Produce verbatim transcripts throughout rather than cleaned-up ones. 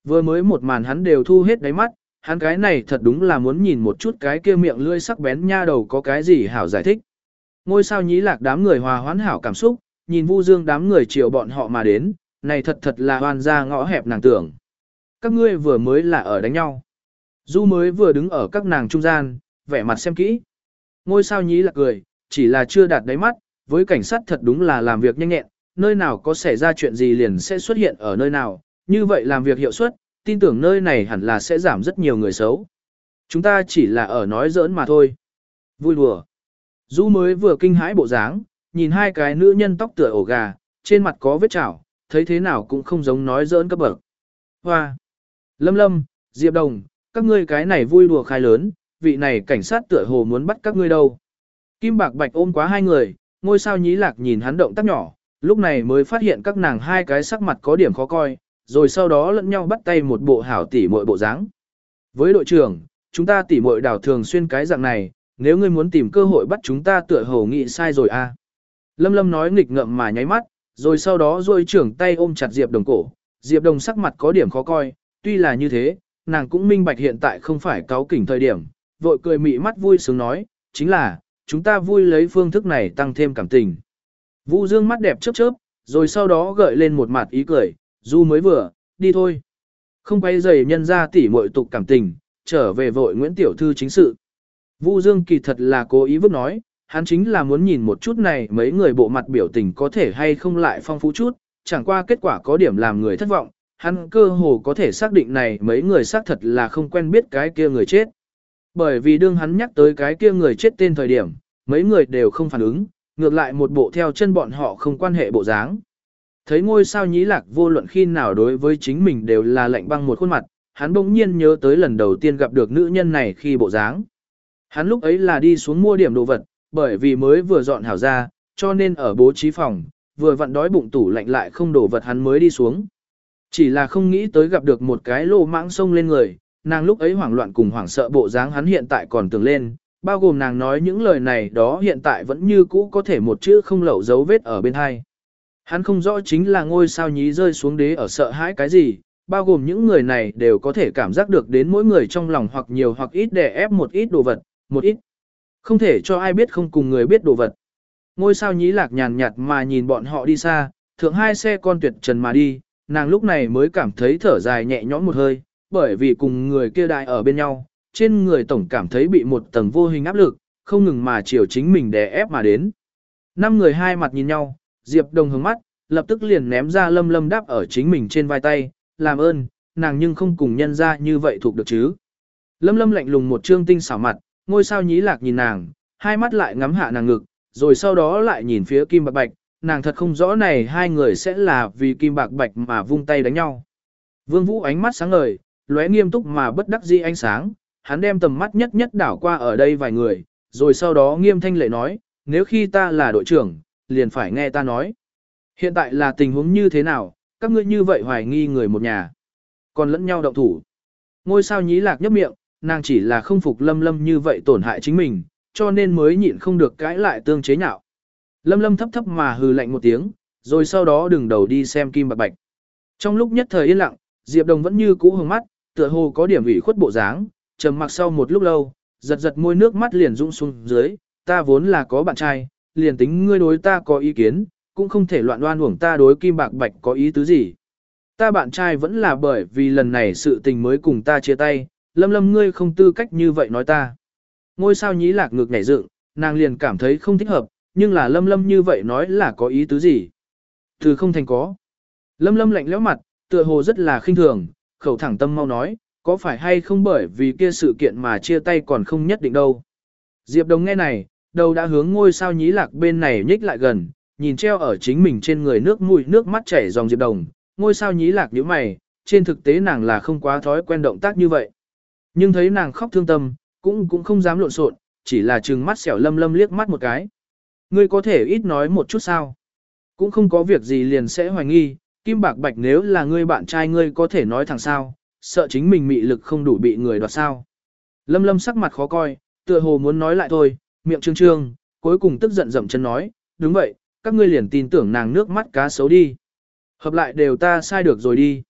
Vừa mới một màn hắn đều thu hết đáy mắt, hắn cái này thật đúng là muốn nhìn một chút cái kia miệng lưỡi sắc bén nha đầu có cái gì hảo giải thích. Ngôi sao nhí lạc đám người hòa hoãn hảo cảm xúc, nhìn Vu Dương đám người chiều bọn họ mà đến, này thật thật là hoàn ra ngõ hẹp nàng tưởng. Các ngươi vừa mới là ở đánh nhau. Du mới vừa đứng ở các nàng trung gian, vẻ mặt xem kỹ. Ngôi sao nhí lạc cười, chỉ là chưa đạt đáy mắt, với cảnh sát thật đúng là làm việc nhanh nhẹn, nơi nào có xảy ra chuyện gì liền sẽ xuất hiện ở nơi nào, như vậy làm việc hiệu suất, tin tưởng nơi này hẳn là sẽ giảm rất nhiều người xấu. Chúng ta chỉ là ở nói giỡn mà thôi. Vui đùa. Du mới vừa kinh hãi bộ dáng, nhìn hai cái nữ nhân tóc tựa ổ gà, trên mặt có vết chảo, thấy thế nào cũng không giống nói giỡn cấp bậc. Hoa. Lâm Lâm, Diệp Đồng, các ngươi cái này vui đùa khai lớn, vị này cảnh sát tựa hồ muốn bắt các ngươi đâu. Kim Bạc Bạch ôm quá hai người, ngôi sao nhí lạc nhìn hắn động tác nhỏ, lúc này mới phát hiện các nàng hai cái sắc mặt có điểm khó coi, rồi sau đó lẫn nhau bắt tay một bộ hảo tỉ muội bộ dáng. Với đội trưởng, chúng ta tỉ muội đảo thường xuyên cái dạng này, nếu ngươi muốn tìm cơ hội bắt chúng ta tựa hồ nghĩ sai rồi a. Lâm Lâm nói nghịch ngợm mà nháy mắt, rồi sau đó rồi trưởng tay ôm chặt Diệp Đồng cổ, Diệp Đồng sắc mặt có điểm khó coi, tuy là như thế, nàng cũng minh bạch hiện tại không phải cáu kỉnh thời điểm, vội cười mị mắt vui sướng nói, chính là, chúng ta vui lấy phương thức này tăng thêm cảm tình. Vũ Dương mắt đẹp chớp chớp, rồi sau đó gợi lên một mặt ý cười, Du mới vừa, đi thôi. Không quay giày nhân ra tỉ muội tục cảm tình, trở về vội Nguyễn Tiểu Thư chính sự. Vũ Dương kỳ thật là cố ý vứt nói, hắn chính là muốn nhìn một chút này mấy người bộ mặt biểu tình có thể hay không lại phong phú chút, chẳng qua kết quả có điểm làm người thất vọng, hắn cơ hồ có thể xác định này mấy người xác thật là không quen biết cái kia người chết. Bởi vì đương hắn nhắc tới cái kia người chết tên thời điểm, mấy người đều không phản ứng, ngược lại một bộ theo chân bọn họ không quan hệ bộ dáng. Thấy ngôi sao nhí lạc vô luận khi nào đối với chính mình đều là lạnh băng một khuôn mặt, hắn bỗng nhiên nhớ tới lần đầu tiên gặp được nữ nhân này khi bộ dáng. Hắn lúc ấy là đi xuống mua điểm đồ vật, bởi vì mới vừa dọn hảo ra, cho nên ở bố trí phòng, vừa vặn đói bụng tủ lạnh lại không đồ vật hắn mới đi xuống. Chỉ là không nghĩ tới gặp được một cái lô mãng sông lên người, nàng lúc ấy hoảng loạn cùng hoảng sợ bộ dáng hắn hiện tại còn tưởng lên, bao gồm nàng nói những lời này đó hiện tại vẫn như cũ có thể một chữ không lậu dấu vết ở bên hai. Hắn không rõ chính là ngôi sao nhí rơi xuống đế ở sợ hãi cái gì, bao gồm những người này đều có thể cảm giác được đến mỗi người trong lòng hoặc nhiều hoặc ít đè ép một ít đồ vật, một ít. Không thể cho ai biết không cùng người biết đồ vật. Ngôi sao nhí lạc nhàn nhạt mà nhìn bọn họ đi xa, thượng hai xe con tuyệt trần mà đi, nàng lúc này mới cảm thấy thở dài nhẹ nhõm một hơi, bởi vì cùng người kia đại ở bên nhau, trên người tổng cảm thấy bị một tầng vô hình áp lực, không ngừng mà chiều chính mình đè ép mà đến. Năm người hai mặt nhìn nhau, Diệp Đồng hướng mắt, lập tức liền ném ra Lâm Lâm đáp ở chính mình trên vai tay, làm ơn, nàng nhưng không cùng nhân ra như vậy thuộc được chứ. Lâm Lâm lạnh lùng một trương tinh xảo mặt, ngôi sao nhí lạc nhìn nàng, hai mắt lại ngắm hạ nàng ngực, rồi sau đó lại nhìn phía Kim Bạc Bạch, nàng thật không rõ này hai người sẽ là vì Kim Bạc Bạch mà vung tay đánh nhau. Vương Vũ ánh mắt sáng ngời, lóe nghiêm túc mà bất đắc dĩ ánh sáng, hắn đem tầm mắt nhất nhất đảo qua ở đây vài người, rồi sau đó nghiêm thanh lệ nói, nếu khi ta là đội trưởng, liền phải nghe ta nói. Hiện tại là tình huống như thế nào, các ngươi như vậy hoài nghi người một nhà, còn lẫn nhau động thủ. Ngôi sao nhí lạc nhấp miệng, nàng chỉ là không phục Lâm Lâm như vậy tổn hại chính mình, cho nên mới nhịn không được cãi lại tương chế nhạo. Lâm Lâm thấp thấp mà hừ lạnh một tiếng, rồi sau đó đừng đầu đi xem Kim Bạc Bạch. Trong lúc nhất thời yên lặng, Diệp Đồng vẫn như cũ hướng mắt, tựa hồ có điểm ủy khuất bộ dáng, trầm mặc sau một lúc lâu, giật giật môi nước mắt liền rụng xuống dưới, ta vốn là có bạn trai, liền tính ngươi đối ta có ý kiến, cũng không thể loạn đoan uổng ta đối Kim Bạc Bạch có ý tứ gì. Ta bạn trai vẫn là bởi vì lần này sự tình mới cùng ta chia tay, Lâm Lâm ngươi không tư cách như vậy nói ta. Ngôi sao nhí lạc ngược nhảy dựng, nàng liền cảm thấy không thích hợp, nhưng là Lâm Lâm như vậy nói là có ý tứ gì? Từ không thành có. Lâm Lâm lạnh lẽo mặt, tựa hồ rất là khinh thường, khẩu thẳng tâm mau nói, có phải hay không bởi vì kia sự kiện mà chia tay còn không nhất định đâu. Diệp Đồng nghe này, đầu đã hướng ngôi sao nhí lạc bên này nhích lại gần, nhìn treo ở chính mình trên người nước mũi nước mắt chảy dòng Diệp Đồng, ngôi sao nhí lạc nhíu mày, trên thực tế nàng là không quá thói quen động tác như vậy. Nhưng thấy nàng khóc thương tâm, cũng cũng không dám lộn xộn, chỉ là trừng mắt xẻo Lâm Lâm liếc mắt một cái. Ngươi có thể ít nói một chút sao? Cũng không có việc gì liền sẽ hoài nghi, Kim Bạc Bạch nếu là ngươi bạn trai ngươi có thể nói thẳng sao, sợ chính mình mị lực không đủ bị người đoạt sao. Lâm Lâm sắc mặt khó coi, tựa hồ muốn nói lại thôi, miệng trương trương, cuối cùng tức giận dậm chân nói, đúng vậy, các ngươi liền tin tưởng nàng nước mắt cá xấu đi. Hợp lại đều ta sai được rồi đi.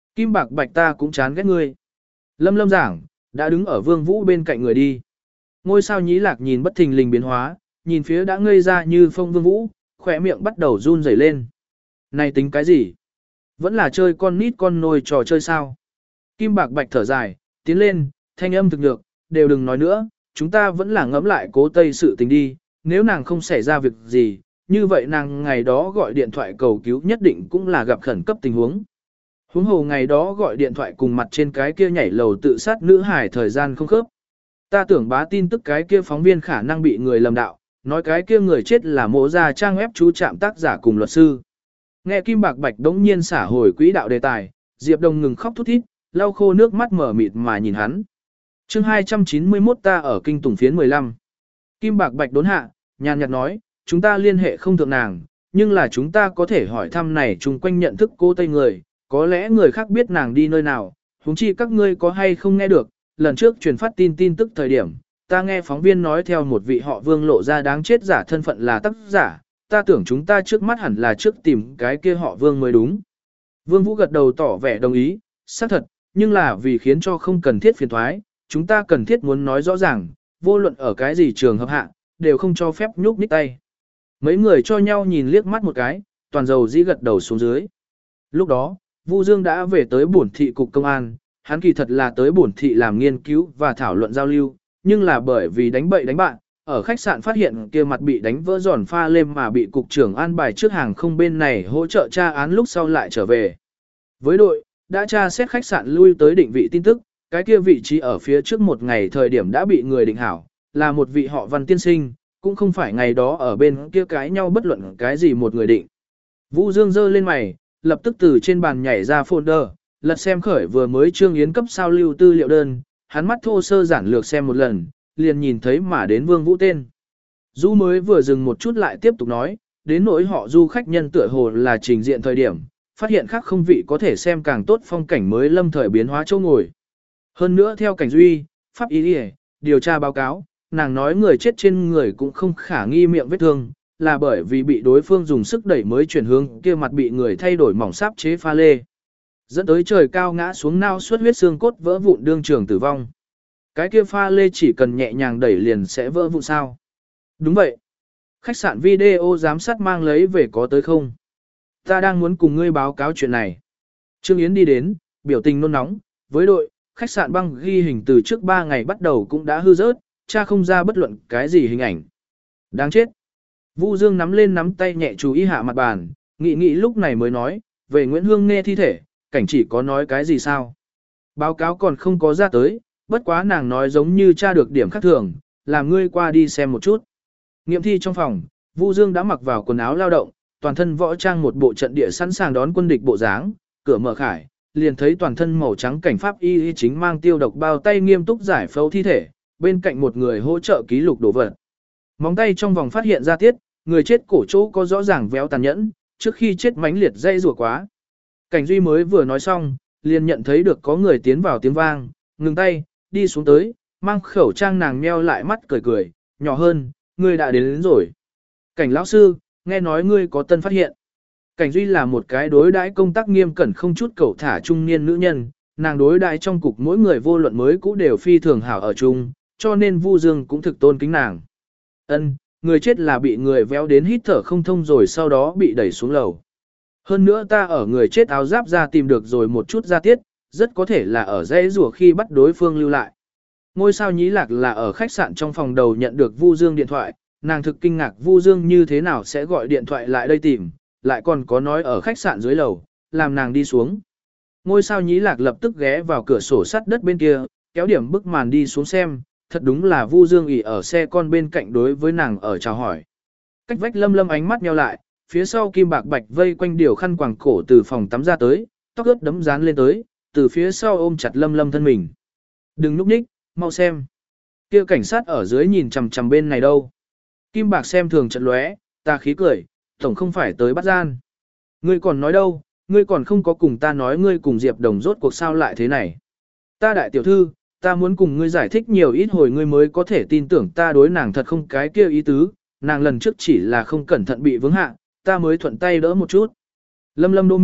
Kim Bạc Bạch ta cũng chán ghét ngươi. Lâm Lâm giảng, đã đứng ở Vương Vũ bên cạnh người đi. Ngôi sao nhí lạc nhìn bất thình lình biến hóa, nhìn phía đã ngây ra như phong Vương Vũ, khỏe miệng bắt đầu run rẩy lên. Này tính cái gì? Vẫn là chơi con nít con nồi trò chơi sao? Kim Bạc Bạch thở dài, tiến lên, thanh âm thực nhược, đều đừng nói nữa, chúng ta vẫn là ngẫm lại cố tây sự tình đi, nếu nàng không xảy ra việc gì, như vậy nàng ngày đó gọi điện thoại cầu cứu nhất định cũng là gặp khẩn cấp tình huống. Huống hồ ngày đó gọi điện thoại cùng mặt trên cái kia nhảy lầu tự sát nữ hải thời gian không khớp. Ta tưởng bá tin tức cái kia phóng viên khả năng bị người lầm đạo, nói cái kia người chết là mộ ra trang web chú trạm tác giả cùng luật sư. Nghe Kim Bạc Bạch đống nhiên xả hồi quỹ đạo đề tài, Diệp Đồng ngừng khóc thút thít, lau khô nước mắt mở mịt mà nhìn hắn. chương hai trăm chín mươi mốt ta ở kinh tùng phiến mười lăm. Kim Bạc Bạch đốn hạ, nhàn nhạt nói, chúng ta liên hệ không thượng nàng, nhưng là chúng ta có thể hỏi thăm này chung quanh nhận thức cô Tây người, có lẽ người khác biết nàng đi nơi nào, huống chi các ngươi có hay không nghe được, lần trước truyền phát tin tin tức thời điểm, ta nghe phóng viên nói theo một vị họ Vương lộ ra đáng chết giả thân phận là tác giả, ta tưởng chúng ta trước mắt hẳn là trước tìm cái kia họ Vương mới đúng. Vương Vũ gật đầu tỏ vẻ đồng ý, xác thật, nhưng là vì khiến cho không cần thiết phiền thoái, chúng ta cần thiết muốn nói rõ ràng, vô luận ở cái gì trường hợp hạ, đều không cho phép nhúc nhích tay. Mấy người cho nhau nhìn liếc mắt một cái, toàn dầu dĩ gật đầu xuống dưới. Lúc đó, Vu Dương đã về tới bổn thị cục công an, hắn kỳ thật là tới bổn thị làm nghiên cứu và thảo luận giao lưu, nhưng là bởi vì đánh bậy đánh bạn, ở khách sạn phát hiện kia mặt bị đánh vỡ giòn pha lêm mà bị cục trưởng an bài trước hàng không bên này hỗ trợ tra án lúc sau lại trở về. Với đội, đã tra xét khách sạn lui tới định vị tin tức, cái kia vị trí ở phía trước một ngày thời điểm đã bị người định hảo, là một vị họ Văn tiên sinh, cũng không phải ngày đó ở bên kia cái nhau bất luận cái gì một người định. Vũ Dương giơ lên mày, lập tức từ trên bàn nhảy ra folder, lật xem khởi vừa mới Trương Yến cấp sao lưu tư liệu đơn, hắn mắt thô sơ giản lược xem một lần, liền nhìn thấy mà đến Vương Vũ tên. Du mới vừa dừng một chút lại tiếp tục nói, đến nỗi họ Du khách nhân tựa hồ là trình diện thời điểm, phát hiện khác không vị có thể xem càng tốt phong cảnh mới lâm thời biến hóa chỗ ngồi. Hơn nữa theo cảnh duy, pháp y đi điều tra báo cáo, nàng nói người chết trên người cũng không khả nghi miệng vết thương, là bởi vì bị đối phương dùng sức đẩy mới chuyển hướng kia mặt bị người thay đổi mỏng sáp chế pha lê. Dẫn tới trời cao ngã xuống nao suốt huyết xương cốt vỡ vụn đương trường tử vong. Cái kia pha lê chỉ cần nhẹ nhàng đẩy liền sẽ vỡ vụn sao. Đúng vậy. Khách sạn video giám sát mang lấy về có tới không? Ta đang muốn cùng ngươi báo cáo chuyện này. Trương Yến đi đến, biểu tình nôn nóng, với đội, khách sạn băng ghi hình từ trước ba ngày bắt đầu cũng đã hư rớt, cha không ra bất luận cái gì hình ảnh. Đáng chết. Vu Dương nắm lên nắm tay nhẹ chú ý hạ mặt bàn, nghĩ nghĩ lúc này mới nói, về Nguyễn Hương nghe thi thể, cảnh chỉ có nói cái gì sao. Báo cáo còn không có ra tới, bất quá nàng nói giống như tra được điểm khác thường, làm ngươi qua đi xem một chút. Nghiệm thi trong phòng, Vu Dương đã mặc vào quần áo lao động, toàn thân võ trang một bộ trận địa sẵn sàng đón quân địch bộ dáng, cửa mở khải, liền thấy toàn thân màu trắng cảnh pháp y y chính mang tiêu độc bao tay nghiêm túc giải phẫu thi thể, bên cạnh một người hỗ trợ ký lục đồ vật. Móng tay trong vòng phát hiện ra tiết, người chết cổ chỗ có rõ ràng véo tàn nhẫn, trước khi chết mãnh liệt dây rủa quá. Cảnh Duy mới vừa nói xong, liền nhận thấy được có người tiến vào tiếng vang, ngừng tay, đi xuống tới, mang khẩu trang nàng meo lại mắt cười cười, nhỏ hơn, ngươi đã đến, đến rồi. Cảnh lão sư, nghe nói ngươi có tân phát hiện. Cảnh Duy là một cái đối đãi công tác nghiêm cẩn không chút cẩu thả trung niên nữ nhân, nàng đối đãi trong cục mỗi người vô luận mới cũ đều phi thường hảo ở chung, cho nên Vu Dương cũng thực tôn kính nàng. Ân, người chết là bị người véo đến hít thở không thông rồi sau đó bị đẩy xuống lầu. Hơn nữa ta ở người chết áo giáp ra tìm được rồi một chút gia tiết, rất có thể là ở dãy rùa khi bắt đối phương lưu lại. Ngôi sao nhí lạc là ở khách sạn trong phòng đầu nhận được Vu Dương điện thoại, nàng thực kinh ngạc Vu Dương như thế nào sẽ gọi điện thoại lại đây tìm, lại còn có nói ở khách sạn dưới lầu, làm nàng đi xuống. Ngôi sao nhí lạc lập tức ghé vào cửa sổ sắt đất bên kia, kéo điểm bức màn đi xuống xem, thật đúng là Vu Dương ỉ ở xe con bên cạnh đối với nàng ở chào hỏi. Cách vách Lâm Lâm ánh mắt nheo lại, phía sau Kim Bạc Bạch vây quanh điều khăn quàng cổ từ phòng tắm ra tới, tóc ướt đấm dán lên tới, từ phía sau ôm chặt Lâm Lâm thân mình. Đừng núp ních, mau xem. Kia cảnh sát ở dưới nhìn chằm chằm bên này đâu. Kim Bạc xem thường trận lóe, ta khí cười, tổng không phải tới bắt gian. Ngươi còn nói đâu, ngươi còn không có cùng ta nói ngươi cùng Diệp Đồng rốt cuộc sao lại thế này. Ta đại tiểu thư, ta muốn cùng ngươi giải thích nhiều ít hồi ngươi mới có thể tin tưởng ta đối nàng thật không cái kia ý tứ, nàng lần trước chỉ là không cẩn thận bị vướng hạ, ta mới thuận tay đỡ một chút. Lâm Lâm đô miệng,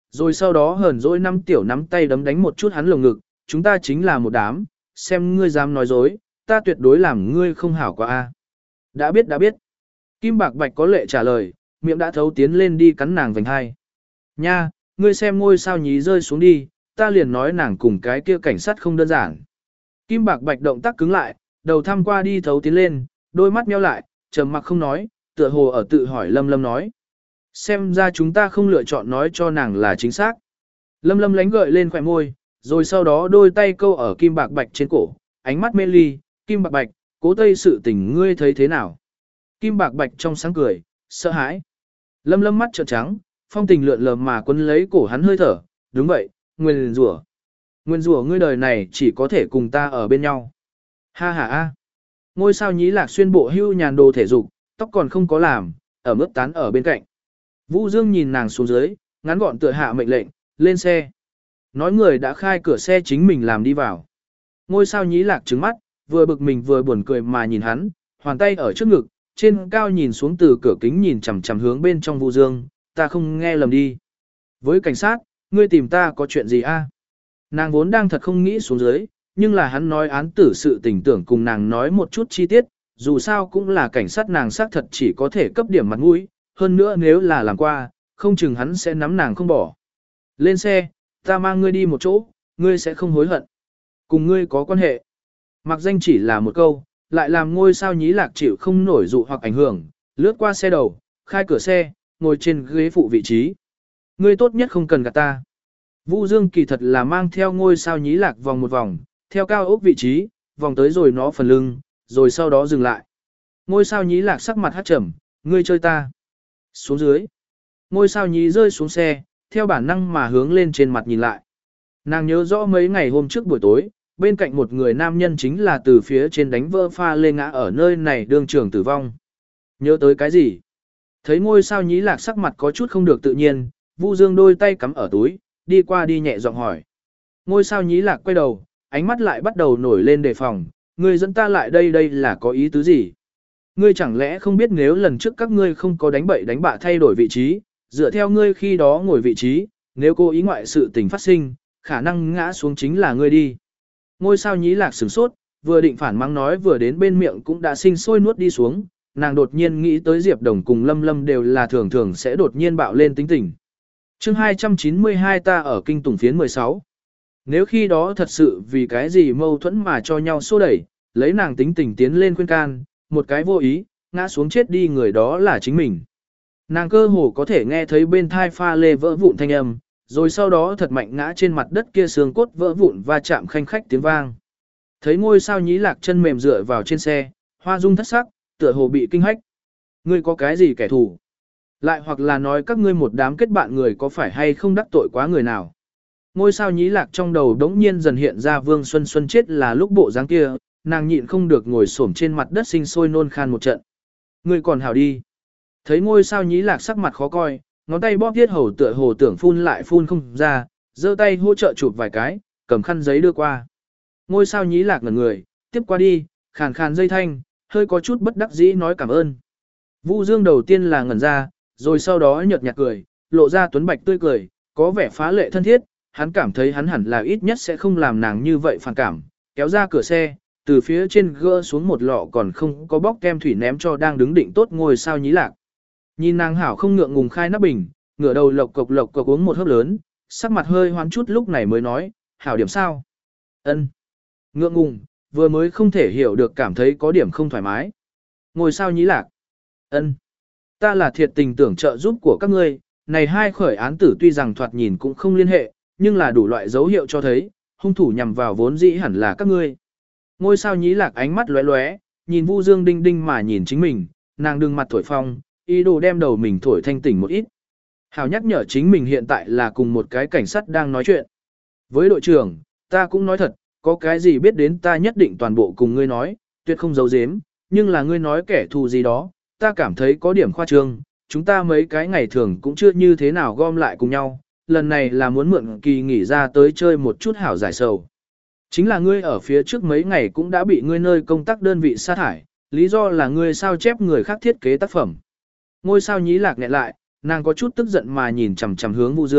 rồi sau đó hờn dỗi năm tiểu nắm tay đấm đánh một chút hắn lồng ngực, chúng ta chính là một đám, xem ngươi dám nói dối, ta tuyệt đối làm ngươi không hảo quá a. Đã biết đã biết. Kim Bạc Bạch có lệ trả lời, miệng đã thấu tiến lên đi cắn nàng vành hai. Nha, ngươi xem ngôi sao nhí rơi xuống đi, ta liền nói nàng cùng cái kia cảnh sát không đơn giản. Kim Bạc Bạch động tác cứng lại, đầu thăm qua đi thấu tiến lên, đôi mắt nheo lại, trầm mặc không nói, tựa hồ ở tự hỏi Lâm Lâm nói. Xem ra chúng ta không lựa chọn nói cho nàng là chính xác. Lâm Lâm lánh gợi lên khỏe môi, rồi sau đó đôi tay câu ở Kim Bạc Bạch trên cổ, ánh mắt mê ly, Kim Bạc Bạch, cố tây sự tình ngươi thấy thế nào? Kim Bạc Bạch trong sáng cười, sợ hãi. Lâm Lâm mắt trợn trắng, phong tình lượn lờ mà quấn lấy cổ hắn hơi thở, đúng vậy, nguyên rủa. Nguyên rủa ngươi đời này chỉ có thể cùng ta ở bên nhau. Ha ha a. Ngôi sao nhí lạc xuyên bộ hưu nhàn đồ thể dục, tóc còn không có làm, ở mức tán ở bên cạnh. Vũ Dương nhìn nàng xuống dưới, ngắn gọn tựa hạ mệnh lệnh, lên xe. Nói người đã khai cửa xe chính mình làm đi vào. Ngôi sao nhí lạc trứng mắt, vừa bực mình vừa buồn cười mà nhìn hắn, hoàn tay ở trước ngực, trên cao nhìn xuống từ cửa kính nhìn chằm chằm hướng bên trong Vũ Dương, ta không nghe lầm đi. Với cảnh sát, ngươi tìm ta có chuyện gì a? Nàng vốn đang thật không nghĩ xuống dưới, nhưng là hắn nói án tử sự tình tưởng cùng nàng nói một chút chi tiết, dù sao cũng là cảnh sát nàng xác thật chỉ có thể cấp điểm mặt mũi, hơn nữa nếu là làm qua, không chừng hắn sẽ nắm nàng không bỏ. Lên xe, ta mang ngươi đi một chỗ, ngươi sẽ không hối hận. Cùng ngươi có quan hệ. Mặc danh chỉ là một câu, lại làm ngôi sao nhí lạc chịu không nổi dụ hoặc ảnh hưởng, lướt qua xe đầu, khai cửa xe, ngồi trên ghế phụ vị trí. Ngươi tốt nhất không cần gạt ta. Vũ Dương kỳ thật là mang theo ngôi sao nhí lạc vòng một vòng, theo cao ốc vị trí, vòng tới rồi nó phần lưng, rồi sau đó dừng lại. Ngôi sao nhí lạc sắc mặt hát trầm, ngươi chơi ta. Xuống dưới. Ngôi sao nhí rơi xuống xe, theo bản năng mà hướng lên trên mặt nhìn lại. Nàng nhớ rõ mấy ngày hôm trước buổi tối, bên cạnh một người nam nhân chính là từ phía trên đánh vỡ pha lê ngã ở nơi này đương trường tử vong. Nhớ tới cái gì? Thấy ngôi sao nhí lạc sắc mặt có chút không được tự nhiên, Vu Dương đôi tay cắm ở túi, đi qua đi nhẹ giọng hỏi. Ngôi sao nhí lạc quay đầu, ánh mắt lại bắt đầu nổi lên đề phòng, ngươi dẫn ta lại đây đây là có ý tứ gì? Ngươi chẳng lẽ không biết nếu lần trước các ngươi không có đánh bậy đánh bạ thay đổi vị trí, dựa theo ngươi khi đó ngồi vị trí, nếu cô ý ngoại sự tình phát sinh, khả năng ngã xuống chính là ngươi đi. Ngôi sao nhí lạc sửng sốt, vừa định phản mang nói vừa đến bên miệng cũng đã sinh sôi nuốt đi xuống, nàng đột nhiên nghĩ tới Diệp Đồng cùng Lâm Lâm đều là thường thường sẽ đột nhiên bạo lên tính tình. Chương hai trăm chín mươi hai ta ở kinh tùng phiến mười sáu. Nếu khi đó thật sự vì cái gì mâu thuẫn mà cho nhau xô đẩy, lấy nàng tính tình tiến lên khuyên can, một cái vô ý, ngã xuống chết đi người đó là chính mình. Nàng cơ hồ có thể nghe thấy bên thai pha lê vỡ vụn thanh âm, rồi sau đó thật mạnh ngã trên mặt đất kia xương cốt vỡ vụn và chạm khanh khách tiếng vang. Thấy ngôi sao nhí lạc chân mềm dựa vào trên xe, hoa dung thất sắc, tựa hồ bị kinh hách. Ngươi có cái gì kẻ thù? Lại hoặc là nói các ngươi một đám kết bạn người có phải hay không đắc tội quá người nào? Ngôi sao nhí lạc trong đầu đống nhiên dần hiện ra Vương Xuân Xuân chết là lúc bộ dáng kia, nàng nhịn không được ngồi xổm trên mặt đất sinh sôi nôn khan một trận. Ngươi còn hảo đi. Thấy ngôi sao nhí lạc sắc mặt khó coi, ngón tay bóp thiết hầu tựa hồ tưởng phun lại phun không ra, giơ tay hỗ trợ chụp vài cái, cầm khăn giấy đưa qua. Ngôi sao nhí lạc ngẩn người, tiếp qua đi, khàn khàn dây thanh, hơi có chút bất đắc dĩ nói cảm ơn. Vũ Dương đầu tiên là ngẩn ra, rồi sau đó nhợt nhạt cười, lộ ra tuấn bạch tươi cười, có vẻ phá lệ thân thiết, hắn cảm thấy hắn hẳn là ít nhất sẽ không làm nàng như vậy phản cảm, kéo ra cửa xe, từ phía trên gỡ xuống một lọ còn không có bóc kem thủy ném cho đang đứng định tốt ngôi sao nhí lạc. Nhìn nàng hảo không ngượng ngùng khai nắp bình, ngửa đầu lộc cộc lộc cộc uống một hớp lớn, sắc mặt hơi hoán chút lúc này mới nói, hảo điểm sao? Ân. Ngượng ngùng, vừa mới không thể hiểu được cảm thấy có điểm không thoải mái. Ngôi sao nhí lạc. Ân. Ta là thiệt tình tưởng trợ giúp của các ngươi, này hai khởi án tử tuy rằng thoạt nhìn cũng không liên hệ, nhưng là đủ loại dấu hiệu cho thấy, hung thủ nhằm vào vốn dĩ hẳn là các ngươi. Ngôi sao nhí lạc ánh mắt lóe lóe, nhìn Vu Dương đinh đinh mà nhìn chính mình, nàng đừng mặt thổi phong, ý đồ đem đầu mình thổi thanh tỉnh một ít. Hảo nhắc nhở chính mình hiện tại là cùng một cái cảnh sát đang nói chuyện. Với đội trưởng, ta cũng nói thật, có cái gì biết đến ta nhất định toàn bộ cùng ngươi nói, tuyệt không giấu giếm, nhưng là ngươi nói kẻ thù gì đó, ta cảm thấy có điểm khoa trương, chúng ta mấy cái ngày thường cũng chưa như thế nào gom lại cùng nhau, lần này là muốn mượn kỳ nghỉ ra tới chơi một chút hảo giải sầu. Chính là ngươi ở phía trước mấy ngày cũng đã bị ngươi nơi công tác đơn vị sa thải, lý do là ngươi sao chép người khác thiết kế tác phẩm. Ngôi sao nhí lạc nghẹn lại, nàng có chút tức giận mà nhìn chằm chằm hướng Vu Dương,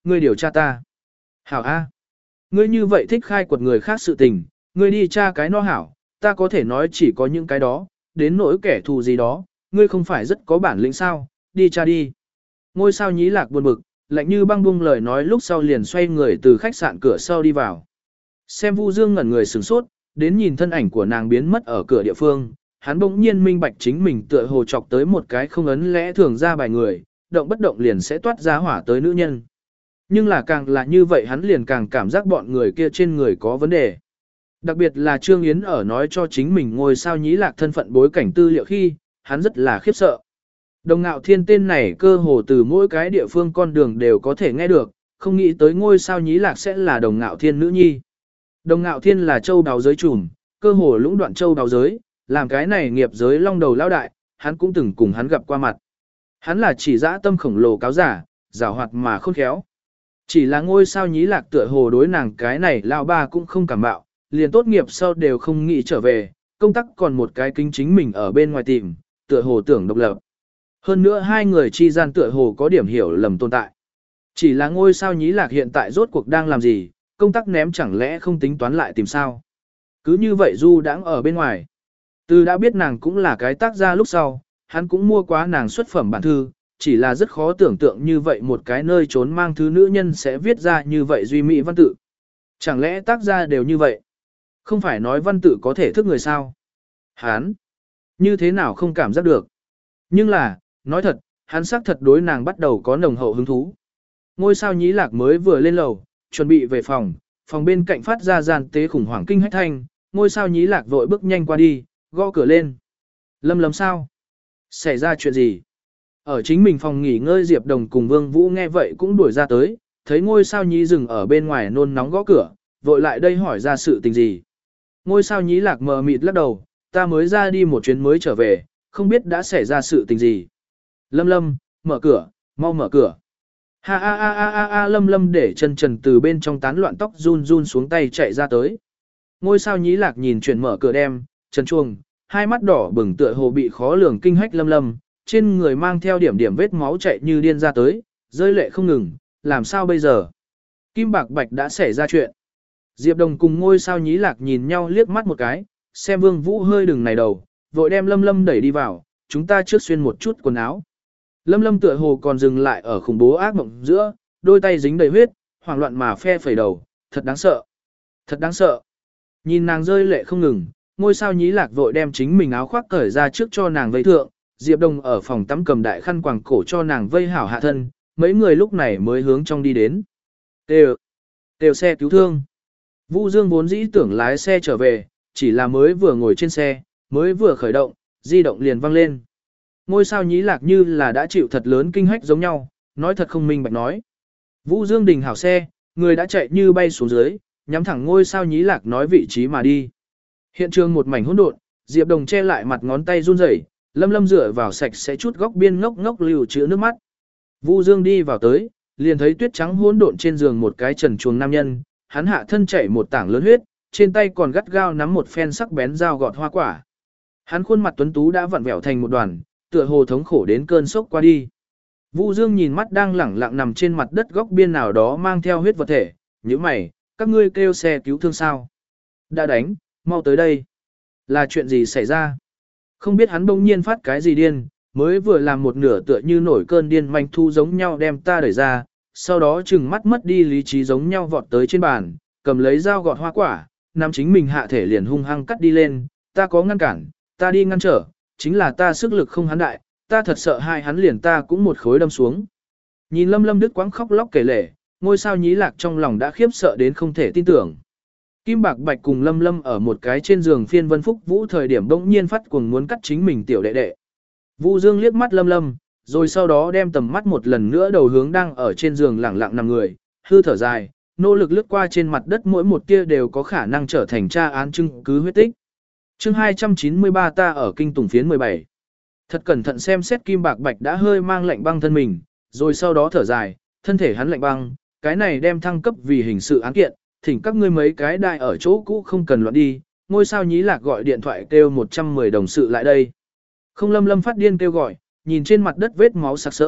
ngươi điều tra ta. Hảo A. Ngươi như vậy thích khai quật người khác sự tình, ngươi đi tra cái nó hảo, ta có thể nói chỉ có những cái đó, đến nỗi kẻ thù gì đó, ngươi không phải rất có bản lĩnh sao, đi tra đi. Ngôi sao nhí lạc buồn bực, lạnh như băng bung lời nói lúc sau liền xoay người từ khách sạn cửa sau đi vào. Xem Vu Dương ngẩn người sửng sốt, đến nhìn thân ảnh của nàng biến mất ở cửa địa phương, hắn bỗng nhiên minh bạch chính mình tựa hồ chọc tới một cái không ấn lẽ thường ra bài người, động bất động liền sẽ toát ra hỏa tới nữ nhân. Nhưng là càng là như vậy hắn liền càng cảm giác bọn người kia trên người có vấn đề. Đặc biệt là Trương Yến ở nói cho chính mình ngôi sao nhí lạc thân phận bối cảnh tư liệu khi, hắn rất là khiếp sợ. Đồng Ngạo Thiên tên này cơ hồ từ mỗi cái địa phương con đường đều có thể nghe được, không nghĩ tới ngôi sao nhí lạc sẽ là Đồng Ngạo Thiên nữ nhi. Đồng Ngạo Thiên là châu đào giới trùm, cơ hồ lũng đoạn châu đào giới, làm cái này nghiệp giới long đầu lao đại, hắn cũng từng cùng hắn gặp qua mặt. Hắn là chỉ dã tâm khổng lồ cáo giả, giảo hoạt mà khôn khéo. Chỉ là ngôi sao nhí lạc tựa hồ đối nàng cái này lao ba cũng không cảm bạo, liền tốt nghiệp sau đều không nghĩ trở về, công tác còn một cái kính chính mình ở bên ngoài tìm, tựa hồ tưởng độc lập. Hơn nữa hai người chi gian tựa hồ có điểm hiểu lầm tồn tại. Chỉ là ngôi sao nhí lạc hiện tại rốt cuộc đang làm gì, công tác ném chẳng lẽ không tính toán lại tìm sao. Cứ như vậy Du đãng ở bên ngoài. Từ đã biết nàng cũng là cái tác gia lúc sau, hắn cũng mua quá nàng xuất phẩm bản thư, chỉ là rất khó tưởng tượng như vậy một cái nơi trốn mang thứ nữ nhân sẽ viết ra như vậy duy mỹ văn tự. Chẳng lẽ tác gia đều như vậy? Không phải nói văn tự có thể thức người sao? Hắn như thế nào không cảm giác được? Nhưng là, nói thật, hắn xác thật đối nàng bắt đầu có nồng hậu hứng thú. Ngôi sao nhí lạc mới vừa lên lầu, chuẩn bị về phòng, phòng bên cạnh phát ra gian tế khủng hoảng kinh hách thanh, ngôi sao nhí lạc vội bước nhanh qua đi, gõ cửa lên. Lâm Lâm sao? Xảy ra chuyện gì? Ở chính mình phòng nghỉ ngơi Diệp Đồng cùng Vương Vũ nghe vậy cũng đuổi ra tới, thấy ngôi sao nhí dừng ở bên ngoài nôn nóng gõ cửa, vội lại đây hỏi ra sự tình gì. Ngôi sao nhí lạc mờ mịt lắc đầu, ta mới ra đi một chuyến mới trở về, không biết đã xảy ra sự tình gì. Lâm Lâm, mở cửa, mau mở cửa. Ha ha ha ha ha ha Lâm Lâm để chân trần từ bên trong tán loạn tóc run run xuống tay chạy ra tới. Ngôi sao nhí lạc nhìn chuyển mở cửa đem, chân chuông, hai mắt đỏ bừng tựa hồ bị khó lường kinh hách Lâm Lâm, trên người mang theo điểm điểm vết máu chạy như điên ra tới, rơi lệ không ngừng, làm sao bây giờ? Kim Bạc Bạch đã xảy ra chuyện. Diệp Đồng cùng ngôi sao nhí lạc nhìn nhau liếc mắt một cái, xem Vương Vũ hơi đừng này đầu, vội đem Lâm Lâm đẩy đi vào, chúng ta trước xuyên một chút quần áo. Lâm Lâm tựa hồ còn dừng lại ở khủng bố ác mộng giữa, đôi tay dính đầy huyết, hoảng loạn mà phe phẩy đầu, thật đáng sợ. Thật đáng sợ. Nhìn nàng rơi lệ không ngừng, ngôi sao nhí lạc vội đem chính mình áo khoác cởi ra trước cho nàng vây thượng, Diệp Đồng ở phòng tắm cầm đại khăn quàng cổ cho nàng vây hảo hạ thân, mấy người lúc này mới hướng trong đi đến. Tều, tều xe cứu thương. Vu Dương vốn dĩ tưởng lái xe trở về, chỉ là mới vừa ngồi trên xe, mới vừa khởi động, di động liền vang lên. Ngôi sao nhí lạc như là đã chịu thật lớn kinh hách giống nhau, nói thật không minh bạch nói. Vũ Dương đình hảo xe, người đã chạy như bay xuống dưới, nhắm thẳng ngôi sao nhí lạc nói vị trí mà đi. Hiện trường một mảnh hỗn độn, Diệp Đồng che lại mặt ngón tay run rẩy, Lâm Lâm dựa vào sạch sẽ chút góc biên ngốc ngốc lưu trữ nước mắt. Vũ Dương đi vào tới, liền thấy tuyết trắng hỗn độn trên giường một cái trần truồng nam nhân, hắn hạ thân chảy một tảng lớn huyết, trên tay còn gắt gao nắm một phen sắc bén dao gọt hoa quả. Hắn khuôn mặt tuấn tú đã vặn vẹo thành một đoàn, tựa hồ thống khổ đến cơn sốc qua đi. Vũ Dương nhìn mắt đang lẳng lặng nằm trên mặt đất góc biên nào đó mang theo huyết vật thể, nhíu mày, các ngươi kêu xe cứu thương sao? Đã đánh, mau tới đây. Là chuyện gì xảy ra? Không biết hắn bỗng nhiên phát cái gì điên, mới vừa làm một nửa tựa như nổi cơn điên manh thu giống nhau đem ta đẩy ra, sau đó chừng mắt mất đi lý trí giống nhau vọt tới trên bàn, cầm lấy dao gọt hoa quả, nắm chính mình hạ thể liền hung hăng cắt đi lên, ta có ngăn cản, ta đi ngăn trở, chính là ta sức lực không hắn đại, ta thật sợ hai hắn liền ta cũng một khối đâm xuống. Nhìn Lâm Lâm đứt quãng khóc lóc kể lể, ngôi sao nhí lạc trong lòng đã khiếp sợ đến không thể tin tưởng. Kim Bạc Bạch cùng Lâm Lâm ở một cái trên giường phiên Vân Phúc Vũ thời điểm bỗng nhiên phát cuồng muốn cắt chính mình tiểu đệ đệ. Vũ Dương liếc mắt Lâm Lâm, rồi sau đó đem tầm mắt một lần nữa đầu hướng đang ở trên giường lẳng lặng nằm người, hư thở dài, nỗ lực lướt qua trên mặt đất mỗi một tia đều có khả năng trở thành tra án chứng cứ huyết tích. Chương hai trăm chín mươi ba ta ở kinh tùng phiến mười bảy. Thật cẩn thận xem xét Kim Bạc Bạch đã hơi mang lạnh băng thân mình, rồi sau đó thở dài, thân thể hắn lạnh băng, cái này đem thăng cấp vì hình sự án kiện, thỉnh các ngươi mấy cái đại ở chỗ cũ không cần loạn đi, ngôi sao nhí lạc gọi điện thoại kêu một trăm mười đồng sự lại đây. Không Lâm Lâm phát điên kêu gọi, nhìn trên mặt đất vết máu sặc sỡ,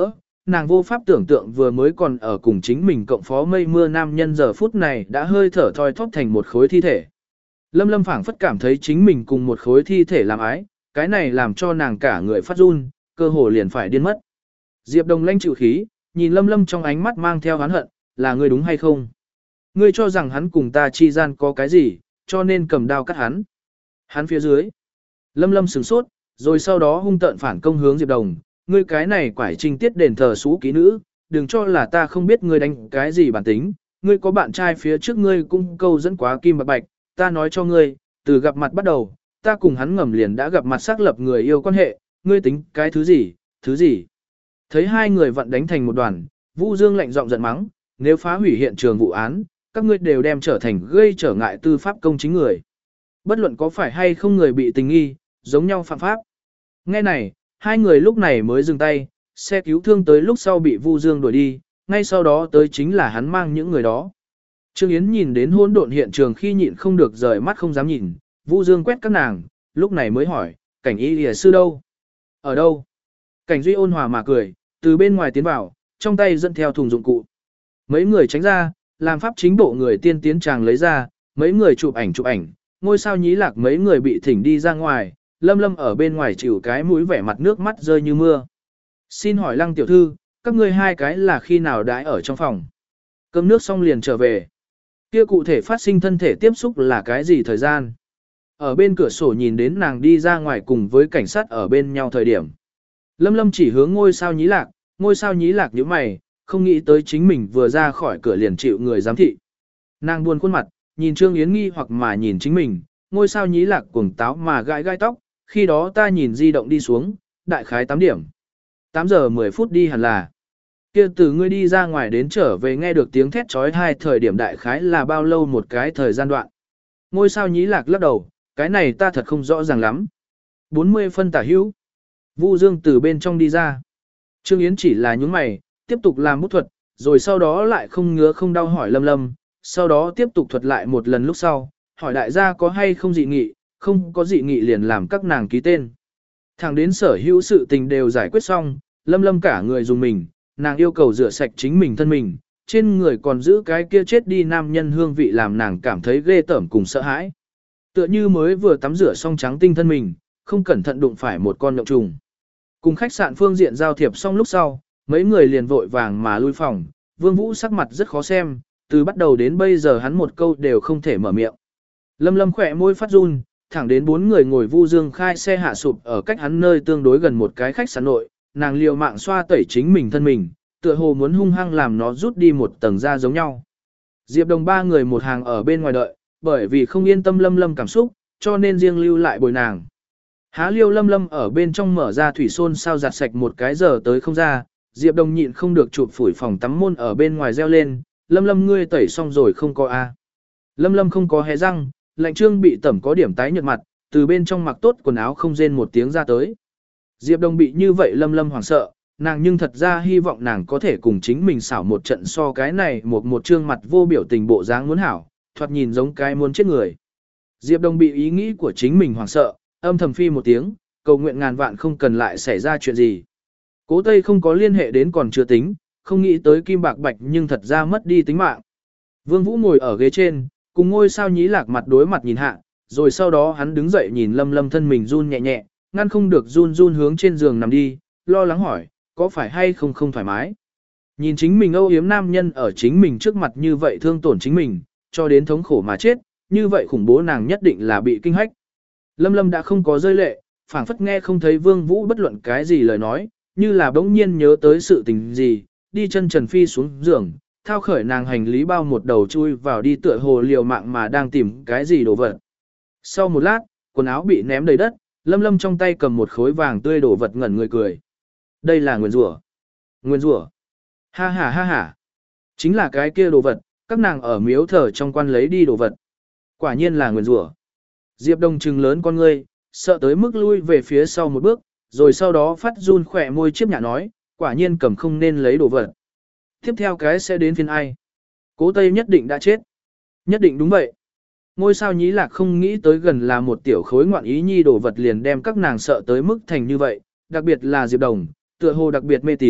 nàng vô pháp tưởng tượng vừa mới còn ở cùng chính mình cộng phó mây mưa nam nhân giờ phút này đã hơi thở thoi thóp thành một khối thi thể. Lâm Lâm phảng phất cảm thấy chính mình cùng một khối thi thể làm ái, cái này làm cho nàng cả người phát run, cơ hồ liền phải điên mất. Diệp Đồng lanh chịu khí, nhìn Lâm Lâm trong ánh mắt mang theo oán hận, là ngươi đúng hay không? Ngươi cho rằng hắn cùng ta chi gian có cái gì, cho nên cầm đao cắt hắn. Hắn phía dưới. Lâm Lâm sửng sốt, rồi sau đó hung tợn phản công hướng Diệp Đồng, ngươi cái này quải trinh tiết đền thờ xú ký nữ, đừng cho là ta không biết ngươi đánh cái gì bản tính, ngươi có bạn trai phía trước ngươi cũng câu dẫn quá kim bạc bạch, ta nói cho ngươi, từ gặp mặt bắt đầu, ta cùng hắn ngầm liền đã gặp mặt xác lập người yêu quan hệ, ngươi tính cái thứ gì, thứ gì. Thấy hai người vận đánh thành một đoàn, Vũ Dương lạnh giọng giận mắng, nếu phá hủy hiện trường vụ án, các ngươi đều đem trở thành gây trở ngại tư pháp công chính người. Bất luận có phải hay không người bị tình nghi, giống nhau phạm pháp. Nghe này, hai người lúc này mới dừng tay, xe cứu thương tới lúc sau bị Vu Dương đuổi đi, ngay sau đó tới chính là hắn mang những người đó. Trương Yến nhìn đến hỗn độn hiện trường khi nhịn không được rời mắt không dám nhìn, Vu Dương quét các nàng, lúc này mới hỏi, cảnh y lìa sư đâu? Ở đâu? Cảnh Duy ôn hòa mà cười, từ bên ngoài tiến vào, trong tay dẫn theo thùng dụng cụ. Mấy người tránh ra, làm pháp chính bộ người tiên tiến chàng lấy ra, mấy người chụp ảnh chụp ảnh, ngôi sao nhí lạc mấy người bị thỉnh đi ra ngoài, Lâm Lâm ở bên ngoài chịu cái mũi vẻ mặt nước mắt rơi như mưa. Xin hỏi Lăng tiểu thư, các ngươi hai cái là khi nào đãi ở trong phòng? Cơm nước xong liền trở về. Kia cụ thể phát sinh thân thể tiếp xúc là cái gì thời gian? Ở bên cửa sổ nhìn đến nàng đi ra ngoài cùng với cảnh sát ở bên nhau thời điểm. Lâm Lâm chỉ hướng ngôi sao nhí lạc, ngôi sao nhí lạc nhíu mày, không nghĩ tới chính mình vừa ra khỏi cửa liền chịu người giám thị. Nàng buồn khuôn mặt, nhìn Trương Yến nghi hoặc mà nhìn chính mình, ngôi sao nhí lạc cuồng táo mà gãi gai tóc, khi đó ta nhìn di động đi xuống, đại khái tám điểm. tám giờ mười phút đi hẳn là. Kia từ ngươi đi ra ngoài đến trở về nghe được tiếng thét trói hai thời điểm đại khái là bao lâu một cái thời gian đoạn. Ngôi sao nhí lạc lắc đầu, cái này ta thật không rõ ràng lắm. bốn mươi phân tả hữu. Vu Dương từ bên trong đi ra. Trương Yến chỉ là nhúng mày, tiếp tục làm bút thuật, rồi sau đó lại không ngứa không đau hỏi Lâm Lâm, sau đó tiếp tục thuật lại một lần lúc sau, hỏi đại gia có hay không dị nghị, không có dị nghị liền làm các nàng ký tên. Thẳng đến sở hữu sự tình đều giải quyết xong, Lâm Lâm cả người dùng mình, nàng yêu cầu rửa sạch chính mình thân mình, trên người còn giữ cái kia chết đi nam nhân hương vị làm nàng cảm thấy ghê tởm cùng sợ hãi. Tựa như mới vừa tắm rửa xong trắng tinh thân mình, không cẩn thận đụng phải một con nhộng trùng. Cùng khách sạn phương diện giao thiệp xong lúc sau, mấy người liền vội vàng mà lui phòng, Vương Vũ sắc mặt rất khó xem, từ bắt đầu đến bây giờ hắn một câu đều không thể mở miệng. Lâm Lâm khỏe môi phát run, thẳng đến bốn người ngồi Vu Dương khai xe hạ sụp ở cách hắn nơi tương đối gần một cái khách sạn nội, nàng liều mạng xoa tẩy chính mình thân mình, tựa hồ muốn hung hăng làm nó rút đi một tầng da giống nhau. Diệp Đồng ba người một hàng ở bên ngoài đợi, bởi vì không yên tâm Lâm Lâm cảm xúc, cho nên riêng lưu lại bồi nàng. Há liêu Lâm Lâm ở bên trong mở ra thủy xôn sao giặt sạch một cái giờ tới không ra, Diệp Đồng nhịn không được chụp phủi phòng tắm môn ở bên ngoài reo lên, Lâm Lâm ngươi tẩy xong rồi không có a? Lâm Lâm không có hé răng, lạnh trương bị tẩm có điểm tái nhợt mặt, từ bên trong mặc tốt quần áo không rên một tiếng ra tới. Diệp Đồng bị như vậy Lâm Lâm hoảng sợ, nàng nhưng thật ra hy vọng nàng có thể cùng chính mình xảo một trận so cái này một một trương mặt vô biểu tình bộ dáng muốn hảo, thoạt nhìn giống cái muốn chết người. Diệp Đồng bị ý nghĩ của chính mình hoảng sợ, âm thầm phi một tiếng, cầu nguyện ngàn vạn không cần lại xảy ra chuyện gì. Cố Tây không có liên hệ đến còn chưa tính, không nghĩ tới Kim Bạc Bạch nhưng thật ra mất đi tính mạng. Vương Vũ ngồi ở ghế trên, cùng ngôi sao nhí lạc mặt đối mặt nhìn hạ, rồi sau đó hắn đứng dậy nhìn Lâm Lâm thân mình run nhẹ nhẹ, ngăn không được run run hướng trên giường nằm đi, lo lắng hỏi, có phải hay không không thoải mái. Nhìn chính mình âu yếm nam nhân ở chính mình trước mặt như vậy thương tổn chính mình, cho đến thống khổ mà chết, như vậy khủng bố nàng nhất định là bị kinh hách. Lâm Lâm đã không có rơi lệ, phảng phất nghe không thấy Vương Vũ bất luận cái gì lời nói, như là bỗng nhiên nhớ tới sự tình gì, đi chân trần phi xuống giường, thao khởi nàng hành lý bao một đầu chui vào đi tựa hồ liều mạng mà đang tìm cái gì đồ vật. Sau một lát, quần áo bị ném đầy đất, Lâm Lâm trong tay cầm một khối vàng tươi đồ vật ngẩn người cười. Đây là nguyên rủa. Nguyên rủa. Ha ha ha ha. Chính là cái kia đồ vật, các nàng ở miếu thờ trong quan lấy đi đồ vật. Quả nhiên là nguyên rủa. Diệp Đông trừng lớn con ngươi, sợ tới mức lui về phía sau một bước, rồi sau đó phát run khỏe môi chiếp nhạ nói, quả nhiên cầm không nên lấy đồ vật. Tiếp theo cái sẽ đến phiên ai? Cố Tây nhất định đã chết. Nhất định đúng vậy. Ngôi sao nhí lạc không nghĩ tới gần là một tiểu khối ngoạn ý nhi đồ vật liền đem các nàng sợ tới mức thành như vậy, đặc biệt là Diệp Đồng, tựa hồ đặc biệt mê tín,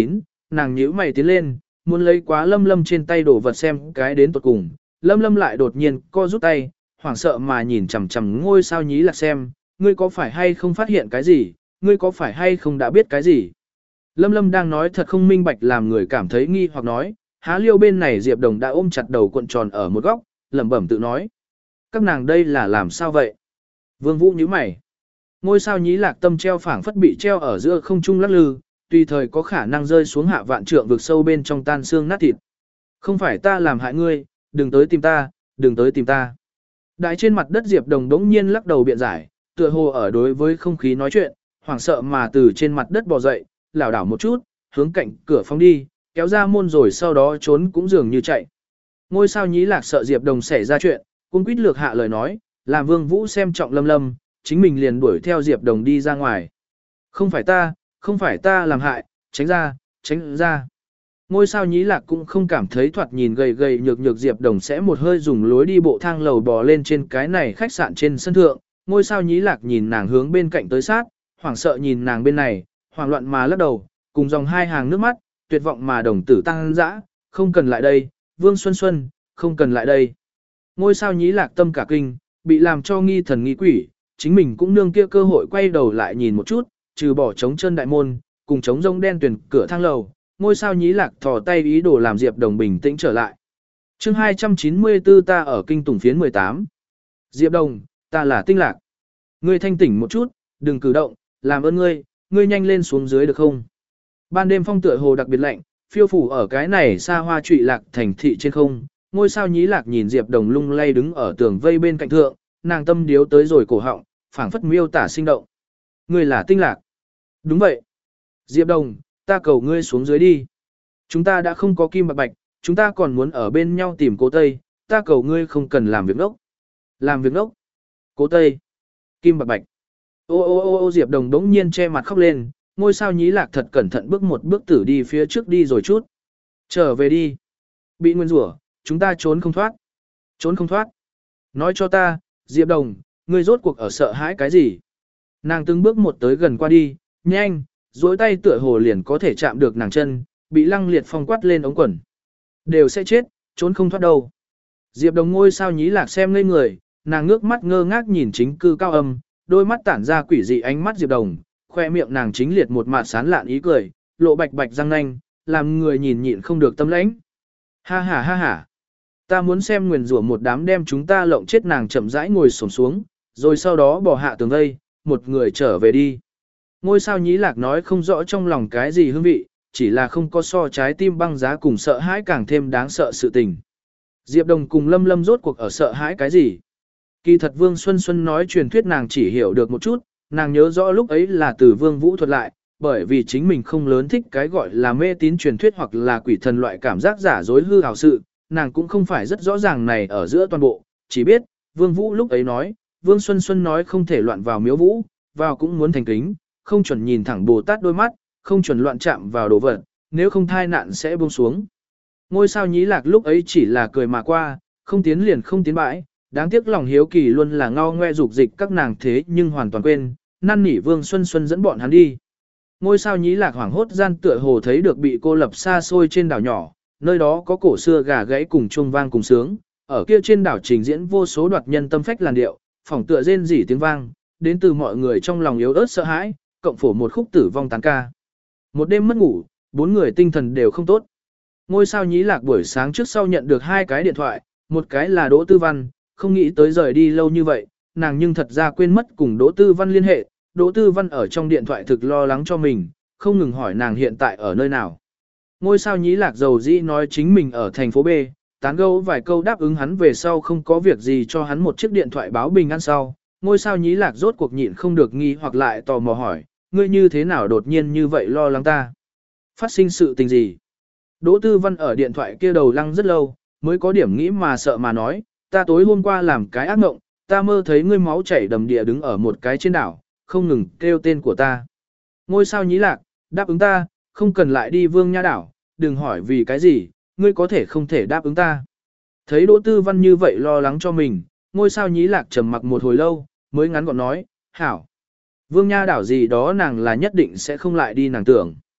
nàng nhíu mày tiến lên, muốn lấy quá Lâm Lâm trên tay đổ vật xem cái đến tuột cùng. Lâm Lâm lại đột nhiên co rút tay, hoảng sợ mà nhìn chằm chằm ngôi sao nhí lạc xem, ngươi có phải hay không phát hiện cái gì, ngươi có phải hay không đã biết cái gì. Lâm Lâm đang nói thật không minh bạch làm người cảm thấy nghi hoặc nói, há liêu bên này Diệp Đồng đã ôm chặt đầu cuộn tròn ở một góc, lẩm bẩm tự nói. Các nàng đây là làm sao vậy? Vương Vũ nhíu mày. Ngôi sao nhí lạc tâm treo phảng phất bị treo ở giữa không trung lắc lư, tùy thời có khả năng rơi xuống hạ vạn trượng vực sâu bên trong tan xương nát thịt. Không phải ta làm hại ngươi, đừng tới tìm ta, đừng tới tìm ta. Đại trên mặt đất Diệp Đồng đống nhiên lắc đầu biện giải, tựa hồ ở đối với không khí nói chuyện, hoảng sợ mà từ trên mặt đất bò dậy, lảo đảo một chút, hướng cạnh cửa phóng đi, kéo ra môn rồi sau đó trốn cũng dường như chạy. Ngôi sao nhí lạc sợ Diệp Đồng xảy ra chuyện, cũng quýt lược hạ lời nói, làm Vương Vũ xem trọng Lâm Lâm, chính mình liền đuổi theo Diệp Đồng đi ra ngoài. Không phải ta, không phải ta làm hại, tránh ra, tránh ra. Ngôi sao nhí lạc cũng không cảm thấy thoạt nhìn gầy gầy nhược nhược Diệp Đồng sẽ một hơi dùng lối đi bộ thang lầu bò lên trên cái này khách sạn trên sân thượng. Ngôi sao nhí lạc nhìn nàng hướng bên cạnh tới sát, hoảng sợ nhìn nàng bên này, hoảng loạn mà lắc đầu, cùng dòng hai hàng nước mắt, tuyệt vọng mà đồng tử tăng dã, không cần lại đây, Vương Xuân Xuân, không cần lại đây. Ngôi sao nhí lạc tâm cả kinh, bị làm cho nghi thần nghi quỷ, chính mình cũng nương kia cơ hội quay đầu lại nhìn một chút, trừ bỏ trống chân đại môn, cùng trống rông đen tuyển cửa thang lầu, ngôi sao nhí lạc thò tay ý đồ làm Diệp Đồng bình tĩnh trở lại. Chương hai trăm chín mươi tư ta ở kinh tùng phiến mười tám. Diệp Đồng, ta là Tinh Lạc. Ngươi thanh tỉnh một chút, đừng cử động, làm ơn ngươi, ngươi nhanh lên xuống dưới được không? Ban đêm phong tựa hồ đặc biệt lạnh, phiêu phủ ở cái này xa hoa trụy lạc thành thị trên không. Ngôi sao nhí lạc nhìn Diệp Đồng lung lay đứng ở tường vây bên cạnh thượng, nàng tâm điếu tới rồi cổ họng, phảng phất miêu tả sinh động. Ngươi là Tinh Lạc. Đúng vậy. Diệp Đồng, ta cầu ngươi xuống dưới đi. Chúng ta đã không có kim bạc bạch, chúng ta còn muốn ở bên nhau tìm Cố Tây, ta cầu ngươi không cần làm việc ngốc. Làm việc ngốc. Cố Tây. Kim bạc bạch. Ô ô ô ô Diệp Đồng đống nhiên che mặt khóc lên, ngôi sao nhí lạc thật cẩn thận bước một bước tử đi phía trước đi rồi chút. Trở về đi. Bị nguyên rủa, chúng ta trốn không thoát. Trốn không thoát. Nói cho ta, Diệp Đồng, ngươi rốt cuộc ở sợ hãi cái gì? Nàng từng bước một tới gần qua đi, nhanh, duỗi tay tựa hồ liền có thể chạm được nàng chân, bị lăng liệt phong quát lên ống quần. Đều sẽ chết, trốn không thoát đâu. Diệp Đồng ngôi sao nhí lạc xem ngây người, nàng ngước mắt ngơ ngác nhìn chính cư cao âm, đôi mắt tản ra quỷ dị ánh mắt Diệp Đồng, khoe miệng nàng chính liệt một mạt sán lạn ý cười, lộ bạch bạch răng nanh, làm người nhìn nhịn không được tâm lãnh. Ha ha ha ha. Ta muốn xem nguyền rủa một đám đem chúng ta lộng chết nàng chậm rãi ngồi xổm xuống, rồi sau đó bỏ hạ tường vây, một người trở về đi. Ngôi sao nhí lạc nói không rõ trong lòng cái gì hương vị, chỉ là không có so trái tim băng giá cùng sợ hãi càng thêm đáng sợ sự tình. Diệp Đồng cùng Lâm Lâm rốt cuộc ở sợ hãi cái gì? Kỳ thật Vương Xuân Xuân nói truyền thuyết nàng chỉ hiểu được một chút, nàng nhớ rõ lúc ấy là từ Vương Vũ thuật lại, bởi vì chính mình không lớn thích cái gọi là mê tín truyền thuyết hoặc là quỷ thần loại cảm giác giả dối hư hào sự, nàng cũng không phải rất rõ ràng này ở giữa toàn bộ, chỉ biết, Vương Vũ lúc ấy nói, Vương Xuân Xuân nói không thể loạn vào miếu vũ, vào cũng muốn thành kính, không chuẩn nhìn thẳng Bồ Tát đôi mắt, không chuẩn loạn chạm vào đồ vật, nếu không thai nạn sẽ buông xuống. Ngôi sao nhí lạc lúc ấy chỉ là cười mà qua, không tiến liền không tiến bãi, đáng tiếc lòng hiếu kỳ luôn là ngao ngoe dục dịch các nàng thế nhưng hoàn toàn quên, năn nỉ Vương Xuân Xuân dẫn bọn hắn đi. Ngôi sao nhí lạc hoảng hốt gian tựa hồ thấy được bị cô lập xa xôi trên đảo nhỏ, nơi đó có cổ xưa gà gãy cùng chuông vang cùng sướng, ở kia trên đảo trình diễn vô số đoạt nhân tâm phách làn điệu, phỏng tựa rên rỉ tiếng vang, đến từ mọi người trong lòng yếu ớt sợ hãi, cộng phổ một khúc tử vong tán ca. Một đêm mất ngủ, bốn người tinh thần đều không tốt. Ngôi sao nhí lạc buổi sáng trước sau nhận được hai cái điện thoại, một cái là Đỗ Tư Văn, không nghĩ tới rời đi lâu như vậy, nàng nhưng thật ra quên mất cùng Đỗ Tư Văn liên hệ. Đỗ Tư Văn ở trong điện thoại thực lo lắng cho mình, không ngừng hỏi nàng hiện tại ở nơi nào. Ngôi sao nhí lạc dầu dĩ nói chính mình ở thành phố B, tán gẫu vài câu đáp ứng hắn về sau không có việc gì cho hắn một chiếc điện thoại báo bình an sau. Ngôi sao nhí lạc rốt cuộc nhịn không được nghi hoặc lại tò mò hỏi, ngươi như thế nào đột nhiên như vậy lo lắng ta? Phát sinh sự tình gì? Đỗ Tư Văn ở điện thoại kia đầu lăng rất lâu, mới có điểm nghĩ mà sợ mà nói, ta tối hôm qua làm cái ác mộng, ta mơ thấy ngươi máu chảy đầm địa đứng ở một cái trên đảo, không ngừng kêu tên của ta. Ngôi sao nhí lạc, đáp ứng ta, không cần lại đi Vương Nha đảo, đừng hỏi vì cái gì, ngươi có thể không thể đáp ứng ta. Thấy Đỗ Tư Văn như vậy lo lắng cho mình, ngôi sao nhí lạc trầm mặc một hồi lâu, mới ngắn gọn nói, hảo. Vương Nha đảo gì đó nàng là nhất định sẽ không lại đi nàng tưởng.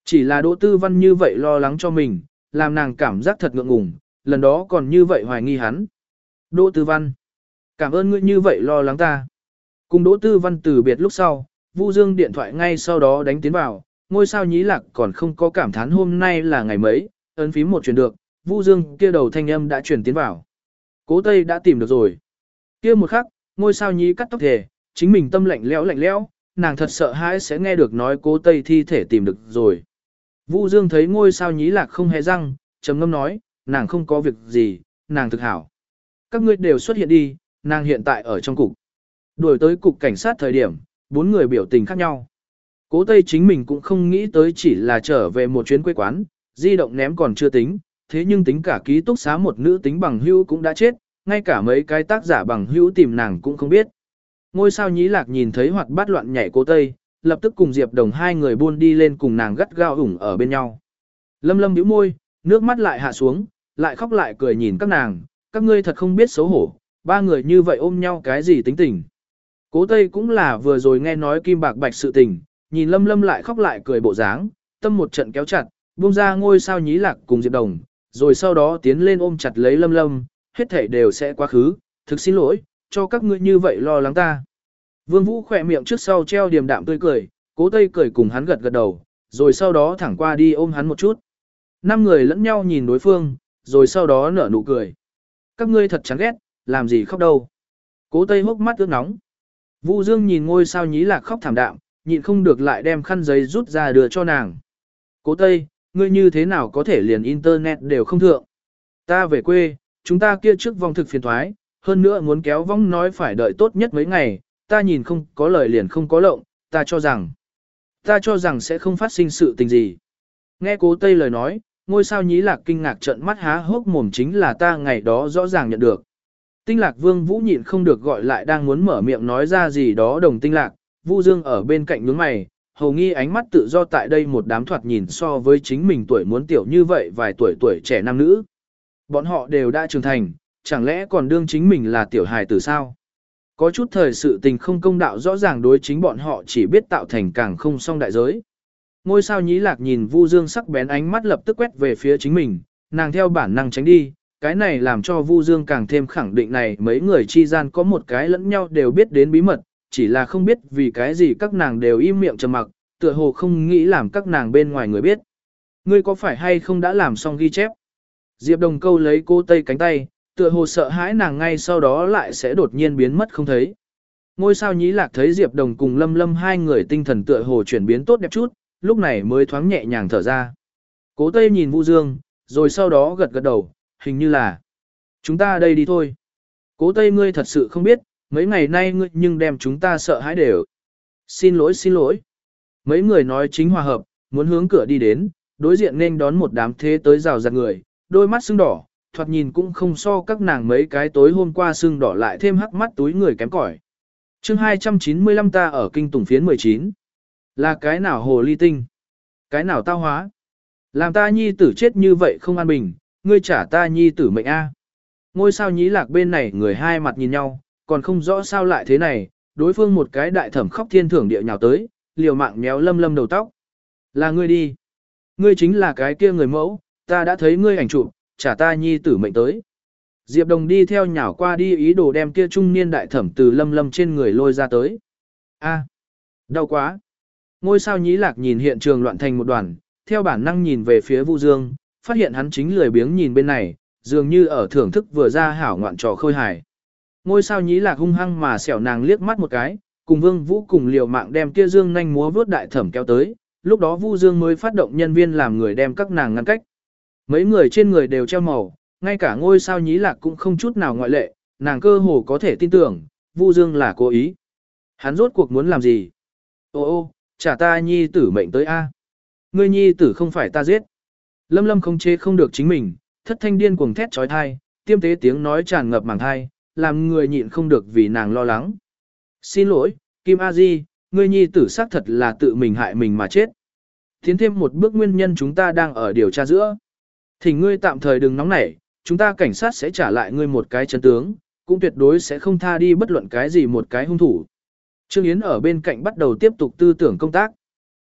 Chỉ là Đỗ Tư Văn như vậy lo lắng cho mình, làm nàng cảm giác thật ngượng ngùng, lần đó còn như vậy hoài nghi hắn. Đỗ Tư Văn, cảm ơn ngươi như vậy lo lắng ta. Cùng Đỗ Tư Văn từ biệt lúc sau, Vu Dương điện thoại ngay sau đó đánh tiến vào, ngôi sao nhí lạc còn không có cảm thán hôm nay là ngày mấy, ấn phím một chuyển được, Vu Dương kia đầu thanh âm đã chuyển tiến vào. Cố Tây đã tìm được rồi. Kia một khắc, ngôi sao nhí cắt tóc thề, chính mình tâm lạnh lẽo lạnh lẽo, nàng thật sợ hãi sẽ nghe được nói Cố Tây thi thể tìm được rồi. Vu Dương thấy ngôi sao nhí lạc không hề răng, trầm ngâm nói, nàng không có việc gì, nàng thực hảo. Các ngươi đều xuất hiện đi, nàng hiện tại ở trong cục. Đuổi tới cục cảnh sát thời điểm, bốn người biểu tình khác nhau. Cố Tây chính mình cũng không nghĩ tới chỉ là trở về một chuyến quê quán, di động ném còn chưa tính, thế nhưng tính cả ký túc xá một nữ tính bằng hữu cũng đã chết, ngay cả mấy cái tác giả bằng hữu tìm nàng cũng không biết. Ngôi sao nhí lạc nhìn thấy hoạt bát loạn nhảy Cố Tây, lập tức cùng Diệp Đồng hai người buôn đi lên cùng nàng gắt gao ủng ở bên nhau. Lâm Lâm nhíu môi, nước mắt lại hạ xuống, lại khóc lại cười nhìn các nàng, các ngươi thật không biết xấu hổ, ba người như vậy ôm nhau cái gì tính tình. Cố Tây cũng là vừa rồi nghe nói Kim Bạc Bạch sự tình, nhìn Lâm Lâm lại khóc lại cười bộ dáng, tâm một trận kéo chặt, buông ra ngôi sao nhí lạc cùng Diệp Đồng, rồi sau đó tiến lên ôm chặt lấy Lâm Lâm, hết thảy đều sẽ quá khứ, thực xin lỗi, cho các ngươi như vậy lo lắng ta. Vương Vũ khỏe miệng trước sau treo điềm đạm tươi cười, Cố Tây cười cùng hắn gật gật đầu, rồi sau đó thẳng qua đi ôm hắn một chút. Năm người lẫn nhau nhìn đối phương, rồi sau đó nở nụ cười. Các ngươi thật chán ghét, làm gì khóc đâu. Cố Tây hốc mắt ướt nóng. Vu Dương nhìn ngôi sao nhí lạc khóc thảm đạm, nhịn không được lại đem khăn giấy rút ra đưa cho nàng. Cố Tây, ngươi như thế nào có thể liền internet đều không thượng. Ta về quê, chúng ta kia trước vòng thực phiền thoái, hơn nữa muốn kéo vong nói phải đợi tốt nhất mấy ngày, ta nhìn không có lời liền không có lộng, ta cho rằng, ta cho rằng sẽ không phát sinh sự tình gì. Nghe Cố Tây lời nói, ngôi sao nhí lạc kinh ngạc trợn mắt há hốc mồm chính là ta ngày đó rõ ràng nhận được. Tinh Lạc Vương Vũ nhịn không được gọi lại đang muốn mở miệng nói ra gì đó đồng Tinh Lạc, Vu Dương ở bên cạnh nhướng mày, hầu nghi ánh mắt tự do tại đây một đám thoạt nhìn so với chính mình tuổi muốn tiểu như vậy vài tuổi tuổi trẻ nam nữ. Bọn họ đều đã trưởng thành, chẳng lẽ còn đương chính mình là tiểu hài tử sao? Có chút thời sự tình không công đạo rõ ràng đối chính bọn họ chỉ biết tạo thành càng không song đại giới. Ngôi sao nhí lạc nhìn Vu Dương sắc bén ánh mắt lập tức quét về phía chính mình, nàng theo bản năng tránh đi, cái này làm cho Vu Dương càng thêm khẳng định này mấy người chi gian có một cái lẫn nhau đều biết đến bí mật, chỉ là không biết vì cái gì các nàng đều im miệng trầm mặc, tựa hồ không nghĩ làm các nàng bên ngoài người biết. Ngươi có phải hay không đã làm xong ghi chép? Diệp Đồng câu lấy Cố Tây cánh tay, tựa hồ sợ hãi nàng ngay sau đó lại sẽ đột nhiên biến mất không thấy. Ngôi sao nhí lạc thấy Diệp Đồng cùng Lâm Lâm hai người tinh thần tựa hồ chuyển biến tốt đẹp chút, lúc này mới thoáng nhẹ nhàng thở ra. Cố Tây nhìn Vu Dương, rồi sau đó gật gật đầu, hình như là chúng ta đây đi thôi. Cố Tây ngươi thật sự không biết, mấy ngày nay ngươi nhưng đem chúng ta sợ hãi đều. Xin lỗi xin lỗi. Mấy người nói chính hòa hợp, muốn hướng cửa đi đến, đối diện nên đón một đám thế tới rào rạt người, đôi mắt sưng đỏ, thoạt nhìn cũng không so các nàng mấy cái tối hôm qua sưng đỏ lại thêm hắc mắt túi người kém cỏi. Chương hai trăm chín mươi lăm ta ở kinh tùng phiến mười chín. Là cái nào hồ ly tinh? Cái nào tao hóa? Làm ta nhi tử chết như vậy không an bình, ngươi trả ta nhi tử mệnh A. Ngôi sao nhí lạc bên này người hai mặt nhìn nhau, còn không rõ sao lại thế này, đối phương một cái đại thẩm khóc thiên thưởng địa nhào tới, liều mạng méo Lâm Lâm đầu tóc. Là ngươi đi. Ngươi chính là cái kia người mẫu, ta đã thấy ngươi ảnh chụp, trả ta nhi tử mệnh tới. Diệp Đồng đi theo nhào qua đi ý đồ đem kia trung niên đại thẩm từ Lâm Lâm trên người lôi ra tới. A, đau quá. Ngôi sao nhí lạc nhìn hiện trường loạn thành một đoàn, theo bản năng nhìn về phía Vu Dương, phát hiện hắn chính lười biếng nhìn bên này, dường như ở thưởng thức vừa ra hảo ngoạn trò khôi hài. Ngôi sao nhí lạc hung hăng mà xẻo nàng liếc mắt một cái, cùng Vương Vũ cùng liều mạng đem kia Dương nhanh múa vướt đại thẩm kéo tới, lúc đó Vu Dương mới phát động nhân viên làm người đem các nàng ngăn cách. Mấy người trên người đều treo màu, ngay cả ngôi sao nhí lạc cũng không chút nào ngoại lệ, nàng cơ hồ có thể tin tưởng, Vu Dương là cố ý. Hắn rốt cuộc muốn làm gì? Ô ô, trả ta nhi tử mệnh tới A. Ngươi nhi tử không phải ta giết. Lâm Lâm không chế không được chính mình, thất thanh điên cuồng thét trói thai, tiêm tế tiếng nói tràn ngập màng thai, làm người nhịn không được vì nàng lo lắng. Xin lỗi, Kim A Di, ngươi nhi tử xác thật là tự mình hại mình mà chết. Tiến thêm một bước nguyên nhân chúng ta đang ở điều tra giữa. Thỉnh ngươi tạm thời đừng nóng nảy, chúng ta cảnh sát sẽ trả lại ngươi một cái chân tướng, cũng tuyệt đối sẽ không tha đi bất luận cái gì một cái hung thủ. Trương Yến ở bên cạnh bắt đầu tiếp tục tư tưởng công tác.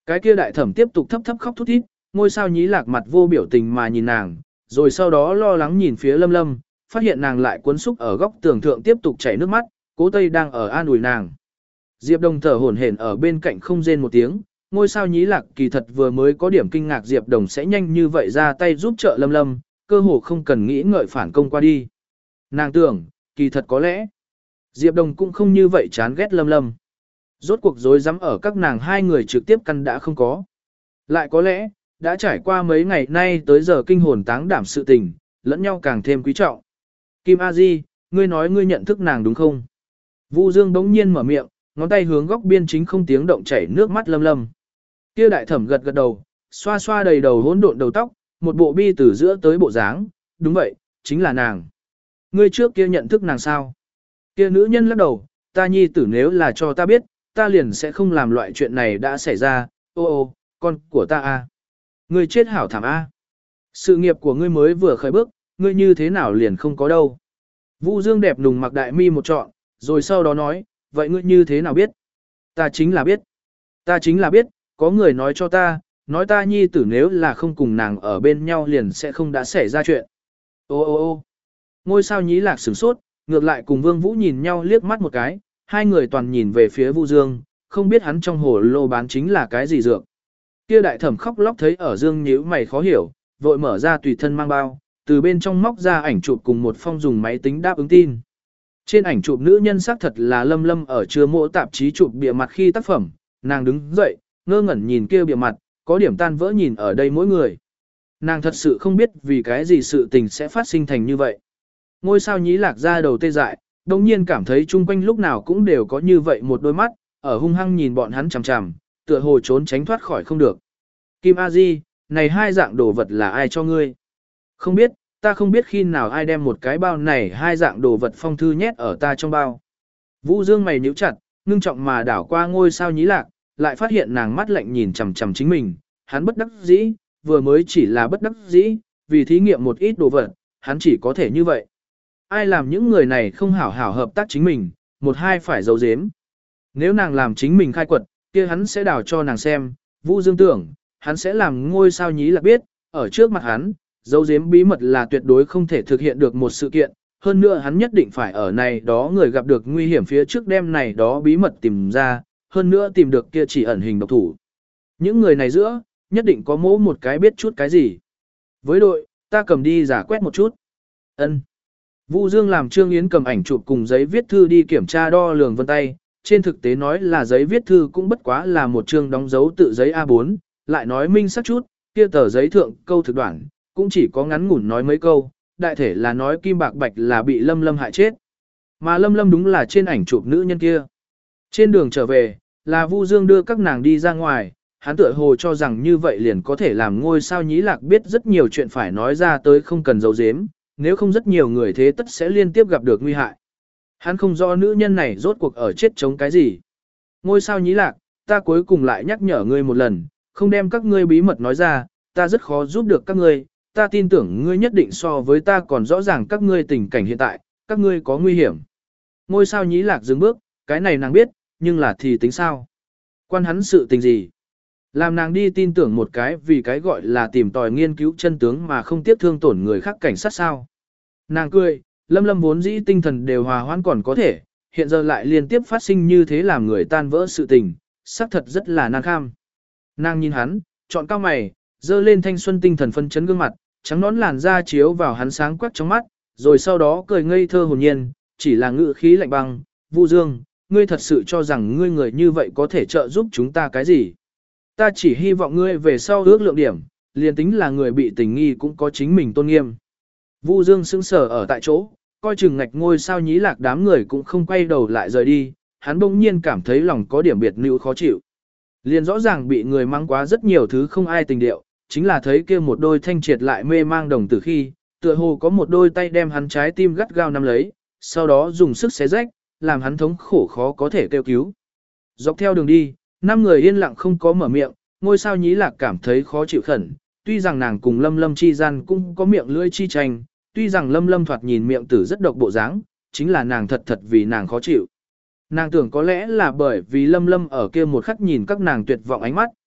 Cái kia đại thẩm tiếp tục thấp thấp khóc thút thít, ngôi sao nhí lạc mặt vô biểu tình mà nhìn nàng, rồi sau đó lo lắng nhìn phía Lâm Lâm, phát hiện nàng lại cuốn xúc ở góc tường thượng tiếp tục chảy nước mắt, Cố Tây đang ở an ủi nàng. Diệp Đồng thở hổn hển ở bên cạnh không rên một tiếng, ngôi sao nhí lạc kỳ thật vừa mới có điểm kinh ngạc Diệp Đồng sẽ nhanh như vậy ra tay giúp trợ Lâm Lâm, cơ hồ không cần nghĩ ngợi phản công qua đi. Nàng tưởng, kỳ thật có lẽ, Diệp Đồng cũng không như vậy chán ghét Lâm Lâm. Rốt cuộc dối dám ở các nàng hai người trực tiếp căn đã không có. Lại có lẽ, đã trải qua mấy ngày nay tới giờ kinh hồn táng đảm sự tình, lẫn nhau càng thêm quý trọng. Kim A Di, ngươi nói ngươi nhận thức nàng đúng không? Vu Dương đống nhiên mở miệng, ngón tay hướng góc biên chính không tiếng động chảy nước mắt Lâm Lâm. Kia đại thẩm gật gật đầu, xoa xoa đầy đầu hỗn độn đầu tóc, một bộ bi từ giữa tới bộ dáng, đúng vậy, chính là nàng. Ngươi trước kia nhận thức nàng sao? Kia nữ nhân lắc đầu, ta nhi tử nếu là cho ta biết, ta liền sẽ không làm loại chuyện này đã xảy ra, ô ô, con của ta a. Ngươi chết hảo thảm a. Sự nghiệp của ngươi mới vừa khởi bước, ngươi như thế nào liền không có đâu. Vu Dương đẹp nùng mặc đại mi một trọn, rồi sau đó nói, vậy ngươi như thế nào biết? Ta chính là biết. Ta chính là biết, có người nói cho ta, nói ta nhi tử nếu là không cùng nàng ở bên nhau liền sẽ không đã xảy ra chuyện. Ô ô ô ngôi sao nhí lạc sửng sốt, ngược lại cùng Vương Vũ nhìn nhau liếc mắt một cái, hai người toàn nhìn về phía Vu Dương, không biết hắn trong hồ lô bán chính là cái gì dược. Kia đại thẩm khóc lóc thấy ở Dương nhíu mày khó hiểu, vội mở ra tùy thân mang bao, từ bên trong móc ra ảnh chụp cùng một phong dùng máy tính đáp ứng tin. Trên ảnh chụp nữ nhân xác thật là Lâm Lâm ở chưa mộ tạp chí chụp bìa mặt khi tác phẩm, nàng đứng dậy, ngơ ngẩn nhìn kia bìa mặt, có điểm tan vỡ nhìn ở đây mỗi người. Nàng thật sự không biết vì cái gì sự tình sẽ phát sinh thành như vậy. Ngôi sao nhí lạc ra đầu tê dại, đồng nhiên cảm thấy chung quanh lúc nào cũng đều có như vậy một đôi mắt, ở hung hăng nhìn bọn hắn chằm chằm, tựa hồ trốn tránh thoát khỏi không được. Kim A Di, này hai dạng đồ vật là ai cho ngươi? Không biết, ta không biết khi nào ai đem một cái bao này hai dạng đồ vật phong thư nhét ở ta trong bao. Vũ Dương mày nhíu chặt, ngưng trọng mà đảo qua ngôi sao nhí lạc, lại phát hiện nàng mắt lạnh nhìn chằm chằm chính mình, hắn bất đắc dĩ, vừa mới chỉ là bất đắc dĩ, vì thí nghiệm một ít đồ vật, hắn chỉ có thể như vậy. Ai làm những người này không hảo hảo hợp tác chính mình, một hai phải giấu giếm. Nếu nàng làm chính mình khai quật, kia hắn sẽ đào cho nàng xem, Vũ Dương tưởng, hắn sẽ làm ngôi sao nhí lạc biết, ở trước mặt hắn, giấu giếm bí mật là tuyệt đối không thể thực hiện được một sự kiện, hơn nữa hắn nhất định phải ở này đó người gặp được nguy hiểm phía trước đêm này đó bí mật tìm ra, hơn nữa tìm được kia chỉ ẩn hình độc thủ. Những người này giữa, nhất định có mỗ một cái biết chút cái gì. Với đội, ta cầm đi giả quét một chút. Ân. Vu Dương làm Trương Yến cầm ảnh chụp cùng giấy viết thư đi kiểm tra đo lường vân tay, trên thực tế nói là giấy viết thư cũng bất quá là một chương đóng dấu tự giấy A bốn, lại nói minh xác chút, kia tờ giấy thượng câu thực đoạn, cũng chỉ có ngắn ngủn nói mấy câu, đại thể là nói Kim Bạc Bạch là bị Lâm Lâm hại chết. Mà Lâm Lâm đúng là trên ảnh chụp nữ nhân kia. Trên đường trở về, là Vu Dương đưa các nàng đi ra ngoài, hắn tựa hồ cho rằng như vậy liền có thể làm ngôi sao nhí lạc biết rất nhiều chuyện phải nói ra tới không cần giấu giếm, nếu không rất nhiều người thế tất sẽ liên tiếp gặp được nguy hại. Hắn không rõ nữ nhân này rốt cuộc ở chết chống cái gì. Ngôi sao nhí lạc, ta cuối cùng lại nhắc nhở ngươi một lần, không đem các ngươi bí mật nói ra, ta rất khó giúp được các ngươi, ta tin tưởng ngươi nhất định so với ta còn rõ ràng các ngươi tình cảnh hiện tại, các ngươi có nguy hiểm. Ngôi sao nhí lạc dừng bước, cái này nàng biết, nhưng là thì tính sao? Quan hắn sự tình gì? Làm nàng đi tin tưởng một cái vì cái gọi là tìm tòi nghiên cứu chân tướng mà không tiếp thương tổn người khác cảnh sát sao? Nàng cười, Lâm Lâm vốn dĩ tinh thần đều hòa hoãn còn có thể, hiện giờ lại liên tiếp phát sinh như thế làm người tan vỡ sự tình, xác thật rất là nan kham. Nàng nhìn hắn, chọn cao mày, dơ lên thanh xuân tinh thần phân chấn gương mặt, trắng nón làn da chiếu vào hắn sáng quắc trong mắt, rồi sau đó cười ngây thơ hồn nhiên, chỉ là ngữ khí lạnh băng, Vu Dương, ngươi thật sự cho rằng ngươi người như vậy có thể trợ giúp chúng ta cái gì? Ta chỉ hy vọng ngươi về sau ước lượng điểm, liền tính là người bị tình nghi cũng có chính mình tôn nghiêm. Vu Dương sững sờ ở tại chỗ, coi chừng ngạch ngôi sao nhí lạc đám người cũng không quay đầu lại rời đi, hắn bỗng nhiên cảm thấy lòng có điểm biệt nữ khó chịu. Liền rõ ràng bị người mang quá rất nhiều thứ không ai tình điệu, chính là thấy kia một đôi thanh triệt lại mê mang đồng tử khi, tựa hồ có một đôi tay đem hắn trái tim gắt gao nắm lấy, sau đó dùng sức xé rách, làm hắn thống khổ khó có thể kêu cứu. Dọc theo đường đi, năm người yên lặng không có mở miệng, ngôi sao nhí lạc cảm thấy khó chịu khẩn, tuy rằng nàng cùng Lâm Lâm chi gian cũng có miệng lưỡi chi tranh, tuy rằng Lâm Lâm thoạt nhìn miệng tử rất độc bộ dáng, chính là nàng thật thật vì nàng khó chịu. Nàng tưởng có lẽ là bởi vì Lâm Lâm ở kia một khắc nhìn các nàng tuyệt vọng ánh mắt,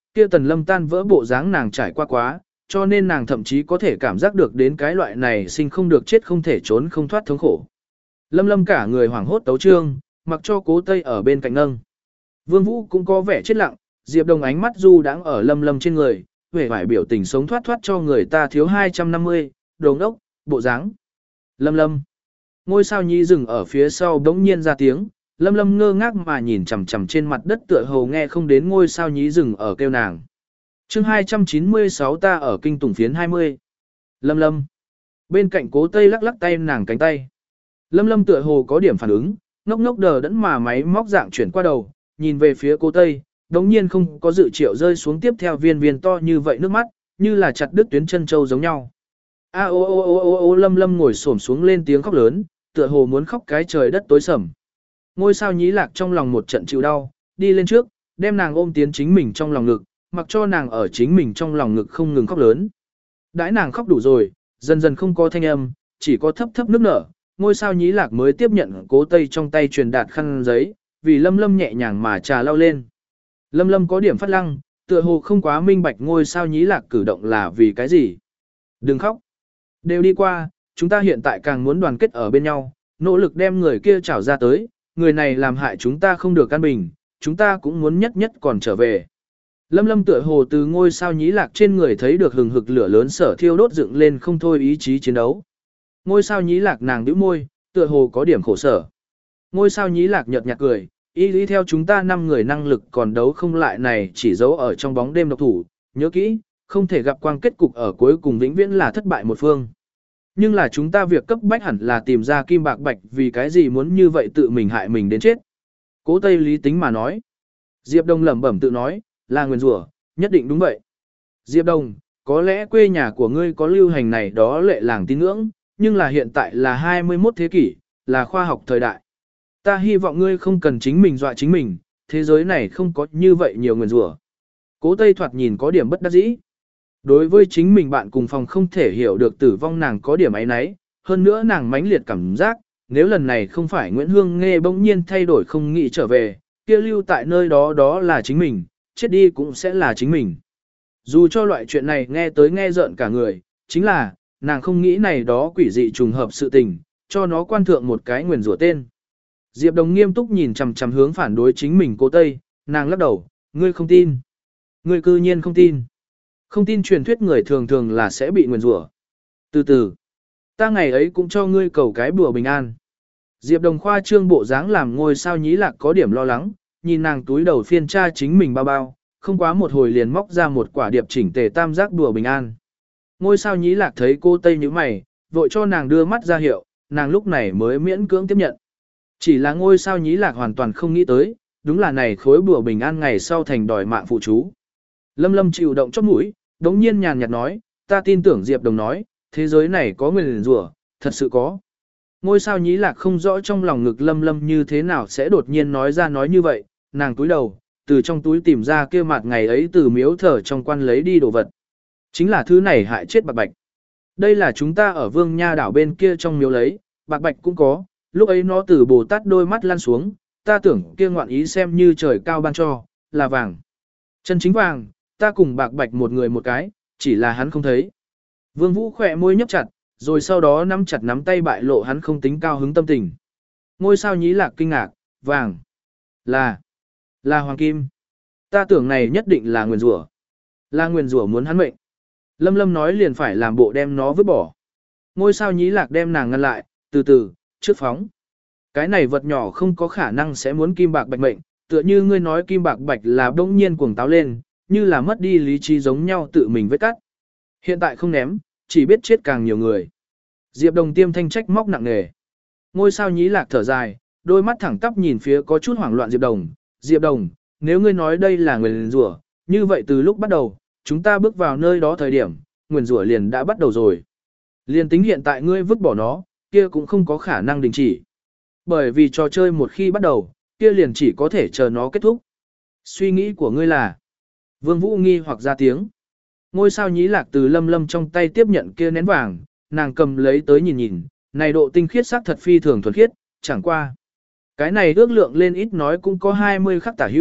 kia tần lâm tan vỡ bộ dáng nàng trải qua quá, cho nên nàng thậm chí có thể cảm giác được đến cái loại này sinh không được chết không thể trốn không thoát thống khổ. Lâm lâm cả người hoảng hốt tấu trương, mặc cho cố tây ở bên cạnh nâng. Vương Vũ cũng có vẻ chết lặng, Diệp Đồng ánh mắt du đãng ở lâm lâm trên người, vẻ vải biểu tình sống thoát thoát cho người ta thiếu hai trăm năm mươi, đồ ngốc, bộ dáng. Lâm lâm. Ngôi sao nhi dừng ở phía sau đống nhiên ra tiếng, lâm lâm ngơ ngác mà nhìn chằm chằm trên mặt đất tựa hồ nghe không đến ngôi sao nhí dừng ở kêu nàng. chương hai trăm chín mươi sáu ta ở kinh tùng phiến hai mươi. Lâm lâm. Bên cạnh cố tây lắc lắc tay nàng cánh tay. Lâm lâm tựa hồ có điểm phản ứng, ngốc ngốc đờ đẫn mà máy móc dạng chuyển qua đầu, nhìn về phía cố tây, đống nhiên không có dự triệu rơi xuống tiếp theo viên viên to như vậy nước mắt, như là chặt đứt tuyến chân châu giống nhau. A ô ô ô ô ô lâm lâm ngồi xổm xuống lên tiếng khóc lớn, tựa hồ muốn khóc cái trời đất tối sầm. Ngôi sao nhí lạc trong lòng một trận chịu đau, đi lên trước, đem nàng ôm tiến chính mình trong lòng ngực, mặc cho nàng ở chính mình trong lòng ngực không ngừng khóc lớn. Đãi nàng khóc đủ rồi, dần dần không có thanh âm, chỉ có thấp thấp nước nở, ngôi sao nhí lạc mới tiếp nhận cố tây trong tay truyền đạt khăn giấy, vì lâm lâm nhẹ nhàng mà trà lau lên. Lâm lâm có điểm phát lăng, tựa hồ không quá minh bạch ngôi sao nhí lạc cử động là vì cái gì. Đừng khóc. Đều đi qua, chúng ta hiện tại càng muốn đoàn kết ở bên nhau, nỗ lực đem người kia trảo ra tới, người này làm hại chúng ta không được an bình, chúng ta cũng muốn nhất nhất còn trở về. Lâm lâm tựa hồ từ ngôi sao nhí lạc trên người thấy được hừng hực lửa lớn sở thiêu đốt dựng lên không thôi ý chí chiến đấu. Ngôi sao nhí lạc nàng nhíu môi, tựa hồ có điểm khổ sở. Ngôi sao nhí lạc nhợt nhạt cười, ý lý theo chúng ta năm người năng lực còn đấu không lại này chỉ giấu ở trong bóng đêm độc thủ, nhớ kỹ, không thể gặp quang kết cục ở cuối cùng vĩnh viễn là thất bại một phương. Nhưng là chúng ta việc cấp bách hẳn là tìm ra kim bạc bạch vì cái gì muốn như vậy tự mình hại mình đến chết. Cố Tây lý tính mà nói. Diệp Đông lẩm bẩm tự nói, là nguyền rủa, nhất định đúng vậy. Diệp Đông, có lẽ quê nhà của ngươi có lưu hành này đó lệ làng tín ngưỡng, nhưng là hiện tại là hai mươi mốt thế kỷ, là khoa học thời đại. Ta hy vọng ngươi không cần chính mình dọa chính mình, thế giới này không có như vậy nhiều nguyền rủa. Cố Tây thoạt nhìn có điểm bất đắc dĩ. Đối với chính mình bạn cùng phòng không thể hiểu được tử vong nàng có điểm ấy nấy, hơn nữa nàng mãnh liệt cảm giác, nếu lần này không phải Nguyễn Hương Nghê bỗng nhiên thay đổi không nghĩ trở về, kia lưu tại nơi đó đó là chính mình, chết đi cũng sẽ là chính mình. Dù cho loại chuyện này nghe tới nghe rợn cả người, chính là, nàng không nghĩ này đó quỷ dị trùng hợp sự tình, cho nó quan thượng một cái nguyền rủa tên. Diệp Đồng nghiêm túc nhìn chằm chằm hướng phản đối chính mình cô Tây, nàng lắc đầu, ngươi không tin. Ngươi cư nhiên không tin. Không tin truyền thuyết người thường thường là sẽ bị nguyền rủa. Từ từ, ta ngày ấy cũng cho ngươi cầu cái bùa bình an. Diệp Đồng khoa trương bộ dáng làm ngôi sao nhí lạc có điểm lo lắng, nhìn nàng túi đầu phiên tra chính mình bao bao, không quá một hồi liền móc ra một quả điệp chỉnh tề tam giác bùa bình an. Ngôi sao nhí lạc thấy cô Tây như mày, vội cho nàng đưa mắt ra hiệu, nàng lúc này mới miễn cưỡng tiếp nhận. Chỉ là ngôi sao nhí lạc hoàn toàn không nghĩ tới, đúng là này khối bùa bình an ngày sau thành đòi mạng phụ chú. Lâm Lâm chịu động chóp mũi, đống nhiên nhàn nhạt nói, ta tin tưởng Diệp Đồng nói, thế giới này có nguyền rủa, thật sự có. Ngôi sao nhí lạc không rõ trong lòng ngực Lâm Lâm như thế nào sẽ đột nhiên nói ra nói như vậy, nàng túi đầu, từ trong túi tìm ra kia mặt ngày ấy từ miếu thờ trong quan lấy đi đồ vật. Chính là thứ này hại chết bạc bạch. Đây là chúng ta ở Vương Nha đảo bên kia trong miếu lấy, bạc bạch cũng có, lúc ấy nó từ Bồ Tát đôi mắt lăn xuống, ta tưởng kia ngoạn ý xem như trời cao ban cho, là vàng. Chân chính vàng, ta cùng bạc bạch một người một cái, chỉ là hắn không thấy. Vương Vũ khỏe môi nhấp chặt, rồi sau đó nắm chặt nắm tay bại lộ hắn không tính cao hứng tâm tình. Ngôi sao nhí lạc kinh ngạc, vàng, là, là hoàng kim. Ta tưởng này nhất định là nguyền rủa, là nguyền rủa muốn hắn mệnh. Lâm Lâm nói liền phải làm bộ đem nó vứt bỏ. Ngôi sao nhí lạc đem nàng ngăn lại, từ từ, trước phóng. Cái này vật nhỏ không có khả năng sẽ muốn kim bạc bạch mệnh, tựa như ngươi nói kim bạc bạch là bỗng nhiên cuồng táo lên, như là mất đi lý trí giống nhau tự mình vết cắt. Hiện tại không ném, chỉ biết chết càng nhiều người. Diệp Đồng tiêm thanh trách móc nặng nề. Ngôi sao nhí lạc thở dài, đôi mắt thẳng tắp nhìn phía có chút hoảng loạn Diệp Đồng. Diệp Đồng, nếu ngươi nói đây là nguyền rủa, như vậy từ lúc bắt đầu, chúng ta bước vào nơi đó thời điểm, nguyền rủa liền đã bắt đầu rồi. Liền tính hiện tại ngươi vứt bỏ nó, kia cũng không có khả năng đình chỉ. Bởi vì trò chơi một khi bắt đầu, kia liền chỉ có thể chờ nó kết thúc. Suy nghĩ của ngươi là... Vương Vũ nghi hoặc ra tiếng. Ngôi sao nhí lạc từ Lâm Lâm trong tay tiếp nhận kia nén vàng, nàng cầm lấy tới nhìn nhìn, này độ tinh khiết sắc thật phi thường thuần khiết, chẳng qua. Cái này ước lượng lên ít nói cũng có hai mươi khắc tả hưu,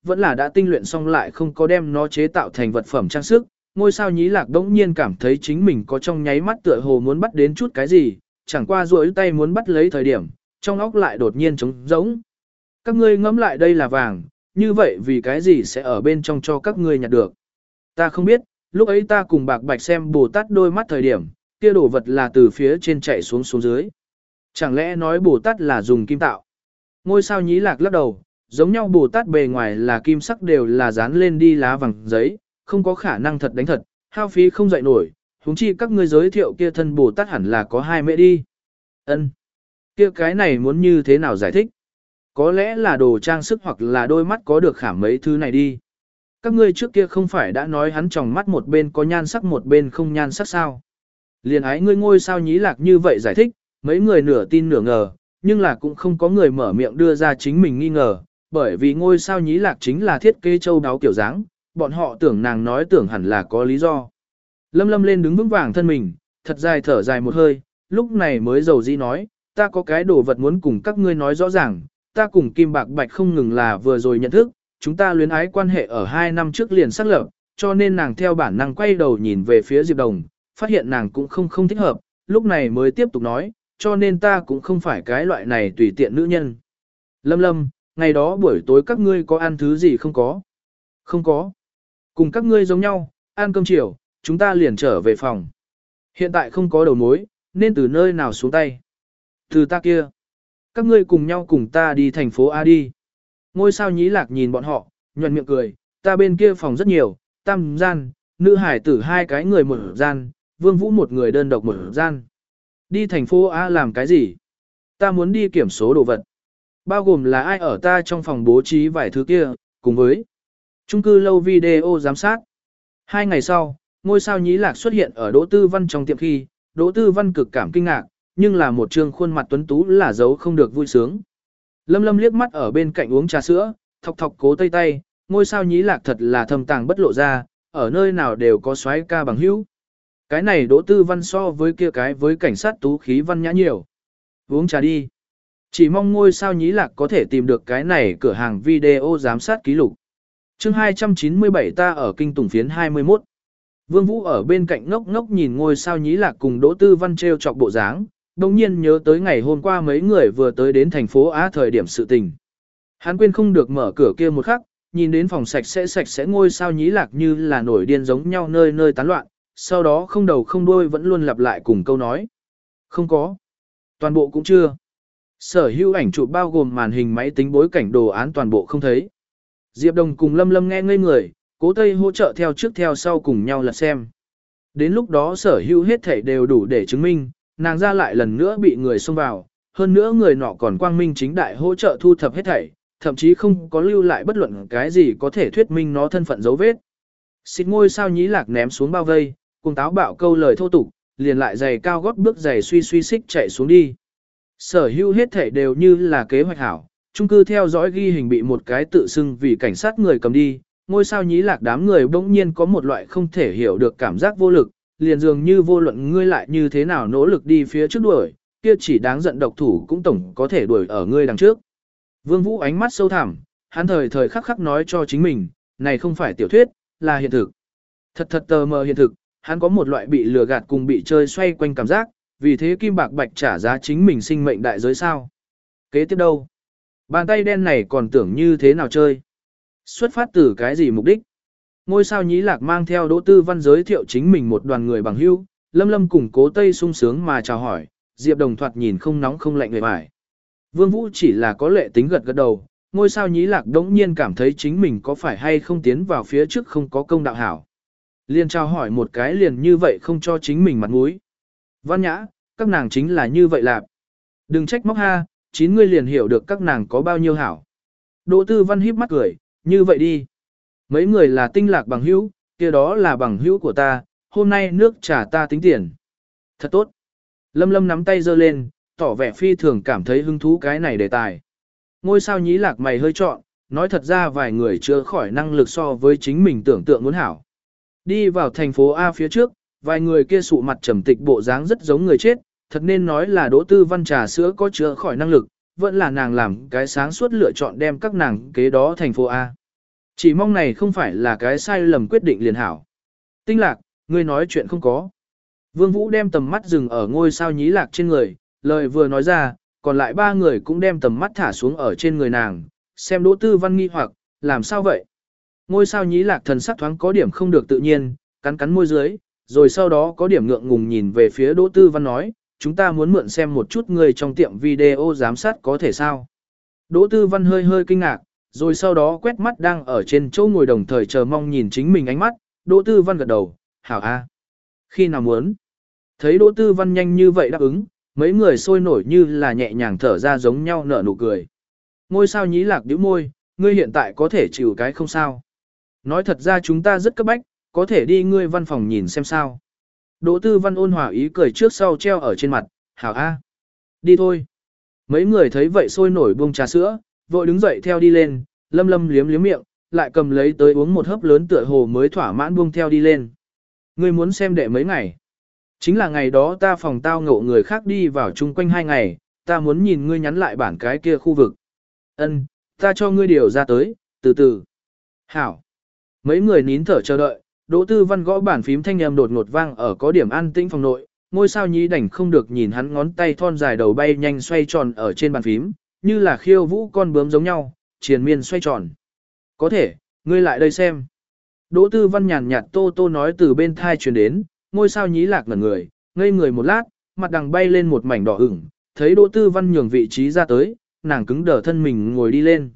vẫn là đã tinh luyện xong lại không có đem nó chế tạo thành vật phẩm trang sức. Ngôi sao nhí lạc đống nhiên cảm thấy chính mình có trong nháy mắt tựa hồ muốn bắt đến chút cái gì, chẳng qua duỗi tay muốn bắt lấy thời điểm, trong óc lại đột nhiên trống rỗng. Các ngươi ngẫm lại đây là vàng, như vậy vì cái gì sẽ ở bên trong cho các ngươi nhặt được? Ta không biết, lúc ấy ta cùng bạc bạch xem Bồ Tát đôi mắt thời điểm, kia đồ vật là từ phía trên chạy xuống xuống dưới. Chẳng lẽ nói Bồ Tát là dùng kim tạo? Ngôi sao nhí lạc lắc đầu, giống nhau Bồ Tát bề ngoài là kim sắc đều là dán lên đi lá vàng giấy, không có khả năng thật đánh thật, hao phí không dậy nổi, huống chi các ngươi giới thiệu kia thân Bồ Tát hẳn là có hai mẹ đi. Ân, kia cái này muốn như thế nào giải thích? Có lẽ là đồ trang sức hoặc là đôi mắt có được khảm mấy thứ này đi. Các ngươi trước kia không phải đã nói hắn tròng mắt một bên có nhan sắc một bên không nhan sắc sao? Liền ái ngươi ngôi sao nhí lạc như vậy giải thích, mấy người nửa tin nửa ngờ, nhưng là cũng không có người mở miệng đưa ra chính mình nghi ngờ, bởi vì ngôi sao nhí lạc chính là thiết kế châu đáo kiểu dáng, bọn họ tưởng nàng nói tưởng hẳn là có lý do. Lâm Lâm lên đứng vững vàng thân mình, thật dài thở dài một hơi, lúc này mới dầu dĩ nói, ta có cái đồ vật muốn cùng các ngươi nói rõ ràng, ta cùng Kim Bạc Bạch không ngừng là vừa rồi nhận thức, chúng ta luyến ái quan hệ ở hai năm trước liền xác lập, cho nên nàng theo bản năng quay đầu nhìn về phía Diệp Đồng, phát hiện nàng cũng không không thích hợp, lúc này mới tiếp tục nói, cho nên ta cũng không phải cái loại này tùy tiện nữ nhân. Lâm Lâm, ngày đó buổi tối các ngươi có ăn thứ gì không có? Không có. Cùng các ngươi giống nhau, ăn cơm chiều, chúng ta liền trở về phòng. Hiện tại không có đầu mối, nên từ nơi nào xuống tay? Từ ta kia. Các ngươi cùng nhau cùng ta đi thành phố A đi. Ngôi sao nhí lạc nhìn bọn họ, nhuận miệng cười, ta bên kia phòng rất nhiều, tam gian, nữ hải tử hai cái người một gian, Vương Vũ một người đơn độc một gian. Đi thành phố A làm cái gì? Ta muốn đi kiểm số đồ vật. Bao gồm là ai ở ta trong phòng bố trí vài thứ kia, cùng với chung cư lâu video giám sát. Hai ngày sau, ngôi sao nhí lạc xuất hiện ở Đỗ Tư Văn trong tiệm khi, Đỗ Tư Văn cực cảm kinh ngạc, nhưng là một trương khuôn mặt tuấn tú là dấu không được vui sướng. Lâm Lâm liếc mắt ở bên cạnh uống trà sữa, thọc thọc cố tây tay, ngôi sao nhí lạc thật là thâm tàng bất lộ ra, ở nơi nào đều có soái ca bằng hữu. Cái này Đỗ Tư Văn so với kia cái với cảnh sát tú khí văn nhã nhiều. Uống trà đi. Chỉ mong ngôi sao nhí lạc có thể tìm được cái này cửa hàng video giám sát ký lục. Chương hai trăm chín mươi bảy ta ở kinh tùng phiến hai mươi mốt. Vương Vũ ở bên cạnh ngốc ngốc nhìn ngôi sao nhí lạc cùng Đỗ Tư Văn treo chọc bộ dáng, đồng nhiên nhớ tới ngày hôm qua mấy người vừa tới đến thành phố Á thời điểm sự tình. Hắn quên không được mở cửa kia một khắc, nhìn đến phòng sạch sẽ sạch sẽ ngôi sao nhí lạc như là nổi điên giống nhau nơi nơi tán loạn, sau đó không đầu không đuôi vẫn luôn lặp lại cùng câu nói. Không có. Toàn bộ cũng chưa. Sở hữu ảnh chụp bao gồm màn hình máy tính bối cảnh đồ án toàn bộ không thấy. Diệp Đồng cùng Lâm Lâm nghe ngây người, Cố Tây hỗ trợ theo trước theo sau cùng nhau lật xem. Đến lúc đó sở hữu hết thảy đều đủ để chứng minh, nàng ra lại lần nữa bị người xông vào, hơn nữa người nọ còn quang minh chính đại hỗ trợ thu thập hết thảy, thậm chí không có lưu lại bất luận cái gì có thể thuyết minh nó thân phận dấu vết. Xịt ngôi sao nhí lạc ném xuống bao vây, cùng táo bạo câu lời thô tục, liền lại giày cao gót bước giày suy suy xích chạy xuống đi. Sở hữu hết thảy đều như là kế hoạch hảo, chung cư theo dõi ghi hình bị một cái tự xưng vì cảnh sát người cầm đi, ngôi sao nhí lạc đám người bỗng nhiên có một loại không thể hiểu được cảm giác vô lực, liền dường như vô luận ngươi lại như thế nào nỗ lực đi phía trước đuổi, kia chỉ đáng giận độc thủ cũng tổng có thể đuổi ở ngươi đằng trước. Vương Vũ ánh mắt sâu thẳm, hắn thời thời khắc khắc nói cho chính mình, này không phải tiểu thuyết, là hiện thực. Thật thật tờ mờ hiện thực, hắn có một loại bị lừa gạt cùng bị chơi xoay quanh cảm giác, vì thế Kim Bạc Bạch trả giá chính mình sinh mệnh đại giới sao. Kế tiếp đâu? Bàn tay đen này còn tưởng như thế nào chơi? Xuất phát từ cái gì mục đích? Ngôi sao nhí lạc mang theo Đỗ Tư Văn giới thiệu chính mình một đoàn người bằng hữu, Lâm Lâm cùng Cố Tây sung sướng mà chào hỏi, Diệp Đồng thoạt nhìn không nóng không lạnh người bài. Vương Vũ chỉ là có lệ tính gật gật đầu, ngôi sao nhí lạc đống nhiên cảm thấy chính mình có phải hay không tiến vào phía trước không có công đạo hảo. Liền chào hỏi một cái liền như vậy không cho chính mình mặt mũi. Văn nhã, các nàng chính là như vậy lạp. Đừng trách móc ha, chín ngươi liền hiểu được các nàng có bao nhiêu hảo. Đỗ Tư Văn híp mắt cười, như vậy đi. Mấy người là tinh lạc bằng hữu, kia đó là bằng hữu của ta, hôm nay nước trà ta tính tiền. Thật tốt. Lâm Lâm nắm tay giơ lên, tỏ vẻ phi thường cảm thấy hứng thú cái này đề tài. Ngôi sao nhí lạc mày hơi trọn, nói thật ra vài người chưa khỏi năng lực so với chính mình tưởng tượng muốn hảo. Đi vào thành phố A phía trước, vài người kia sụ mặt trầm tịch bộ dáng rất giống người chết, thật nên nói là Đỗ Tư Văn trà sữa có chữa khỏi năng lực, vẫn là nàng làm cái sáng suốt lựa chọn đem các nàng kế đó thành phố A. Chỉ mong này không phải là cái sai lầm quyết định liền hảo. Tinh lạc, ngươi nói chuyện không có. Vương Vũ đem tầm mắt dừng ở ngôi sao nhí lạc trên người, lời vừa nói ra, còn lại ba người cũng đem tầm mắt thả xuống ở trên người nàng, xem Đỗ Tư Văn nghi hoặc, làm sao vậy? Ngôi sao nhí lạc thần sắc thoáng có điểm không được tự nhiên, cắn cắn môi dưới, rồi sau đó có điểm ngượng ngùng nhìn về phía Đỗ Tư Văn nói, chúng ta muốn mượn xem một chút người trong tiệm video giám sát có thể sao? Đỗ Tư Văn hơi hơi kinh ngạc, rồi sau đó quét mắt đang ở trên chỗ ngồi đồng thời chờ mong nhìn chính mình ánh mắt, Đỗ Tư Văn gật đầu, hảo a. Khi nào muốn? Thấy Đỗ Tư Văn nhanh như vậy đáp ứng, mấy người sôi nổi như là nhẹ nhàng thở ra giống nhau nở nụ cười. Ngôi sao nhí lạc nhíu môi, ngươi hiện tại có thể chịu cái không sao. Nói thật ra chúng ta rất cấp bách, có thể đi ngươi văn phòng nhìn xem sao. Đỗ Tư Văn ôn hòa ý cười trước sau treo ở trên mặt, hảo a. Đi thôi. Mấy người thấy vậy sôi nổi buông trà sữa, vội đứng dậy theo đi lên, Lâm Lâm liếm liếm miệng, lại cầm lấy tới uống một hớp lớn tựa hồ mới thỏa mãn buông theo đi lên. Ngươi muốn xem đệ mấy ngày? Chính là ngày đó ta phòng tao ngộ người khác đi vào chung quanh hai ngày, ta muốn nhìn ngươi nhắn lại bản cái kia khu vực. Ân, ta cho ngươi điều ra tới, từ từ. Hảo. Mấy người nín thở chờ đợi, Đỗ Tư Văn gõ bản phím thanh âm đột ngột vang ở có điểm an tĩnh phòng nội, ngôi sao nhí đảnh không được nhìn hắn ngón tay thon dài đầu bay nhanh xoay tròn ở trên bàn phím, như là khiêu vũ con bướm giống nhau, triền miên xoay tròn. Có thể, ngươi lại đây xem. Đỗ Tư Văn nhàn nhạt tô tô nói từ bên thai truyền đến, ngôi sao nhí lạc ngẩn người, ngây người một lát, mặt đằng bay lên một mảnh đỏ ửng, thấy Đỗ Tư Văn nhường vị trí ra tới, nàng cứng đờ thân mình ngồi đi lên.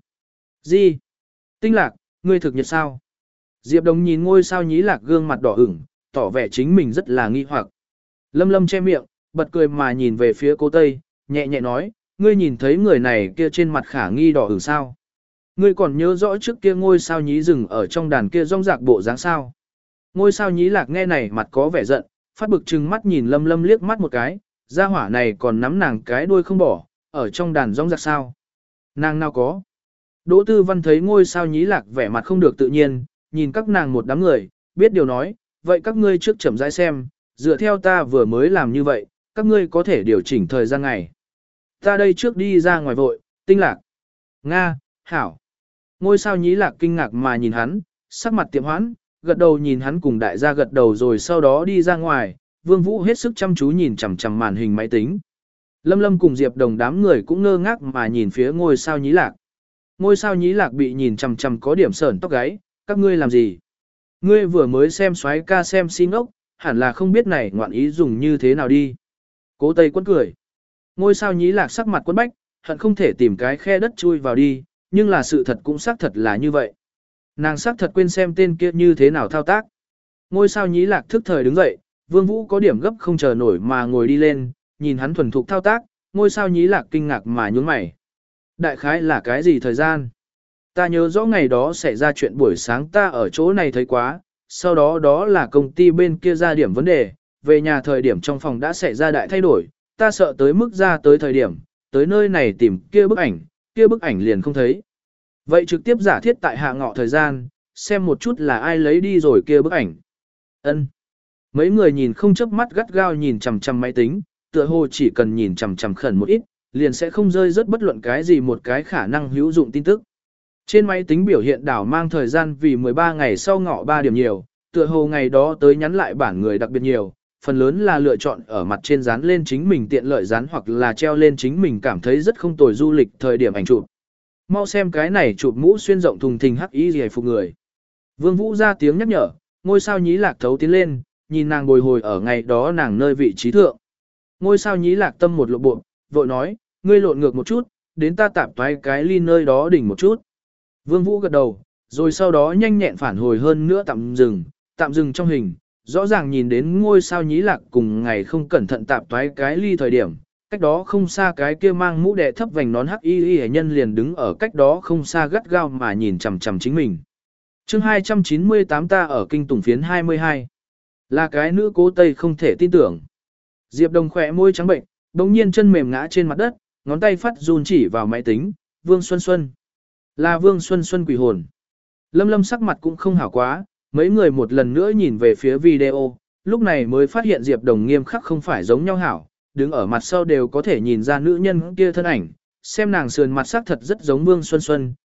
Gì? Tinh lạc, ngươi thực nhiệt sao? Diệp Đồng nhìn ngôi sao nhí lạc gương mặt đỏ ửng, tỏ vẻ chính mình rất là nghi hoặc. Lâm Lâm che miệng, bật cười mà nhìn về phía cô Tây, nhẹ nhẹ nói, ngươi nhìn thấy người này kia trên mặt khả nghi đỏ ửng sao? Ngươi còn nhớ rõ trước kia ngôi sao nhí rừng ở trong đàn kia rong rạc bộ dáng sao? Ngôi sao nhí lạc nghe này mặt có vẻ giận, phát bực trừng mắt nhìn Lâm Lâm liếc mắt một cái, gia hỏa này còn nắm nàng cái đuôi không bỏ, ở trong đàn rong rạc sao? Nàng nào có? Đỗ Tư Văn thấy ngôi sao nhí lạc vẻ mặt không được tự nhiên, nhìn các nàng một đám người, biết điều nói, vậy các ngươi trước chậm rãi xem, dựa theo ta vừa mới làm như vậy, các ngươi có thể điều chỉnh thời gian ngày. Ta đây trước đi ra ngoài vội, Tinh lạc. Nga, hảo. Ngôi sao nhí lạc kinh ngạc mà nhìn hắn, sắc mặt tiệm hoãn, gật đầu nhìn hắn cùng đại gia gật đầu rồi sau đó đi ra ngoài, Vương Vũ hết sức chăm chú nhìn chằm chằm màn hình máy tính. Lâm Lâm cùng Diệp Đồng đám người cũng ngơ ngác mà nhìn phía ngôi sao nhí lạc. Ngôi sao nhí lạc bị nhìn chằm chằm có điểm sởn tóc gáy, các ngươi làm gì? Ngươi vừa mới xem xoáy ca xem xin ốc, hẳn là không biết này ngoạn ý dùng như thế nào đi. Cố Tây quấn cười. Ngôi sao nhí lạc sắc mặt quấn bách, hận không thể tìm cái khe đất chui vào đi, nhưng là sự thật cũng xác thật là như vậy. Nàng xác thật quên xem tên kia như thế nào thao tác. Ngôi sao nhí lạc thức thời đứng dậy, Vương Vũ có điểm gấp không chờ nổi mà ngồi đi lên, nhìn hắn thuần thục thao tác, ngôi sao nhí lạc kinh ngạc mà nhún mày. Đại khái là cái gì thời gian? Ta nhớ rõ ngày đó xảy ra chuyện buổi sáng ta ở chỗ này thấy quá, sau đó đó là công ty bên kia ra điểm vấn đề, về nhà thời điểm trong phòng đã xảy ra đại thay đổi, ta sợ tới mức ra tới thời điểm, tới nơi này tìm kia bức ảnh, kia bức ảnh liền không thấy. Vậy trực tiếp giả thiết tại hạ ngọ thời gian, xem một chút là ai lấy đi rồi kia bức ảnh. Ân. Mấy người nhìn không chớp mắt gắt gao nhìn chằm chằm máy tính, tựa hồ chỉ cần nhìn chằm chằm khẩn một ít, liền sẽ không rơi rớt bất luận cái gì một cái khả năng hữu dụng tin tức. Trên máy tính biểu hiện đảo mang thời gian vì mười ba ngày sau ngọ ba điểm nhiều, tựa hồ ngày đó tới nhắn lại bản người đặc biệt nhiều, phần lớn là lựa chọn ở mặt trên dán lên chính mình tiện lợi dán hoặc là treo lên chính mình cảm thấy rất không tồi du lịch thời điểm ảnh chụp. Mau xem cái này chụp mũ xuyên rộng thùng thình hắc y gì phục người. Vương Vũ ra tiếng nhắc nhở, ngôi sao nhí lạc thấu tiến lên, nhìn nàng bồi hồi ở ngày đó nàng nơi vị trí thượng. Ngôi sao nhí lạc tâm một lộ bộ, vội nói, ngươi lộn ngược một chút, đến ta tạp toái cái ly nơi đó đỉnh một chút. Vương Vũ gật đầu, rồi sau đó nhanh nhẹn phản hồi hơn nữa tạm dừng, tạm dừng trong hình, rõ ràng nhìn đến ngôi sao nhí lạc cùng ngày không cẩn thận tạp toái cái ly thời điểm, cách đó không xa cái kia mang mũ đè thấp vành nón hắc y y nhân liền đứng ở cách đó không xa gắt gao mà nhìn chằm chằm chính mình. Chương hai trăm chín mươi tám ta ở kinh tùng phiến hai mươi hai. Là cái nữ Cố Tây không thể tin tưởng. Diệp Đồng khỏe môi trắng bệnh, đồng nhiên chân mềm ngã trên mặt đất, ngón tay phát run chỉ vào máy tính, Vương Xuân Xuân. Là Vương Xuân Xuân quỷ hồn. Lâm Lâm sắc mặt cũng không hảo quá, mấy người một lần nữa nhìn về phía video, lúc này mới phát hiện Diệp Đồng nghiêm khắc không phải giống nhau hảo, đứng ở mặt sau đều có thể nhìn ra nữ nhân kia thân ảnh, xem nàng sườn mặt sắc thật rất giống Vương Xuân Xuân,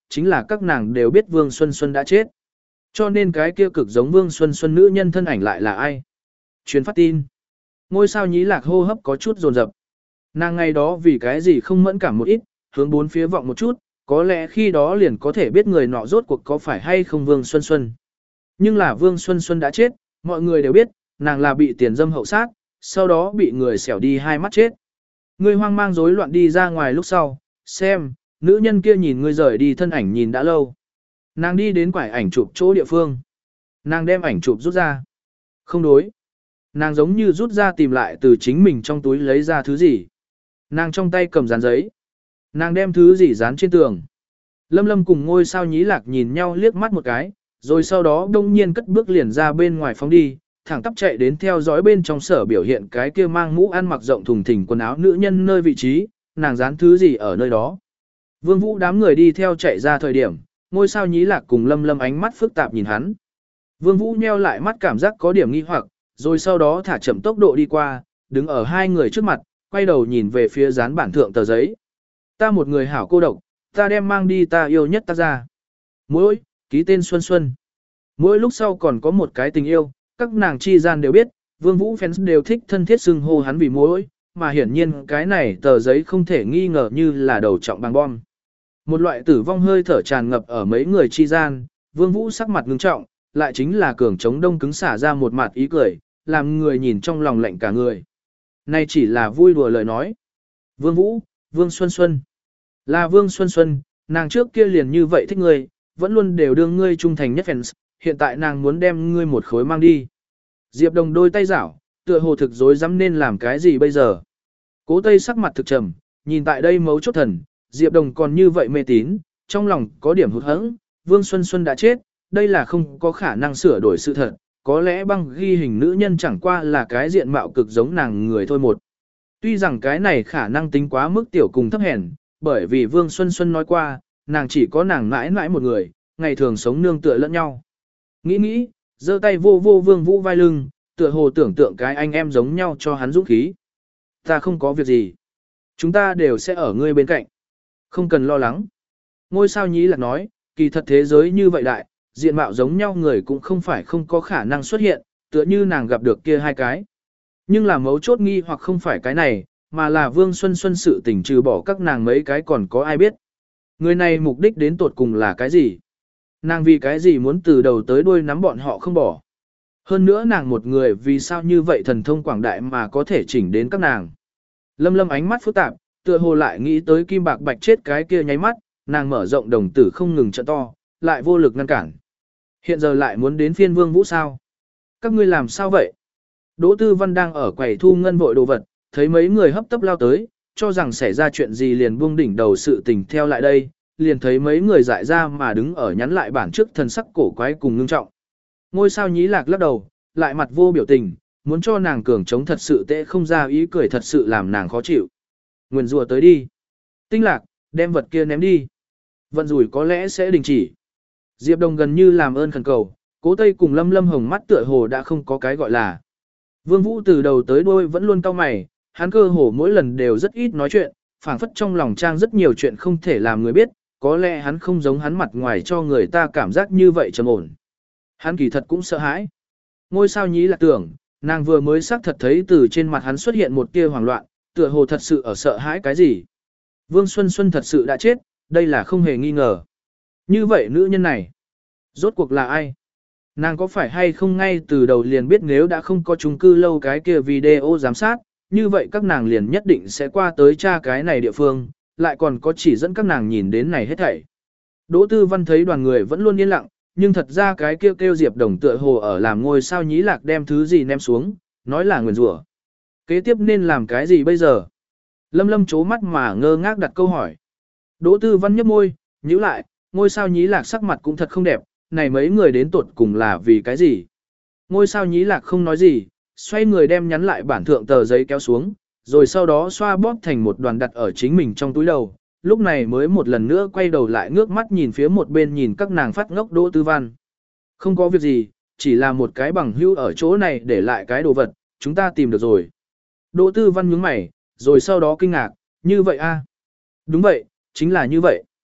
chính là các nàng đều biết Vương Xuân Xuân đã chết. Cho nên cái kia cực giống Vương Xuân Xuân nữ nhân thân ảnh lại là ai? Truyền phát tin. Ngôi sao nhí lạc hô hấp có chút dồn dập. Nàng ngày đó vì cái gì không mẫn cảm một ít, hướng bốn phía vọng một chút, có lẽ khi đó liền có thể biết người nọ rốt cuộc có phải hay không Vương Xuân Xuân. Nhưng là Vương Xuân Xuân đã chết, mọi người đều biết, nàng là bị tiền dâm hậu sát, sau đó bị người xẻo đi hai mắt chết. Ngươi hoang mang rối loạn đi ra ngoài lúc sau, xem, nữ nhân kia nhìn ngươi rời đi thân ảnh nhìn đã lâu. Nàng đi đến quải ảnh chụp chỗ địa phương. Nàng đem ảnh chụp rút ra. Không đối. Nàng giống như rút ra tìm lại từ chính mình trong túi lấy ra thứ gì. Nàng trong tay cầm dán giấy. Nàng đem thứ gì dán trên tường. Lâm Lâm cùng ngôi sao nhí lạc nhìn nhau liếc mắt một cái, rồi sau đó đông nhiên cất bước liền ra bên ngoài phóng đi, thẳng tắp chạy đến theo dõi bên trong sở biểu hiện cái kia mang mũ ăn mặc rộng thùng thình quần áo nữ nhân nơi vị trí, nàng dán thứ gì ở nơi đó. Vương Vũ đám người đi theo chạy ra thời điểm, ngôi sao nhí lạc cùng Lâm Lâm ánh mắt phức tạp nhìn hắn. Vương Vũ nheo lại mắt cảm giác có điểm nghi hoặc, rồi sau đó thả chậm tốc độ đi qua, đứng ở hai người trước mặt, quay đầu nhìn về phía dán bản thượng tờ giấy. Ta một người hảo cô độc, ta đem mang đi ta yêu nhất ta ra. Mỗi, ký tên Xuân Xuân. Mỗi lúc sau còn có một cái tình yêu, các nàng chi gian đều biết, Vương Vũ fans đều thích thân thiết xưng hô hắn vì mỗi, mà hiển nhiên cái này tờ giấy không thể nghi ngờ như là đầu trọng bằng bom. Một loại tử vong hơi thở tràn ngập ở mấy người chi gian, Vương Vũ sắc mặt ngưng trọng, lại chính là cường chống đông cứng xả ra một mặt ý cười, làm người nhìn trong lòng lạnh cả người. Này chỉ là vui đùa lời nói. Vương Vũ, Vương Xuân Xuân. Là Vương Xuân Xuân, nàng trước kia liền như vậy thích ngươi, vẫn luôn đều đương ngươi trung thành nhất fans, hiện tại nàng muốn đem ngươi một khối mang đi. Diệp Đồng đôi tay giảo, tựa hồ thực dối dám nên làm cái gì bây giờ. Cố Tây sắc mặt thực trầm, nhìn tại đây mấu chốt thần, Diệp Đồng còn như vậy mê tín, trong lòng có điểm hụt hẫng, Vương Xuân Xuân đã chết, đây là không có khả năng sửa đổi sự thật, có lẽ băng ghi hình nữ nhân chẳng qua là cái diện mạo cực giống nàng người thôi một. Tuy rằng cái này khả năng tính quá mức tiểu cùng thấp hèn, bởi vì Vương Xuân Xuân nói qua, nàng chỉ có nàng mãi mãi một người, ngày thường sống nương tựa lẫn nhau. Nghĩ nghĩ, giơ tay vô vô Vương Vũ vai lưng, tựa hồ tưởng tượng cái anh em giống nhau cho hắn dũng khí. Ta không có việc gì. Chúng ta đều sẽ ở ngươi bên cạnh. Không cần lo lắng. Ngôi sao nhí lạc nói, kỳ thật thế giới như vậy đại, diện mạo giống nhau người cũng không phải không có khả năng xuất hiện, tựa như nàng gặp được kia hai cái. Nhưng là mấu chốt nghi hoặc không phải cái này, mà là Vương Xuân Xuân sự tình trừ bỏ các nàng mấy cái còn có ai biết. Người này mục đích đến tột cùng là cái gì? Nàng vì cái gì muốn từ đầu tới đuôi nắm bọn họ không bỏ? Hơn nữa nàng một người vì sao như vậy thần thông quảng đại mà có thể chỉnh đến các nàng? Lâm Lâm ánh mắt phức tạp, tựa hồ lại nghĩ tới Kim Bạc Bạch chết cái kia nháy mắt, nàng mở rộng đồng tử không ngừng trợ to, lại vô lực ngăn cản. Hiện giờ lại muốn đến phiên Vương Vũ sao? Các ngươi làm sao vậy? Đỗ Tư Văn đang ở quầy thu ngân vội đồ vật, thấy mấy người hấp tấp lao tới, cho rằng xảy ra chuyện gì liền buông đỉnh đầu sự tình theo lại đây, liền thấy mấy người dại ra mà đứng ở nhắn lại bản trước thần sắc cổ quái cùng ngưng trọng. Ngôi sao nhí lạc lắc đầu, lại mặt vô biểu tình, muốn cho nàng cường chống thật sự tệ không ra ý cười thật sự làm nàng khó chịu. Nguyền rùa tới đi. Tinh lạc, đem vật kia ném đi. Vận rủi có lẽ sẽ đình chỉ. Diệp Đồng gần như làm ơn khẩn cầu, Cố Tây cùng Lâm Lâm hồng mắt tựa hồ đã không có cái gọi là. Vương Vũ từ đầu tới đuôi vẫn luôn cau mày, hắn cơ hồ mỗi lần đều rất ít nói chuyện, phảng phất trong lòng trang rất nhiều chuyện không thể làm người biết, có lẽ hắn không giống hắn mặt ngoài cho người ta cảm giác như vậy trầm ổn. Hắn kỳ thật cũng sợ hãi. Ngôi sao nhí lạc tưởng, nàng vừa mới xác thật thấy từ trên mặt hắn xuất hiện một tia hoảng loạn, tựa hồ thật sự ở sợ hãi cái gì. Vương Xuân Xuân thật sự đã chết, đây là không hề nghi ngờ. Như vậy nữ nhân này, rốt cuộc là ai? Nàng có phải hay không ngay từ đầu liền biết nếu đã không có chung cư lâu cái kia video giám sát, như vậy các nàng liền nhất định sẽ qua tới tra cái này địa phương, lại còn có chỉ dẫn các nàng nhìn đến này hết thảy. Đỗ Tư Văn thấy đoàn người vẫn luôn yên lặng, nhưng thật ra cái kêu kêu Diệp Đồng tựa hồ ở làm ngôi sao nhí lạc đem thứ gì ném xuống, nói là nguyền rủa. Kế tiếp nên làm cái gì bây giờ? Lâm Lâm chố mắt mà ngơ ngác đặt câu hỏi. Đỗ Tư Văn nhếch môi, nhíu lại, ngôi sao nhí lạc sắc mặt cũng thật không đẹp, này mấy người đến tuột cùng là vì cái gì? Ngôi sao nhí lạc không nói gì, xoay người đem nhắn lại bản thượng tờ giấy kéo xuống, rồi sau đó xoa bóp thành một đoàn đặt ở chính mình trong túi đầu, lúc này mới một lần nữa quay đầu lại ngước mắt nhìn phía một bên nhìn các nàng phát ngốc Đỗ Tư Văn. Không có việc gì, chỉ là một cái bằng hữu ở chỗ này để lại cái đồ vật, chúng ta tìm được rồi. Đỗ Tư Văn nhướng mày, rồi sau đó kinh ngạc, như vậy a? Đúng vậy, chính là như vậy.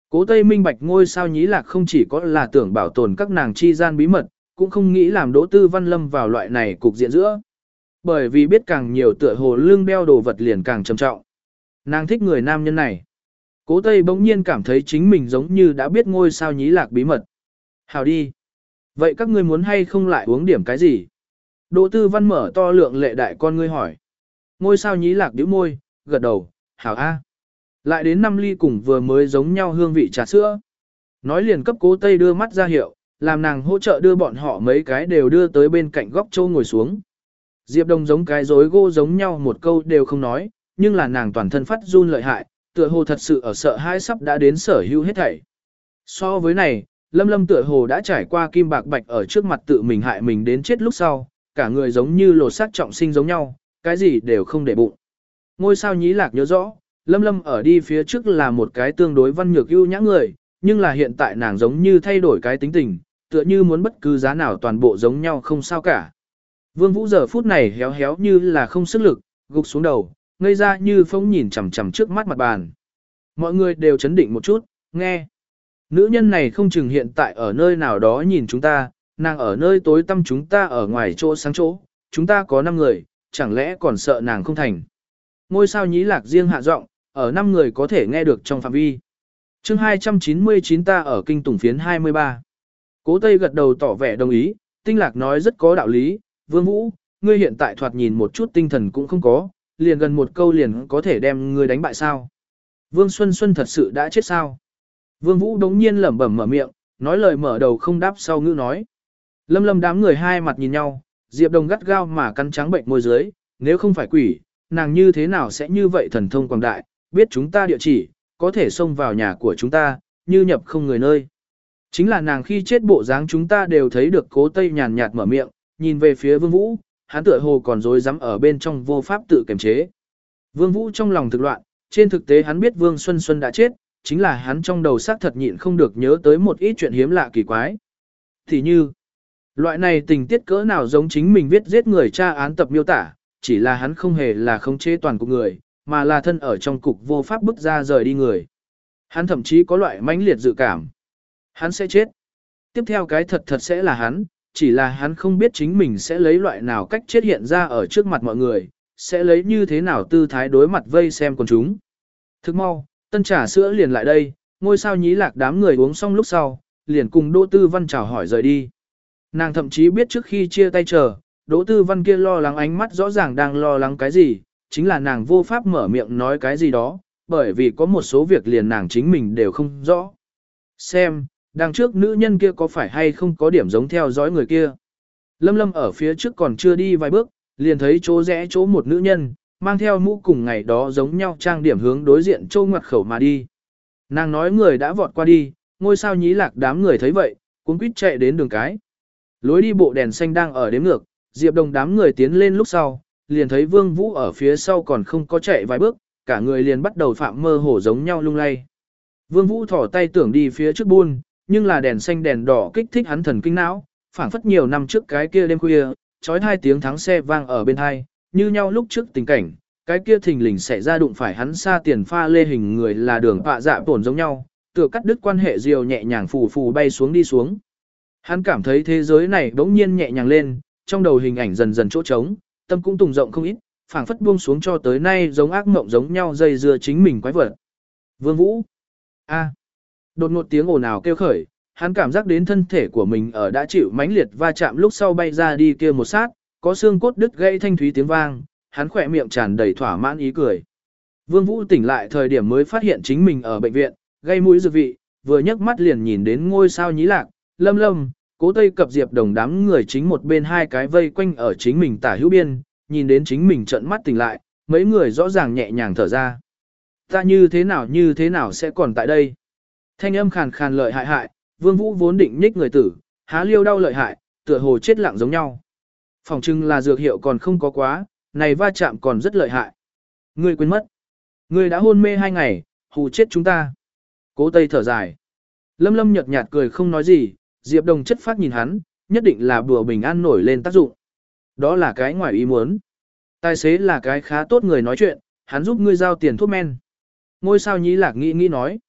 Cố Tây minh bạch ngôi sao nhí lạc không chỉ có là tưởng bảo tồn các nàng chi gian bí mật, cũng không nghĩ làm Đỗ Tư Văn lâm vào loại này cục diện giữa. Bởi vì biết càng nhiều tựa hồ lưng đeo đồ vật liền càng trầm trọng. Nàng thích người nam nhân này. Cố Tây bỗng nhiên cảm thấy chính mình giống như đã biết ngôi sao nhí lạc bí mật. Hào đi. Vậy các ngươi muốn hay không lại uống điểm cái gì? Đỗ Tư Văn mở to lượng lệ đại con ngươi hỏi. Ngôi sao nhí lạc nhíu môi, gật đầu, hảo a. Lại đến năm ly cùng vừa mới giống nhau hương vị trà sữa. Nói liền cấp Cố Tây đưa mắt ra hiệu, làm nàng hỗ trợ đưa bọn họ mấy cái đều đưa tới bên cạnh góc châu ngồi xuống. Diệp Đồng giống cái rối gô giống nhau một câu đều không nói, nhưng là nàng toàn thân phát run lợi hại, tựa hồ thật sự ở sợ hãi sắp đã đến sở hữu hết thảy. So với này, Lâm Lâm tựa hồ đã trải qua kim bạc bạch ở trước mặt tự mình hại mình đến chết lúc sau, cả người giống như lột xác trọng sinh giống nhau, cái gì đều không để bụng. Ngôi sao nhí lạc nhớ rõ, Lâm Lâm ở đi phía trước là một cái tương đối văn nhược ưu nhã người, nhưng là hiện tại nàng giống như thay đổi cái tính tình, tựa như muốn bất cứ giá nào toàn bộ giống nhau không sao cả. Vương Vũ giờ phút này héo héo như là không sức lực, gục xuống đầu, ngây ra như phóng nhìn chằm chằm trước mắt mặt bàn. Mọi người đều chấn định một chút, nghe. Nữ nhân này không chừng hiện tại ở nơi nào đó nhìn chúng ta, nàng ở nơi tối tăm chúng ta ở ngoài chỗ sáng chỗ, chúng ta có năm người, chẳng lẽ còn sợ nàng không thành. Ngôi sao nhí lạc riêng hạ giọng, ở năm người có thể nghe được trong phạm vi. Chương hai trăm chín mươi chín ta ở kinh tùng phiến hai mươi ba. Cố Tây gật đầu tỏ vẻ đồng ý, Tinh Lạc nói rất có đạo lý, Vương Vũ, ngươi hiện tại thoạt nhìn một chút tinh thần cũng không có, liền gần một câu liền có thể đem ngươi đánh bại sao. Vương Xuân Xuân thật sự đã chết sao? Vương Vũ đống nhiên lẩm bẩm mở miệng, nói lời mở đầu không đáp sau ngữ nói. Lâm Lâm đám người hai mặt nhìn nhau, Diệp Đồng gắt gao mà cắn trắng bệnh môi dưới, nếu không phải quỷ, nàng như thế nào sẽ như vậy thần thông quảng đại, biết chúng ta địa chỉ, có thể xông vào nhà của chúng ta, như nhập không người nơi. Chính là nàng khi chết bộ dáng chúng ta đều thấy được Cố Tây nhàn nhạt mở miệng, nhìn về phía Vương Vũ, hắn tựa hồ còn rối rắm ở bên trong vô pháp tự kiềm chế. Vương Vũ trong lòng thực loạn, trên thực tế hắn biết Vương Xuân Xuân đã chết, chính là hắn trong đầu xác thật nhịn không được nhớ tới một ít chuyện hiếm lạ kỳ quái. Thì như, loại này tình tiết cỡ nào giống chính mình viết giết người tra án tập miêu tả, chỉ là hắn không hề là khống chế toàn cục người, mà là thân ở trong cục vô pháp bức ra rời đi người. Hắn thậm chí có loại mãnh liệt dự cảm. Hắn sẽ chết. Tiếp theo cái thật thật sẽ là hắn, chỉ là hắn không biết chính mình sẽ lấy loại nào cách chết hiện ra ở trước mặt mọi người, sẽ lấy như thế nào tư thái đối mặt vây xem con chúng. Thức mau, tân trà sữa liền lại đây, ngôi sao nhí lạc đám người uống xong lúc sau, liền cùng Đỗ Tư Văn chào hỏi rời đi. Nàng thậm chí biết trước khi chia tay chờ, Đỗ Tư Văn kia lo lắng ánh mắt rõ ràng đang lo lắng cái gì, chính là nàng vô pháp mở miệng nói cái gì đó, bởi vì có một số việc liền nàng chính mình đều không rõ. Xem, đằng trước nữ nhân kia có phải hay không có điểm giống theo dõi người kia. Lâm Lâm ở phía trước còn chưa đi vài bước, liền thấy chỗ rẽ chỗ một nữ nhân, mang theo mũ cùng ngày đó giống nhau trang điểm hướng đối diện châu ngoặt khẩu mà đi. Nàng nói người đã vọt qua đi, ngôi sao nhí lạc đám người thấy vậy, cuống quýt chạy đến đường cái. Lối đi bộ đèn xanh đang ở đếm ngược, Diệp Đồng đám người tiến lên lúc sau, liền thấy Vương Vũ ở phía sau còn không có chạy vài bước, cả người liền bắt đầu phạm mơ hổ giống nhau lung lay. Vương Vũ thỏ tay tưởng đi phía trước buôn, nhưng là đèn xanh đèn đỏ kích thích hắn thần kinh não, phảng phất nhiều năm trước cái kia đêm khuya, chói hai tiếng thắng xe vang ở bên hai, như nhau lúc trước tình cảnh, cái kia thình lình xảy ra đụng phải hắn xa tiền pha lê hình người là đường họa dạ tổn giống nhau, tựa cắt đứt quan hệ diều nhẹ nhàng phù phù bay xuống đi xuống. Hắn cảm thấy thế giới này bỗng nhiên nhẹ nhàng lên, trong đầu hình ảnh dần dần chỗ trống, tâm cũng tùng rộng không ít, phảng phất buông xuống cho tới nay giống ác mộng giống nhau dây dưa chính mình quái vật. Vương Vũ. A. Đột ngột tiếng ồn ào kêu khởi, hắn cảm giác đến thân thể của mình ở đã chịu mãnh liệt va chạm lúc sau bay ra đi kia một sát, có xương cốt đứt gãy thanh thúy tiếng vang, hắn khỏe miệng tràn đầy thỏa mãn ý cười. Vương Vũ tỉnh lại thời điểm mới phát hiện chính mình ở bệnh viện, gây mũi dược vị, vừa nhấc mắt liền nhìn đến ngôi sao nhí lạc, Lâm Lâm, Cố Tây cập Diệp Đồng đám người chính một bên hai cái vây quanh ở chính mình tả hữu biên, nhìn đến chính mình trợn mắt tỉnh lại, mấy người rõ ràng nhẹ nhàng thở ra. Ta như thế nào như thế nào sẽ còn tại đây? Thanh âm khàn khàn lợi hại hại, Vương Vũ vốn định nhích người tử, há liêu đau lợi hại, tựa hồ chết lặng giống nhau. Phòng trưng là dược hiệu còn không có quá, này va chạm còn rất lợi hại. Ngươi quên mất. Ngươi đã hôn mê hai ngày, hù chết chúng ta. Cố Tây thở dài. Lâm Lâm nhợt nhạt cười không nói gì, Diệp Đồng chất phát nhìn hắn, nhất định là bùa bình an nổi lên tác dụng. Đó là cái ngoài ý muốn. Tài xế là cái khá tốt người nói chuyện, hắn giúp ngươi giao tiền thuốc men. Ngôi sao nhí lạc nghĩ nghĩ nói.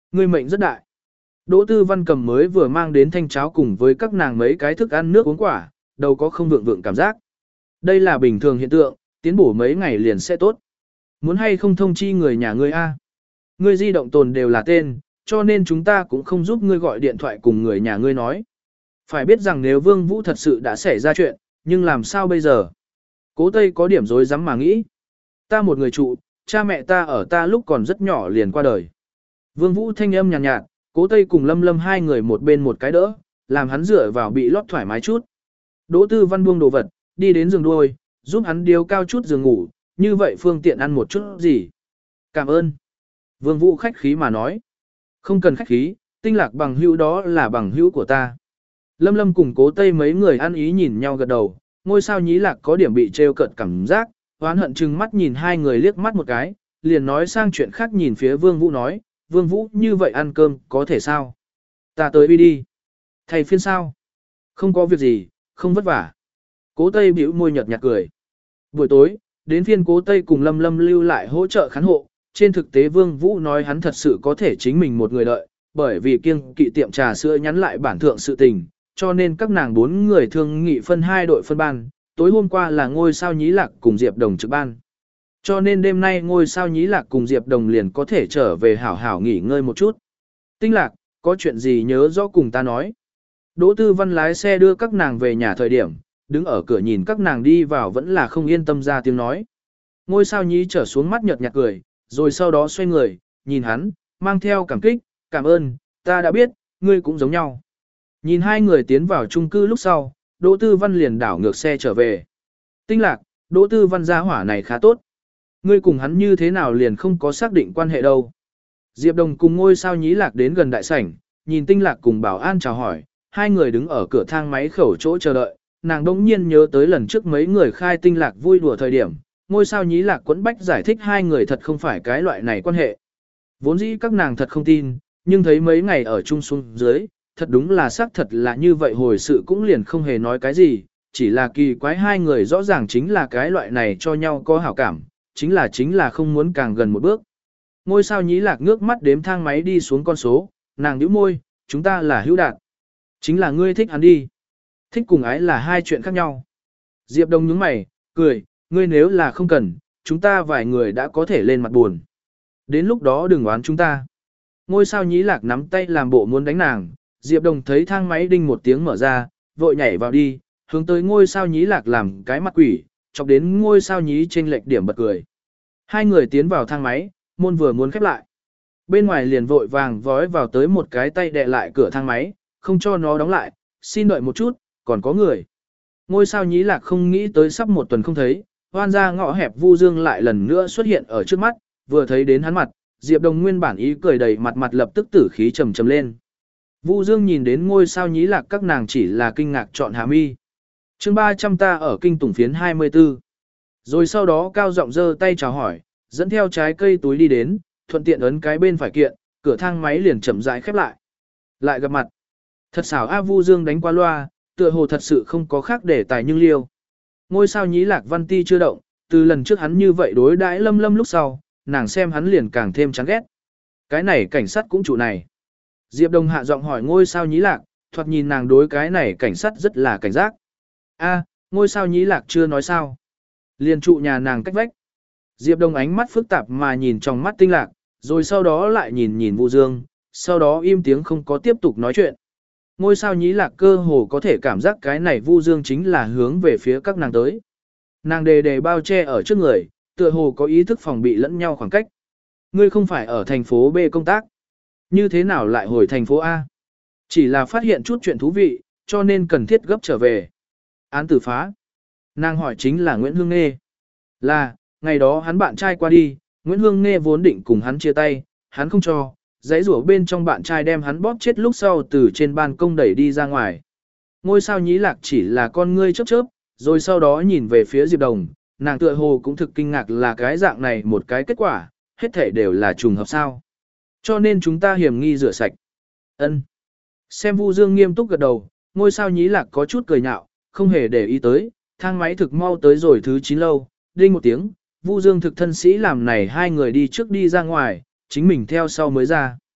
Ngươi mệnh rất đại. Đỗ Tư Văn cầm mới vừa mang đến thanh cháo cùng với các nàng mấy cái thức ăn nước uống quả, đầu có không vượng vượng cảm giác. Đây là bình thường hiện tượng, tiến bổ mấy ngày liền sẽ tốt. Muốn hay không thông chi người nhà ngươi a? Ngươi di động tồn đều là tên, cho nên chúng ta cũng không giúp ngươi gọi điện thoại cùng người nhà ngươi nói. Phải biết rằng nếu Vương Vũ thật sự đã xảy ra chuyện, nhưng làm sao bây giờ? Cố Tây có điểm rối rắm mà nghĩ. Ta một người trụ, cha mẹ ta ở ta lúc còn rất nhỏ liền qua đời. Vương Vũ thanh âm nhàn nhạt, nhạt, Cố Tây cùng Lâm Lâm hai người một bên một cái đỡ, làm hắn dựa vào bị lót thoải mái chút. Đỗ Tư Văn buông đồ vật, đi đến giường đuôi, giúp hắn điếu cao chút giường ngủ, như vậy phương tiện ăn một chút gì. Cảm ơn. Vương Vũ khách khí mà nói. Không cần khách khí, Tinh Lạc bằng hữu đó là bằng hữu của ta. Lâm Lâm cùng Cố Tây mấy người ăn ý nhìn nhau gật đầu, ngôi sao Nhí Lạc có điểm bị trêu cợt cảm giác, oán hận chừng mắt nhìn hai người liếc mắt một cái, liền nói sang chuyện khác nhìn phía Vương Vũ nói, Vương Vũ như vậy ăn cơm có thể sao? Ta tới đi đi. Thầy phiên sao? Không có việc gì, không vất vả. Cố Tây bĩu môi nhợt nhạt cười. Buổi tối, đến phiên Cố Tây cùng Lâm Lâm lưu lại hỗ trợ khán hộ, trên thực tế Vương Vũ nói hắn thật sự có thể chính mình một người đợi, bởi vì kiêng kỵ tiệm trà sữa nhắn lại bản thượng sự tình, cho nên các nàng bốn người thương nghị phân hai đội phân ban, tối hôm qua là ngôi sao Nhí Lạc cùng Diệp Đồng trực ban. Cho nên đêm nay ngôi sao Nhí Lạc cùng Diệp Đồng liền có thể trở về hảo hảo nghỉ ngơi một chút. Tinh Lạc, có chuyện gì nhớ rõ cùng ta nói. Đỗ Tư Văn lái xe đưa các nàng về nhà thời điểm, đứng ở cửa nhìn các nàng đi vào vẫn là không yên tâm ra tiếng nói. Ngôi sao Nhí trở xuống mắt nhợt nhạt cười, rồi sau đó xoay người, nhìn hắn, mang theo cảm kích, cảm ơn, ta đã biết, ngươi cũng giống nhau. Nhìn hai người tiến vào chung cư lúc sau, Đỗ Tư Văn liền đảo ngược xe trở về. Tinh Lạc, Đỗ Tư Văn gia hỏa này khá tốt. Ngươi cùng hắn như thế nào liền không có xác định quan hệ đâu. Diệp Đồng cùng ngôi sao Nhí Lạc đến gần đại sảnh, nhìn Tinh Lạc cùng bảo an chào hỏi, hai người đứng ở cửa thang máy khẩu chỗ chờ đợi, nàng đống nhiên nhớ tới lần trước mấy người khai Tinh Lạc vui đùa thời điểm, ngôi sao Nhí Lạc quẫn bách giải thích hai người thật không phải cái loại này quan hệ. Vốn dĩ các nàng thật không tin, nhưng thấy mấy ngày ở chung xuống dưới, thật đúng là xác thật là như vậy hồi sự cũng liền không hề nói cái gì, chỉ là kỳ quái hai người rõ ràng chính là cái loại này cho nhau có hảo cảm, chính là chính là không muốn càng gần một bước. Ngôi sao Nhí Lạc ngước mắt đếm thang máy đi xuống con số, nàng nhíu môi, chúng ta là hữu đạt. Chính là ngươi thích hắn đi. Thích cùng ái là hai chuyện khác nhau. Diệp Đông nhướng mày, cười, ngươi nếu là không cần, chúng ta vài người đã có thể lên mặt buồn. Đến lúc đó đừng oán chúng ta. Ngôi sao Nhí Lạc nắm tay làm bộ muốn đánh nàng, Diệp Đồng thấy thang máy đinh một tiếng mở ra, vội nhảy vào đi, hướng tới ngôi sao Nhí Lạc làm cái mặt quỷ, chọc đến ngôi sao Nhí trên lệch điểm bật cười. Hai người tiến vào thang máy, môn vừa muốn khép lại. Bên ngoài liền vội vàng vói vào tới một cái tay đè lại cửa thang máy, không cho nó đóng lại, xin đợi một chút, còn có người. Ngôi sao Nhí Lạc không nghĩ tới sắp một tuần không thấy, hoan ra ngõ hẹp Vu Dương lại lần nữa xuất hiện ở trước mắt, vừa thấy đến hắn mặt, Diệp Đồng nguyên bản ý cười đầy mặt mặt lập tức tử khí trầm trầm lên. Vu Dương nhìn đến ngôi sao Nhí Lạc các nàng chỉ là kinh ngạc chọn hạ mi. Chương ba trăm ta ở kinh tùng phiến hai mươi tư. Rồi sau đó cao giọng giơ tay chào hỏi, dẫn theo trái cây túi đi đến, thuận tiện ấn cái bên phải kiện, cửa thang máy liền chậm rãi khép lại. Lại gặp mặt. Thật xảo A Vu Dương đánh qua loa, tựa hồ thật sự không có khác để tài nhưng liêu. Ngôi sao Nhí Lạc Văn Ti chưa động, từ lần trước hắn như vậy đối đãi Lâm Lâm lúc sau, nàng xem hắn liền càng thêm chán ghét. Cái này cảnh sát cũng chủ này. Diệp Đồng hạ giọng hỏi ngôi sao Nhí Lạc, thoạt nhìn nàng đối cái này cảnh sát rất là cảnh giác. A, ngôi sao Nhí Lạc chưa nói sao. Liền trụ nhà nàng cách vách. Diệp Đồng ánh mắt phức tạp mà nhìn trong mắt Tinh Lạc, rồi sau đó lại nhìn nhìn Vu Dương, sau đó im tiếng không có tiếp tục nói chuyện. Ngôi sao Nhí Lạc cơ hồ có thể cảm giác cái này Vu Dương chính là hướng về phía các nàng tới. Nàng đề đề bao che ở trước người, tựa hồ có ý thức phòng bị lẫn nhau khoảng cách. Ngươi không phải ở thành phố B công tác. Như thế nào lại hồi thành phố A? Chỉ là phát hiện chút chuyện thú vị, cho nên cần thiết gấp trở về. Án tử phá. Nàng hỏi chính là Nguyễn Hương Nghê. Là, ngày đó hắn bạn trai qua đi, Nguyễn Hương Nghê vốn định cùng hắn chia tay, hắn không cho, giấy rủa bên trong bạn trai đem hắn bóp chết lúc sau từ trên ban công đẩy đi ra ngoài. Ngôi sao Nhí Lạc chỉ là con ngươi chớp chớp, rồi sau đó nhìn về phía Diệp Đồng, nàng tựa hồ cũng thực kinh ngạc là cái dạng này một cái kết quả, hết thể đều là trùng hợp sao. Cho nên chúng ta hiểm nghi rửa sạch. Ân. Xem Vu Dương nghiêm túc gật đầu, ngôi sao Nhí Lạc có chút cười nhạo, không hề để ý tới, thang máy thực mau tới rồi thứ chín lâu, đinh một tiếng, Vu Dương thực thân sĩ làm này hai người đi trước đi ra ngoài, chính mình theo sau mới ra.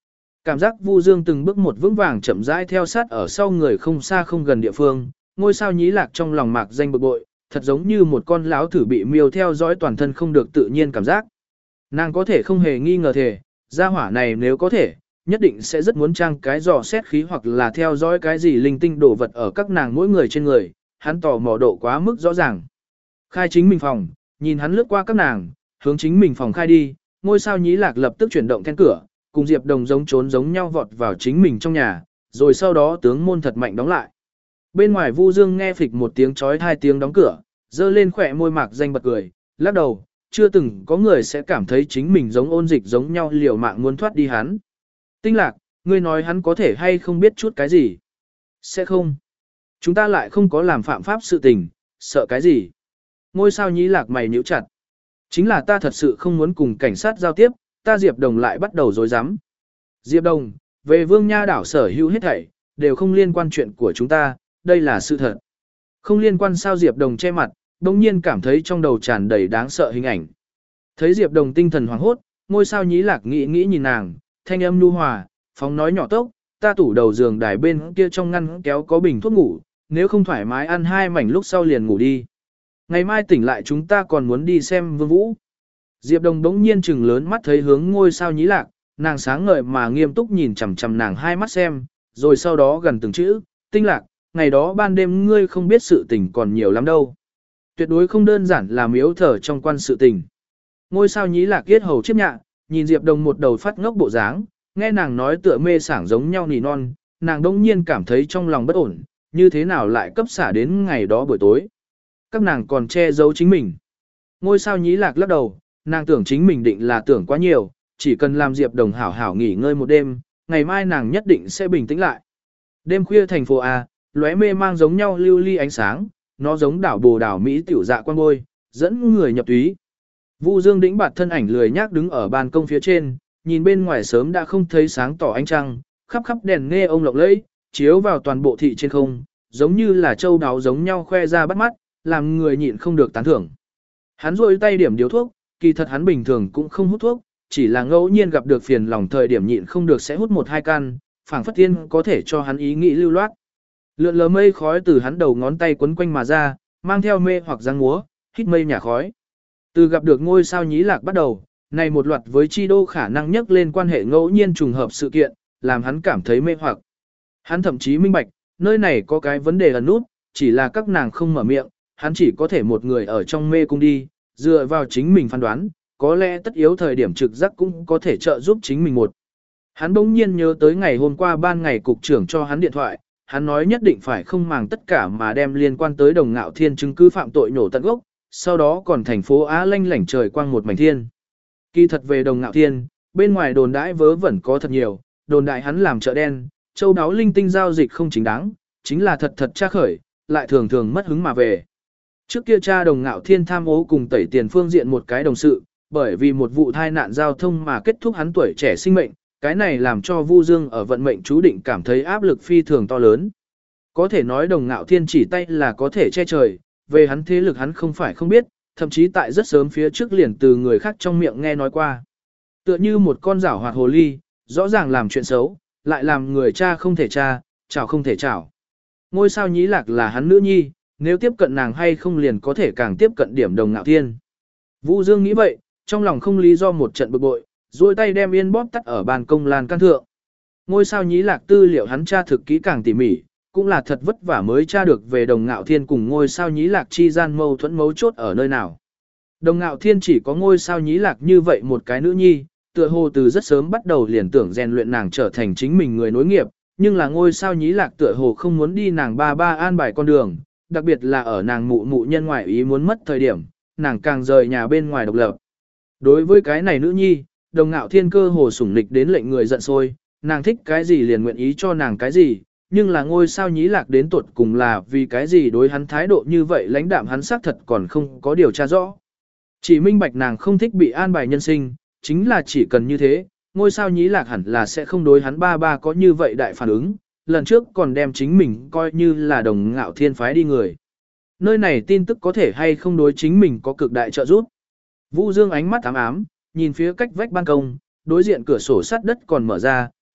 Cảm giác Vu Dương từng bước một vững vàng chậm rãi theo sát ở sau người không xa không gần địa phương, ngôi sao nhí lạc trong lòng mạc danh bực bội, thật giống như một con láo thử bị miêu theo dõi toàn thân không được tự nhiên cảm giác. Nàng có thể không hề nghi ngờ thể, gia hỏa này nếu có thể, nhất định sẽ rất muốn trang cái dò xét khí hoặc là theo dõi cái gì linh tinh đổ vật ở các nàng mỗi người trên người, hắn tò mò độ quá mức rõ ràng. Khai chính mình phòng, nhìn hắn lướt qua các nàng, hướng chính mình phòng khai đi, ngôi sao nhí lạc lập tức chuyển động then cửa, cùng Diệp Đồng giống trốn giống nhau vọt vào chính mình trong nhà, rồi sau đó tướng môn thật mạnh đóng lại. Bên ngoài Vu Dương nghe phịch một tiếng chói hai tiếng đóng cửa, dơ lên khỏe môi mạc danh bật cười, lắc đầu, chưa từng có người sẽ cảm thấy chính mình giống ôn dịch giống nhau liều mạng muốn thoát đi hắn. Tinh Lạc, ngươi nói hắn có thể hay không biết chút cái gì? Sẽ không. Chúng ta lại không có làm phạm pháp sự tình, sợ cái gì? Ngôi sao nhí lạc mày nhíu chặt. Chính là ta thật sự không muốn cùng cảnh sát giao tiếp, ta Diệp Đồng lại bắt đầu dối rắm. Diệp Đồng, về Vương Nha đảo sở hữu hết thảy, đều không liên quan chuyện của chúng ta, đây là sự thật. Không liên quan sao Diệp Đồng che mặt, đồng nhiên cảm thấy trong đầu tràn đầy đáng sợ hình ảnh. Thấy Diệp Đồng tinh thần hoảng hốt, ngôi sao nhí lạc nghĩ nghĩ nhìn nàng, thanh âm nhu hòa, phóng nói nhỏ tốc, ta tủ đầu giường đài bên kia trong ngăn kéo có bình thuốc ngủ, nếu không thoải mái ăn hai mảnh lúc sau liền ngủ đi. Ngày mai tỉnh lại chúng ta còn muốn đi xem Vương Vũ. Diệp Đồng đống nhiên trừng lớn mắt thấy hướng ngôi sao nhí lạc, nàng sáng ngời mà nghiêm túc nhìn chằm chằm nàng hai mắt xem, rồi sau đó gần từng chữ, Tinh Lạc, ngày đó ban đêm ngươi không biết sự tình còn nhiều lắm đâu. Tuyệt đối không đơn giản là miếu thở trong quan sự tình. Ngôi sao nhí lạc yết hầu chiếp nhạ, nhìn Diệp Đồng một đầu phát ngốc bộ dáng, nghe nàng nói tựa mê sảng giống nhau nỉ non, nàng đống nhiên cảm thấy trong lòng bất ổn, như thế nào lại cấp xả đến ngày đó buổi tối. Các nàng còn che giấu chính mình. Ngôi sao nhí lạc lắc đầu, nàng tưởng chính mình định là tưởng quá nhiều, chỉ cần làm Diệp Đồng hảo hảo nghỉ ngơi một đêm, ngày mai nàng nhất định sẽ bình tĩnh lại. Đêm khuya thành phố A, lóe mê mang giống nhau lưu ly ánh sáng, nó giống đảo bồ đảo Mỹ tiểu dạ quan bôi, dẫn người nhập túy. Vu Dương đĩnh bạt thân ảnh lười nhác đứng ở ban công phía trên, nhìn bên ngoài sớm đã không thấy sáng tỏ ánh trăng, khắp khắp đèn nghe ông lộng lẫy, chiếu vào toàn bộ thị trên không, giống như là châu đáo giống nhau khoe ra bắt mắt, làm người nhịn không được tán thưởng. Hắn rôi tay điểm điếu thuốc, kỳ thật hắn bình thường cũng không hút thuốc, chỉ là ngẫu nhiên gặp được phiền lòng thời điểm nhịn không được sẽ hút một hai căn, phảng phất tiên có thể cho hắn ý nghĩ lưu loát. Lượn lờ mây khói từ hắn đầu ngón tay quấn quanh mà ra, mang theo mê hoặc giang múa, hít mây nhả khói. Từ gặp được ngôi sao nhí lạc bắt đầu, này một loạt với chi đô khả năng nhắc lên quan hệ ngẫu nhiên trùng hợp sự kiện, làm hắn cảm thấy mê hoặc. Hắn thậm chí minh bạch, nơi này có cái vấn đề ẩn nút, chỉ là các nàng không mở miệng, hắn chỉ có thể một người ở trong mê cung đi, dựa vào chính mình phán đoán, có lẽ tất yếu thời điểm trực giác cũng có thể trợ giúp chính mình một. Hắn bỗng nhiên nhớ tới ngày hôm qua ban ngày cục trưởng cho hắn điện thoại, hắn nói nhất định phải không màng tất cả mà đem liên quan tới Đồng Ngạo Thiên chứng cứ phạm tội nổ tận gốc, sau đó còn thành phố Á lanh lảnh trời quang một mảnh thiên. Kỳ thật về Đồng Ngạo Thiên, bên ngoài đồn đãi vớ vẩn có thật nhiều, đồn đại hắn làm chợ đen, châu đáo linh tinh giao dịch không chính đáng, chính là thật thật tra khởi, lại thường thường mất hứng mà về. Trước kia cha Đồng Ngạo Thiên tham ô cùng tẩy tiền phương diện một cái đồng sự, bởi vì một vụ tai nạn giao thông mà kết thúc hắn tuổi trẻ sinh mệnh, cái này làm cho Vu Dương ở vận mệnh chú định cảm thấy áp lực phi thường to lớn. Có thể nói Đồng Ngạo Thiên chỉ tay là có thể che trời, về hắn thế lực hắn không phải không biết, thậm chí tại rất sớm phía trước liền từ người khác trong miệng nghe nói qua. Tựa như một con rảo hoạt hồ ly, rõ ràng làm chuyện xấu, lại làm người cha không thể cha, chảo không thể chảo. Ngôi sao nhí lạc là hắn nữ nhi, nếu tiếp cận nàng hay không liền có thể càng tiếp cận điểm Đồng Ngạo Thiên. Vu Dương nghĩ vậy, trong lòng không lý do một trận bực bội, duỗi tay đem yên bóp tắt ở bàn công lan can thượng. Ngôi sao nhí lạc tư liệu hắn tra thực kỹ càng tỉ mỉ, cũng là thật vất vả mới tra được về Đồng Ngạo Thiên cùng ngôi sao nhí lạc chi gian mâu thuẫn mấu chốt ở nơi nào. Đồng Ngạo Thiên chỉ có ngôi sao nhí lạc như vậy một cái nữ nhi, tựa hồ từ rất sớm bắt đầu liền tưởng rèn luyện nàng trở thành chính mình người nối nghiệp, nhưng là ngôi sao nhí lạc tựa hồ không muốn đi nàng ba ba an bài con đường, đặc biệt là ở nàng mụ mụ nhân ngoại ý muốn mất thời điểm, nàng càng rời nhà bên ngoài độc lập. Đối với cái này nữ nhi, Đồng Ngạo Thiên cơ hồ sủng nịch đến lệnh người giận sôi, nàng thích cái gì liền nguyện ý cho nàng cái gì, nhưng là ngôi sao nhí lạc đến tuột cùng là vì cái gì đối hắn thái độ như vậy lãnh đạm hắn xác thật còn không có điều tra rõ. Chỉ minh bạch nàng không thích bị an bài nhân sinh, chính là chỉ cần như thế, ngôi sao nhí lạc hẳn là sẽ không đối hắn ba ba có như vậy đại phản ứng, lần trước còn đem chính mình coi như là Đồng Ngạo Thiên phái đi người. Nơi này tin tức có thể hay không đối chính mình có cực đại trợ giúp. Vu Dương ánh mắt ám ám, nhìn phía cách vách ban công, đối diện cửa sổ sắt đất còn mở ra,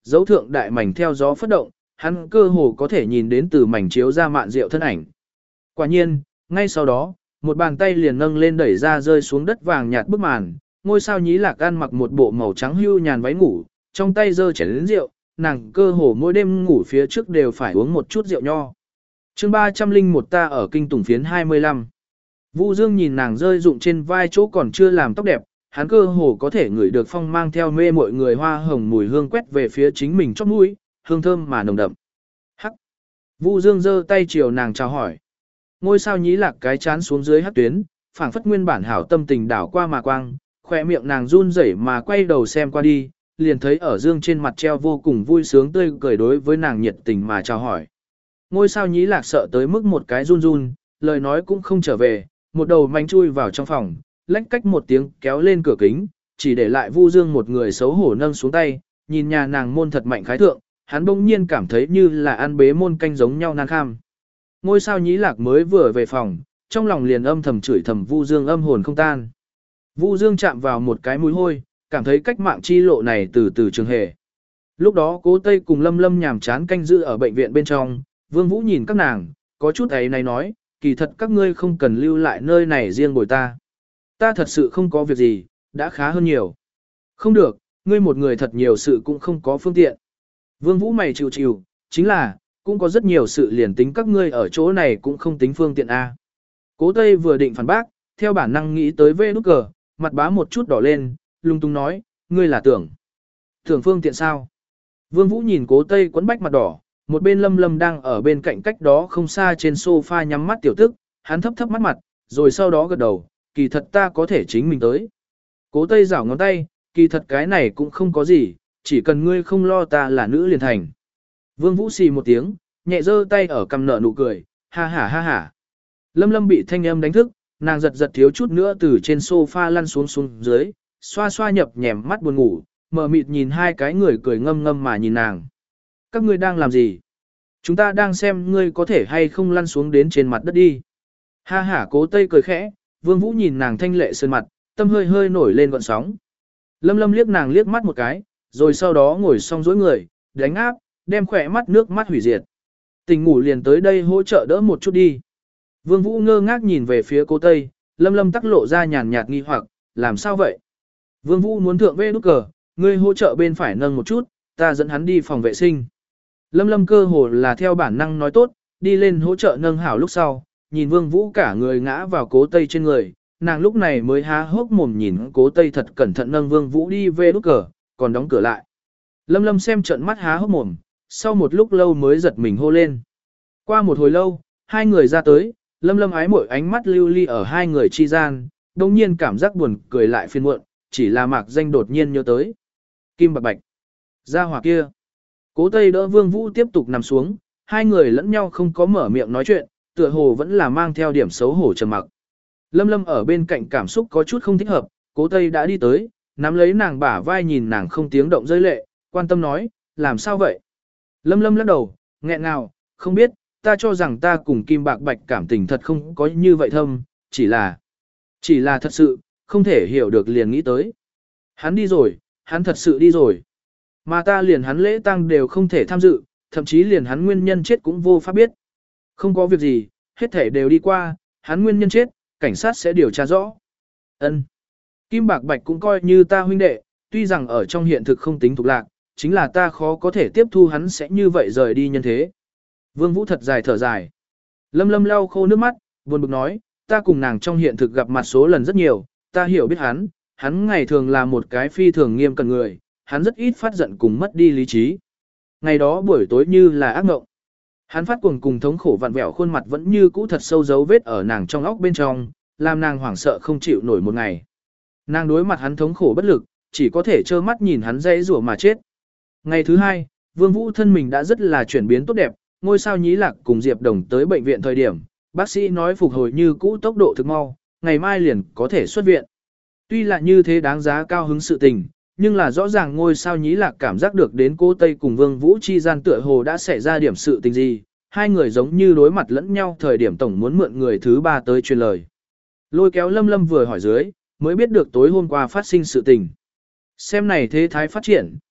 dấu thượng đại mảnh theo gió phất động, hắn cơ hồ có thể nhìn đến từ mảnh chiếu ra mạn rượu thân ảnh. Quả nhiên, ngay sau đó, một bàn tay liền nâng lên đẩy ra rơi xuống đất vàng nhạt bức màn, ngôi sao nhí lạc ăn mặc một bộ màu trắng hưu nhàn váy ngủ, trong tay giơ chén lớn rượu, nàng cơ hồ mỗi đêm ngủ phía trước đều phải uống một chút rượu nho. Chương ba trăm linh một ta ở kinh tùng phiến hai mươi lăm. Vu Dương nhìn nàng rơi rụng trên vai chỗ còn chưa làm tóc đẹp, hắn cơ hồ có thể ngửi được phong mang theo mê mọi người hoa hồng mùi hương quét về phía chính mình chóp mũi, hương thơm mà nồng đậm. Hắc. Vu Dương giơ tay chiều nàng chào hỏi. Ngôi sao nhí lạc cái chán xuống dưới hắc tuyến, phảng phất nguyên bản hảo tâm tình đảo qua mà quang, khỏe miệng nàng run rẩy mà quay đầu xem qua đi, liền thấy ở Dương trên mặt treo vô cùng vui sướng tươi cười đối với nàng nhiệt tình mà chào hỏi. Ngôi sao nhí lạc sợ tới mức một cái run run, lời nói cũng không trở về, một đầu manh chui vào trong phòng, lách cách một tiếng kéo lên cửa kính, chỉ để lại Vu Dương một người xấu hổ nâng xuống tay, nhìn nhà nàng môn thật mạnh khái thượng, hắn bỗng nhiên cảm thấy như là ăn bế môn canh giống nhau nan kham. Ngôi sao nhí lạc mới vừa về phòng, trong lòng liền âm thầm chửi thầm Vu Dương âm hồn không tan. Vu Dương chạm vào một cái mũi hôi, cảm thấy cách mạng chi lộ này từ từ trường hề. Lúc đó Cố Tây cùng Lâm Lâm nhàm chán canh giữ ở bệnh viện bên trong, Vương Vũ nhìn các nàng, có chút ấy này nói, kỳ thật các ngươi không cần lưu lại nơi này riêng bồi ta. Ta thật sự không có việc gì, đã khá hơn nhiều. Không được, ngươi một người thật nhiều sự cũng không có phương tiện. Vương Vũ mày chịu chịu, chính là, cũng có rất nhiều sự liền tính các ngươi ở chỗ này cũng không tính phương tiện A. Cố Tây vừa định phản bác, theo bản năng nghĩ tới vê nút cờ, mặt bá một chút đỏ lên, lung tung nói, ngươi là tưởng. Tưởng phương tiện sao? Vương Vũ nhìn Cố Tây quấn bách mặt đỏ, một bên Lâm Lâm đang ở bên cạnh cách đó không xa trên sofa nhắm mắt tiểu tức, hắn thấp thấp mắt mặt, rồi sau đó gật đầu, kỳ thật ta có thể chính mình tới. Cố Tây giảo ngón tay, kỳ thật cái này cũng không có gì, chỉ cần ngươi không lo ta là nữ liền thành. Vương Vũ xì một tiếng, nhẹ giơ tay ở cầm nợ nụ cười, ha ha ha ha. Lâm Lâm bị thanh âm đánh thức, nàng giật giật thiếu chút nữa từ trên sofa lăn xuống xuống dưới, xoa xoa nhập nhèm mắt buồn ngủ, mờ mịt nhìn hai cái người cười ngâm ngâm mà nhìn nàng. Các ngươi đang làm gì? Chúng ta đang xem ngươi có thể hay không lăn xuống đến trên mặt đất đi. Ha ha. Cố Tây cười khẽ, Vương Vũ nhìn nàng thanh lệ sơn mặt, tâm hơi hơi nổi lên gọn sóng. Lâm Lâm liếc nàng liếc mắt một cái, rồi sau đó ngồi xong dối người, đánh áp, đem khỏe mắt nước mắt hủy diệt. Tình ngủ liền tới đây hỗ trợ đỡ một chút đi. Vương Vũ ngơ ngác nhìn về phía Cố Tây, Lâm Lâm tắc lộ ra nhàn nhạt nghi hoặc, làm sao vậy? Vương Vũ muốn thượng vê nút cờ, ngươi hỗ trợ bên phải nâng một chút, ta dẫn hắn đi phòng vệ sinh. Lâm Lâm cơ hồ là theo bản năng nói tốt, đi lên hỗ trợ nâng hảo lúc sau, nhìn Vương Vũ cả người ngã vào Cố Tây trên người, nàng lúc này mới há hốc mồm nhìn Cố Tây thật cẩn thận nâng Vương Vũ đi về nút cờ, còn đóng cửa lại. Lâm Lâm xem trận mắt há hốc mồm, sau một lúc lâu mới giật mình hô lên. Qua một hồi lâu, hai người ra tới, Lâm Lâm ái mỗi ánh mắt lưu ly ở hai người chi gian, đồng nhiên cảm giác buồn cười lại phiền muộn, chỉ là mạc danh đột nhiên nhớ tới. Kim Bạc Bạch. Ra hỏa kia. Cố Tây đỡ Vương Vũ tiếp tục nằm xuống, hai người lẫn nhau không có mở miệng nói chuyện, tựa hồ vẫn là mang theo điểm xấu hổ trầm mặc. Lâm Lâm ở bên cạnh cảm xúc có chút không thích hợp, Cố Tây đã đi tới, nắm lấy nàng bả vai nhìn nàng không tiếng động rơi lệ, quan tâm nói, làm sao vậy? Lâm Lâm lắc đầu, nghẹn ngào, không biết, ta cho rằng ta cùng Kim Bạc Bạch cảm tình thật không có như vậy thâm, chỉ là, chỉ là thật sự, không thể hiểu được liền nghĩ tới. Hắn đi rồi, hắn thật sự đi rồi. Mà ta liền hắn lễ tang đều không thể tham dự, thậm chí liền hắn nguyên nhân chết cũng vô pháp biết. Không có việc gì, hết thể đều đi qua, hắn nguyên nhân chết, cảnh sát sẽ điều tra rõ. Ân. Kim Bạc Bạch cũng coi như ta huynh đệ, tuy rằng ở trong hiện thực không tính thuộc lạc, chính là ta khó có thể tiếp thu hắn sẽ như vậy rời đi nhân thế. Vương Vũ thật dài thở dài. Lâm Lâm lau khô nước mắt, buồn bực nói, ta cùng nàng trong hiện thực gặp mặt số lần rất nhiều, ta hiểu biết hắn, hắn ngày thường là một cái phi thường nghiêm cẩn người, hắn rất ít phát giận cùng mất đi lý trí. Ngày đó buổi tối như là ác mộng. Hắn phát cuồng cùng thống khổ vặn vẹo khuôn mặt vẫn như cũ thật sâu dấu vết ở nàng trong óc bên trong, làm nàng hoảng sợ không chịu nổi một ngày. Nàng đối mặt hắn thống khổ bất lực, chỉ có thể trơ mắt nhìn hắn dây rủa mà chết. Ngày thứ hai, Vương Vũ thân mình đã rất là chuyển biến tốt đẹp, ngôi sao nhí lạc cùng Diệp Đồng tới bệnh viện thời điểm, bác sĩ nói phục hồi như cũ tốc độ thực mau, ngày mai liền có thể xuất viện. Tuy là như thế đáng giá cao hứng sự tình, nhưng là rõ ràng ngôi sao nhí lạc cảm giác được đến cô Tây cùng Vương Vũ chi gian tựa hồ đã xảy ra điểm sự tình gì, hai người giống như đối mặt lẫn nhau thời điểm tổng muốn mượn người thứ ba tới truyền lời. Lôi kéo Lâm Lâm vừa hỏi dưới, mới biết được tối hôm qua phát sinh sự tình. Xem này thế thái phát triển,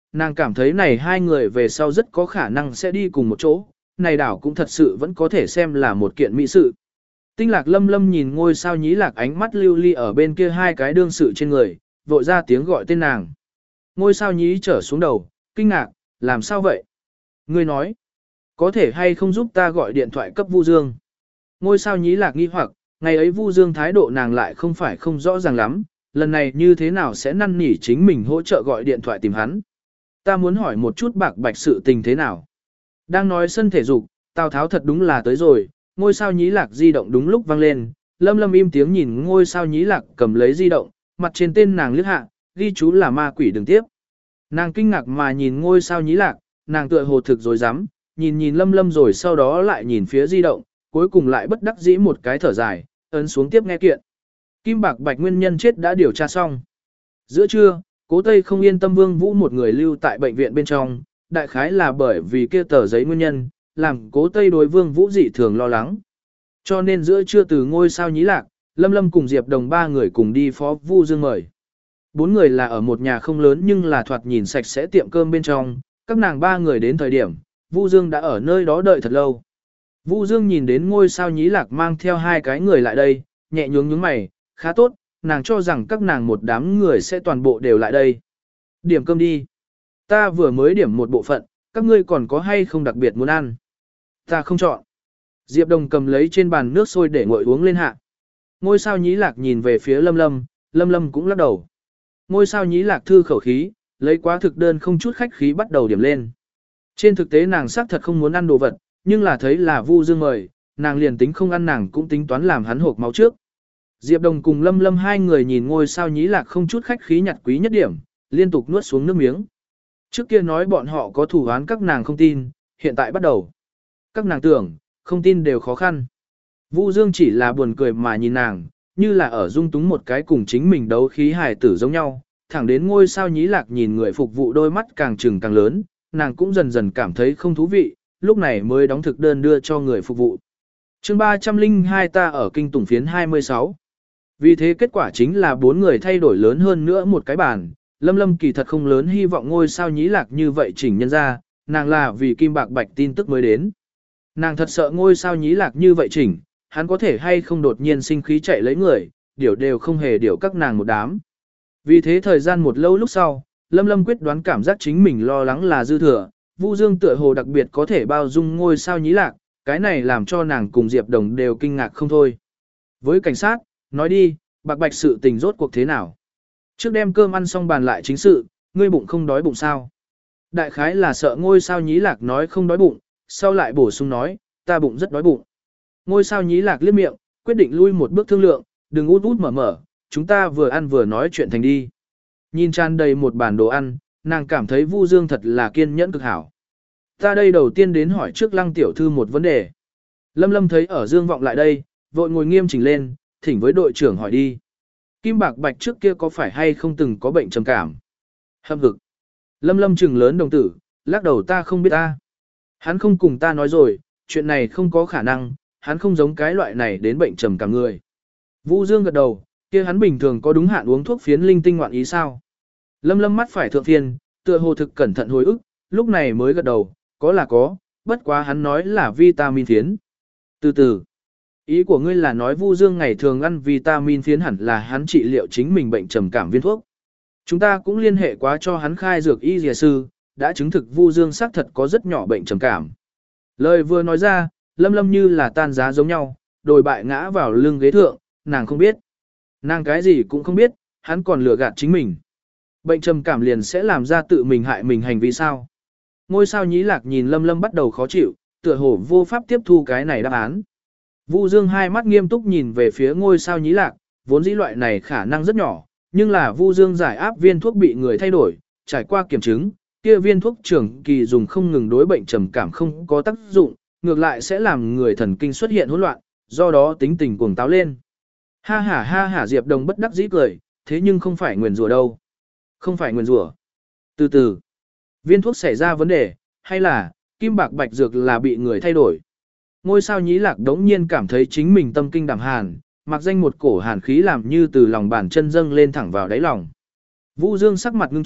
nàng cảm thấy này hai người về sau rất có khả năng sẽ đi cùng một chỗ, này đảo cũng thật sự vẫn có thể xem là một kiện mỹ sự. Tinh Lạc Lâm Lâm nhìn ngôi sao nhí lạc ánh mắt lưu ly ở bên kia hai cái đương sự trên người, vội ra tiếng gọi tên nàng. Ngôi sao nhí trở xuống đầu, kinh ngạc, làm sao vậy? Ngươi nói, có thể hay không giúp ta gọi điện thoại cấp Vu Dương? Ngôi sao nhí lạc nghi hoặc, ngày ấy Vu Dương thái độ nàng lại không phải không rõ ràng lắm, lần này như thế nào sẽ năn nỉ chính mình hỗ trợ gọi điện thoại tìm hắn? Ta muốn hỏi một chút bạc bạch sự tình thế nào? Đang nói sân thể dục, Tào Tháo thật đúng là tới rồi, ngôi sao nhí lạc di động đúng lúc vang lên, Lâm Lâm im tiếng nhìn ngôi sao nhí lạc cầm lấy di động, mặt trên tên nàng liếc hạ, ghi chú là ma quỷ đừng tiếp. Nàng kinh ngạc mà nhìn ngôi sao nhí lạc, nàng tựa hồ thực rồi dám, nhìn nhìn Lâm Lâm rồi sau đó lại nhìn phía di động, cuối cùng lại bất đắc dĩ một cái thở dài, ấn xuống tiếp nghe kiện. Kim bạc bạch nguyên nhân chết đã điều tra xong. Giữa trưa, Cố Tây không yên tâm Vương Vũ một người lưu tại bệnh viện bên trong, đại khái là bởi vì kia tờ giấy nguyên nhân, làm Cố Tây đối Vương Vũ dị thường lo lắng. Cho nên giữa trưa từ ngôi sao nhí lạc, Lâm Lâm cùng Diệp Đồng ba người cùng đi phó Vu Dương mời. Bốn người là ở một nhà không lớn nhưng là thoạt nhìn sạch sẽ tiệm cơm bên trong, các nàng ba người đến thời điểm, Vu Dương đã ở nơi đó đợi thật lâu. Vu Dương nhìn đến ngôi sao nhí lạc mang theo hai cái người lại đây, nhẹ nhướng nhướng mày, khá tốt, nàng cho rằng các nàng một đám người sẽ toàn bộ đều lại đây. Điểm cơm đi. Ta vừa mới điểm một bộ phận, các ngươi còn có hay không đặc biệt muốn ăn? Ta không chọn. Diệp Đồng cầm lấy trên bàn nước sôi để nguội uống lên hạ. Ngôi sao nhí lạc nhìn về phía Lâm Lâm, Lâm Lâm cũng lắc đầu. Ngôi sao nhí lạc thư khẩu khí, lấy quá thực đơn không chút khách khí bắt đầu điểm lên. Trên thực tế nàng xác thật không muốn ăn đồ vật, nhưng là thấy là Vu Dương mời, nàng liền tính không ăn nàng cũng tính toán làm hắn hộp máu trước. Diệp Đồng cùng Lâm Lâm hai người nhìn ngôi sao nhí lạc không chút khách khí nhặt quý nhất điểm, liên tục nuốt xuống nước miếng. Trước kia nói bọn họ có thủ án các nàng không tin, hiện tại bắt đầu. Các nàng tưởng, không tin đều khó khăn. Vu Dương chỉ là buồn cười mà nhìn nàng, như là ở dung túng một cái cùng chính mình đấu khí hài tử giống nhau, thẳng đến ngôi sao nhí lạc nhìn người phục vụ đôi mắt càng trừng càng lớn, nàng cũng dần dần cảm thấy không thú vị, lúc này mới đóng thực đơn đưa cho người phục vụ. Chương ba trăm lẻ hai ta ở kinh tủng phiến hai mươi sáu. Vì thế kết quả chính là bốn người thay đổi lớn hơn nữa một cái bàn, Lâm Lâm kỳ thật không lớn hy vọng ngôi sao nhí lạc như vậy chỉnh nhân ra, nàng là vì Kim Bạc Bạch tin tức mới đến. Nàng thật sợ ngôi sao nhí lạc như vậy chỉnh, hắn có thể hay không đột nhiên sinh khí chạy lấy người, điều đều không hề điều các nàng một đám. Vì thế thời gian một lâu lúc sau, Lâm Lâm quyết đoán cảm giác chính mình lo lắng là dư thừa, Vu Dương tựa hồ đặc biệt có thể bao dung ngôi sao nhí lạc, cái này làm cho nàng cùng Diệp Đồng đều kinh ngạc không thôi. Với cảnh sát, nói đi, Bạc Bạch sự tình rốt cuộc thế nào? Trước đem cơm ăn xong bàn lại chính sự, ngươi bụng không đói bụng sao? Đại khái là sợ ngôi sao nhí lạc nói không đói bụng, sau lại bổ sung nói, ta bụng rất đói bụng. Ngôi sao nhí lạc liếc miệng, quyết định lui một bước thương lượng, đừng út út mở mở, chúng ta vừa ăn vừa nói chuyện thành đi. Nhìn tràn đầy một bàn đồ ăn, nàng cảm thấy Vu Dương thật là kiên nhẫn cực hảo. Ta đây đầu tiên đến hỏi trước Lăng tiểu thư một vấn đề. Lâm Lâm thấy ở Dương vọng lại đây, vội ngồi nghiêm chỉnh lên, thỉnh với đội trưởng hỏi đi. Kim Bạc Bạch trước kia có phải hay không từng có bệnh trầm cảm? Hâm hực. Lâm Lâm trừng lớn đồng tử, lắc đầu ta không biết ta. Hắn không cùng ta nói rồi, chuyện này không có khả năng, hắn không giống cái loại này đến bệnh trầm cảm người. Vu Dương gật đầu, kia hắn bình thường có đúng hạn uống thuốc phiến linh tinh ngoạn ý sao? Lâm Lâm mắt phải thượng phiên, tựa hồ thực cẩn thận hồi ức, lúc này mới gật đầu, có là có, bất quá hắn nói là vitamin phiến. Từ từ, ý của ngươi là nói Vu Dương ngày thường ăn vitamin phiến hẳn là hắn trị liệu chính mình bệnh trầm cảm viên thuốc. Chúng ta cũng liên hệ quá cho hắn khai dược y dìa sư, đã chứng thực Vu Dương xác thật có rất nhỏ bệnh trầm cảm. Lời vừa nói ra, Lâm Lâm như là tan giá giống nhau, đồi bại ngã vào lưng ghế thượng, nàng không biết. Nàng cái gì cũng không biết, hắn còn lừa gạt chính mình. Bệnh trầm cảm liền sẽ làm ra tự mình hại mình hành vi sao? Ngôi sao nhí lạc nhìn Lâm Lâm bắt đầu khó chịu, tựa hồ vô pháp tiếp thu cái này đáp án. Vu Dương hai mắt nghiêm túc nhìn về phía ngôi sao nhí lạc, vốn dĩ loại này khả năng rất nhỏ, nhưng là Vu Dương giải áp viên thuốc bị người thay đổi, trải qua kiểm chứng, kia viên thuốc trưởng kỳ dùng không ngừng đối bệnh trầm cảm không có tác dụng, ngược lại sẽ làm người thần kinh xuất hiện hỗn loạn, do đó tính tình cuồng táo lên. Ha ha ha ha Diệp Đồng bất đắc dĩ cười, thế nhưng không phải nguyền rủa đâu. Không phải nguyền rủa. Từ từ, viên thuốc xảy ra vấn đề, hay là, Kim Bạc Bạch dược là bị người thay đổi. Ngôi sao nhí lạc đống nhiên cảm thấy chính mình tâm kinh đảm hàn, mặc danh một cổ hàn khí làm như từ lòng bàn chân dâng lên thẳng vào đáy lòng. Vu Dương sắc mặt ngưng trọng,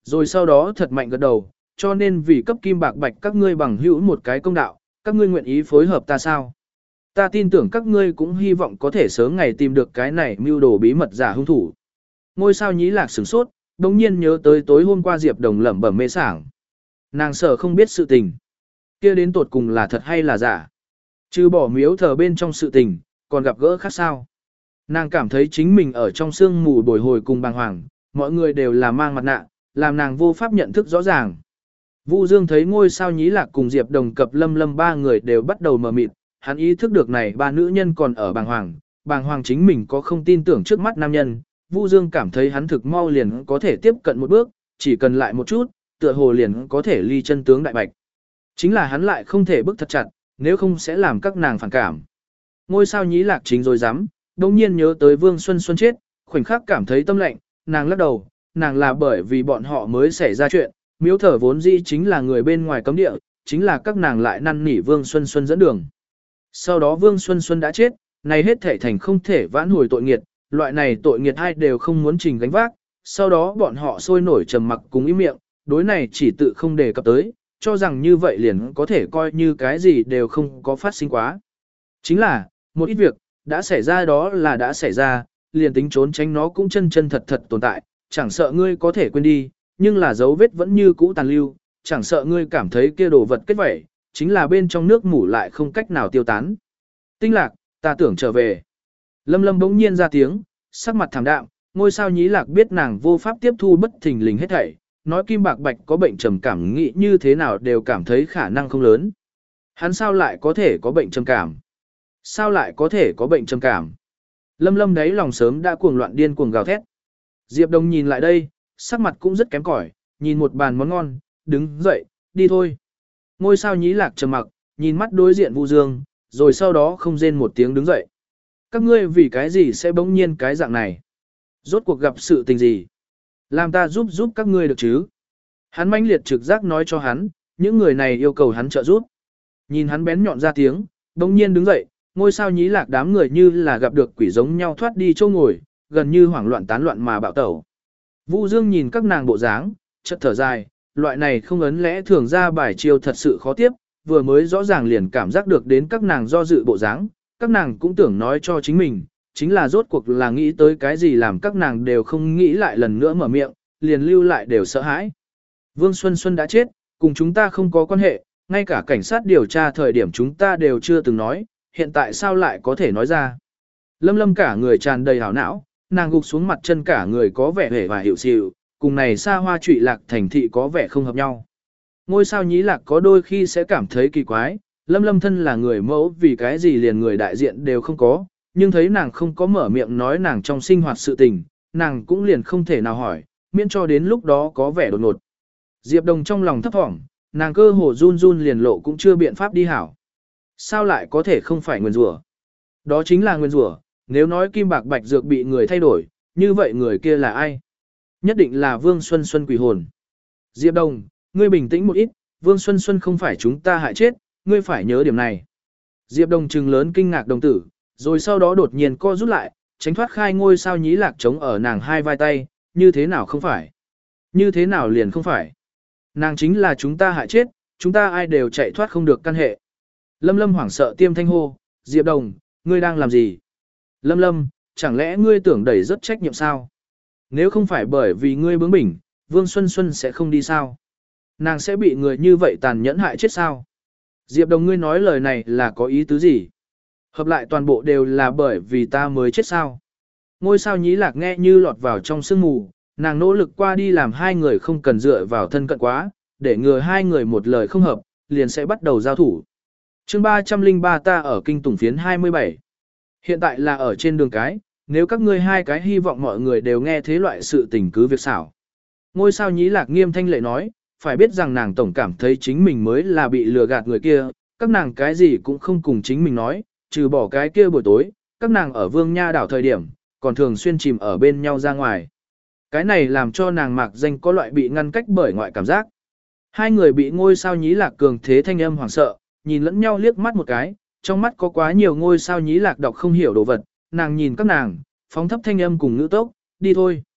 rồi sau đó thật mạnh gật đầu, cho nên vì cấp kim bạc bạch các ngươi bằng hữu một cái công đạo, các ngươi nguyện ý phối hợp ta sao? Ta tin tưởng các ngươi cũng hy vọng có thể sớm ngày tìm được cái này mưu đồ bí mật giả hung thủ. Ngôi sao nhí lạc sửng sốt, đồng nhiên nhớ tới tối hôm qua Diệp Đồng lẩm bẩm mê sảng. Nàng sợ không biết sự tình. Kia đến tột cùng là thật hay là giả. Chứ bỏ miếu thờ bên trong sự tình, còn gặp gỡ khác sao. Nàng cảm thấy chính mình ở trong sương mù bồi hồi cùng bàng hoàng, mọi người đều là mang mặt nạ, làm nàng vô pháp nhận thức rõ ràng. Vu Dương thấy ngôi sao nhí lạc cùng Diệp Đồng cập Lâm Lâm ba người đều bắt đầu mờ mịt, hắn ý thức được này ba nữ nhân còn ở bàng hoàng, bàng hoàng chính mình có không tin tưởng trước mắt nam nhân. Vu Dương cảm thấy hắn thực mau liền có thể tiếp cận một bước, chỉ cần lại một chút, tựa hồ liền có thể ly chân tướng đại bạch. Chính là hắn lại không thể bức thật chặt, nếu không sẽ làm các nàng phản cảm. Ngôi sao nhí lạc chính rồi dám, đồng nhiên nhớ tới Vương Xuân Xuân chết, khoảnh khắc cảm thấy tâm lạnh, nàng lắc đầu, nàng là bởi vì bọn họ mới xảy ra chuyện, miếu thờ vốn dĩ chính là người bên ngoài cấm địa, chính là các nàng lại năn nỉ Vương Xuân Xuân dẫn đường. Sau đó Vương Xuân Xuân đã chết, này hết thể thành không thể vãn hồi tội nghiệt, loại này tội nghiệt hai đều không muốn trình gánh vác, sau đó bọn họ sôi nổi trầm mặc cùng ý miệng, đối này chỉ tự không đề cập tới, cho rằng như vậy liền có thể coi như cái gì đều không có phát sinh quá. Chính là, một ít việc, đã xảy ra đó là đã xảy ra, liền tính trốn tránh nó cũng chân chân thật thật tồn tại, chẳng sợ ngươi có thể quên đi, nhưng là dấu vết vẫn như cũ tàn lưu, chẳng sợ ngươi cảm thấy kia đồ vật kết vẩy, chính là bên trong nước mủ lại không cách nào tiêu tán. Tinh lạc, ta tưởng trở về. Lâm Lâm bỗng nhiên ra tiếng, sắc mặt thảm đạm, ngôi sao nhí lạc biết nàng vô pháp tiếp thu bất thình lình hết thảy, nói kim bạc bạch có bệnh trầm cảm nghĩ như thế nào đều cảm thấy khả năng không lớn. Hắn sao lại có thể có bệnh trầm cảm? Sao lại có thể có bệnh trầm cảm? Lâm Lâm đấy lòng sớm đã cuồng loạn điên cuồng gào thét. Diệp Đồng nhìn lại đây, sắc mặt cũng rất kém cỏi, nhìn một bàn món ngon, đứng dậy, đi thôi. Ngôi sao nhí lạc trầm mặc, nhìn mắt đối diện Vu Dương, rồi sau đó không rên một tiếng đứng dậy. Các ngươi vì cái gì sẽ bỗng nhiên cái dạng này? Rốt cuộc gặp sự tình gì? Làm ta giúp giúp các ngươi được chứ? Hắn mãnh liệt trực giác nói cho hắn, những người này yêu cầu hắn trợ giúp. Nhìn hắn bén nhọn ra tiếng, bỗng nhiên đứng dậy, ngôi sao nhí lạc đám người như là gặp được quỷ giống nhau thoát đi chỗ ngồi, gần như hoảng loạn tán loạn mà bạo tẩu. Vu Dương nhìn các nàng bộ dáng, chợt thở dài, loại này không ấn lẽ thường ra bài chiêu thật sự khó tiếp, vừa mới rõ ràng liền cảm giác được đến các nàng do dự bộ dáng, các nàng cũng tưởng nói cho chính mình, chính là rốt cuộc là nghĩ tới cái gì làm các nàng đều không nghĩ lại lần nữa mở miệng, liền lưu lại đều sợ hãi. Vương Xuân Xuân đã chết, cùng chúng ta không có quan hệ, ngay cả cảnh sát điều tra thời điểm chúng ta đều chưa từng nói, hiện tại sao lại có thể nói ra. Lâm Lâm cả người tràn đầy hảo não, nàng gục xuống mặt chân cả người có vẻ hề và hiểu xịu, cùng này xa hoa trụy lạc thành thị có vẻ không hợp nhau. Ngôi sao nhí lạc có đôi khi sẽ cảm thấy kỳ quái, Lâm Lâm thân là người mẫu vì cái gì liền người đại diện đều không có, nhưng thấy nàng không có mở miệng nói nàng trong sinh hoạt sự tình, nàng cũng liền không thể nào hỏi, miễn cho đến lúc đó có vẻ đột ngột. Diệp Đồng trong lòng thấp thỏm, nàng cơ hồ run run liền lộ cũng chưa biện pháp đi hảo. Sao lại có thể không phải nguyên rủa? Đó chính là nguyên rủa, nếu nói kim bạc bạch dược bị người thay đổi, như vậy người kia là ai? Nhất định là Vương Xuân Xuân quỷ hồn. Diệp Đồng, ngươi bình tĩnh một ít, Vương Xuân Xuân không phải chúng ta hại chết, ngươi phải nhớ điểm này. Diệp Đồng trừng lớn kinh ngạc đồng tử, rồi sau đó đột nhiên co rút lại, tránh thoát khai ngôi sao nhí lạc trống ở nàng hai vai tay, như thế nào không phải? Như thế nào liền không phải? Nàng chính là chúng ta hại chết, chúng ta ai đều chạy thoát không được căn hệ. Lâm Lâm hoảng sợ tiêm thanh hô, Diệp Đồng, ngươi đang làm gì? Lâm Lâm, chẳng lẽ ngươi tưởng đẩy rất trách nhiệm sao? Nếu không phải bởi vì ngươi bướng bỉnh, Vương Xuân Xuân sẽ không đi sao? Nàng sẽ bị người như vậy tàn nhẫn hại chết sao? Diệp Đồng ngươi nói lời này là có ý tứ gì? Hợp lại toàn bộ đều là bởi vì ta mới chết sao? Ngôi sao nhí lạc nghe như lọt vào trong sương mù, nàng nỗ lực qua đi làm hai người không cần dựa vào thân cận quá, để ngừa hai người một lời không hợp, liền sẽ bắt đầu giao thủ. Chương ba trăm lẻ ba ta ở kinh tủng phiến hai mươi bảy. Hiện tại là ở trên đường cái, nếu các ngươi hai cái hy vọng mọi người đều nghe thế loại sự tình cứ việc xảo. Ngôi sao nhí lạc nghiêm thanh lệ nói, phải biết rằng nàng tổng cảm thấy chính mình mới là bị lừa gạt người kia, các nàng cái gì cũng không cùng chính mình nói, trừ bỏ cái kia buổi tối, các nàng ở Vương Nha đảo thời điểm, còn thường xuyên chìm ở bên nhau ra ngoài. Cái này làm cho nàng mạc danh có loại bị ngăn cách bởi ngoại cảm giác. Hai người bị ngôi sao nhí lạc cường thế thanh âm hoảng sợ, nhìn lẫn nhau liếc mắt một cái, trong mắt có quá nhiều ngôi sao nhí lạc đọc không hiểu đồ vật, nàng nhìn các nàng, phóng thấp thanh âm cùng ngữ tốc, đi thôi.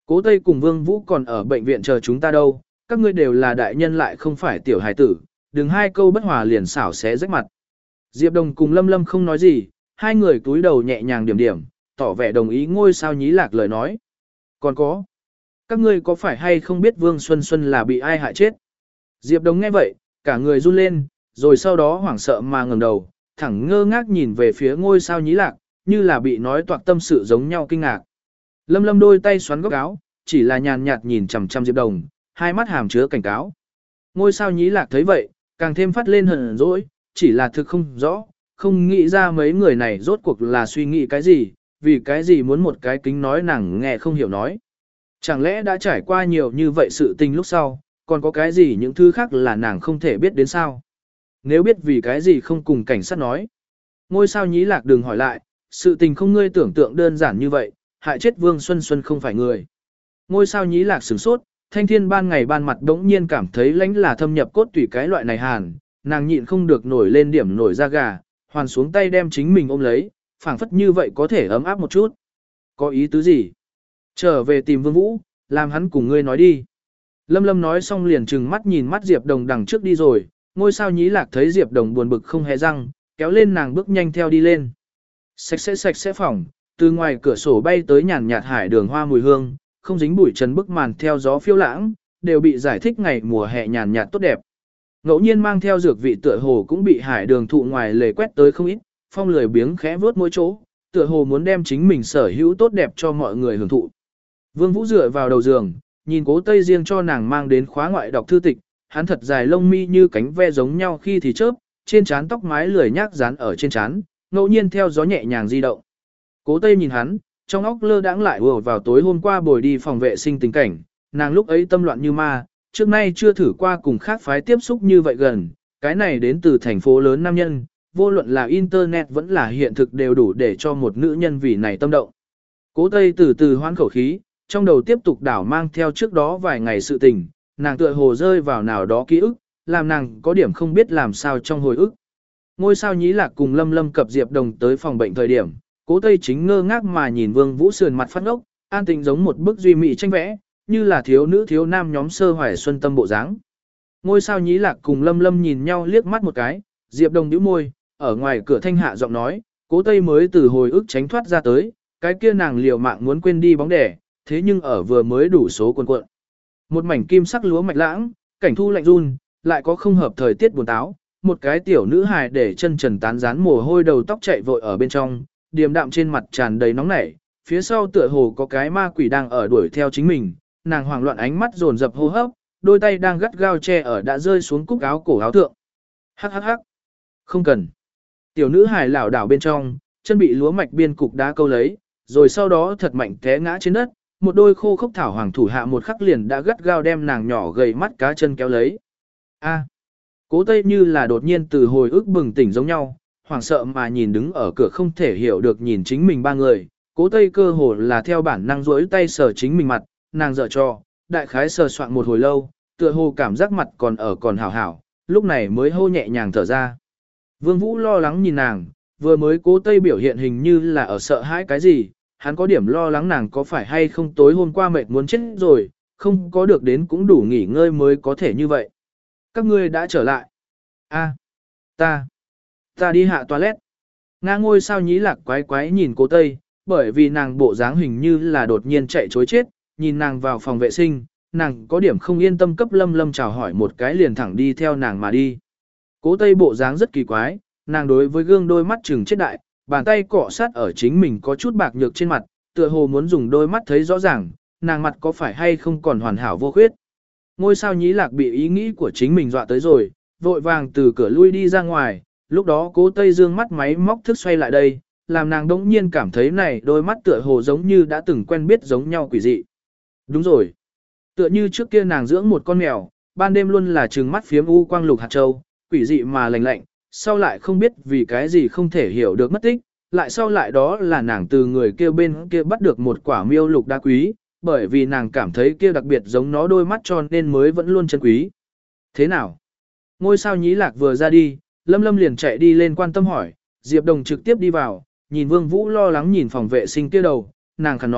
Cố Tây cùng Vương Vũ còn ở bệnh viện chờ chúng ta đâu, các ngươi đều là đại nhân lại không phải tiểu hài tử, đừng hai câu bất hòa liền xảo xé rách mặt. Diệp Đồng cùng Lâm Lâm không nói gì, hai người túi đầu nhẹ nhàng điểm điểm, tỏ vẻ đồng ý ngôi sao nhí lạc lời nói. Còn có, các ngươi có phải hay không biết Vương Xuân Xuân là bị ai hại chết? Diệp Đồng nghe vậy, cả người run lên, rồi sau đó hoảng sợ mà ngẩng đầu, thẳng ngơ ngác nhìn về phía ngôi sao nhí lạc, như là bị nói toạc tâm sự giống nhau kinh ngạc. Lâm Lâm đôi tay xoắn góc áo, chỉ là nhàn nhạt nhìn chằm chằm Diệp Đồng, hai mắt hàm chứa cảnh cáo. Ngôi sao nhí lạc thấy vậy, càng thêm phát lên hờn dỗi, chỉ là thực không rõ, không nghĩ ra mấy người này rốt cuộc là suy nghĩ cái gì, vì cái gì muốn một cái kính nói nàng nghe không hiểu nói. Chẳng lẽ đã trải qua nhiều như vậy sự tình lúc sau, còn có cái gì những thứ khác là nàng không thể biết đến sao? Nếu biết vì cái gì không cùng cảnh sát nói. Ngôi sao nhí lạc đừng hỏi lại, sự tình không ngươi tưởng tượng đơn giản như vậy, hại chết Vương Xuân Xuân không phải người. Ngôi sao nhí lạc sửng sốt, thanh thiên ban ngày ban mặt đống nhiên cảm thấy lãnh là thâm nhập cốt tủy cái loại này hàn, nàng nhịn không được nổi lên điểm nổi da gà, hoàn xuống tay đem chính mình ôm lấy, phảng phất như vậy có thể ấm áp một chút. Có ý tứ gì? Trở về tìm Vương Vũ, làm hắn cùng ngươi nói đi. Lâm Lâm nói xong liền trừng mắt nhìn mắt Diệp Đồng đằng trước đi rồi, ngôi sao nhí lạc thấy Diệp Đồng buồn bực không hề răng, kéo lên nàng bước nhanh theo đi lên. Sạch sẽ sạch sẽ phòng, từ ngoài cửa sổ bay tới nhàn nhạt hải đường hoa mùi hương, không dính bụi trần bức màn theo gió phiêu lãng, đều bị giải thích ngày mùa hè nhàn nhạt tốt đẹp. Ngẫu nhiên mang theo dược vị tựa hồ cũng bị hải đường thụ ngoài lề quét tới không ít, phong lười biếng khẽ vớt mỗi chỗ, tựa hồ muốn đem chính mình sở hữu tốt đẹp cho mọi người hưởng thụ. Vương Vũ dựa vào đầu giường, nhìn Cố Tây riêng cho nàng mang đến khóa ngoại đọc thư tịch, hắn thật dài lông mi như cánh ve giống nhau khi thì chớp, trên trán tóc mái lười nhác dán ở trên trán, ngẫu nhiên theo gió nhẹ nhàng di động. Cố Tây nhìn hắn, trong óc lơ đãng lại ùa vào tối hôm qua bồi đi phòng vệ sinh tình cảnh, nàng lúc ấy tâm loạn như ma, trước nay chưa thử qua cùng khác phái tiếp xúc như vậy gần, cái này đến từ thành phố lớn nam nhân, vô luận là internet vẫn là hiện thực đều đủ để cho một nữ nhân vì này tâm động. Cố Tây từ từ hoán khẩu khí, trong đầu tiếp tục đảo mang theo trước đó vài ngày sự tình, nàng tựa hồ rơi vào nào đó ký ức, làm nàng có điểm không biết làm sao trong hồi ức. Ngôi sao nhí lạc cùng Lâm Lâm cập Diệp Đồng tới phòng bệnh thời điểm, Cố Tây chính ngơ ngác mà nhìn Vương Vũ sườn mặt phát ngốc, an tình giống một bức duy mỹ tranh vẽ, như là thiếu nữ thiếu nam nhóm sơ hoài xuân tâm bộ dáng. Ngôi sao nhí lạc cùng Lâm Lâm nhìn nhau liếc mắt một cái, Diệp Đồng nhíu môi, ở ngoài cửa thanh hạ giọng nói, Cố Tây mới từ hồi ức tránh thoát ra tới, cái kia nàng liều mạng muốn quên đi bóng đẻ, thế nhưng ở vừa mới đủ số cuộn cuộn. Một mảnh kim sắc lúa mạch lãng, cảnh thu lạnh run, lại có không hợp thời tiết buồn táo, một cái tiểu nữ hài để chân trần tán dán mồ hôi đầu tóc chạy vội ở bên trong, điềm đạm trên mặt tràn đầy nóng nảy, phía sau tựa hồ có cái ma quỷ đang ở đuổi theo chính mình, nàng hoảng loạn ánh mắt dồn dập hô hấp, đôi tay đang gắt gao che ở đã rơi xuống cúc áo cổ áo thượng. Hắc hắc hắc. Không cần. Tiểu nữ hài lảo đảo bên trong, chân bị lúa mạch biên cục đá câu lấy, rồi sau đó thật mạnh té ngã trên đất, một đôi khô khốc thảo hoàng thủ hạ một khắc liền đã gắt gao đem nàng nhỏ gầy mắt cá chân kéo lấy. A. Cố Tây như là đột nhiên từ hồi ức bừng tỉnh giống nhau, hoảng sợ mà nhìn đứng ở cửa không thể hiểu được nhìn chính mình ba người, Cố Tây cơ hồ là theo bản năng duỗi tay sờ chính mình mặt, nàng dở cho, đại khái sờ soạn một hồi lâu, tựa hồ cảm giác mặt còn ở còn hảo hảo, lúc này mới hô nhẹ nhàng thở ra. Vương Vũ lo lắng nhìn nàng, vừa mới Cố Tây biểu hiện hình như là ở sợ hãi cái gì, hắn có điểm lo lắng nàng có phải hay không tối hôm qua mệt muốn chết rồi, không có được đến cũng đủ nghỉ ngơi mới có thể như vậy. Các ngươi đã trở lại. A, ta, ta đi hạ toilet. Nga ngôi sao nhí lạc quái quái nhìn Cố Tây, bởi vì nàng bộ dáng hình như là đột nhiên chạy chối chết, nhìn nàng vào phòng vệ sinh, nàng có điểm không yên tâm cấp Lâm Lâm chào hỏi một cái liền thẳng đi theo nàng mà đi. Cố Tây bộ dáng rất kỳ quái, nàng đối với gương đôi mắt trừng chết đại, bàn tay cọ sát ở chính mình có chút bạc nhược trên mặt, tựa hồ muốn dùng đôi mắt thấy rõ ràng, nàng mặt có phải hay không còn hoàn hảo vô khuyết. Ngôi sao nhí lạc bị ý nghĩ của chính mình dọa tới rồi, vội vàng từ cửa lui đi ra ngoài, lúc đó Cố Tây dương mắt máy móc thức xoay lại đây, làm nàng đống nhiên cảm thấy này đôi mắt tựa hồ giống như đã từng quen biết giống nhau quỷ dị. Đúng rồi. Tựa như trước kia nàng dưỡng một con mèo, ban đêm luôn là trừng mắt phiếm u quang lục hạt châu, quỷ dị mà lạnh lạnh, sau lại không biết vì cái gì không thể hiểu được mất tích, lại sau lại đó là nàng từ người kia bên kia bắt được một quả miêu lục đá quý, bởi vì nàng cảm thấy kia đặc biệt giống nó đôi mắt cho nên mới vẫn luôn chân quý. Thế nào? Ngôi sao nhí lạc vừa ra đi, Lâm Lâm liền chạy đi lên quan tâm hỏi, Diệp Đồng trực tiếp đi vào, nhìn Vương Vũ lo lắng nhìn phòng vệ sinh kia đầu, nàng khàn nói,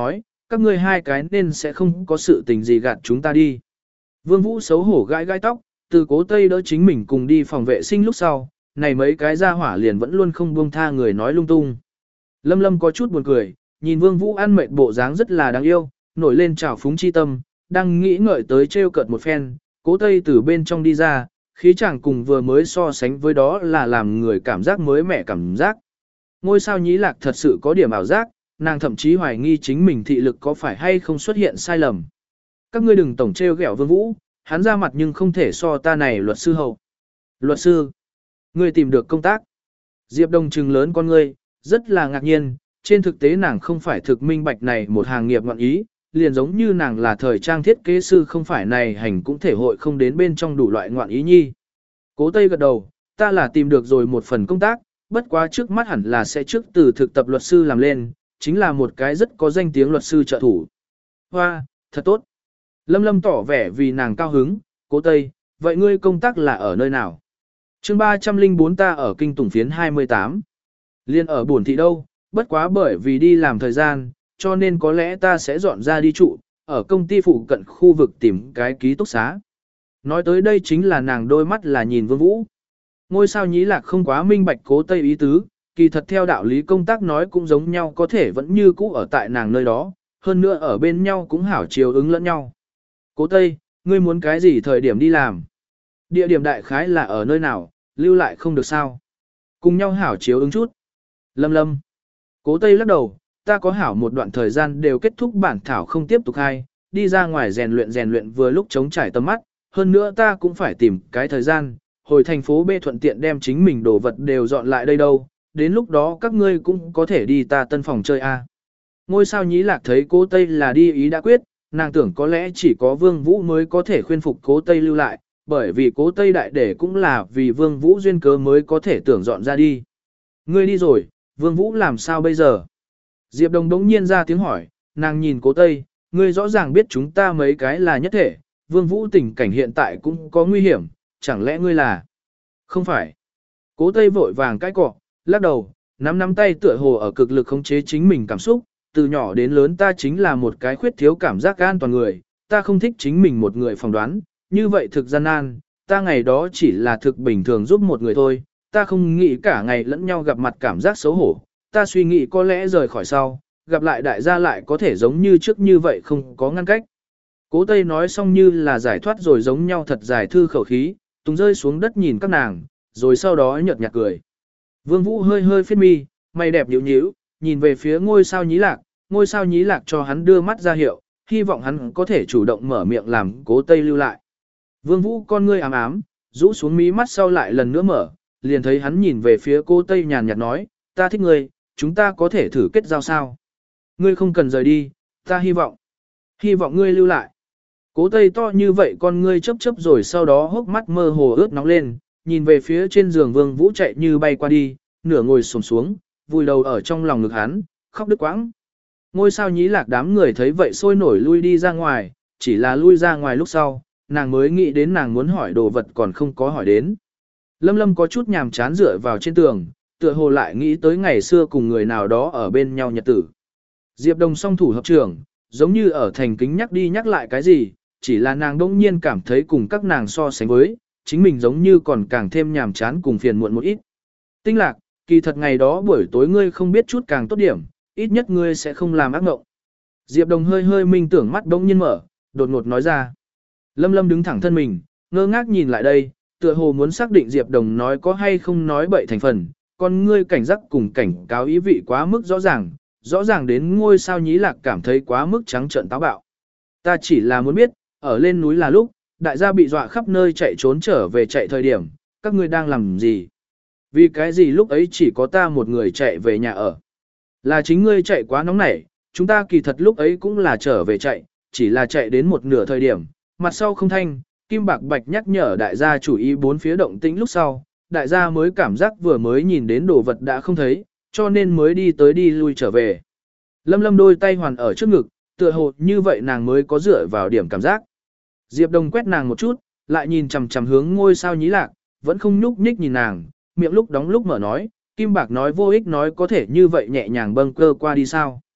các ngươi hai cái nên sẽ không có sự tình gì gạt chúng ta đi. Vương Vũ xấu hổ gãi gãi tóc, từ Cố Tây đỡ chính mình cùng đi phòng vệ sinh lúc sau, này mấy cái ra hỏa liền vẫn luôn không buông tha người nói lung tung. Lâm Lâm có chút buồn cười, nhìn Vương Vũ ăn mệt bộ dáng rất là đáng yêu, nổi lên trào phúng chi tâm, đang nghĩ ngợi tới trêu cợt một phen, Cố Tây từ bên trong đi ra, khí chàng cùng vừa mới so sánh với đó là làm người cảm giác mới mẻ cảm giác. Ngôi sao nhí lạc thật sự có điểm ảo giác, nàng thậm chí hoài nghi chính mình thị lực có phải hay không xuất hiện sai lầm. Các ngươi đừng tổng trêu ghẹo Vương Vũ, hắn ra mặt nhưng không thể so ta này luật sư hậu. Luật sư, ngươi tìm được công tác. Diệp Đồng trừng lớn con ngươi, rất là ngạc nhiên, trên thực tế nàng không phải thực minh bạch này một hàng nghiệp ngọn ý, liền giống như nàng là thời trang thiết kế sư không phải này hành cũng thể hội không đến bên trong đủ loại ngoạn ý nhi. Cố Tây gật đầu, ta là tìm được rồi một phần công tác, bất quá trước mắt hẳn là sẽ trước từ thực tập luật sư làm lên, chính là một cái rất có danh tiếng luật sư trợ thủ. Hoa, thật tốt. Lâm Lâm tỏ vẻ vì nàng cao hứng, Cố Tây, vậy ngươi công tác là ở nơi nào? chương ba trăm lẻ bốn ta ở kinh tủng phiến hai mươi tám. Liên ở buồn thị đâu, bất quá bởi vì đi làm thời gian, cho nên có lẽ ta sẽ dọn ra đi trụ, ở công ty phụ cận khu vực tìm cái ký túc xá. Nói tới đây chính là nàng đôi mắt là nhìn Vương Vũ. Ngôi sao nhí lạc không quá minh bạch Cố Tây ý tứ, kỳ thật theo đạo lý công tác nói cũng giống nhau có thể vẫn như cũ ở tại nàng nơi đó, hơn nữa ở bên nhau cũng hảo chiều ứng lẫn nhau. Cố Tây, ngươi muốn cái gì thời điểm đi làm? Địa điểm đại khái là ở nơi nào, lưu lại không được sao? Cùng nhau hảo chiếu ứng chút. Lâm Lâm. Cố Tây lắc đầu, ta có hảo một đoạn thời gian đều kết thúc bản thảo không tiếp tục hay, đi ra ngoài rèn luyện rèn luyện vừa lúc chống trải tầm mắt, hơn nữa ta cũng phải tìm cái thời gian, hồi thành phố B thuận tiện đem chính mình đồ vật đều dọn lại đây đâu, đến lúc đó các ngươi cũng có thể đi ta tân phòng chơi a. Ngôi sao nhí lạc thấy Cố Tây là đi ý đã quyết, nàng tưởng có lẽ chỉ có Vương Vũ mới có thể khuyên phục Cố Tây lưu lại, bởi vì Cố Tây đại để cũng là vì Vương Vũ duyên cớ mới có thể tưởng dọn ra đi. Ngươi đi rồi, Vương Vũ làm sao bây giờ? Diệp Đồng đống nhiên ra tiếng hỏi, nàng nhìn Cố Tây, ngươi rõ ràng biết chúng ta mấy cái là nhất thể, Vương Vũ tình cảnh hiện tại cũng có nguy hiểm, chẳng lẽ ngươi là? Không phải. Cố Tây vội vàng cái cọ, lắc đầu, nắm nắm tay tựa hồ ở cực lực khống chế chính mình cảm xúc, từ nhỏ đến lớn ta chính là một cái khuyết thiếu cảm giác an toàn người, ta không thích chính mình một người phỏng đoán, như vậy thực gian nan, ta ngày đó chỉ là thực bình thường giúp một người thôi, ta không nghĩ cả ngày lẫn nhau gặp mặt cảm giác xấu hổ, ta suy nghĩ có lẽ rời khỏi sau, gặp lại đại gia lại có thể giống như trước như vậy không có ngăn cách. Cố Tây nói xong như là giải thoát rồi giống nhau thật dài thư khẩu khí, tung rơi xuống đất nhìn các nàng, rồi sau đó nhợt nhạt cười. Vương Vũ hơi hơi phết mi, mày đẹp nhíu nhíu, nhìn về phía ngôi sao nhí lạc, ngôi sao nhí lạc cho hắn đưa mắt ra hiệu, hy vọng hắn có thể chủ động mở miệng làm Cố Tây lưu lại. Vương Vũ con ngươi ám ám, rũ xuống mí mắt sau lại lần nữa mở, liền thấy hắn nhìn về phía Cố Tây nhàn nhạt nói, ta thích ngươi, chúng ta có thể thử kết giao sao. Ngươi không cần rời đi, ta hy vọng, hy vọng ngươi lưu lại. Cố Tây to như vậy con ngươi chớp chớp rồi sau đó hốc mắt mơ hồ ướt nóng lên, nhìn về phía trên giường Vương Vũ chạy như bay qua đi, nửa ngồi xổm xuống, vùi đầu ở trong lòng ngực hắn, khóc đứt quãng. Ngôi sao nhí lạc đám người thấy vậy sôi nổi lui đi ra ngoài, chỉ là lui ra ngoài lúc sau, nàng mới nghĩ đến nàng muốn hỏi đồ vật còn không có hỏi đến. Lâm Lâm có chút nhàm chán dựa vào trên tường, tựa hồ lại nghĩ tới ngày xưa cùng người nào đó ở bên nhau nhật tử. Diệp Đồng song thủ hợp trưởng, giống như ở thành kính nhắc đi nhắc lại cái gì, chỉ là nàng đông nhiên cảm thấy cùng các nàng so sánh với, chính mình giống như còn càng thêm nhàm chán cùng phiền muộn một ít. Tinh Lạc, kỳ thật ngày đó buổi tối ngươi không biết chút càng tốt điểm, ít nhất ngươi sẽ không làm ác mộng. Diệp Đồng hơi hơi minh tưởng mắt đông nhiên mở, đột ngột nói ra. Lâm Lâm đứng thẳng thân mình, ngơ ngác nhìn lại đây, tựa hồ muốn xác định Diệp Đồng nói có hay không nói bậy thành phần, con ngươi cảnh giác cùng cảnh cáo ý vị quá mức rõ ràng, rõ ràng đến ngôi sao nhí lạc cảm thấy quá mức trắng trợn táo bạo. Ta chỉ là muốn biết, ở lên núi là lúc, đại gia bị dọa khắp nơi chạy trốn trở về chạy thời điểm, các ngươi đang làm gì? Vì cái gì lúc ấy chỉ có ta một người chạy về nhà ở? Là chính ngươi chạy quá nóng nảy, chúng ta kỳ thật lúc ấy cũng là trở về chạy, chỉ là chạy đến một nửa thời điểm, mặt sau không thanh, Kim Bạc Bạch nhắc nhở đại gia chủ ý bốn phía động tĩnh lúc sau, đại gia mới cảm giác vừa mới nhìn đến đồ vật đã không thấy, cho nên mới đi tới đi lui trở về. Lâm Lâm đôi tay hoàn ở trước ngực, tựa hồ như vậy nàng mới có dựa vào điểm cảm giác. Diệp Đồng quét nàng một chút, lại nhìn chằm chằm hướng ngôi sao nhí lạc, vẫn không nhúc nhích nhìn nàng, miệng lúc đóng lúc mở nói, Kim Bạc nói vô ích nói có thể như vậy nhẹ nhàng bâng cơ qua đi sao.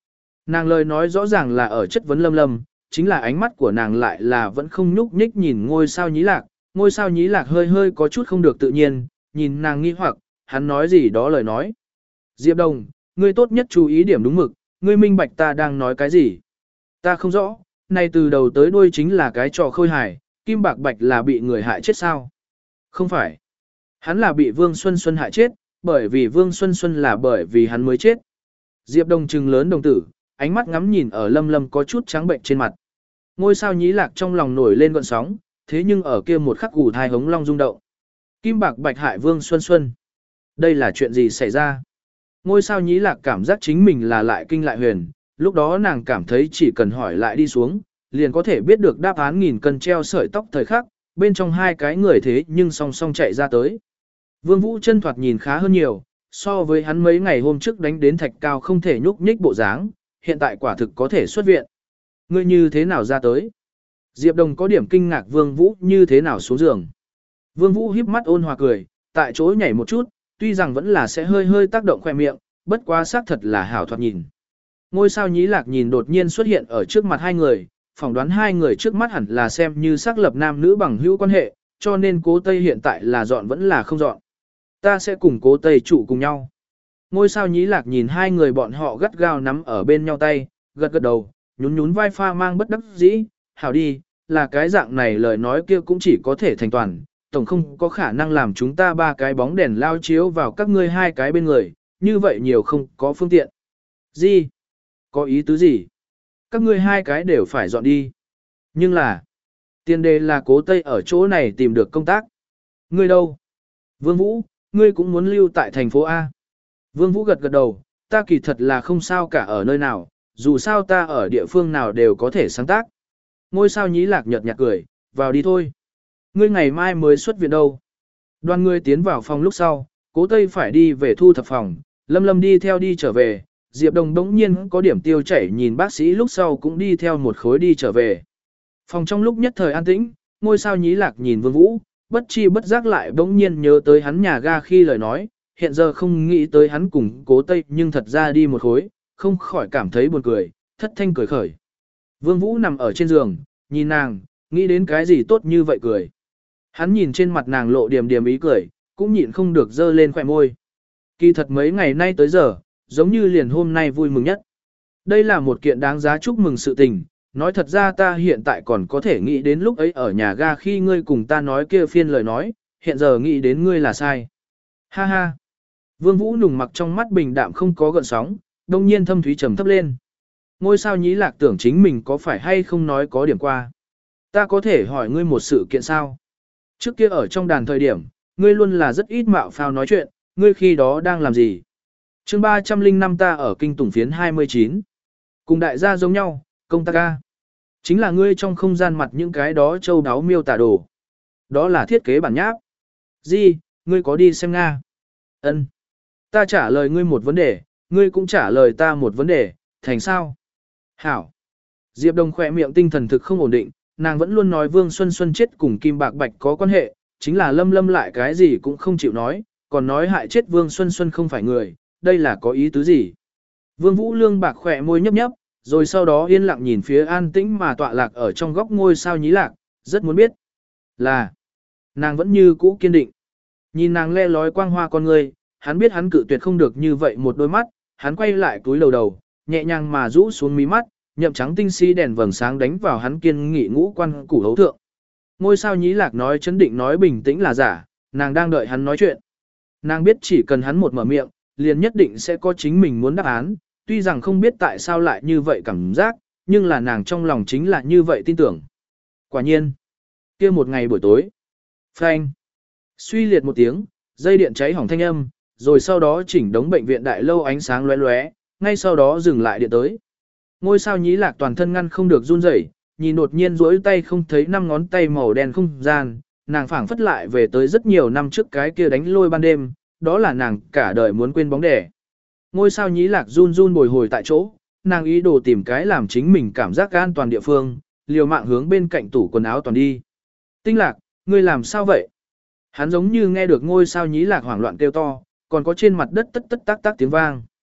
Nàng lời nói rõ ràng là ở chất vấn Lâm Lâm, chính là ánh mắt của nàng lại là vẫn không nhúc nhích nhìn ngôi sao nhí lạc, ngôi sao nhí lạc hơi hơi có chút không được tự nhiên, nhìn nàng nghi hoặc, hắn nói gì đó lời nói. Diệp Đồng, ngươi tốt nhất chú ý điểm đúng mực, ngươi minh bạch ta đang nói cái gì. Ta không rõ, này từ đầu tới đuôi chính là cái trò khôi hài, Kim Bạc Bạch là bị người hại chết sao? Không phải. Hắn là bị Vương Xuân Xuân hại chết, bởi vì Vương Xuân Xuân là bởi vì hắn mới chết. Diệp Đồng trừng lớn đồng tử, ánh mắt ngắm nhìn ở Lâm Lâm có chút trắng bệnh trên mặt. Ngôi sao nhí lạc trong lòng nổi lên gợn sóng, thế nhưng ở kia một khắc gù thai hống long rung động. Kim Bạc Bạch hại Vương Xuân Xuân. Đây là chuyện gì xảy ra? Ngôi sao nhí lạc cảm giác chính mình là lại kinh lại huyền, lúc đó nàng cảm thấy chỉ cần hỏi lại đi xuống, liền có thể biết được đáp án nghìn cân treo sợi tóc thời khắc, bên trong hai cái người thế nhưng song song chạy ra tới. Vương Vũ chân thoạt nhìn khá hơn nhiều, so với hắn mấy ngày hôm trước đánh đến thạch cao không thể nhúc nhích bộ dáng, hiện tại quả thực có thể xuất viện. Ngươi như thế nào ra tới? Diệp Đồng có điểm kinh ngạc Vương Vũ như thế nào xuống giường. Vương Vũ híp mắt ôn hòa cười, tại chỗ nhảy một chút, tuy rằng vẫn là sẽ hơi hơi tác động khoe miệng, bất quá xác thật là hảo thoạt nhìn. Ngôi sao nhí lạc nhìn đột nhiên xuất hiện ở trước mặt hai người, phỏng đoán hai người trước mắt hẳn là xem như xác lập nam nữ bằng hữu quan hệ, cho nên Cố Tây hiện tại là dọn vẫn là không dọn. Ta sẽ cùng Cố Tây trụ cùng nhau. Ngôi sao nhí lạc nhìn hai người bọn họ gắt gao nắm ở bên nhau tay, gật gật đầu, nhún nhún vai pha mang bất đắc dĩ, hảo đi, là cái dạng này lời nói kia cũng chỉ có thể thành toàn, tổng không có khả năng làm chúng ta ba cái bóng đèn lao chiếu vào các ngươi hai cái bên người, như vậy nhiều không có phương tiện. Gì? Có ý tứ gì? Các ngươi hai cái đều phải dọn đi. Nhưng là, tiền đề là Cố Tây ở chỗ này tìm được công tác. Ngươi đâu? Vương Vũ, ngươi cũng muốn lưu tại thành phố A. Vương Vũ gật gật đầu, ta kỳ thật là không sao cả ở nơi nào, dù sao ta ở địa phương nào đều có thể sáng tác. Ngôi sao nhí lạc nhợt nhạt cười, vào đi thôi. Ngươi ngày mai mới xuất viện đâu. Đoàn người tiến vào phòng lúc sau, Cố Tây phải đi về thu thập phòng, Lâm Lâm đi theo đi trở về, Diệp Đồng đống nhiên có điểm tiêu chảy nhìn bác sĩ lúc sau cũng đi theo một khối đi trở về. Phòng trong lúc nhất thời an tĩnh, ngôi sao nhí lạc nhìn Vương Vũ, bất chi bất giác lại bỗng nhiên nhớ tới hắn nhà ga khi lời nói, hiện giờ không nghĩ tới hắn cùng Cố Tây nhưng thật ra đi một khối, không khỏi cảm thấy buồn cười, thất thanh cười khởi. Vương Vũ nằm ở trên giường, nhìn nàng, nghĩ đến cái gì tốt như vậy cười. Hắn nhìn trên mặt nàng lộ điềm điềm ý cười, cũng nhịn không được dơ lên khỏe môi. Kỳ thật mấy ngày nay tới giờ, giống như liền hôm nay vui mừng nhất. Đây là một kiện đáng giá chúc mừng sự tình, nói thật ra ta hiện tại còn có thể nghĩ đến lúc ấy ở nhà ga khi ngươi cùng ta nói kia phiên lời nói, hiện giờ nghĩ đến ngươi là sai. Ha ha. Vương Vũ nùng mặc trong mắt bình đạm không có gợn sóng, đông nhiên thâm thúy trầm thấp lên. Ngôi sao nhí lạc tưởng chính mình có phải hay không nói có điểm qua. Ta có thể hỏi ngươi một sự kiện sao? Trước kia ở trong đàn thời điểm, ngươi luôn là rất ít mạo phao nói chuyện, ngươi khi đó đang làm gì? Chương ba trăm linh năm ta ở kinh tủng phiến hai mươi chín. Cùng đại gia giống nhau, công tác ca. Chính là ngươi trong không gian mặt những cái đó châu đáo miêu tả đồ. Đó là thiết kế bản nháp. Gì, ngươi có đi xem Nga? Ân. Ta trả lời ngươi một vấn đề, ngươi cũng trả lời ta một vấn đề, thành sao? Hảo. Diệp Đồng khỏe miệng tinh thần thực không ổn định, nàng vẫn luôn nói Vương Xuân Xuân chết cùng Kim Bạc Bạch có quan hệ, chính là Lâm Lâm lại cái gì cũng không chịu nói, còn nói hại chết Vương Xuân Xuân không phải người, đây là có ý tứ gì? Vương Vũ Lương bạc khỏe môi nhấp nhấp, rồi sau đó yên lặng nhìn phía an tĩnh mà tọa lạc ở trong góc ngôi sao nhí lạc, rất muốn biết. Là, nàng vẫn như cũ kiên định. Nhìn nàng le lói quang hoa con người, hắn biết hắn cự tuyệt không được như vậy một đôi mắt, hắn quay lại túi lầu đầu, nhẹ nhàng mà rũ xuống mí mắt, nhậm trắng tinh si đèn vầng sáng đánh vào hắn kiên nghị ngũ quan củ hấu thượng. Ngôi sao nhí lạc nói chấn định nói bình tĩnh là giả, nàng đang đợi hắn nói chuyện. Nàng biết chỉ cần hắn một mở miệng, liền nhất định sẽ có chính mình muốn đáp án, tuy rằng không biết tại sao lại như vậy cảm giác, nhưng là nàng trong lòng chính là như vậy tin tưởng. Quả nhiên, kia một ngày buổi tối, phanh, suy liệt một tiếng, dây điện cháy hỏng thanh âm, rồi sau đó chỉnh đống bệnh viện đại lâu ánh sáng lóe lóe, ngay sau đó dừng lại điện tới. Ngôi sao nhí lạc toàn thân ngăn không được run rẩy, nhìn đột nhiên duỗi tay không thấy năm ngón tay màu đen không gian, nàng phảng phất lại về tới rất nhiều năm trước cái kia đánh lôi ban đêm, đó là nàng cả đời muốn quên bóng đẻ. Ngôi sao nhí lạc run run bồi hồi tại chỗ, nàng ý đồ tìm cái làm chính mình cảm giác an toàn địa phương, liều mạng hướng bên cạnh tủ quần áo toàn đi. Tinh lạc, ngươi làm sao vậy? Hắn giống như nghe được ngôi sao nhí lạc hoảng loạn kêu to, còn có trên mặt đất tất tất tác tác tiếng vang.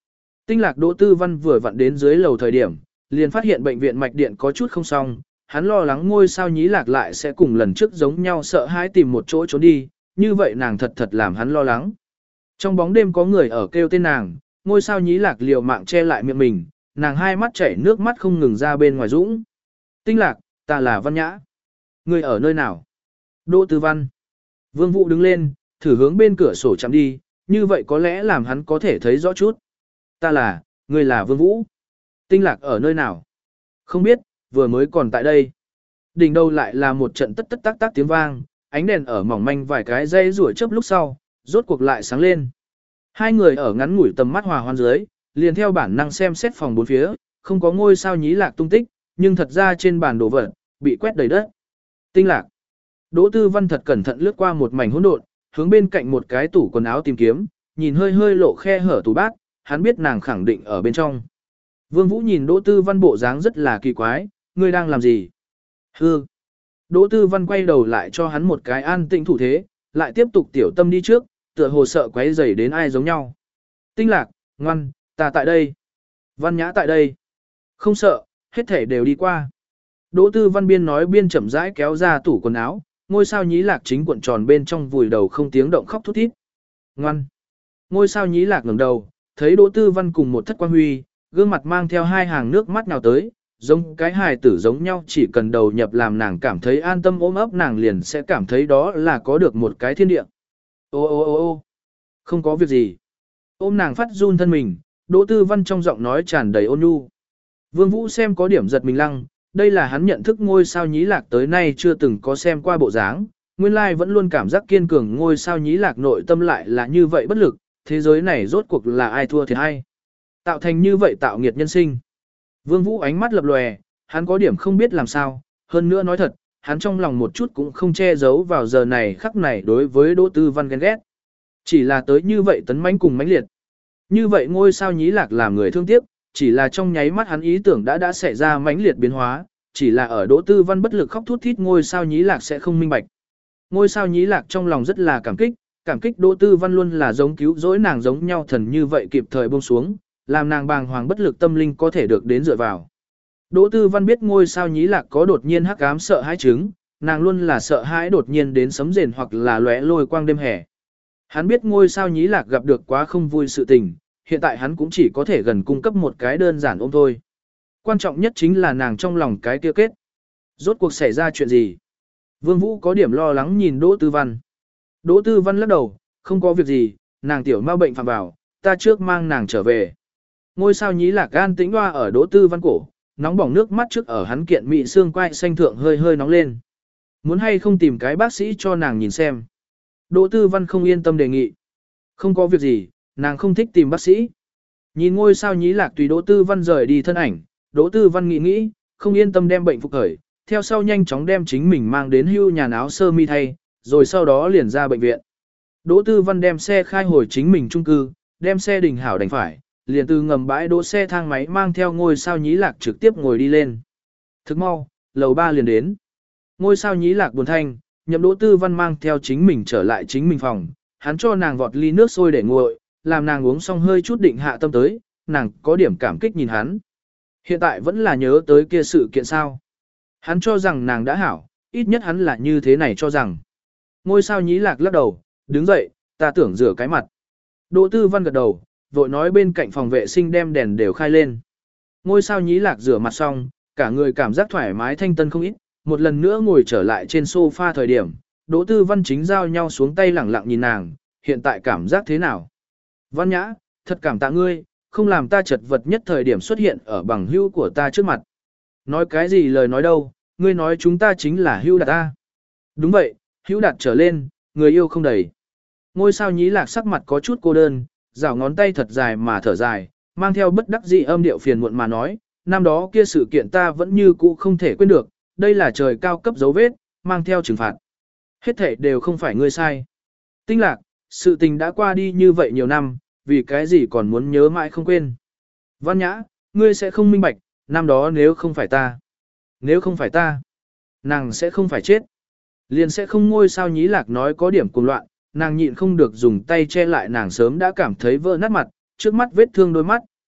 Tinh Lạc Đỗ Tư Văn vừa vặn đến dưới lầu thời điểm, liền phát hiện bệnh viện mạch điện có chút không xong, hắn lo lắng ngôi sao nhí lạc lại sẽ cùng lần trước giống nhau sợ hãi tìm một chỗ trốn đi, như vậy nàng thật thật làm hắn lo lắng. Trong bóng đêm có người ở kêu tên nàng, ngôi sao nhí lạc liều mạng che lại miệng mình, nàng hai mắt chảy nước mắt không ngừng ra bên ngoài dũng. Tinh Lạc, ta là Văn Nhã. Người ở nơi nào? Đỗ Tư Văn. Vương Vũ đứng lên, thử hướng bên cửa sổ chạm đi, như vậy có lẽ làm hắn có thể thấy rõ chút. Ta là, người là Vương Vũ. Tinh Lạc ở nơi nào? Không biết, vừa mới còn tại đây. Đỉnh đầu lại là một trận tất tất tác tác tiếng vang, ánh đèn ở mỏng manh vài cái dây rủa chớp lúc sau, rốt cuộc lại sáng lên. Hai người ở ngắn ngủi tầm mắt hòa hoan dưới, liền theo bản năng xem xét phòng bốn phía, không có ngôi sao nhí lạc tung tích, nhưng thật ra trên bàn đồ vật bị quét đầy đất. Tinh Lạc. Đỗ Tư Văn thật cẩn thận lướt qua một mảnh hỗn độn, hướng bên cạnh một cái tủ quần áo tìm kiếm, nhìn hơi hơi lộ khe hở tủ bát, hắn biết nàng khẳng định ở bên trong. Vương Vũ nhìn Đỗ Tư Văn bộ dáng rất là kỳ quái, ngươi đang làm gì? Hư. Đỗ Tư Văn quay đầu lại cho hắn một cái an tĩnh thủ thế, lại tiếp tục tiểu tâm đi trước, tựa hồ sợ quấy rầy đến ai giống nhau. Tinh Lạc, ngoan, ta tại đây. Văn Nhã tại đây. Không sợ, hết thể đều đi qua. Đỗ Tư Văn biên nói biên chậm rãi kéo ra tủ quần áo, ngôi sao nhí lạc chính cuộn tròn bên trong vùi đầu không tiếng động khóc thút thít. Ngoan. Ngôi sao nhí lạc ngẩng đầu, thấy Đỗ Tư Văn cùng một thất quan huy, gương mặt mang theo hai hàng nước mắt nào tới, giống cái hài tử giống nhau, chỉ cần đầu nhập làm nàng cảm thấy an tâm ôm ấp nàng liền sẽ cảm thấy đó là có được một cái thiên địa. Ô ô ô ô không có việc gì. Ôm nàng phát run thân mình, Đỗ Tư Văn trong giọng nói tràn đầy ôn nhu. Vương Vũ xem có điểm giật mình lăng, đây là hắn nhận thức ngôi sao nhí lạc tới nay chưa từng có xem qua bộ dáng, nguyên lai vẫn luôn cảm giác kiên cường ngôi sao nhí lạc nội tâm lại là như vậy bất lực, thế giới này rốt cuộc là ai thua thiệt hay. Tạo thành như vậy tạo nghiệt nhân sinh. Vương Vũ ánh mắt lập lòe, hắn có điểm không biết làm sao, hơn nữa nói thật, hắn trong lòng một chút cũng không che giấu vào giờ này khắc này đối với Đỗ Tư Văn ghen ghét. Chỉ là tới như vậy tấn mãnh cùng mãnh liệt. Như vậy ngôi sao nhí lạc làm người thương tiếc, chỉ là trong nháy mắt hắn ý tưởng đã đã xảy ra mãnh liệt biến hóa, chỉ là ở Đỗ Tư Văn bất lực khóc thút thít ngôi sao nhí lạc sẽ không minh bạch. Ngôi sao nhí lạc trong lòng rất là cảm kích, cảm kích Đỗ Tư Văn luôn là giống cứu rỗi nàng giống nhau thần như vậy kịp thời buông xuống, làm nàng bàng hoàng bất lực tâm linh có thể được đến dựa vào. Đỗ Tư Văn biết ngôi sao nhí lạc có đột nhiên hắc ám sợ hãi chứng, nàng luôn là sợ hãi đột nhiên đến sấm rền hoặc là lóe lôi quang đêm hè. Hắn biết ngôi sao nhí lạc gặp được quá không vui sự tình, hiện tại hắn cũng chỉ có thể gần cung cấp một cái đơn giản ôm thôi. Quan trọng nhất chính là nàng trong lòng cái kia kết. Rốt cuộc xảy ra chuyện gì? Vương Vũ có điểm lo lắng nhìn Đỗ Tư Văn. Đỗ Tư Văn lắc đầu, không có việc gì, nàng tiểu ma bệnh phạm vào, ta trước mang nàng trở về. Ngôi sao nhí lạc gan tĩnh hoa ở Đỗ Tư Văn cổ, nóng bỏng nước mắt trước ở hắn kiện mị xương quai xanh thượng hơi hơi nóng lên. Muốn hay không tìm cái bác sĩ cho nàng nhìn xem. Đỗ Tư Văn không yên tâm đề nghị. Không có việc gì, nàng không thích tìm bác sĩ. Nhìn ngôi sao nhí lạc tùy Đỗ Tư Văn rời đi thân ảnh, Đỗ Tư Văn nghĩ nghĩ, không yên tâm đem bệnh phục khởi, theo sau nhanh chóng đem chính mình mang đến hưu nhà áo sơ mi thay, rồi sau đó liền ra bệnh viện. Đỗ Tư Văn đem xe khai hồi chính mình chung cư, đem xe đình hảo đành phải, liền từ ngầm bãi đỗ xe thang máy mang theo ngôi sao nhí lạc trực tiếp ngồi đi lên. Thức mau, lầu ba liền đến. Ngôi sao nhí lạc buồn thanh, nhậm Đỗ Tư Văn mang theo chính mình trở lại chính mình phòng, hắn cho nàng vọt ly nước sôi để nguội, làm nàng uống xong hơi chút định hạ tâm tới, nàng có điểm cảm kích nhìn hắn. Hiện tại vẫn là nhớ tới kia sự kiện sao. Hắn cho rằng nàng đã hảo, ít nhất hắn là như thế này cho rằng. Ngôi sao nhí lạc lắc đầu, đứng dậy, ta tưởng rửa cái mặt. Đỗ Tư Văn gật đầu, vội nói bên cạnh phòng vệ sinh đem đèn đều khai lên. Ngôi sao nhí lạc rửa mặt xong, cả người cảm giác thoải mái thanh tân không ít, một lần nữa ngồi trở lại trên sofa thời điểm, Đỗ Tư Văn chính giao nhau xuống tay lẳng lặng nhìn nàng, hiện tại cảm giác thế nào? Văn Nhã, thật cảm tạ ngươi, không làm ta chật vật nhất thời điểm xuất hiện ở bằng hữu của ta trước mặt. Nói cái gì lời nói đâu, ngươi nói chúng ta chính là hữu đạt ta. Đúng vậy, hữu đạt trở lên, người yêu không đầy. Ngôi sao nhí lạc sắc mặt có chút cô đơn, rảo ngón tay thật dài mà thở dài, mang theo bất đắc dĩ âm điệu phiền muộn mà nói, năm đó kia sự kiện ta vẫn như cũ không thể quên được, đây là trời cao cấp dấu vết, mang theo trừng phạt. Hết thể đều không phải ngươi sai. Tinh Lạc, sự tình đã qua đi như vậy nhiều năm, vì cái gì còn muốn nhớ mãi không quên. Văn Nhã, ngươi sẽ không minh bạch, năm đó nếu không phải ta. Nếu không phải ta, nàng sẽ không phải chết. Liền sẽ không ngôi sao nhí lạc nói có điểm cuồng loạn, nàng nhịn không được dùng tay che lại nàng sớm đã cảm thấy vỡ nát mặt, trước mắt vết thương đôi mắt,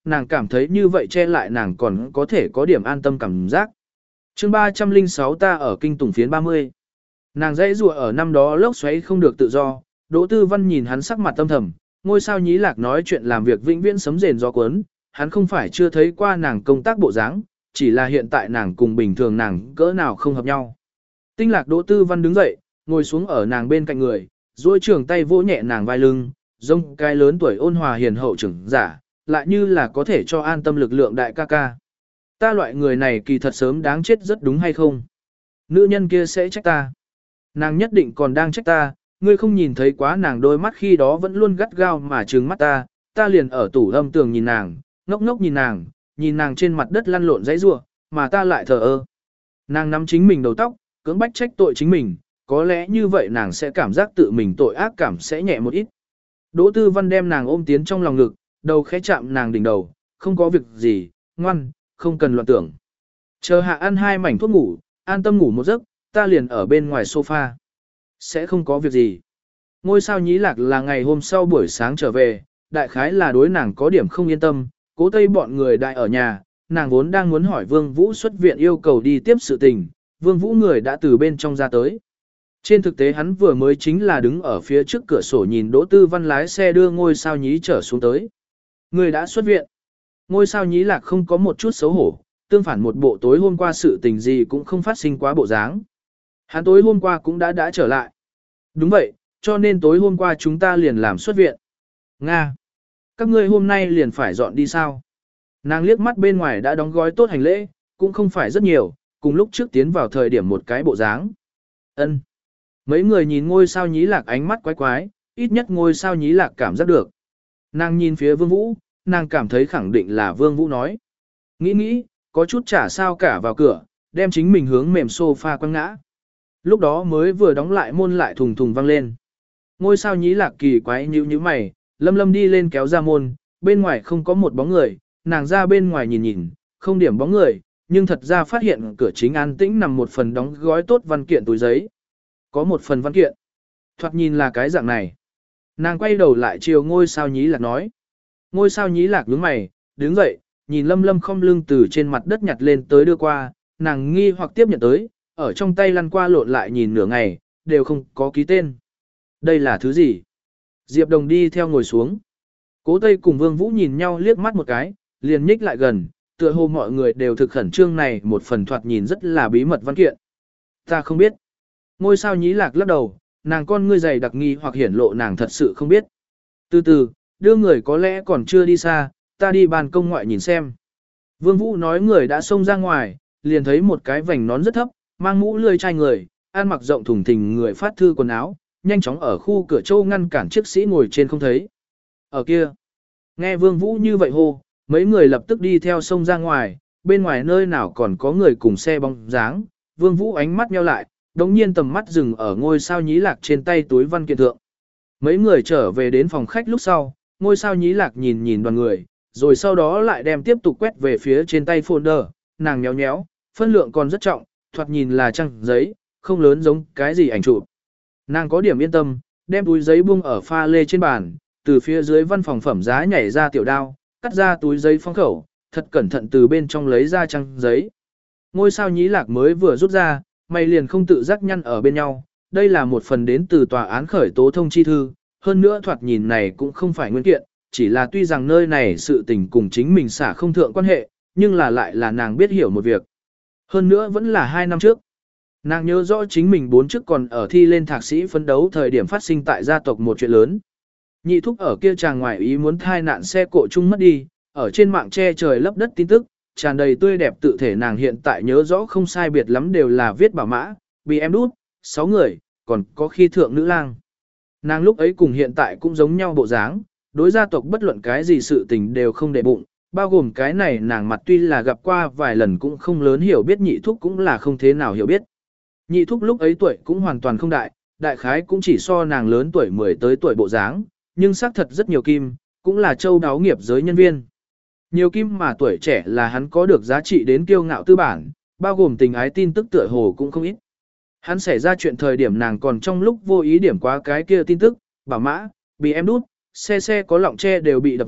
nàng cảm thấy như vậy che lại nàng còn có thể có điểm an tâm cảm giác. chương ba trăm lẻ sáu ta ở kinh tùng phiến ba mươi. Nàng dãy rùa ở năm đó lốc xoáy không được tự do, Đỗ Tư Văn nhìn hắn sắc mặt tâm thầm, ngôi sao nhí lạc nói chuyện làm việc vĩnh viễn sấm rền gió cuốn, hắn không phải chưa thấy qua nàng công tác bộ dáng, chỉ là hiện tại nàng cùng bình thường nàng cỡ nào không hợp nhau. Tinh lạc Đỗ Tư Văn đứng dậy, ngồi xuống ở nàng bên cạnh người, duỗi trường tay vỗ nhẹ nàng vai lưng, rông cái lớn tuổi ôn hòa hiền hậu trưởng giả, lại như là có thể cho an tâm lực lượng đại ca ca. Ta loại người này kỳ thật sớm đáng chết rất đúng hay không? Nữ nhân kia sẽ trách ta. Nàng nhất định còn đang trách ta, ngươi không nhìn thấy quá nàng đôi mắt khi đó vẫn luôn gắt gao mà trừng mắt ta, ta liền ở tủ âm tường nhìn nàng, ngốc ngốc nhìn nàng, nhìn nàng trên mặt đất lăn lộn dãy rủa, mà ta lại thờ ơ. Nàng nắm chính mình đầu tóc, cưỡng bách trách tội chính mình, có lẽ như vậy nàng sẽ cảm giác tự mình tội ác cảm sẽ nhẹ một ít. Đỗ Tư Văn đem nàng ôm tiến trong lòng ngực, đầu khẽ chạm nàng đỉnh đầu, không có việc gì, ngoan, không cần loạn tưởng. Chờ hạ ăn hai mảnh thuốc ngủ, an tâm ngủ một giấc, ta liền ở bên ngoài sofa. Sẽ không có việc gì. Ngôi sao nhí lạc là ngày hôm sau buổi sáng trở về, đại khái là đối nàng có điểm không yên tâm, cố tây bọn người đại ở nhà, nàng vốn đang muốn hỏi Vương Vũ xuất viện yêu cầu đi tiếp sự tình, Vương Vũ người đã từ bên trong ra tới. Trên thực tế hắn vừa mới chính là đứng ở phía trước cửa sổ nhìn Đỗ Tư Văn lái xe đưa ngôi sao nhí trở xuống tới. Người đã xuất viện. Ngôi sao nhí lạc không có một chút xấu hổ, tương phản một bộ tối hôm qua sự tình gì cũng không phát sinh quá bộ dáng. Hắn tối hôm qua cũng đã đã trở lại. Đúng vậy, cho nên tối hôm qua chúng ta liền làm xuất viện. Nga! Các ngươi hôm nay liền phải dọn đi sao? Nàng liếc mắt bên ngoài đã đóng gói tốt hành lễ, cũng không phải rất nhiều, cùng lúc trước tiến vào thời điểm một cái bộ dáng. Ân. Mấy người nhìn ngôi sao nhí lạc ánh mắt quái quái, ít nhất ngôi sao nhí lạc cảm giác được. Nàng nhìn phía Vương Vũ, nàng cảm thấy khẳng định là Vương Vũ nói. Nghĩ nghĩ, có chút chả sao cả vào cửa, đem chính mình hướng mềm sofa quăng ngã. Lúc đó mới vừa đóng lại môn lại thùng thùng vang lên. Ngôi sao nhí lạc kỳ quái nhíu nhíu mày, lâm lâm đi lên kéo ra môn, bên ngoài không có một bóng người, nàng ra bên ngoài nhìn nhìn, không điểm bóng người, nhưng thật ra phát hiện cửa chính an tĩnh nằm một phần đóng gói tốt văn kiện túi giấy. Có một phần văn kiện. Thoạt nhìn là cái dạng này. Nàng quay đầu lại chiều ngôi sao nhí lạc nói. Ngôi sao nhí lạc nhướng mày, đứng dậy, nhìn lâm lâm không lưng từ trên mặt đất nhặt lên tới đưa qua, nàng nghi hoặc tiếp nhận tới, ở trong tay lăn qua lộn lại nhìn nửa ngày, đều không có ký tên. Đây là thứ gì? Diệp Đồng đi theo ngồi xuống. Cố Tây cùng Vương Vũ nhìn nhau liếc mắt một cái, liền nhích lại gần, tựa hồ mọi người đều thực khẩn trương này một phần thoạt nhìn rất là bí mật văn kiện. Ta không biết. Ngôi sao nhí lạc lắc đầu, nàng con ngươi dày đặc nghi hoặc hiển lộ nàng thật sự không biết. Từ từ, đưa người có lẽ còn chưa đi xa, ta đi ban công ngoại nhìn xem. Vương Vũ nói người đã xông ra ngoài, liền thấy một cái vành nón rất thấp, mang mũ lươi chai người, ăn mặc rộng thùng thình người phát thư quần áo, nhanh chóng ở khu cửa châu ngăn cản chiếc sĩ ngồi trên không thấy. Ở kia, nghe Vương Vũ như vậy hô, mấy người lập tức đi theo sông ra ngoài, bên ngoài nơi nào còn có người cùng xe bóng dáng. Vương Vũ ánh mắt nheo lại, đống nhiên tầm mắt dừng ở ngôi sao nhí lạc trên tay túi văn kiện thượng. Mấy người trở về đến phòng khách lúc sau, ngôi sao nhí lạc nhìn nhìn đoàn người, rồi sau đó lại đem tiếp tục quét về phía trên tay folder, nàng nhéo nhéo, phân lượng còn rất trọng, thoạt nhìn là trang giấy, không lớn giống cái gì ảnh chụp. Nàng có điểm yên tâm, đem túi giấy buông ở pha lê trên bàn, từ phía dưới văn phòng phẩm giá nhảy ra tiểu đao, cắt ra túi giấy phong khẩu, thật cẩn thận từ bên trong lấy ra trang giấy. Ngôi sao nhí lạc mới vừa rút ra, mày liền không tự giác nhăn ở bên nhau, đây là một phần đến từ tòa án khởi tố thông chi thư, hơn nữa thoạt nhìn này cũng không phải nguyên kiện, chỉ là tuy rằng nơi này sự tình cùng chính mình xả không thượng quan hệ, nhưng là lại là nàng biết hiểu một việc. Hơn nữa vẫn là hai năm trước. Nàng nhớ rõ chính mình bốn trước còn ở thi lên thạc sĩ phấn đấu thời điểm phát sinh tại gia tộc một chuyện lớn. Nhị thúc ở kia chàng ngoài ý muốn thai nạn xe cộ chung mất đi, ở trên mạng che trời lấp đất tin tức, tràn đầy tươi đẹp tự thể nàng hiện tại nhớ rõ không sai biệt lắm đều là viết bảo mã, bị em đút, sáu người, còn có khi thượng nữ lang. Nàng lúc ấy cùng hiện tại cũng giống nhau bộ dáng, đối gia tộc bất luận cái gì sự tình đều không để bụng, bao gồm cái này nàng mặt tuy là gặp qua vài lần cũng không lớn hiểu biết nhị thúc cũng là không thế nào hiểu biết. Nhị thúc lúc ấy tuổi cũng hoàn toàn không đại, đại khái cũng chỉ so nàng lớn tuổi mười tới tuổi bộ dáng, nhưng xác thật rất nhiều kim, cũng là châu đáo nghiệp giới nhân viên. Nhiều kim mà tuổi trẻ là hắn có được giá trị đến kiêu ngạo tư bản, bao gồm tình ái tin tức tựa hồ cũng không ít. Hắn xảy ra chuyện thời điểm nàng còn trong lúc vô ý điểm quá cái kia tin tức, bảo mã, bị em đút, xe xe có lọng tre đều bị đập vụn,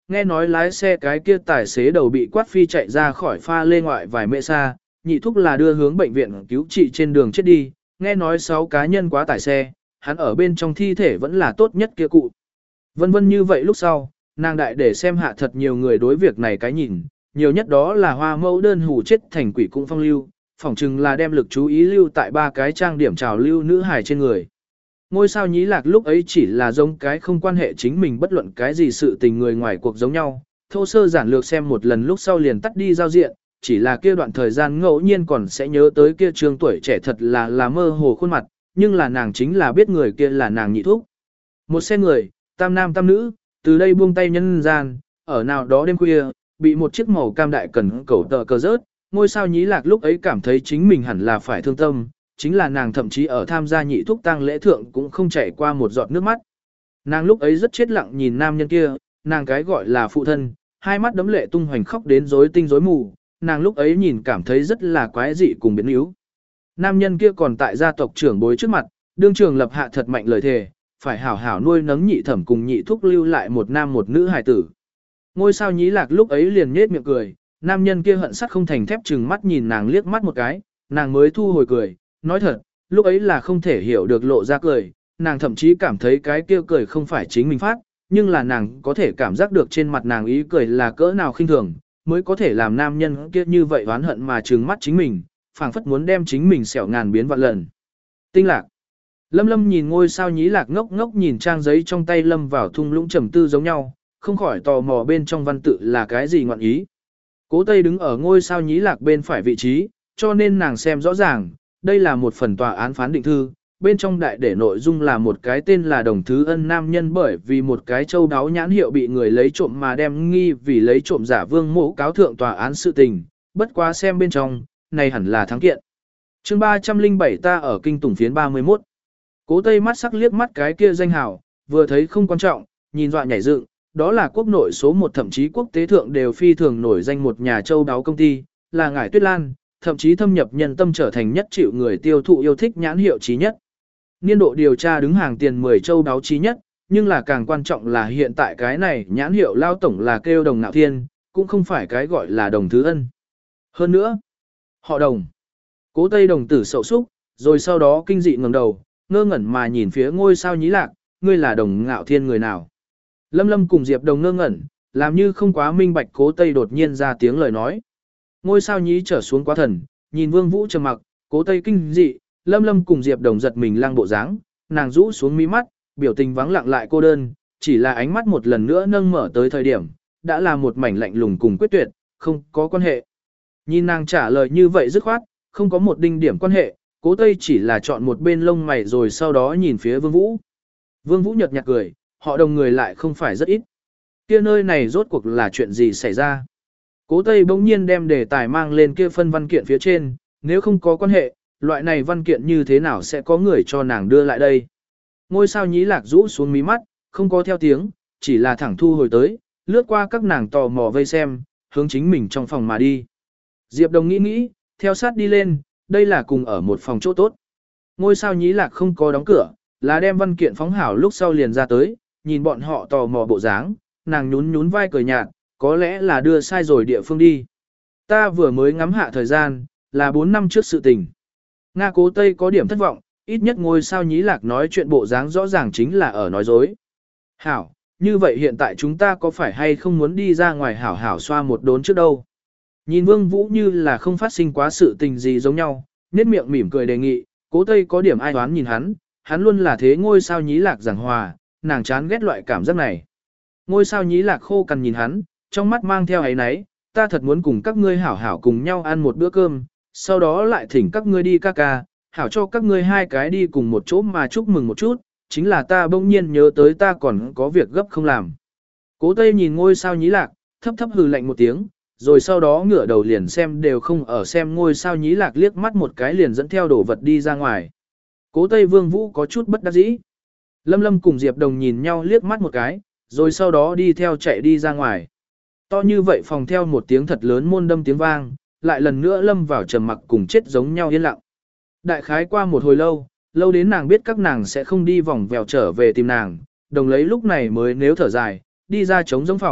nghe nói lái xe cái kia tài xế đầu bị quát phi chạy ra khỏi pha lê ngoại vài mẹ xa, nhị thúc là đưa hướng bệnh viện cứu trị trên đường chết đi, nghe nói sáu cá nhân quá tải xe, hắn ở bên trong thi thể vẫn là tốt nhất kia cụ. Vân vân như vậy lúc sau, nàng đại để xem hạ thật nhiều người đối việc này cái nhìn, nhiều nhất đó là hoa mẫu đơn hù chết thành quỷ cung phong lưu, phỏng chừng là đem lực chú ý lưu tại ba cái trang điểm trào lưu nữ hài trên người. Ngôi sao nhí lạc lúc ấy chỉ là giống cái không quan hệ chính mình bất luận cái gì sự tình người ngoài cuộc giống nhau, thô sơ giản lược xem một lần lúc sau liền tắt đi giao diện, chỉ là kia đoạn thời gian ngẫu nhiên còn sẽ nhớ tới kia trường tuổi trẻ thật là là mơ hồ khuôn mặt, nhưng là nàng chính là biết người kia là nàng nhị thúc. Một xe người, tam nam tam nữ, từ đây buông tay nhân gian, ở nào đó đêm khuya, bị một chiếc màu cam đại cần cẩu tờ cờ rớt, ngôi sao nhí lạc lúc ấy cảm thấy chính mình hẳn là phải thương tâm, chính là nàng thậm chí ở tham gia nhị thúc tang lễ thượng cũng không chảy qua một giọt nước mắt. Nàng lúc ấy rất chết lặng nhìn nam nhân kia, nàng cái gọi là phụ thân, hai mắt đấm lệ tung hoành khóc đến rối tinh rối mù, nàng lúc ấy nhìn cảm thấy rất là quái dị cùng biến yếu. Nam nhân kia còn tại gia tộc trưởng bối trước mặt, đương trường lập hạ thật mạnh lời thề, phải hảo hảo nuôi nấng nhị thẩm cùng nhị thúc lưu lại một nam một nữ hài tử. Ngôi sao nhí lạc lúc ấy liền nhếch miệng cười, nam nhân kia hận sắt không thành thép chừng mắt nhìn nàng liếc mắt một cái, nàng mới thu hồi cười, nói thật, lúc ấy là không thể hiểu được lộ ra cười, nàng thậm chí cảm thấy cái kia cười không phải chính mình phát, nhưng là nàng có thể cảm giác được trên mặt nàng ý cười là cỡ nào khinh thường, mới có thể làm nam nhân kia như vậy oán hận mà trừng mắt chính mình, phảng phất muốn đem chính mình xẻo ngàn biến vạn lần. Tinh lạc. Lâm Lâm nhìn ngôi sao nhí lạc ngốc ngốc nhìn trang giấy trong tay lâm vào thung lũng trầm tư giống nhau, không khỏi tò mò bên trong văn tự là cái gì ngọn ý. Cố Tây đứng ở ngôi sao nhí lạc bên phải vị trí, cho nên nàng xem rõ ràng, đây là một phần tòa án phán định thư, bên trong đại để nội dung là một cái tên là Đồng Thứ Ân nam nhân bởi vì một cái châu đáo nhãn hiệu bị người lấy trộm mà đem nghi vì lấy trộm giả Vương Mỗ cáo thượng tòa án sự tình, bất quá xem bên trong, này hẳn là thắng kiện. Chương ba trăm lẻ bảy ta ở kinh tủng phiến ba mươi mốt. Cố Tây mắt sắc liếc mắt cái kia danh hào, vừa thấy không quan trọng, nhìn dọa nhảy dựng, đó là quốc nội số một thậm chí quốc tế thượng đều phi thường nổi danh một nhà châu đáo công ty, là Ngải Tuyết Lan, thậm chí thâm nhập nhân tâm trở thành nhất chịu người tiêu thụ yêu thích nhãn hiệu chí nhất. Niên độ điều tra đứng hàng tiền mười châu đáo chí nhất, nhưng là càng quan trọng là hiện tại cái này nhãn hiệu lao tổng là kêu Đồng Nạo Thiên, cũng không phải cái gọi là Đồng Thứ Ân. Hơn nữa, họ Đồng. Cố Tây đồng tử sậu súc, rồi sau đó kinh dị ngẩng đầu, ngơ ngẩn mà nhìn phía ngôi sao nhí lạc, ngươi là Đồng Ngạo Thiên người nào? Lâm Lâm cùng Diệp Đồng ngơ ngẩn, làm như không quá minh bạch Cố Tây đột nhiên ra tiếng lời nói. Ngôi sao nhí trở xuống quá thần, nhìn Vương Vũ trầm mặc, Cố Tây kinh dị, Lâm Lâm cùng Diệp Đồng giật mình lăng bộ dáng, nàng rũ xuống mí mắt, biểu tình vắng lặng lại cô đơn, chỉ là ánh mắt một lần nữa nâng mở tới thời điểm, đã là một mảnh lạnh lùng cùng quyết tuyệt, không có quan hệ. Nhìn nàng trả lời như vậy dứt khoát, không có một đinh điểm quan hệ, Cố Tây chỉ là chọn một bên lông mày rồi sau đó nhìn phía Vương Vũ. Vương Vũ nhợt nhạt cười, họ Đồng người lại không phải rất ít. Kia nơi này rốt cuộc là chuyện gì xảy ra? Cố Tây bỗng nhiên đem đề tài mang lên kia phân văn kiện phía trên, nếu không có quan hệ, loại này văn kiện như thế nào sẽ có người cho nàng đưa lại đây? Ngôi sao nhí lạc rũ xuống mí mắt, không có theo tiếng, chỉ là thẳng thu hồi tới, lướt qua các nàng tò mò vây xem, hướng chính mình trong phòng mà đi. Diệp Đồng nghĩ nghĩ, theo sát đi lên, đây là cùng ở một phòng chỗ tốt. Ngôi sao nhí lạc không có đóng cửa, là đem văn kiện phóng hảo lúc sau liền ra tới, nhìn bọn họ tò mò bộ dáng, nàng nhún nhún vai cười nhạt, có lẽ là đưa sai rồi địa phương đi. Ta vừa mới ngắm hạ thời gian, là bốn năm trước sự tình. Nga Cố Tây có điểm thất vọng, ít nhất ngôi sao nhí lạc nói chuyện bộ dáng rõ ràng chính là ở nói dối. Hảo, như vậy hiện tại chúng ta có phải hay không muốn đi ra ngoài hảo hảo xoa một đốn trước đâu? Nhìn Vương Vũ như là không phát sinh quá sự tình gì giống nhau, nét miệng mỉm cười đề nghị, Cố Tây có điểm ai đoán nhìn hắn, hắn luôn là thế ngôi sao nhí lạc giảng hòa, nàng chán ghét loại cảm giác này. Ngôi sao nhí lạc khô cằn nhìn hắn, trong mắt mang theo ấy náy, ta thật muốn cùng các ngươi hảo hảo cùng nhau ăn một bữa cơm, sau đó lại thỉnh các ngươi đi ca ca, hảo cho các ngươi hai cái đi cùng một chỗ mà chúc mừng một chút, chính là ta bỗng nhiên nhớ tới ta còn có việc gấp không làm. Cố Tây nhìn ngôi sao nhí lạc, thấp thấp hừ lạnh một tiếng, rồi sau đó ngửa đầu liền xem đều không ở xem ngôi sao nhí lạc liếc mắt một cái liền dẫn theo đồ vật đi ra ngoài. Cố Tây Vương Vũ có chút bất đắc dĩ. Lâm Lâm cùng Diệp Đồng nhìn nhau liếc mắt một cái, rồi sau đó đi theo chạy đi ra ngoài. To như vậy phòng theo một tiếng thật lớn môn đâm tiếng vang, lại lần nữa lâm vào trầm mặc cùng chết giống nhau yên lặng. Đại khái qua một hồi lâu, lâu đến nàng biết các nàng sẽ không đi vòng vèo trở về tìm nàng, đồng lấy lúc này mới nếu thở dài, đi ra trống giống phòng,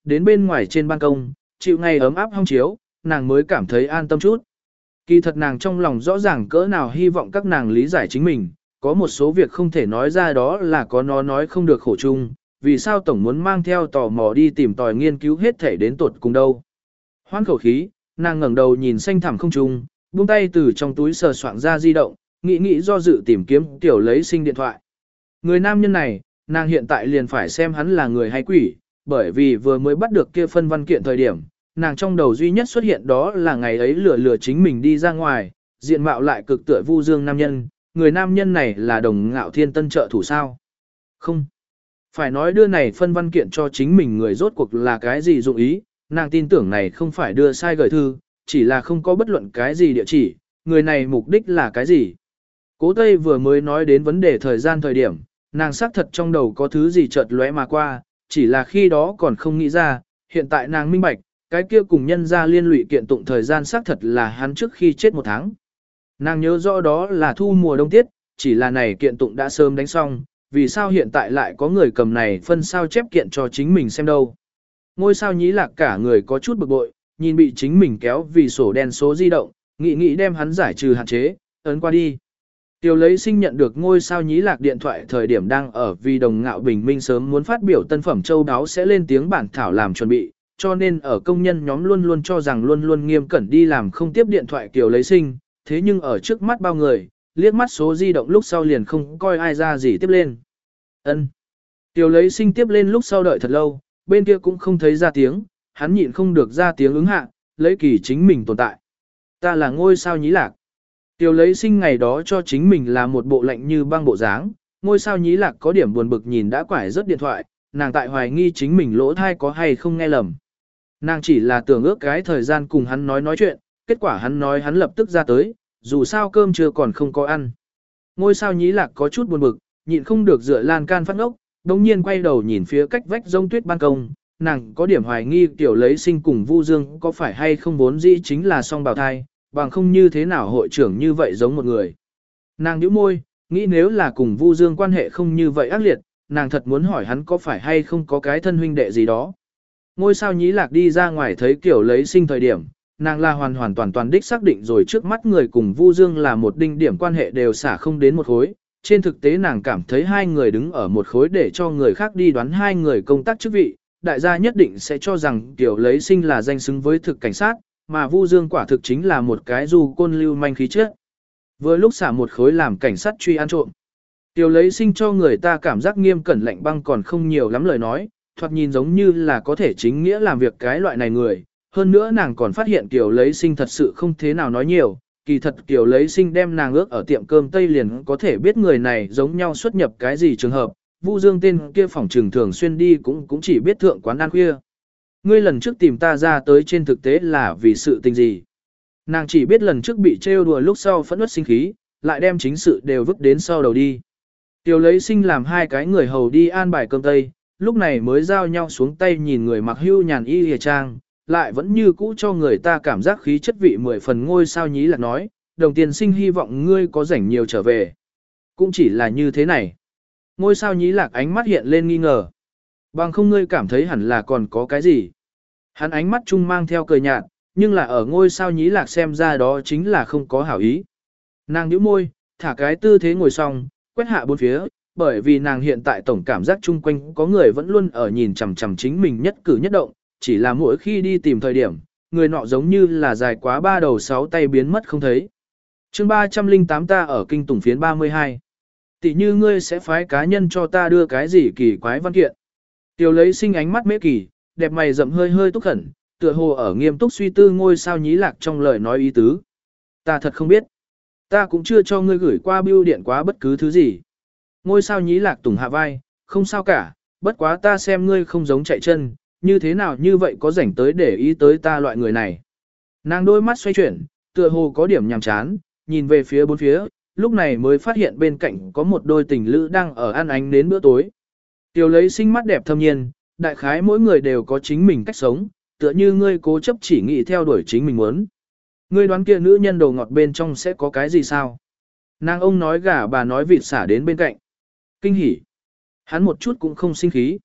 đến bên ngoài trên ban công, chịu ngày ấm áp hong chiếu, nàng mới cảm thấy an tâm chút. Kỳ thật nàng trong lòng rõ ràng cỡ nào hy vọng các nàng lý giải chính mình, có một số việc không thể nói ra đó là có nó nói không được khổ chung, vì sao tổng muốn mang theo tò mò đi tìm tòi nghiên cứu hết thể đến tột cùng đâu. Hoan khẩu khí, nàng ngẩng đầu nhìn xanh thẳm không trung, buông tay từ trong túi sờ soạng ra di động, nghĩ nghĩ do dự tìm kiếm tiểu lấy sinh điện thoại. Người nam nhân này, nàng hiện tại liền phải xem hắn là người hay quỷ, bởi vì vừa mới bắt được kia phân văn kiện thời điểm, nàng trong đầu duy nhất xuất hiện đó là ngày ấy lừa lừa chính mình đi ra ngoài, diện mạo lại cực tựa Vu Dương nam nhân, người nam nhân này là Đồng Ngạo Thiên tân trợ thủ sao? Không. Phải nói đưa này phân văn kiện cho chính mình người rốt cuộc là cái gì dụng ý, nàng tin tưởng này không phải đưa sai gửi thư, chỉ là không có bất luận cái gì địa chỉ, người này mục đích là cái gì. Cố Tây vừa mới nói đến vấn đề thời gian thời điểm, nàng xác thật trong đầu có thứ gì chợt lóe mà qua, chỉ là khi đó còn không nghĩ ra, hiện tại nàng minh bạch, cái kia cùng nhân ra liên lụy kiện tụng thời gian xác thật là hắn trước khi chết một tháng. Nàng nhớ rõ đó là thu mùa đông tiết, chỉ là này kiện tụng đã sớm đánh xong, vì sao hiện tại lại có người cầm này phân sao chép kiện cho chính mình xem đâu. Ngôi sao nhí lạc cả người có chút bực bội, nhìn bị chính mình kéo vì sổ đen số di động, nghĩ nghĩ đem hắn giải trừ hạn chế, ấn qua đi. Tiểu lấy sinh nhận được ngôi sao nhí lạc điện thoại thời điểm đang ở vì Đồng Ngạo Bình Minh sớm muốn phát biểu tân phẩm châu đáo sẽ lên tiếng bản thảo làm chuẩn bị, cho nên ở công nhân nhóm luôn luôn cho rằng luôn luôn nghiêm cẩn đi làm không tiếp điện thoại Tiểu lấy sinh, thế nhưng ở trước mắt bao người, liếc mắt số di động lúc sau liền không coi ai ra gì tiếp lên. Ân. Tiểu lấy sinh tiếp lên lúc sau đợi thật lâu, bên kia cũng không thấy ra tiếng, hắn nhịn không được ra tiếng ứng hạ, lấy kỳ chính mình tồn tại. Ta là ngôi sao nhí lạc. Tiểu lấy sinh ngày đó cho chính mình là một bộ lạnh như băng bộ dáng, ngôi sao nhí lạc có điểm buồn bực nhìn đã quải rớt điện thoại, nàng tại hoài nghi chính mình lỗ thai có hay không nghe lầm. Nàng chỉ là tưởng ước cái thời gian cùng hắn nói nói chuyện, kết quả hắn nói hắn lập tức ra tới, dù sao cơm chưa còn không có ăn. Ngôi sao nhí lạc có chút buồn bực, nhịn không được dựa lan can phát ngốc, đồng nhiên quay đầu nhìn phía cách vách rông tuyết ban công, nàng có điểm hoài nghi Tiểu lấy sinh cùng Vu Dương có phải hay không vốn dĩ chính là song bào thai, bằng không như thế nào hội trưởng như vậy giống một người. Nàng nhíu môi, nghĩ nếu là cùng Vu Dương quan hệ không như vậy ác liệt, nàng thật muốn hỏi hắn có phải hay không có cái thân huynh đệ gì đó. Ngôi sao nhí lạc đi ra ngoài thấy Tiểu lấy sinh thời điểm, nàng là hoàn hoàn toàn toàn đích xác định rồi trước mắt người cùng Vu Dương là một đinh điểm quan hệ đều xả không đến một khối. Trên thực tế nàng cảm thấy hai người đứng ở một khối để cho người khác đi đoán hai người công tác chức vị, đại gia nhất định sẽ cho rằng Tiểu lấy sinh là danh xứng với thực cảnh sát, mà Vu Dương quả thực chính là một cái du côn lưu manh khí chất. Vừa lúc xả một khối làm cảnh sát truy ăn trộm. Tiểu lấy sinh cho người ta cảm giác nghiêm cẩn lạnh băng còn không nhiều lắm lời nói, thoạt nhìn giống như là có thể chính nghĩa làm việc cái loại này người. Hơn nữa nàng còn phát hiện Tiểu lấy sinh thật sự không thế nào nói nhiều, kỳ thật Tiểu lấy sinh đem nàng ước ở tiệm cơm Tây liền có thể biết người này giống nhau xuất nhập cái gì trường hợp, Vu Dương tên kia phòng trường thường xuyên đi cũng cũng chỉ biết thượng quán ăn khuya. Ngươi lần trước tìm ta ra tới trên thực tế là vì sự tình gì? Nàng chỉ biết lần trước bị trêu đùa lúc sau phẫn uất sinh khí, lại đem chính sự đều vứt đến sau đầu đi. Tiểu lấy sinh làm hai cái người hầu đi an bài cơm Tây, lúc này mới giao nhau xuống tay nhìn người mặc hưu nhàn y hề trang, lại vẫn như cũ cho người ta cảm giác khí chất vị mười phần ngôi sao nhí lạc nói, đồng tiền sinh hy vọng ngươi có rảnh nhiều trở về. Cũng chỉ là như thế này. Ngôi sao nhí lạc ánh mắt hiện lên nghi ngờ. Bằng không ngươi cảm thấy hẳn là còn có cái gì. Hắn ánh mắt chung mang theo cười nhạt, nhưng là ở ngôi sao nhí lạc xem ra đó chính là không có hảo ý. Nàng nhíu môi, thả cái tư thế ngồi xong, quét hạ bốn phía, bởi vì nàng hiện tại tổng cảm giác chung quanh có người vẫn luôn ở nhìn chằm chằm chính mình nhất cử nhất động, chỉ là mỗi khi đi tìm thời điểm, người nọ giống như là dài quá ba đầu sáu tay biến mất không thấy. Chương ba trăm lẻ tám ta ở kinh tủng phiến ba mươi hai. Tỷ như ngươi sẽ phái cá nhân cho ta đưa cái gì kỳ quái văn kiện. Tiểu lấy sinh ánh mắt mê kỳ, đẹp mày rậm hơi hơi túc khẩn, tựa hồ ở nghiêm túc suy tư ngôi sao nhí lạc trong lời nói ý tứ. Ta thật không biết. Ta cũng chưa cho ngươi gửi qua bưu điện quá bất cứ thứ gì. Ngôi sao nhí lạc tùng hạ vai, không sao cả, bất quá ta xem ngươi không giống chạy chân, như thế nào như vậy có rảnh tới để ý tới ta loại người này. Nàng đôi mắt xoay chuyển, tựa hồ có điểm nhàm chán, nhìn về phía bốn phía, lúc này mới phát hiện bên cạnh có một đôi tình lữ đang ở ăn ánh đến bữa tối. Tiểu lấy sinh mắt đẹp thâm nhiên, đại khái mỗi người đều có chính mình cách sống, tựa như ngươi cố chấp chỉ nghĩ theo đuổi chính mình muốn. Ngươi đoán kia nữ nhân đầu ngọt bên trong sẽ có cái gì sao? Nàng ông nói gà bà nói vịt xả đến bên cạnh. Kinh hỉ. Hắn một chút cũng không sinh khí.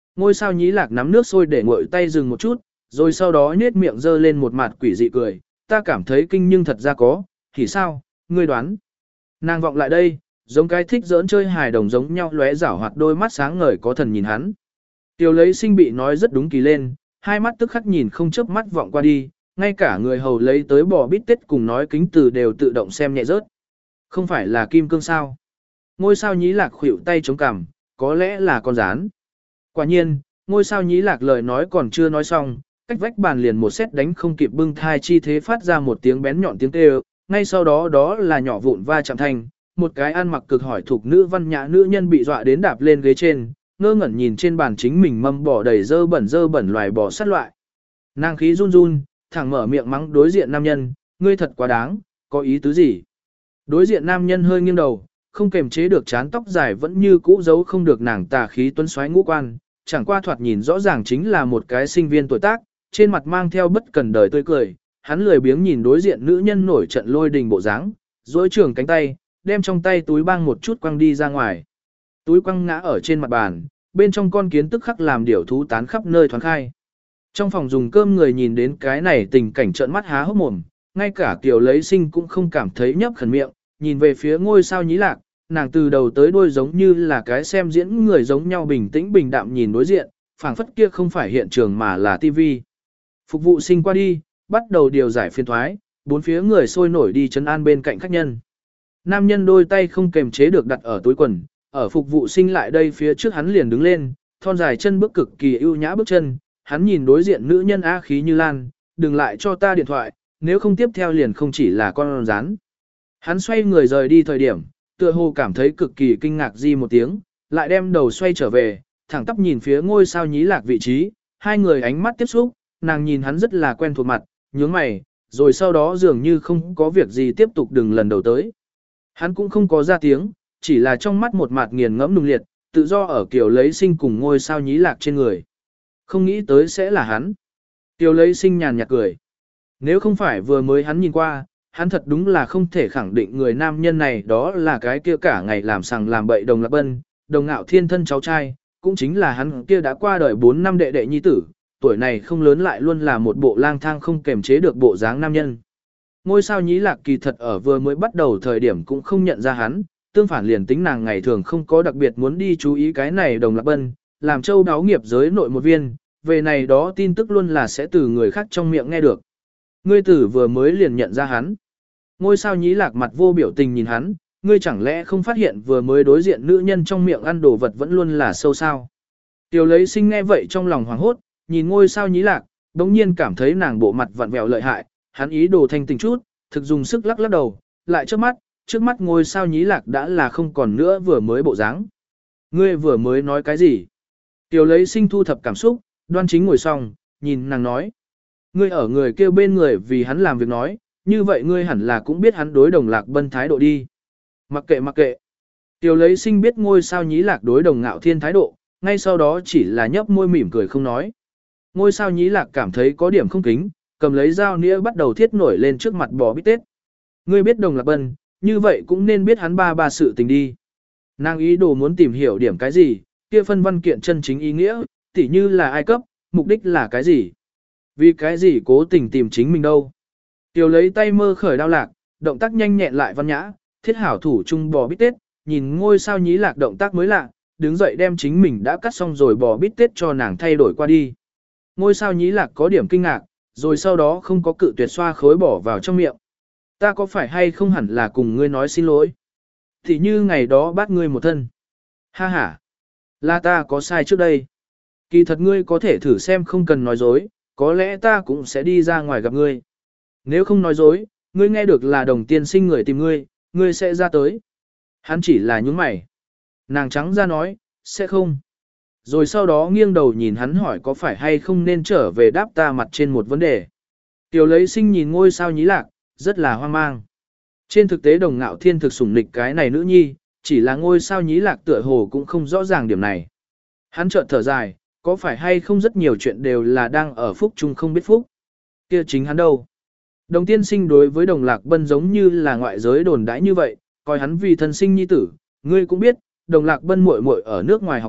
Ngôi sao nhí lạc nắm nước sôi để nguội tay dừng một chút, rồi sau đó nhếch miệng giơ lên một mặt quỷ dị cười, ta cảm thấy kinh nhưng thật ra có, thì sao, ngươi đoán. Nàng vọng lại đây, giống cái thích giỡn chơi hài đồng giống nhau lóe rảo hoạt đôi mắt sáng ngời có thần nhìn hắn. Tiểu lấy sinh bị nói rất đúng kỳ lên, hai mắt tức khắc nhìn không chớp mắt vọng qua đi, ngay cả người hầu lấy tới bò bít tết cùng nói kính từ đều tự động xem nhẹ rớt. Không phải là kim cương sao? Ngôi sao nhí lạc khuỵu tay chống cằm, có lẽ là con rán. Quả nhiên, ngôi sao nhí lạc lời nói còn chưa nói xong, cách vách bàn liền một xét đánh không kịp bưng thai chi thế phát ra một tiếng bén nhọn tiếng kêu, ngay sau đó đó là nhỏ vụn va chạm thành, một cái ăn mặc cực hỏi thuộc nữ văn nhã nữ nhân bị dọa đến đạp lên ghế trên, ngơ ngẩn nhìn trên bàn chính mình mâm bỏ đầy dơ bẩn dơ bẩn loài bò sát loại. Nàng khí run run, thẳng mở miệng mắng đối diện nam nhân, ngươi thật quá đáng, có ý tứ gì? Đối diện nam nhân hơi nghiêng đầu, không kềm chế được chán tóc dài vẫn như cũ giấu không được nàng tà khí tuấn xoáy ngũ quan, chẳng qua thoạt nhìn rõ ràng chính là một cái sinh viên tuổi tác, trên mặt mang theo bất cần đời tươi cười, hắn lười biếng nhìn đối diện nữ nhân nổi trận lôi đình bộ dáng, duỗi trường cánh tay, đem trong tay túi băng một chút quăng đi ra ngoài. Túi quăng ngã ở trên mặt bàn, bên trong con kiến tức khắc làm điểu thú tán khắp nơi thoáng khai. Trong phòng dùng cơm người nhìn đến cái này tình cảnh trợn mắt há hốc mồm, ngay cả Kiều lấy sinh cũng không cảm thấy nhấp khẩn miệng, nhìn về phía ngôi sao nhí lạc, nàng từ đầu tới đuôi giống như là cái xem diễn người giống nhau bình tĩnh bình đạm nhìn đối diện, phảng phất kia không phải hiện trường mà là tivi. Phục vụ sinh qua đi, bắt đầu điều giải phiên thoái, bốn phía người sôi nổi đi trấn an bên cạnh khách nhân. Nam nhân đôi tay không kềm chế được đặt ở túi quần, ở phục vụ sinh lại đây phía trước hắn liền đứng lên, thon dài chân bước cực kỳ ưu nhã bước chân, hắn nhìn đối diện nữ nhân á khí như lan, đừng lại cho ta điện thoại, nếu không tiếp theo liền không chỉ là con rán. Hắn xoay người rời đi thời điểm, tựa hồ cảm thấy cực kỳ kinh ngạc gì một tiếng, lại đem đầu xoay trở về, thẳng tắp nhìn phía ngôi sao nhí lạc vị trí, hai người ánh mắt tiếp xúc, nàng nhìn hắn rất là quen thuộc mặt, nhướng mày, rồi sau đó dường như không có việc gì tiếp tục đừng lần đầu tới. Hắn cũng không có ra tiếng, chỉ là trong mắt một mặt nghiền ngẫm nung liệt, tự do ở kiểu lấy sinh cùng ngôi sao nhí lạc trên người. Không nghĩ tới sẽ là hắn. Tiểu lấy sinh nhàn nhạt cười. Nếu không phải vừa mới hắn nhìn qua, hắn thật đúng là không thể khẳng định người nam nhân này đó là cái kia cả ngày làm sằng làm bậy đồng lạc bân, đồng ngạo thiên thân cháu trai, cũng chính là hắn kia đã qua đời bốn năm đệ đệ nhi tử, tuổi này không lớn lại luôn là một bộ lang thang không kềm chế được bộ dáng nam nhân. Ngôi sao nhí lạc kỳ thật ở vừa mới bắt đầu thời điểm cũng không nhận ra hắn, tương phản liền tính nàng ngày thường không có đặc biệt muốn đi chú ý cái này đồng lạc bân, làm châu đáo nghiệp giới nội một viên, về này đó tin tức luôn là sẽ từ người khác trong miệng nghe được. Ngươi tử vừa mới liền nhận ra hắn. Ngôi sao nhí lạc mặt vô biểu tình nhìn hắn, ngươi chẳng lẽ không phát hiện vừa mới đối diện nữ nhân trong miệng ăn đồ vật vẫn luôn là sâu sao. Tiểu lấy sinh nghe vậy trong lòng hoảng hốt, nhìn ngôi sao nhí lạc, đống nhiên cảm thấy nàng bộ mặt vặn vẹo lợi hại, hắn ý đồ thanh tình chút, thực dùng sức lắc lắc đầu, lại trước mắt, trước mắt ngôi sao nhí lạc đã là không còn nữa vừa mới bộ dáng. Ngươi vừa mới nói cái gì? Tiểu lấy sinh thu thập cảm xúc, đoan chính ngồi xong, nhìn nàng nói. Ngươi ở người kêu bên người vì hắn làm việc nói, như vậy ngươi hẳn là cũng biết hắn đối đồng lạc bân thái độ đi. Mặc kệ mặc kệ. Tiểu lấy sinh biết ngôi sao nhí lạc đối đồng ngạo thiên thái độ, ngay sau đó chỉ là nhấp môi mỉm cười không nói. Ngôi sao nhí lạc cảm thấy có điểm không kính, cầm lấy dao nĩa bắt đầu thiết nổi lên trước mặt bò bít tết. Ngươi biết đồng lạc bân, như vậy cũng nên biết hắn ba ba sự tình đi. Nàng ý đồ muốn tìm hiểu điểm cái gì, kia phân văn kiện chân chính ý nghĩa, tỉ như là ai cấp, mục đích là cái gì. Vì cái gì cố tình tìm chính mình đâu. Tiểu lấy tay mơ khởi đao lạc, động tác nhanh nhẹn lại văn nhã, thiết hảo thủ chung bò bít tết, nhìn ngôi sao nhí lạc động tác mới lạ, đứng dậy đem chính mình đã cắt xong rồi bò bít tết cho nàng thay đổi qua đi. Ngôi sao nhí lạc có điểm kinh ngạc, rồi sau đó không có cự tuyệt xoa khối bỏ vào trong miệng. Ta có phải hay không hẳn là cùng ngươi nói xin lỗi? Thì như ngày đó bắt ngươi một thân. Ha ha, là ta có sai trước đây. Kỳ thật ngươi có thể thử xem không cần nói dối, có lẽ ta cũng sẽ đi ra ngoài gặp ngươi. Nếu không nói dối, ngươi nghe được là đồng tiên sinh người tìm ngươi, ngươi sẽ ra tới. Hắn chỉ là nhúng mày. Nàng trắng ra nói, sẽ không. Rồi sau đó nghiêng đầu nhìn hắn hỏi có phải hay không nên trở về đáp ta mặt trên một vấn đề. Tiểu lấy sinh nhìn ngôi sao nhí lạc, rất là hoang mang. Trên thực tế đồng ngạo thiên thực sủng nịch cái này nữ nhi, chỉ là ngôi sao nhí lạc tựa hồ cũng không rõ ràng điểm này. Hắn chợt thở dài, có phải hay không rất nhiều chuyện đều là đang ở phúc chung không biết phúc. Kia chính hắn đâu. Đồng tiên sinh đối với đồng lạc bân giống như là ngoại giới đồn đãi như vậy, coi hắn vì thân sinh nhi tử, ngươi cũng biết, đồng lạc bân muội muội ở nước ngoài học tập,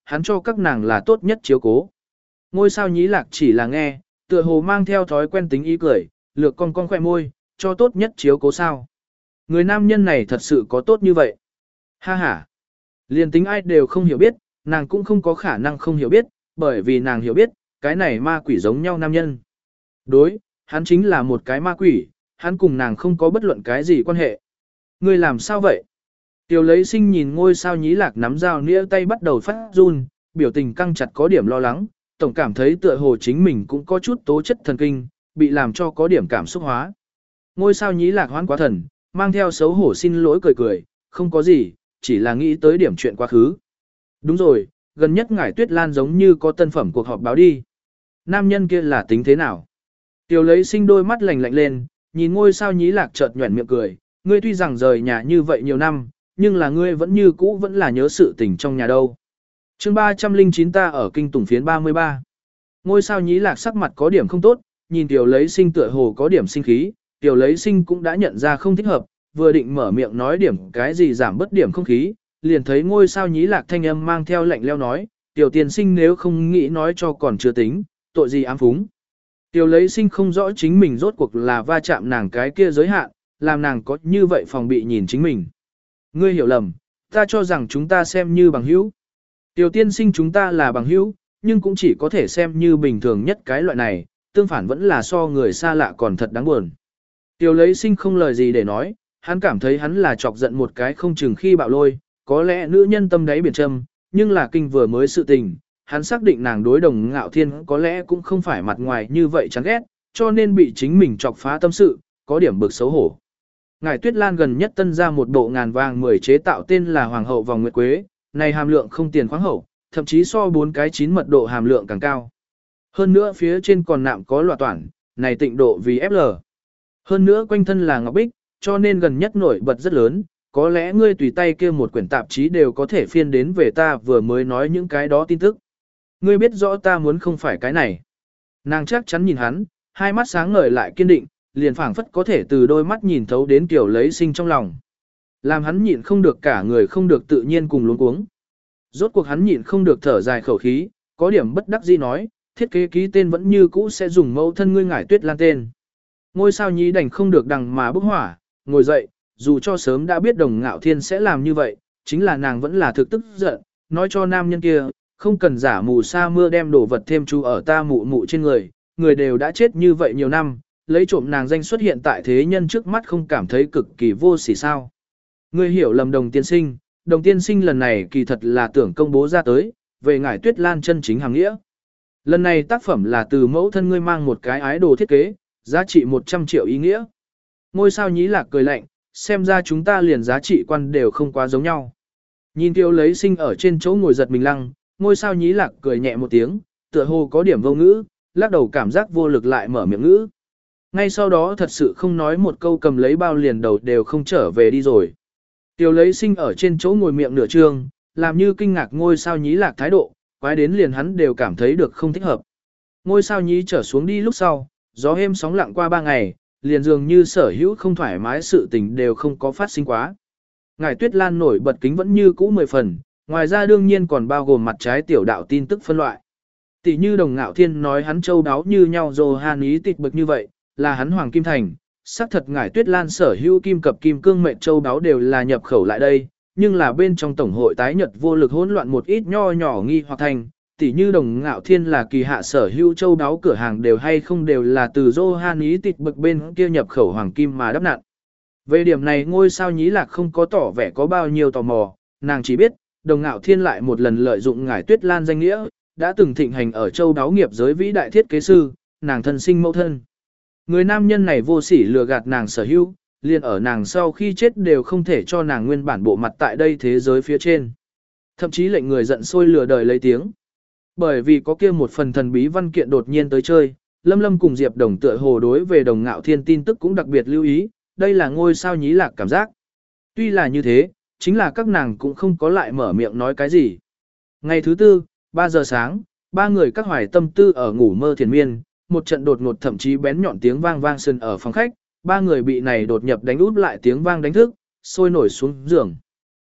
hắn cho các nàng là tốt nhất chiếu cố. Ngôi sao nhí lạc chỉ là nghe, tựa hồ mang theo thói quen tính ý cười, lược con con khỏe môi, cho tốt nhất chiếu cố sao. Người nam nhân này thật sự có tốt như vậy. Ha ha. Liền tính ai đều không hiểu biết, nàng cũng không có khả năng không hiểu biết, bởi vì nàng hiểu biết, cái này ma quỷ giống nhau nam nhân. Đối, hắn chính là một cái ma quỷ, hắn cùng nàng không có bất luận cái gì quan hệ. Ngươi làm sao vậy? Tiểu lấy sinh nhìn ngôi sao nhí lạc nắm dao nĩa tay bắt đầu phát run, biểu tình căng chặt có điểm lo lắng, tổng cảm thấy tựa hồ chính mình cũng có chút tố chất thần kinh, bị làm cho có điểm cảm xúc hóa. Ngôi sao nhí lạc hoán quá thần, mang theo xấu hổ xin lỗi cười cười, không có gì, chỉ là nghĩ tới điểm chuyện quá khứ. Đúng rồi, gần nhất ngải Tuyết Lan giống như có tân phẩm cuộc họp báo đi. Nam nhân kia là tính thế nào? Tiểu lấy sinh đôi mắt lạnh lạnh lên, nhìn ngôi sao nhí lạc chợt nhuẩn miệng cười, ngươi tuy rằng rời nhà như vậy nhiều năm, nhưng là ngươi vẫn như cũ vẫn là nhớ sự tình trong nhà đâu. Chương ba trăm lẻ chín ta ở kinh tùng phiến ba mươi ba. Ngôi sao nhí lạc sắc mặt có điểm không tốt, nhìn tiểu lấy sinh tựa hồ có điểm sinh khí, tiểu lấy sinh cũng đã nhận ra không thích hợp, vừa định mở miệng nói điểm cái gì giảm bất điểm không khí, liền thấy ngôi sao nhí lạc thanh âm mang theo lạnh leo nói, tiểu tiên sinh nếu không nghĩ nói cho còn chưa tính, tội gì ám phúng. Tiểu lấy sinh không rõ chính mình rốt cuộc là va chạm nàng cái kia giới hạn, làm nàng có như vậy phòng bị nhìn chính mình. Ngươi hiểu lầm, ta cho rằng chúng ta xem như bằng hữu. Tiểu tiên sinh chúng ta là bằng hữu, nhưng cũng chỉ có thể xem như bình thường nhất cái loại này, tương phản vẫn là so người xa lạ còn thật đáng buồn. Tiểu lấy sinh không lời gì để nói, hắn cảm thấy hắn là chọc giận một cái không chừng khi bạo lôi, có lẽ nữ nhân tâm đáy biển trầm, nhưng là kinh vừa mới sự tình, hắn xác định nàng đối Đồng Ngạo Thiên có lẽ cũng không phải mặt ngoài như vậy chán ghét, cho nên bị chính mình chọc phá tâm sự, có điểm bực xấu hổ. Ngải Tuyết Lan gần nhất tân ra một bộ ngàn vàng mười chế tạo tên là Hoàng hậu vòng nguyệt quế, này hàm lượng không tiền khoáng hậu, thậm chí so bốn cái chín mật độ hàm lượng càng cao. Hơn nữa phía trên còn nạm có loạt toản, này tịnh độ vì ép lờ. Hơn nữa quanh thân là ngọc bích, cho nên gần nhất nổi bật rất lớn, có lẽ ngươi tùy tay kia một quyển tạp chí đều có thể phiên đến về ta vừa mới nói những cái đó tin tức. Ngươi biết rõ ta muốn không phải cái này. Nàng chắc chắn nhìn hắn, hai mắt sáng ngời lại kiên định, liền phảng phất có thể từ đôi mắt nhìn thấu đến kiểu lấy sinh trong lòng. Làm hắn nhịn không được cả người không được tự nhiên cùng luống cuống. Rốt cuộc hắn nhịn không được thở dài khẩu khí, có điểm bất đắc dĩ nói, thiết kế ký tên vẫn như cũ sẽ dùng mẫu thân ngươi Ngải Tuyết Lan tên. Ngôi sao nhí đành không được đằng mà bốc hỏa, ngồi dậy, dù cho sớm đã biết Đồng Ngạo Thiên sẽ làm như vậy, chính là nàng vẫn là thực tức giận, nói cho nam nhân kia, không cần giả mù sa mưa đem đồ vật thêm chú ở ta mụ mụ trên người, người đều đã chết như vậy nhiều năm, lấy trộm nàng danh xuất hiện tại thế nhân trước mắt không cảm thấy cực kỳ vô sỉ sao. Ngươi hiểu lầm Đồng tiên sinh, Đồng tiên sinh lần này kỳ thật là tưởng công bố ra tới, về Ngải Tuyết Lan chân chính hàng nghĩa. Lần này tác phẩm là từ mẫu thân ngươi mang một cái ái đồ thiết kế, giá trị một trăm triệu ý nghĩa. Ngôi sao nhí lạc cười lạnh, xem ra chúng ta liền giá trị quan đều không quá giống nhau. Nhìn Tiêu lấy sinh ở trên chỗ ngồi giật mình lăng, ngôi sao nhí lạc cười nhẹ một tiếng, tựa hồ có điểm vô ngữ, lắc đầu cảm giác vô lực lại mở miệng ngữ. Ngay sau đó thật sự không nói một câu cầm lấy bao liền đầu đều không trở về đi rồi. Tiêu lấy sinh ở trên chỗ ngồi miệng nửa trương, làm như kinh ngạc ngôi sao nhí lạc thái độ, quái đến liền hắn đều cảm thấy được không thích hợp. Ngôi sao nhí trở xuống đi lúc sau, gió êm sóng lặng qua ba ngày, liền dường như sở hữu không thoải mái sự tình đều không có phát sinh quá. Ngải Tuyết Lan nổi bật kính vẫn như cũ mười phần, ngoài ra đương nhiên còn bao gồm mặt trái tiểu đạo tin tức phân loại. Tỷ như Đồng Ngạo Thiên nói hắn châu đáo như nhau Johan ý tịch bực như vậy, là hắn Hoàng Kim Thành. Sắc thật Ngải Tuyết Lan sở hữu kim cập kim cương mệnh châu đáo đều là nhập khẩu lại đây, nhưng là bên trong tổng hội tái nhật vô lực hỗn loạn một ít nho nhỏ nghi hoặc thành, tỷ như Đồng Ngạo Thiên là kỳ hạ sở hữu châu đáo cửa hàng đều hay không đều là từ Johan ý tịch bực bên kia nhập khẩu hoàng kim mà đắp nặn. Về điểm này ngôi sao nhí lạc không có tỏ vẻ có bao nhiêu tò mò, nàng chỉ biết, Đồng Ngạo Thiên lại một lần lợi dụng Ngải Tuyết Lan danh nghĩa, đã từng thịnh hành ở châu đáo nghiệp giới vĩ đại thiết kế sư, nàng thân sinh mẫu thân. Người nam nhân này vô sỉ lừa gạt nàng sở hữu, liền ở nàng sau khi chết đều không thể cho nàng nguyên bản bộ mặt tại đây thế giới phía trên. Thậm chí lệnh người giận sôi lừa đời lấy tiếng. Bởi vì có kia một phần thần bí văn kiện đột nhiên tới chơi, Lâm Lâm cùng Diệp Đồng tựa hồ đối về Đồng Ngạo Thiên tin tức cũng đặc biệt lưu ý, đây là ngôi sao nhí lạc cảm giác. Tuy là như thế, chính là các nàng cũng không có lại mở miệng nói cái gì. Ngày thứ tư, ba giờ sáng, ba người các hoài tâm tư ở ngủ mơ thiền miên, một trận đột ngột thậm chí bén nhọn tiếng vang vang sân ở phòng khách, ba người bị này đột nhập đánh út lại tiếng vang đánh thức, sôi nổi xuống giường.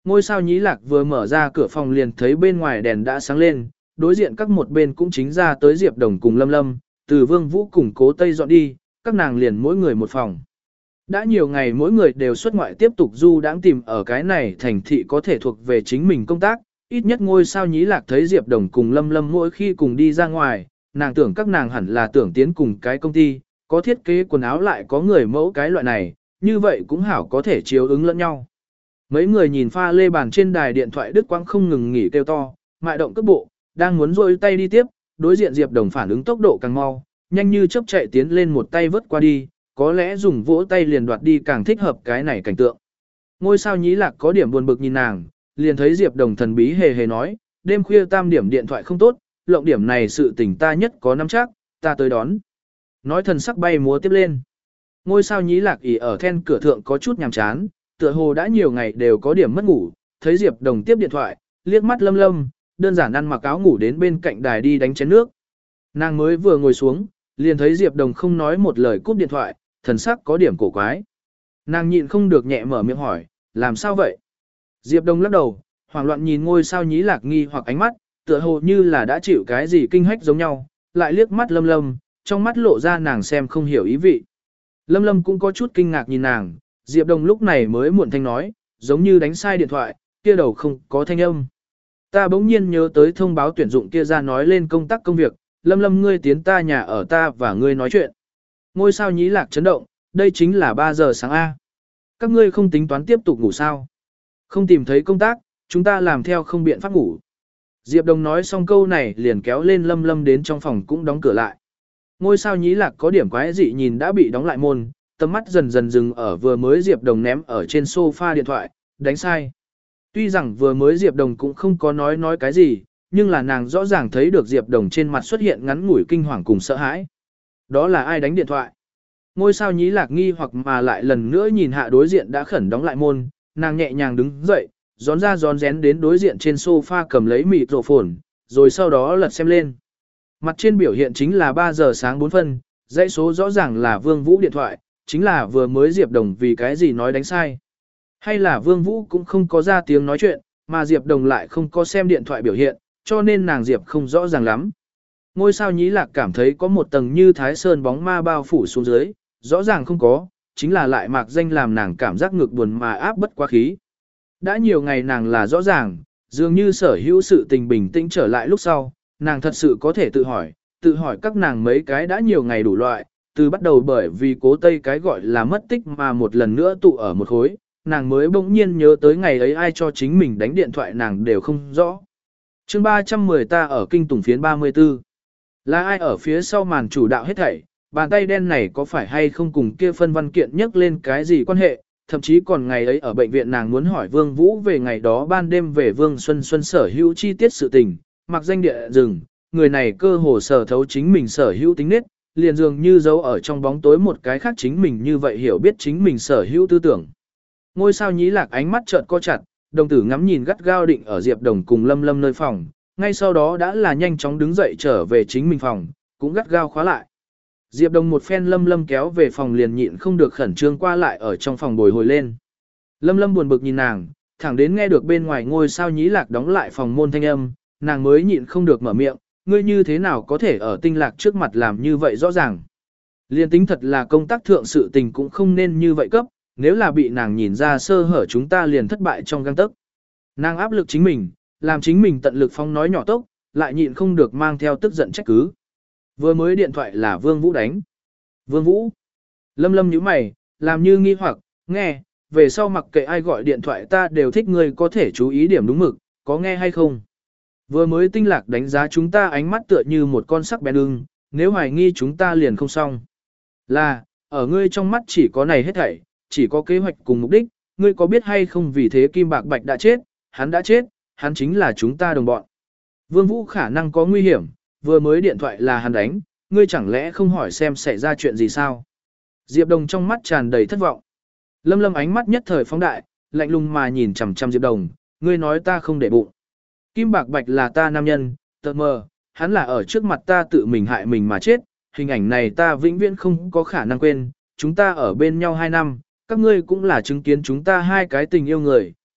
Ngôi sao nhí lạc vừa mở ra cửa phòng liền thấy bên ngoài đèn đã sáng lên, đối diện các một bên cũng chính ra tới Diệp Đồng cùng Lâm Lâm, từ Vương Vũ cùng Cố Tây dọn đi, các nàng liền mỗi người một phòng. Đã nhiều ngày mỗi người đều xuất ngoại tiếp tục du đãng tìm ở cái này thành thị có thể thuộc về chính mình công tác, ít nhất ngôi sao nhí lạc thấy Diệp Đồng cùng Lâm Lâm mỗi khi cùng đi ra ngoài, nàng tưởng các nàng hẳn là tưởng tiến cùng cái công ty, có thiết kế quần áo lại có người mẫu cái loại này, như vậy cũng hảo có thể chiếu ứng lẫn nhau. Mấy người nhìn pha lê bàn trên đài điện thoại đứt quãng không ngừng nghỉ kêu to, mại động cước bộ, đang muốn rôi tay đi tiếp, đối diện Diệp Đồng phản ứng tốc độ càng mau, nhanh như chớp chạy tiến lên một tay vớt qua đi, có lẽ dùng vỗ tay liền đoạt đi càng thích hợp cái này cảnh tượng. Ngôi sao nhí lạc có điểm buồn bực nhìn nàng, liền thấy Diệp Đồng thần bí hề hề nói, đêm khuya tam điểm điện thoại không tốt, lộng điểm này sự tình ta nhất có nắm chắc, ta tới đón. Nói thần sắc bay múa tiếp lên. Ngôi sao nhí lạc ỉ ở then cửa thượng có chút nhàm chán, tựa hồ đã nhiều ngày đều có điểm mất ngủ, thấy Diệp Đồng tiếp điện thoại, liếc mắt Lâm Lâm, đơn giản ăn mặc áo ngủ đến bên cạnh đài đi đánh chén nước. Nàng mới vừa ngồi xuống, liền thấy Diệp Đồng không nói một lời cúp điện thoại, thần sắc có điểm cổ quái. Nàng nhịn không được nhẹ mở miệng hỏi, làm sao vậy? Diệp Đồng lắc đầu, hoảng loạn nhìn ngôi sao nhí lạc nghi hoặc ánh mắt, tựa hồ như là đã chịu cái gì kinh hách giống nhau, lại liếc mắt Lâm Lâm, trong mắt lộ ra nàng xem không hiểu ý vị. Lâm Lâm cũng có chút kinh ngạc nhìn nàng, Diệp Đồng lúc này mới muộn thanh nói, giống như đánh sai điện thoại, kia đầu không có thanh âm. Ta bỗng nhiên nhớ tới thông báo tuyển dụng kia ra nói lên công tác công việc, Lâm Lâm ngươi tiến ta nhà ở ta và ngươi nói chuyện. Ngôi sao nhí lạc chấn động, đây chính là ba giờ sáng A. Các ngươi không tính toán tiếp tục ngủ sao? Không tìm thấy công tác, chúng ta làm theo không biện pháp ngủ. Diệp Đồng nói xong câu này liền kéo lên Lâm Lâm đến trong phòng cũng đóng cửa lại. Ngôi sao nhí lạc có điểm quái dị nhìn đã bị đóng lại môn, tầm mắt dần dần dừng ở vừa mới Diệp Đồng ném ở trên sofa điện thoại, đánh sai. Tuy rằng vừa mới Diệp Đồng cũng không có nói nói cái gì, nhưng là nàng rõ ràng thấy được Diệp Đồng trên mặt xuất hiện ngắn ngủi kinh hoàng cùng sợ hãi. Đó là ai đánh điện thoại? Ngôi sao nhí lạc nghi hoặc mà lại lần nữa nhìn hạ đối diện đã khẩn đóng lại môn, nàng nhẹ nhàng đứng dậy, gión ra gión rén đến đối diện trên sofa cầm lấy mịt rổ phồn, rồi sau đó lật xem lên. Mặt trên biểu hiện chính là ba giờ sáng bốn phân, dãy số rõ ràng là Vương Vũ điện thoại, chính là vừa mới Diệp Đồng vì cái gì nói đánh sai. Hay là Vương Vũ cũng không có ra tiếng nói chuyện, mà Diệp Đồng lại không có xem điện thoại biểu hiện, cho nên nàng Diệp không rõ ràng lắm. Ngôi sao nhí lạc cảm thấy có một tầng như thái sơn bóng ma bao phủ xuống dưới, rõ ràng không có, chính là lại mạc danh làm nàng cảm giác ngược buồn mà áp bất quá khí. Đã nhiều ngày nàng là rõ ràng, dường như sở hữu sự tình bình tĩnh trở lại lúc sau, nàng thật sự có thể tự hỏi, tự hỏi các nàng mấy cái đã nhiều ngày đủ loại, từ bắt đầu bởi vì Cố Tây cái gọi là mất tích mà một lần nữa tụ ở một khối, nàng mới bỗng nhiên nhớ tới ngày ấy ai cho chính mình đánh điện thoại nàng đều không rõ. Chương ba trăm mười ta ở kinh tùng phiến ba mươi tư. Là ai ở phía sau màn chủ đạo hết thảy, bàn tay đen này có phải hay không cùng kia phân văn kiện nhắc lên cái gì quan hệ, thậm chí còn ngày ấy ở bệnh viện nàng muốn hỏi Vương Vũ về ngày đó ban đêm về Vương Xuân Xuân sở hữu chi tiết sự tình, mặc danh địa rừng, người này cơ hồ sở thấu chính mình sở hữu tính nết, liền dường như giấu ở trong bóng tối một cái khác chính mình như vậy hiểu biết chính mình sở hữu tư tưởng. Ngôi sao nhí lạc ánh mắt trợn co chặt, đồng tử ngắm nhìn gắt gao định ở Diệp Đồng cùng Lâm Lâm nơi phòng, ngay sau đó đã là nhanh chóng đứng dậy trở về chính mình phòng, cũng gắt gao khóa lại. Diệp Đồng một phen Lâm Lâm kéo về phòng liền nhịn không được khẩn trương qua lại ở trong phòng bồi hồi lên. Lâm Lâm buồn bực nhìn nàng, thẳng đến nghe được bên ngoài ngôi sao nhí lạc đóng lại phòng môn thanh âm, nàng mới nhịn không được mở miệng, ngươi như thế nào có thể ở tinh lạc trước mặt làm như vậy rõ ràng. Liên tính thật là công tác thượng sự tình cũng không nên như vậy cấp, nếu là bị nàng nhìn ra sơ hở chúng ta liền thất bại trong gang tấc. Nàng áp lực chính mình, làm chính mình tận lực phong nói nhỏ tốc, lại nhịn không được mang theo tức giận trách cứ. Vừa mới điện thoại là Vương Vũ đánh. Vương Vũ. Lâm Lâm nhíu mày, làm như nghi hoặc, nghe, về sau mặc kệ ai gọi điện thoại ta đều thích ngươi có thể chú ý điểm đúng mực, có nghe hay không. Vừa mới tinh lạc đánh giá chúng ta ánh mắt tựa như một con sắc bén ưng, nếu hoài nghi chúng ta liền không xong. Là, ở ngươi trong mắt chỉ có này hết thảy, chỉ có kế hoạch cùng mục đích, ngươi có biết hay không vì thế Kim Bạc Bạch đã chết, hắn đã chết, hắn chính là chúng ta đồng bọn. Vương Vũ khả năng có nguy hiểm, vừa mới điện thoại là hắn đánh, ngươi chẳng lẽ không hỏi xem xảy ra chuyện gì sao? Diệp Đồng trong mắt tràn đầy thất vọng. Lâm Lâm ánh mắt nhất thời phóng đại, lạnh lùng mà nhìn chằm chằm Diệp Đồng, ngươi nói ta không để bụng. Kim Bạc Bạch là ta nam nhân, tờ mờ, hắn là ở trước mặt ta tự mình hại mình mà chết, hình ảnh này ta vĩnh viễn không có khả năng quên, chúng ta ở bên nhau hai năm, các ngươi cũng là chứng kiến chúng ta hai cái tình yêu người,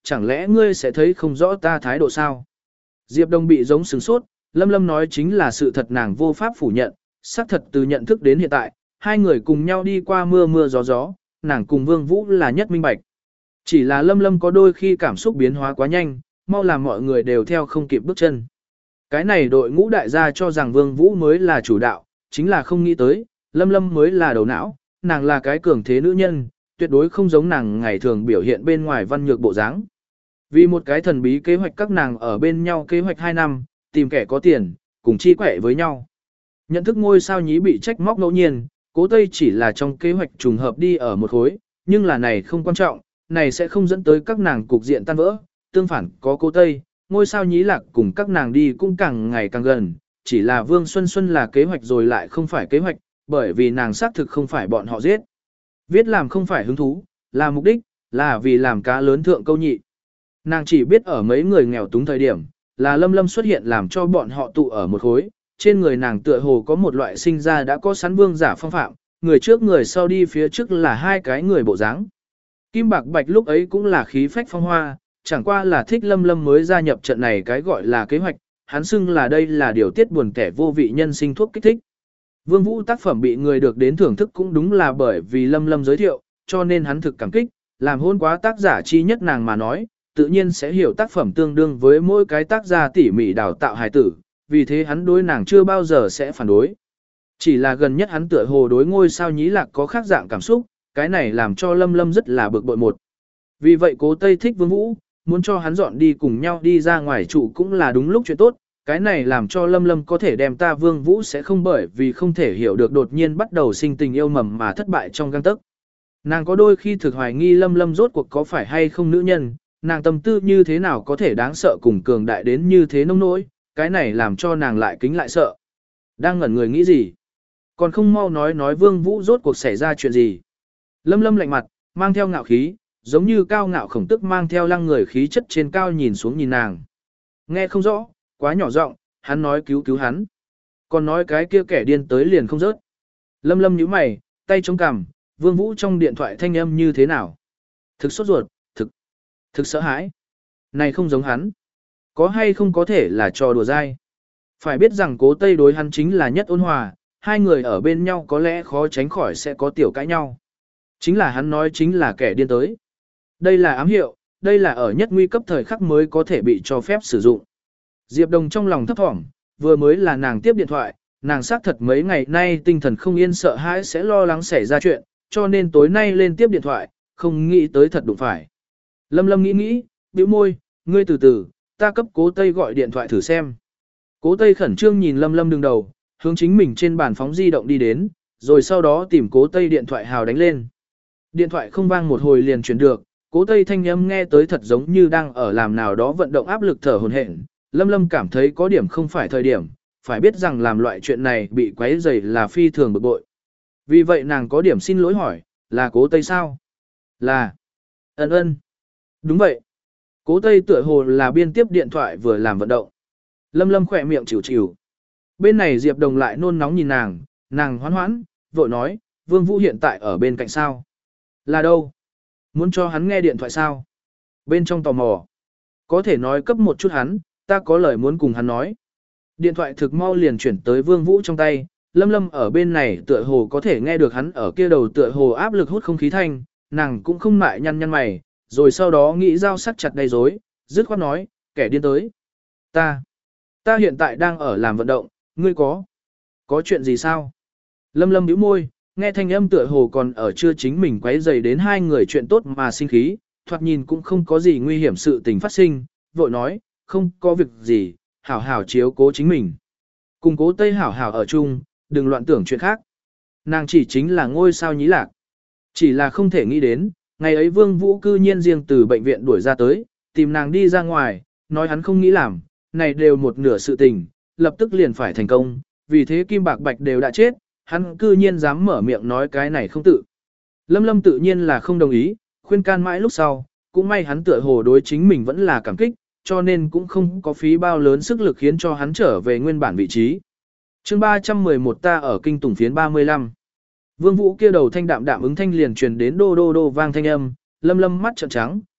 chẳng lẽ ngươi sẽ thấy không rõ ta thái độ sao? Diệp Đồng bị giống sừng sốt, Lâm Lâm nói chính là sự thật nàng vô pháp phủ nhận, xác thật từ nhận thức đến hiện tại, hai người cùng nhau đi qua mưa mưa gió gió, nàng cùng Vương Vũ là nhất minh bạch. Chỉ là Lâm Lâm có đôi khi cảm xúc biến hóa quá nhanh, mau làm mọi người đều theo không kịp bước chân. Cái này đội ngũ đại gia cho rằng Vương Vũ mới là chủ đạo, chính là không nghĩ tới, Lâm Lâm mới là đầu não, nàng là cái cường thế nữ nhân, tuyệt đối không giống nàng ngày thường biểu hiện bên ngoài văn nhược bộ dáng. Vì một cái thần bí kế hoạch các nàng ở bên nhau kế hoạch hai năm, tìm kẻ có tiền, cùng chi quẻ với nhau. Nhận thức ngôi sao nhí bị trách móc ngẫu nhiên, Cố Tây chỉ là trong kế hoạch trùng hợp đi ở một khối, nhưng là này không quan trọng, này sẽ không dẫn tới các nàng cục diện tan vỡ, tương phản có Cố Tây, ngôi sao nhí lạc cùng các nàng đi cũng càng ngày càng gần, chỉ là Vương Xuân Xuân là kế hoạch rồi lại không phải kế hoạch, bởi vì nàng xác thực không phải bọn họ giết. Viết làm không phải hứng thú, là mục đích, là vì làm cá lớn thượng câu nhị. Nàng chỉ biết ở mấy người nghèo túng thời điểm, là Lâm Lâm xuất hiện làm cho bọn họ tụ ở một khối, trên người nàng tựa hồ có một loại sinh ra đã có sẵn vương giả phong phạm, người trước người sau đi phía trước là hai cái người bộ dáng. Kim Bạc Bạch lúc ấy cũng là khí phách phong hoa, chẳng qua là thích Lâm Lâm mới gia nhập trận này cái gọi là kế hoạch, hắn xưng là đây là điều tiết buồn kẻ vô vị nhân sinh thuốc kích thích. Vương Vũ tác phẩm bị người được đến thưởng thức cũng đúng là bởi vì Lâm Lâm giới thiệu, cho nên hắn thực cảm kích, làm hôn quá tác giả chi nhất nàng mà nói, tự nhiên sẽ hiểu tác phẩm tương đương với mỗi cái tác gia tỉ mỉ đào tạo hài tử, vì thế hắn đối nàng chưa bao giờ sẽ phản đối. Chỉ là gần nhất hắn tựa hồ đối ngôi sao nhí lạc có khác dạng cảm xúc, cái này làm cho Lâm Lâm rất là bực bội một. Vì vậy Cố Tây thích Vương Vũ, muốn cho hắn dọn đi cùng nhau đi ra ngoài trụ cũng là đúng lúc chuyện tốt, cái này làm cho Lâm Lâm có thể đem ta Vương Vũ sẽ không bởi vì không thể hiểu được đột nhiên bắt đầu sinh tình yêu mầm mà thất bại trong gang tấc. Nàng có đôi khi thực hoài nghi Lâm Lâm rốt cuộc có phải hay không nữ nhân, nàng tâm tư như thế nào có thể đáng sợ cùng cường đại đến như thế nông nỗi, cái này làm cho nàng lại kính lại sợ. Đang ngẩn người nghĩ gì? Còn không mau nói nói Vương Vũ rốt cuộc xảy ra chuyện gì? Lâm Lâm lạnh mặt, mang theo ngạo khí, giống như cao ngạo khổng tức mang theo lăng người khí chất trên cao nhìn xuống nhìn nàng. Nghe không rõ, quá nhỏ giọng, hắn nói cứu cứu hắn. Còn nói cái kia kẻ điên tới liền không rớt. Lâm Lâm nhíu mày, tay chống cằm, Vương Vũ trong điện thoại thanh âm như thế nào? Thực sốt ruột, thực, thực sợ hãi. Này không giống hắn. Có hay không có thể là trò đùa dai. Phải biết rằng Cố Tây đối hắn chính là nhất ôn hòa, hai người ở bên nhau có lẽ khó tránh khỏi sẽ có tiểu cãi nhau. Chính là hắn nói chính là kẻ điên tới. Đây là ám hiệu, đây là ở nhất nguy cấp thời khắc mới có thể bị cho phép sử dụng. Diệp Đồng trong lòng thấp thỏm, vừa mới là nàng tiếp điện thoại, nàng xác thật mấy ngày nay tinh thần không yên sợ hãi sẽ lo lắng xảy ra chuyện, cho nên tối nay lên tiếp điện thoại, không nghĩ tới thật đụng phải. Lâm Lâm nghĩ nghĩ, bĩu môi, ngươi từ từ, ta cấp Cố Tây gọi điện thoại thử xem. Cố Tây khẩn trương nhìn Lâm Lâm đứng đầu, hướng chính mình trên bàn phóng di động đi đến, rồi sau đó tìm Cố Tây điện thoại hào đánh lên. Điện thoại không vang một hồi liền chuyển được, Cố Tây thanh âm nghe tới thật giống như đang ở làm nào đó vận động áp lực thở hổn hển. Lâm Lâm cảm thấy có điểm không phải thời điểm, phải biết rằng làm loại chuyện này bị quấy rầy là phi thường bực bội. Vì vậy nàng có điểm xin lỗi hỏi, là Cố Tây sao? Là. Ân ân. Đúng vậy. Cố Tây tựa hồ là biên tiếp điện thoại vừa làm vận động. Lâm Lâm khỏe miệng chịu chịu. Bên này Diệp Đồng lại nôn nóng nhìn nàng, nàng hoán hoãn, vội nói, Vương Vũ hiện tại ở bên cạnh sao? Là đâu? Muốn cho hắn nghe điện thoại sao? Bên trong tò mò. Có thể nói cấp một chút hắn, ta có lời muốn cùng hắn nói. Điện thoại thực mau liền chuyển tới Vương Vũ trong tay, Lâm Lâm ở bên này tựa hồ có thể nghe được hắn ở kia đầu tựa hồ áp lực hút không khí thanh, nàng cũng không mại nhăn nhăn mày, rồi sau đó nghĩ dao sắc chặt đầy rối, dứt khoát nói, kẻ điên tới. Ta, ta hiện tại đang ở làm vận động, ngươi có, có chuyện gì sao? Lâm Lâm bĩu môi, nghe thanh âm tựa hồ còn ở chưa chính mình quấy rầy đến hai người chuyện tốt mà sinh khí, thoạt nhìn cũng không có gì nguy hiểm sự tình phát sinh, vội nói, không có việc gì, hảo hảo chiếu cố chính mình. Cùng Cố Tây hảo hảo ở chung, đừng loạn tưởng chuyện khác. Nàng chỉ chính là ngôi sao nhí lạc. Chỉ là không thể nghĩ đến, ngày ấy Vương Vũ cư nhiên riêng từ bệnh viện đuổi ra tới, tìm nàng đi ra ngoài, nói hắn không nghĩ làm, này đều một nửa sự tình, lập tức liền phải thành công, vì thế Kim Bạc Bạch đều đã chết, hắn cư nhiên dám mở miệng nói cái này không tự. Lâm Lâm tự nhiên là không đồng ý, khuyên can mãi lúc sau, cũng may hắn tựa hồ đối chính mình vẫn là cảm kích, cho nên cũng không có phí bao lớn sức lực khiến cho hắn trở về nguyên bản vị trí. Chương ba trăm mười một ta ở kinh tùng phiến ba mươi lăm. Vương Vũ kia đầu thanh đạm đạm ứng thanh liền truyền đến đô đô đô vang thanh âm, Lâm Lâm mắt trợn trắng,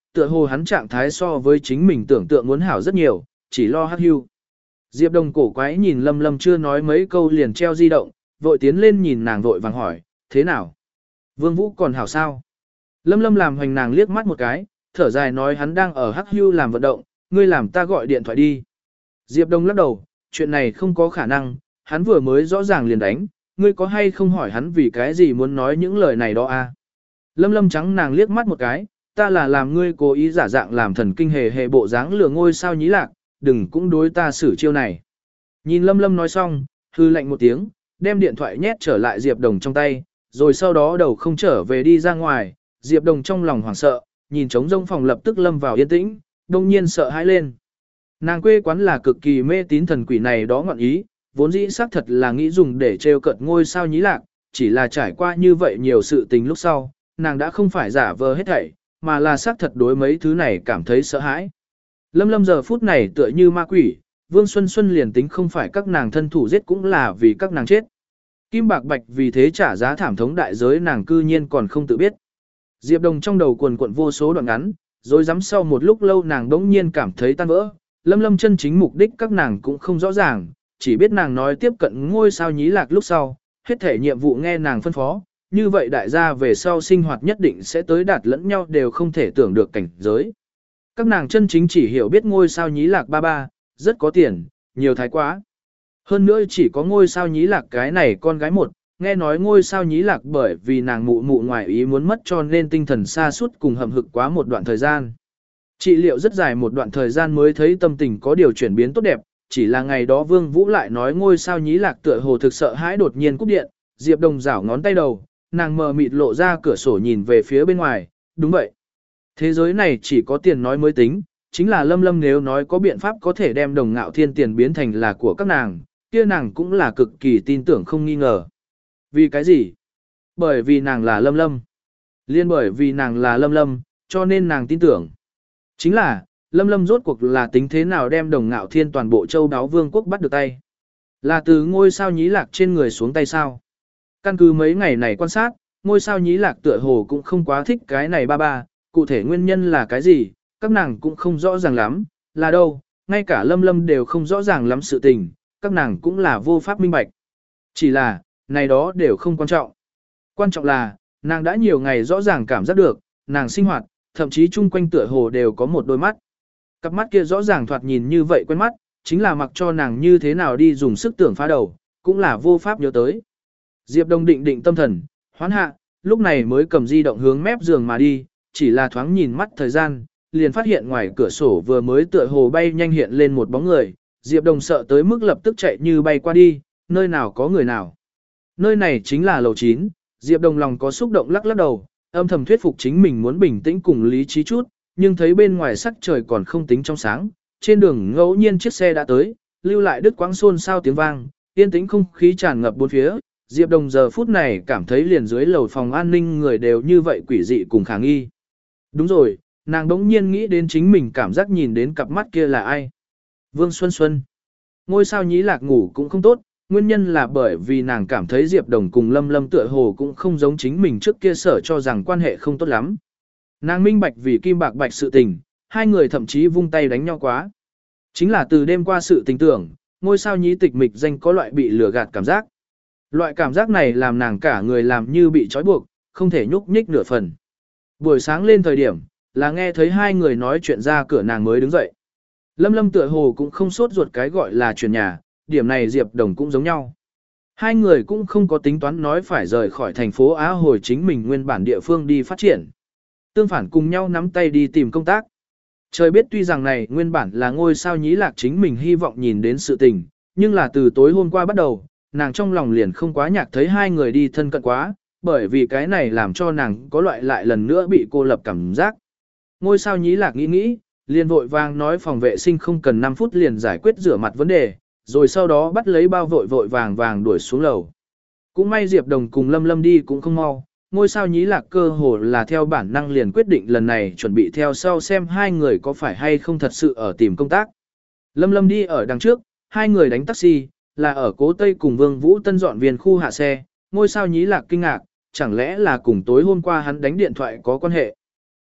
tựa hồ hắn trạng thái so với chính mình tưởng tượng muốn hảo rất nhiều, chỉ lo hắc hưu. Diệp Đồng cổ quái nhìn Lâm Lâm chưa nói mấy câu liền treo di động, vội tiến lên nhìn nàng vội vàng hỏi, thế nào? Vương Vũ còn hảo sao? Lâm Lâm làm hoành nàng liếc mắt một cái, thở dài nói hắn đang ở hắc hưu làm vận động, ngươi làm ta gọi điện thoại đi. Diệp Đồng lắc đầu, chuyện này không có khả năng, hắn vừa mới rõ ràng liền đánh, ngươi có hay không hỏi hắn vì cái gì muốn nói những lời này đó à? Lâm Lâm trắng nàng liếc mắt một cái, ta là làm ngươi cố ý giả dạng làm thần kinh hề hề bộ dáng lừa ngôi sao nhí lạc, đừng cũng đối ta xử chiêu này. Nhìn Lâm Lâm nói xong, hư lạnh một tiếng, đem điện thoại nhét trở lại Diệp Đồng trong tay, rồi sau đó đầu không trở về đi ra ngoài, Diệp Đồng trong lòng hoảng sợ, nhìn trống rông phòng lập tức lâm vào yên tĩnh, đông nhiên sợ hãi lên. Nàng quê quán là cực kỳ mê tín thần quỷ này đó ngọn ý, vốn dĩ xác thật là nghĩ dùng để trêu cợt ngôi sao nhí lạc, chỉ là trải qua như vậy nhiều sự tình lúc sau, nàng đã không phải giả vờ hết thảy, mà là xác thật đối mấy thứ này cảm thấy sợ hãi. Lâm Lâm giờ phút này tựa như ma quỷ, Vương Xuân Xuân liền tính không phải các nàng thân thủ giết cũng là vì các nàng chết. Kim Bạc Bạch vì thế trả giá thảm thống đại giới nàng cư nhiên còn không tự biết. Diệp Đồng trong đầu quần quận vô số đoạn ngắn, rồi dám sau một lúc lâu nàng đống nhiên cảm thấy tan vỡ. Lâm Lâm chân chính mục đích các nàng cũng không rõ ràng, chỉ biết nàng nói tiếp cận ngôi sao nhí lạc lúc sau, hết thể nhiệm vụ nghe nàng phân phó, như vậy đại gia về sau sinh hoạt nhất định sẽ tới đạt lẫn nhau đều không thể tưởng được cảnh giới. Các nàng chân chính chỉ hiểu biết ngôi sao nhí lạc ba ba, rất có tiền, nhiều thái quá. Hơn nữa chỉ có ngôi sao nhí lạc cái này con gái một, nghe nói ngôi sao nhí lạc bởi vì nàng mụ mụ ngoài ý muốn mất cho nên tinh thần xa suốt cùng hầm hực quá một đoạn thời gian. Trị liệu rất dài một đoạn thời gian mới thấy tâm tình có điều chuyển biến tốt đẹp, chỉ là ngày đó Vương Vũ lại nói ngôi sao nhí lạc tựa hồ thực sợ hãi đột nhiên cúp điện, Diệp Đồng rảo ngón tay đầu, nàng mờ mịt lộ ra cửa sổ nhìn về phía bên ngoài, đúng vậy. Thế giới này chỉ có tiền nói mới tính, chính là Lâm Lâm nếu nói có biện pháp có thể đem Đồng Ngạo Thiên tiền biến thành là của các nàng, kia nàng cũng là cực kỳ tin tưởng không nghi ngờ. Vì cái gì? Bởi vì nàng là Lâm Lâm. Liên bởi vì nàng là Lâm Lâm, cho nên nàng tin tưởng. Chính là, Lâm Lâm rốt cuộc là tính thế nào đem Đồng Ngạo Thiên toàn bộ châu đáo vương quốc bắt được tay. Là từ ngôi sao nhí lạc trên người xuống tay sao? Căn cứ mấy ngày này quan sát, ngôi sao nhí lạc tựa hồ cũng không quá thích cái này ba ba, cụ thể nguyên nhân là cái gì, các nàng cũng không rõ ràng lắm, là đâu, ngay cả Lâm Lâm đều không rõ ràng lắm sự tình, các nàng cũng là vô pháp minh bạch. Chỉ là, này đó đều không quan trọng. Quan trọng là, nàng đã nhiều ngày rõ ràng cảm giác được, nàng sinh hoạt, thậm chí chung quanh tựa hồ đều có một đôi mắt. Cặp mắt kia rõ ràng thoạt nhìn như vậy quen mắt, chính là mặc cho nàng như thế nào đi dùng sức tưởng phá đầu, cũng là vô pháp nhớ tới. Diệp Đông định định tâm thần, hoán hạ, lúc này mới cầm di động hướng mép giường mà đi, chỉ là thoáng nhìn mắt thời gian, liền phát hiện ngoài cửa sổ vừa mới tựa hồ bay nhanh hiện lên một bóng người, Diệp Đồng sợ tới mức lập tức chạy như bay qua đi, nơi nào có người nào. Nơi này chính là lầu chín, Diệp Đồng lòng có xúc động lắc lắc đầu, âm thầm thuyết phục chính mình muốn bình tĩnh cùng lý trí chút, nhưng thấy bên ngoài sắc trời còn không tính trong sáng, trên đường ngẫu nhiên chiếc xe đã tới, lưu lại đứt quãng xôn xao tiếng vang, yên tĩnh không khí tràn ngập bốn phía, Diệp Đồng giờ phút này cảm thấy liền dưới lầu phòng an ninh người đều như vậy quỷ dị cùng khả nghi. Đúng rồi, nàng đống nhiên nghĩ đến chính mình cảm giác nhìn đến cặp mắt kia là ai. Vương Xuân Xuân. Ngôi sao nhí lạc ngủ cũng không tốt, nguyên nhân là bởi vì nàng cảm thấy Diệp Đồng cùng Lâm Lâm tựa hồ cũng không giống chính mình trước kia sở cho rằng quan hệ không tốt lắm. Nàng minh bạch vì Kim Bạc Bạch sự tình, hai người thậm chí vung tay đánh nhau quá. Chính là từ đêm qua sự tình tưởng, ngôi sao nhí tịch mịch danh có loại bị lừa gạt cảm giác. Loại cảm giác này làm nàng cả người làm như bị trói buộc, không thể nhúc nhích nửa phần. Buổi sáng lên thời điểm, là nghe thấy hai người nói chuyện ra cửa nàng mới đứng dậy. Lâm Lâm tựa hồ cũng không sốt ruột cái gọi là chuyển nhà, điểm này Diệp Đồng cũng giống nhau. Hai người cũng không có tính toán nói phải rời khỏi thành phố Á hồi chính mình nguyên bản địa phương đi phát triển. Tương phản cùng nhau nắm tay đi tìm công tác. Trời biết tuy rằng này nguyên bản là ngôi sao nhí lạc chính mình hy vọng nhìn đến sự tình, nhưng là từ tối hôm qua bắt đầu, nàng trong lòng liền không quá nhạc thấy hai người đi thân cận quá, bởi vì cái này làm cho nàng có loại lại lần nữa bị cô lập cảm giác. Ngôi sao nhí lạc nghĩ nghĩ, liền vội vàng nói phòng vệ sinh không cần năm phút liền giải quyết rửa mặt vấn đề, rồi sau đó bắt lấy bao vội vội vàng vàng đuổi xuống lầu. Cũng may Diệp Đồng cùng Lâm Lâm đi cũng không mau, ngôi sao nhí lạc cơ hồ là theo bản năng liền quyết định lần này chuẩn bị theo sau xem hai người có phải hay không thật sự ở tìm công tác. Lâm Lâm đi ở đằng trước, hai người đánh taxi, là ở Cố Tây cùng Vương Vũ Tân dọn viên khu hạ xe, ngôi sao nhí lạc kinh ngạc, chẳng lẽ là cùng tối hôm qua hắn đánh điện thoại có quan hệ.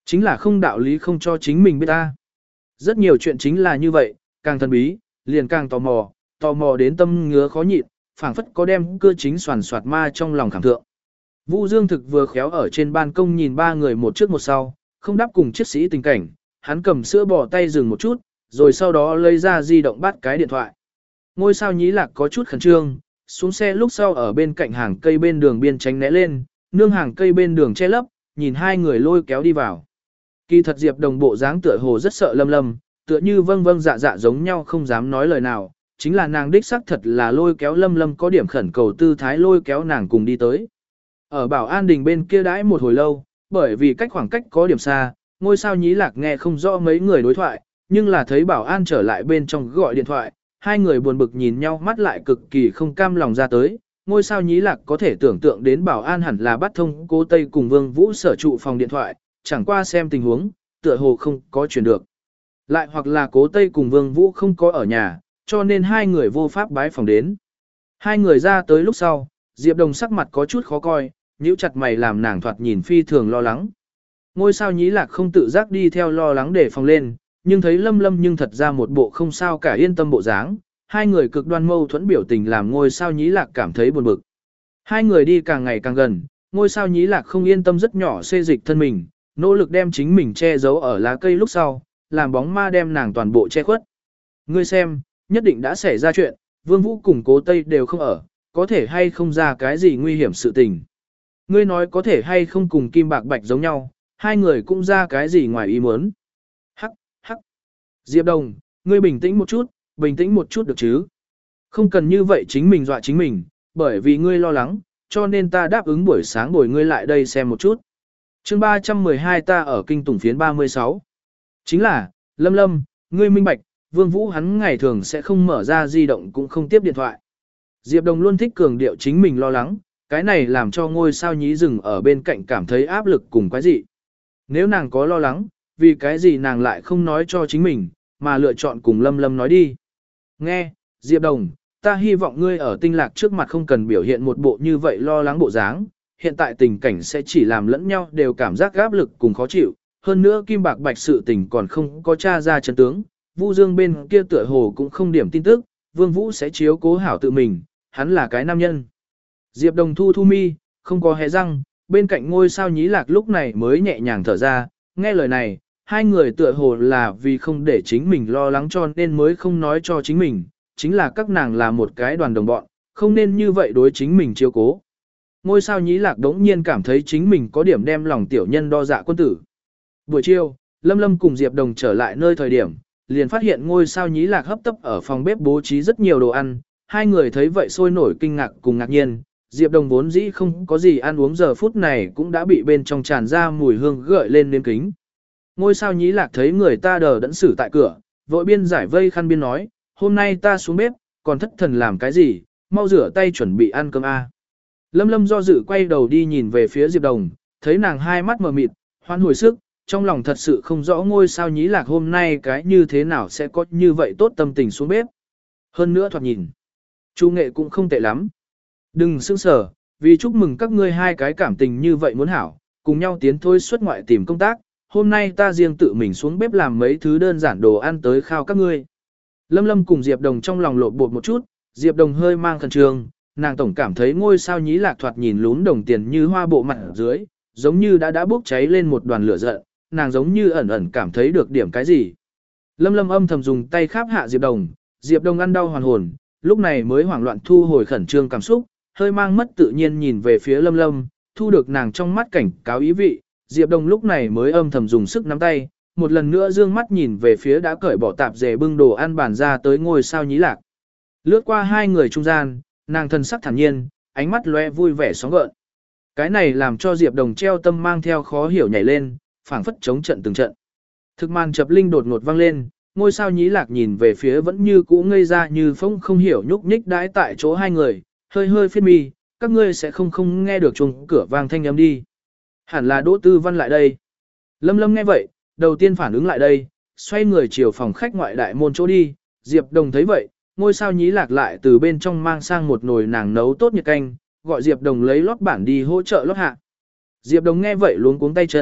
Chính là không đạo lý không cho chính mình biết ta. Rất nhiều chuyện chính là như vậy, càng thần bí, liền càng tò mò, tò mò đến tâm ngứa khó nhịn, phảng phất có đem cưa chính soàn soạt ma trong lòng khảm thượng. Vũ Dương Thực vừa khéo ở trên ban công nhìn ba người một trước một sau, không đáp cùng chiếc sĩ tình cảnh, hắn cầm sữa bò tay dừng một chút, rồi sau đó lấy ra di động bắt cái điện thoại. Ngôi sao nhí lạc có chút khẩn trương, xuống xe lúc sau ở bên cạnh hàng cây bên đường biên tránh né lên, nương hàng cây bên đường che lấp, nhìn hai người lôi kéo đi vào. Kỳ thật Diệp Đồng bộ dáng tựa hồ rất sợ Lâm Lâm, tựa như vâng vâng dạ dạ giống nhau không dám nói lời nào, chính là nàng đích xác thật là lôi kéo Lâm Lâm có điểm khẩn cầu tư thái lôi kéo nàng cùng đi tới. Ở Bảo An Đình bên kia đãi một hồi lâu, bởi vì cách khoảng cách có điểm xa, ngôi sao nhí lạc nghe không rõ mấy người đối thoại, nhưng là thấy Bảo An trở lại bên trong gọi điện thoại, hai người buồn bực nhìn nhau mắt lại cực kỳ không cam lòng ra tới. Ngôi sao nhí lạc có thể tưởng tượng đến Bảo An hẳn là bắt thông Cố Tây cùng Vương Vũ sở trụ phòng điện thoại, chẳng qua xem tình huống, tựa hồ không có chuyển được. Lại hoặc là Cố Tây cùng Vương Vũ không có ở nhà, cho nên hai người vô pháp bái phòng đến. Hai người ra tới lúc sau, Diệp Đồng sắc mặt có chút khó coi, nhíu chặt mày làm nàng thoạt nhìn phi thường lo lắng. Ngôi sao nhí lạc không tự giác đi theo lo lắng để phòng lên, nhưng thấy Lâm Lâm nhưng thật ra một bộ không sao cả yên tâm bộ dáng, hai người cực đoan mâu thuẫn biểu tình làm ngôi sao nhí lạc cảm thấy buồn bực. Hai người đi càng ngày càng gần, ngôi sao nhí lạc không yên tâm rất nhỏ xê dịch thân mình, nỗ lực đem chính mình che giấu ở lá cây lúc sau, làm bóng ma đem nàng toàn bộ che khuất. Ngươi xem, nhất định đã xảy ra chuyện, Vương Vũ cùng Cố Tây đều không ở, có thể hay không ra cái gì nguy hiểm sự tình. Ngươi nói có thể hay không cùng Kim Bạc Bạch giống nhau, hai người cũng ra cái gì ngoài ý muốn. Hắc, hắc. Diệp Đồng, ngươi bình tĩnh một chút, bình tĩnh một chút được chứ. Không cần như vậy chính mình dọa chính mình, bởi vì ngươi lo lắng, cho nên ta đáp ứng buổi sáng bồi ngươi lại đây xem một chút. Chương ba trăm mười hai ta ở kinh tủng phiến ba mươi sáu. Chính là, Lâm Lâm, ngươi minh bạch, Vương Vũ hắn ngày thường sẽ không mở ra di động cũng không tiếp điện thoại. Diệp Đồng luôn thích cường điệu chính mình lo lắng, cái này làm cho ngôi sao nhí rừng ở bên cạnh cảm thấy áp lực cùng quái dị. Nếu nàng có lo lắng, vì cái gì nàng lại không nói cho chính mình, mà lựa chọn cùng Lâm Lâm nói đi. Nghe, Diệp Đồng, ta hy vọng ngươi ở tinh lạc trước mặt không cần biểu hiện một bộ như vậy lo lắng bộ dáng, hiện tại tình cảnh sẽ chỉ làm lẫn nhau đều cảm giác áp lực cùng khó chịu, hơn nữa Kim Bạc Bạch sự tình còn không có tra ra chân tướng, Vu Dương bên kia tựa hồ cũng không điểm tin tức, Vương Vũ sẽ chiếu cố hảo tự mình, hắn là cái nam nhân. Diệp Đồng thu thu mi, không có hé răng, bên cạnh ngôi sao nhí lạc lúc này mới nhẹ nhàng thở ra, nghe lời này, hai người tựa hồ là vì không để chính mình lo lắng cho nên mới không nói cho chính mình, chính là các nàng là một cái đoàn đồng bọn, không nên như vậy đối chính mình chiếu cố. Ngôi sao nhí lạc đống nhiên cảm thấy chính mình có điểm đem lòng tiểu nhân đo dạ quân tử. Buổi chiều, Lâm Lâm cùng Diệp Đồng trở lại nơi thời điểm, liền phát hiện ngôi sao nhí lạc hấp tấp ở phòng bếp bố trí rất nhiều đồ ăn, hai người thấy vậy sôi nổi kinh ngạc cùng ngạc nhiên. Diệp Đồng vốn dĩ không có gì ăn uống giờ phút này cũng đã bị bên trong tràn ra mùi hương gợi lên nếm kính. Ngôi sao nhí lạc thấy người ta đờ đẫn xử tại cửa, vội biên giải vây khăn biên nói, hôm nay ta xuống bếp, còn thất thần làm cái gì, mau rửa tay chuẩn bị ăn cơm a. Lâm Lâm do dự quay đầu đi nhìn về phía Diệp Đồng, thấy nàng hai mắt mờ mịt, hoan hồi sức, trong lòng thật sự không rõ ngôi sao nhí lạc hôm nay cái như thế nào sẽ có như vậy tốt tâm tình xuống bếp. Hơn nữa thoạt nhìn, Chu nghệ cũng không tệ lắm. Đừng sững sờ, vì chúc mừng các ngươi hai cái cảm tình như vậy muốn hảo, cùng nhau tiến thôi xuất ngoại tìm công tác, hôm nay ta riêng tự mình xuống bếp làm mấy thứ đơn giản đồ ăn tới khao các ngươi. Lâm Lâm cùng Diệp Đồng trong lòng lộn bột một chút, Diệp Đồng hơi mang khẩn trương, nàng tổng cảm thấy ngôi sao nhí lạc thoạt nhìn lún đồng tiền như hoa bộ mặt ở dưới, giống như đã đã bốc cháy lên một đoàn lửa giận, nàng giống như ẩn ẩn cảm thấy được điểm cái gì. Lâm Lâm âm thầm dùng tay kháp hạ Diệp Đồng, Diệp Đồng ăn đau hoàn hồn, lúc này mới hoảng loạn thu hồi khẩn trương cảm xúc, hơi mang mất tự nhiên nhìn về phía Lâm Lâm, thu được nàng trong mắt cảnh cáo ý vị, Diệp Đồng lúc này mới âm thầm dùng sức nắm tay, một lần nữa dương mắt nhìn về phía đã cởi bỏ tạp dề bưng đồ ăn bàn ra tới ngôi sao nhí lạc. Lướt qua hai người trung gian, nàng thân sắc thản nhiên, ánh mắt lóe vui vẻ sóng gợn. Cái này làm cho Diệp Đồng treo tâm mang theo khó hiểu nhảy lên, phảng phất chống trận từng trận. Thực màn chập linh đột ngột vang lên, ngôi sao nhí lạc nhìn về phía vẫn như cũ ngây ra như phông không hiểu nhúc nhích đãi tại chỗ hai người, hơi hơi phiết mi, các ngươi sẽ không không nghe được chuông cửa vang thanh âm đi. Hẳn là Đỗ Tư Văn lại đây. Lâm Lâm nghe vậy, đầu tiên phản ứng lại đây, xoay người chiều phòng khách ngoại đại môn chỗ đi, Diệp Đồng thấy vậy, ngôi sao nhí lạc lại từ bên trong mang sang một nồi nàng nấu tốt nhiệt canh, gọi Diệp Đồng lấy lót bản đi hỗ trợ lót hạ. Diệp Đồng nghe vậy luống cuống tay chân,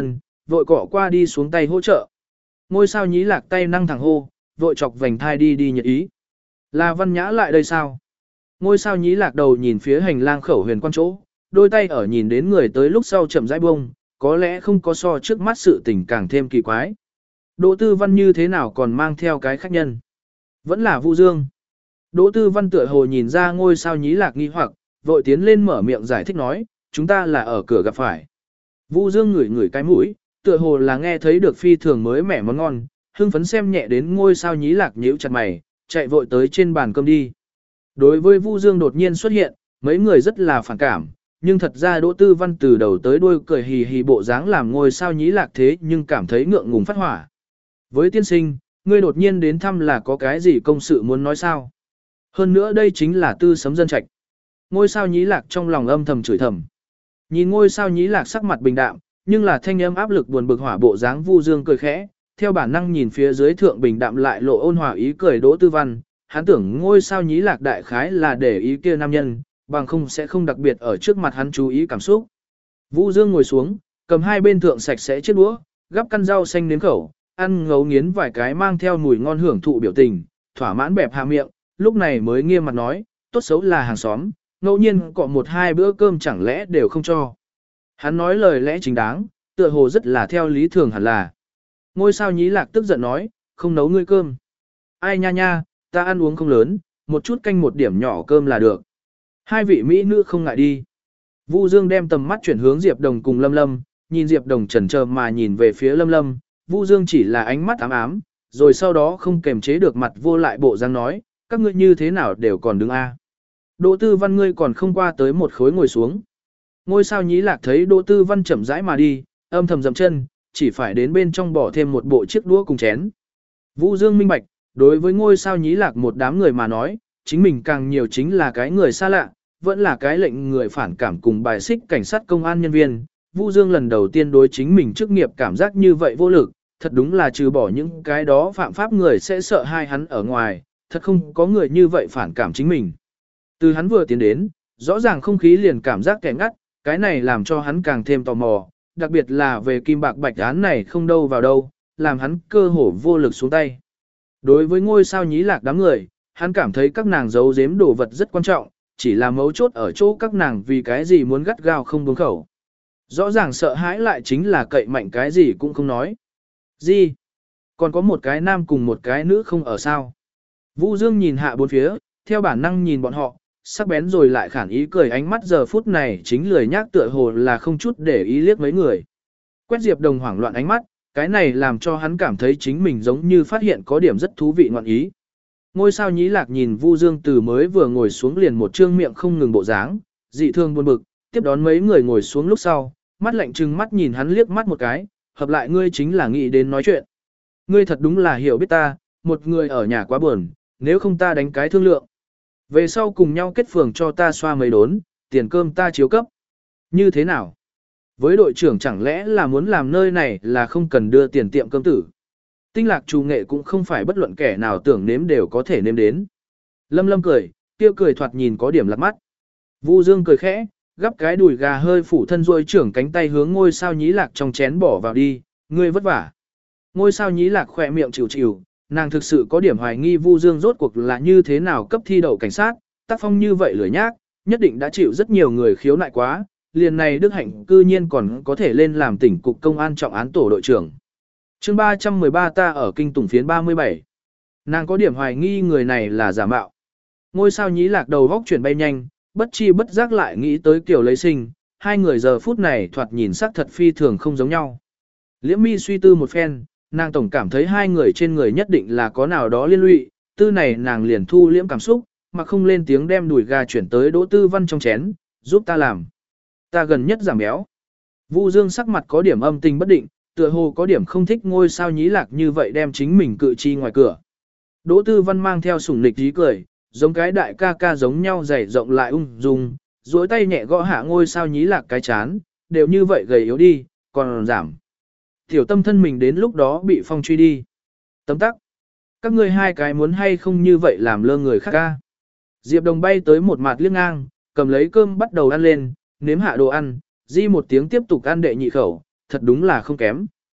vội cọ qua đi xuống tay hỗ trợ. Ngôi sao nhí lạc tay năng thẳng hô, vội chọc vành thai đi đi nhật ý. Là Văn Nhã lại đây sao? Ngôi sao nhí lạc đầu nhìn phía hành lang khẩu huyền quan chỗ, đôi tay ở nhìn đến người tới lúc sau chậm rãi bông, có lẽ không có so trước mắt sự tình càng thêm kỳ quái. Đỗ Tư Văn như thế nào còn mang theo cái khách nhân? Vẫn là Vu Dương. Đỗ Tư Văn tựa hồ nhìn ra ngôi sao nhí lạc nghi hoặc, vội tiến lên mở miệng giải thích nói, chúng ta là ở cửa gặp phải. Vu Dương ngửi ngửi cái mũi, tựa hồ là nghe thấy được phi thường mới mẻ món ngon, hưng phấn xem nhẹ đến ngôi sao nhí lạc nhíu chặt mày, chạy vội tới trên bàn cơm đi. Đối với Vu Dương đột nhiên xuất hiện, mấy người rất là phản cảm, nhưng thật ra Đỗ Tư Văn từ đầu tới đuôi cười hì hì bộ dáng làm ngôi sao nhí lạc thế nhưng cảm thấy ngượng ngùng phát hỏa. Với tiên sinh, ngươi đột nhiên đến thăm là có cái gì công sự muốn nói sao? Hơn nữa đây chính là tư sấm dân trạch. Ngôi sao nhí lạc trong lòng âm thầm chửi thầm. Nhìn ngôi sao nhí lạc sắc mặt bình đạm, nhưng là thanh âm áp lực buồn bực hỏa bộ dáng Vu Dương cười khẽ, theo bản năng nhìn phía dưới thượng bình đạm lại lộ ôn hòa ý cười Đỗ Tư Văn, hắn tưởng ngôi sao nhí lạc đại khái là để ý kia nam nhân, bằng không sẽ không đặc biệt ở trước mặt hắn chú ý cảm xúc. Vu Dương ngồi xuống, cầm hai bên thượng sạch sẽ chiếc đũa, gắp căn rau xanh nếm khẩu, ăn ngấu nghiến vài cái mang theo mùi ngon hưởng thụ biểu tình, thỏa mãn bẹp hạ miệng, lúc này mới nghiêm mặt nói, tốt xấu là hàng xóm, ngẫu nhiên cọ một hai bữa cơm chẳng lẽ đều không cho. Hắn nói lời lẽ chính đáng, tựa hồ rất là theo lý thường hẳn là. Ngôi sao nhí lạc tức giận nói, không nấu ngươi cơm. Ai nha nha, ta ăn uống không lớn, một chút canh một điểm nhỏ cơm là được. Hai vị mỹ nữ không ngại đi. Vu Dương đem tầm mắt chuyển hướng Diệp Đồng cùng Lâm Lâm, nhìn Diệp Đồng chần chờ mà nhìn về phía Lâm Lâm, Vu Dương chỉ là ánh mắt ám ám, rồi sau đó không kềm chế được mặt vô lại bộ dáng nói, các ngươi như thế nào đều còn đứng a. Đỗ Tư Văn ngươi còn không qua tới một khối ngồi xuống. Ngôi sao nhí lạc thấy Đỗ Tư Văn chậm rãi mà đi, âm thầm dậm chân, chỉ phải đến bên trong bỏ thêm một bộ chiếc đũa cùng chén. Vu Dương minh bạch, đối với ngôi sao nhí lạc một đám người mà nói, chính mình càng nhiều chính là cái người xa lạ, vẫn là cái lệnh người phản cảm cùng bài xích cảnh sát công an nhân viên. Vu Dương lần đầu tiên đối chính mình chức nghiệp cảm giác như vậy vô lực, thật đúng là trừ bỏ những cái đó phạm pháp người sẽ sợ hai hắn ở ngoài, thật không có người như vậy phản cảm chính mình. Từ hắn vừa tiến đến, rõ ràng không khí liền cảm giác kẻ ngắt, cái này làm cho hắn càng thêm tò mò, đặc biệt là về kim bạc bạch án này không đâu vào đâu, làm hắn cơ hồ vô lực xuống tay. Đối với ngôi sao nhí lạc đám người, hắn cảm thấy các nàng giấu giếm đồ vật rất quan trọng, chỉ là mấu chốt ở chỗ các nàng vì cái gì muốn gắt gao không buông khẩu. Rõ ràng sợ hãi lại chính là cậy mạnh cái gì cũng không nói. Gì? Còn có một cái nam cùng một cái nữ không ở sao? Vu Dương nhìn hạ bốn phía, theo bản năng nhìn bọn họ, sắc bén rồi lại khản ý cười ánh mắt giờ phút này chính lười nhác tựa hồ là không chút để ý liếc mấy người. Quét Diệp Đồng hoảng loạn ánh mắt, cái này làm cho hắn cảm thấy chính mình giống như phát hiện có điểm rất thú vị ngoạn ý. Ngôi sao nhí lạc nhìn Vu Dương từ mới vừa ngồi xuống liền một trương miệng không ngừng bộ dáng, dị thương buồn bực, tiếp đón mấy người ngồi xuống lúc sau, mắt lạnh trừng mắt nhìn hắn liếc mắt một cái, hợp lại ngươi chính là nghĩ đến nói chuyện. Ngươi thật đúng là hiểu biết ta, một người ở nhà quá buồn, nếu không ta đánh cái thương lượng. Về sau cùng nhau kết phường cho ta xoa mấy đốn, tiền cơm ta chiếu cấp. Như thế nào? Với đội trưởng chẳng lẽ là muốn làm nơi này là không cần đưa tiền tiệm cơm tử. Tinh lạc trù nghệ cũng không phải bất luận kẻ nào tưởng nếm đều có thể nếm đến. Lâm Lâm cười, tiêu cười thoạt nhìn có điểm lạc mắt. Vu Dương cười khẽ, gắp cái đùi gà hơi phủ thân ruôi trưởng cánh tay hướng ngôi sao nhí lạc trong chén bỏ vào đi, ngươi vất vả. Ngôi sao nhí lạc khỏe miệng chịu chịu, nàng thực sự có điểm hoài nghi Vu Dương rốt cuộc là như thế nào cấp thi đậu cảnh sát, tác phong như vậy lười nhác, nhất định đã chịu rất nhiều người khiếu nại quá, liền này Đức Hạnh cư nhiên còn có thể lên làm tỉnh cục công an trọng án tổ đội trưởng. Chương ba trăm mười ba ta ở kinh tùng phiến ba mươi bảy. Nàng có điểm hoài nghi người này là giả mạo. Ngôi sao nhí lạc đầu góc chuyển bay nhanh, bất chi bất giác lại nghĩ tới kiểu lấy sinh, hai người giờ phút này thoạt nhìn sắc thật phi thường không giống nhau. Liễm mi suy tư một phen, nàng tổng cảm thấy hai người trên người nhất định là có nào đó liên lụy, tư này nàng liền thu liễm cảm xúc, mà không lên tiếng đem đùi gà chuyển tới Đỗ Tư Văn trong chén, giúp ta làm. Ta gần nhất giảm béo. Vu Dương sắc mặt có điểm âm tình bất định, tựa hồ có điểm không thích ngôi sao nhí lạc như vậy đem chính mình cự chi ngoài cửa. Đỗ Tư Văn mang theo sủng nịch ý cười, giống cái đại ca ca giống nhau dày rộng lại ung dung, duỗi tay nhẹ gõ hạ ngôi sao nhí lạc cái chán, đều như vậy gầy yếu đi, còn giảm. Tiểu tâm thân mình đến lúc đó bị phong truy đi. Tấm tắc. Các ngươi hai cái muốn hay không như vậy làm lơ người khác ca. Diệp Đồng bay tới một mặt liếc ngang, cầm lấy cơm bắt đầu ăn lên, nếm hạ đồ ăn, di một tiếng tiếp tục ăn đệ nhị khẩu, thật đúng là không kém,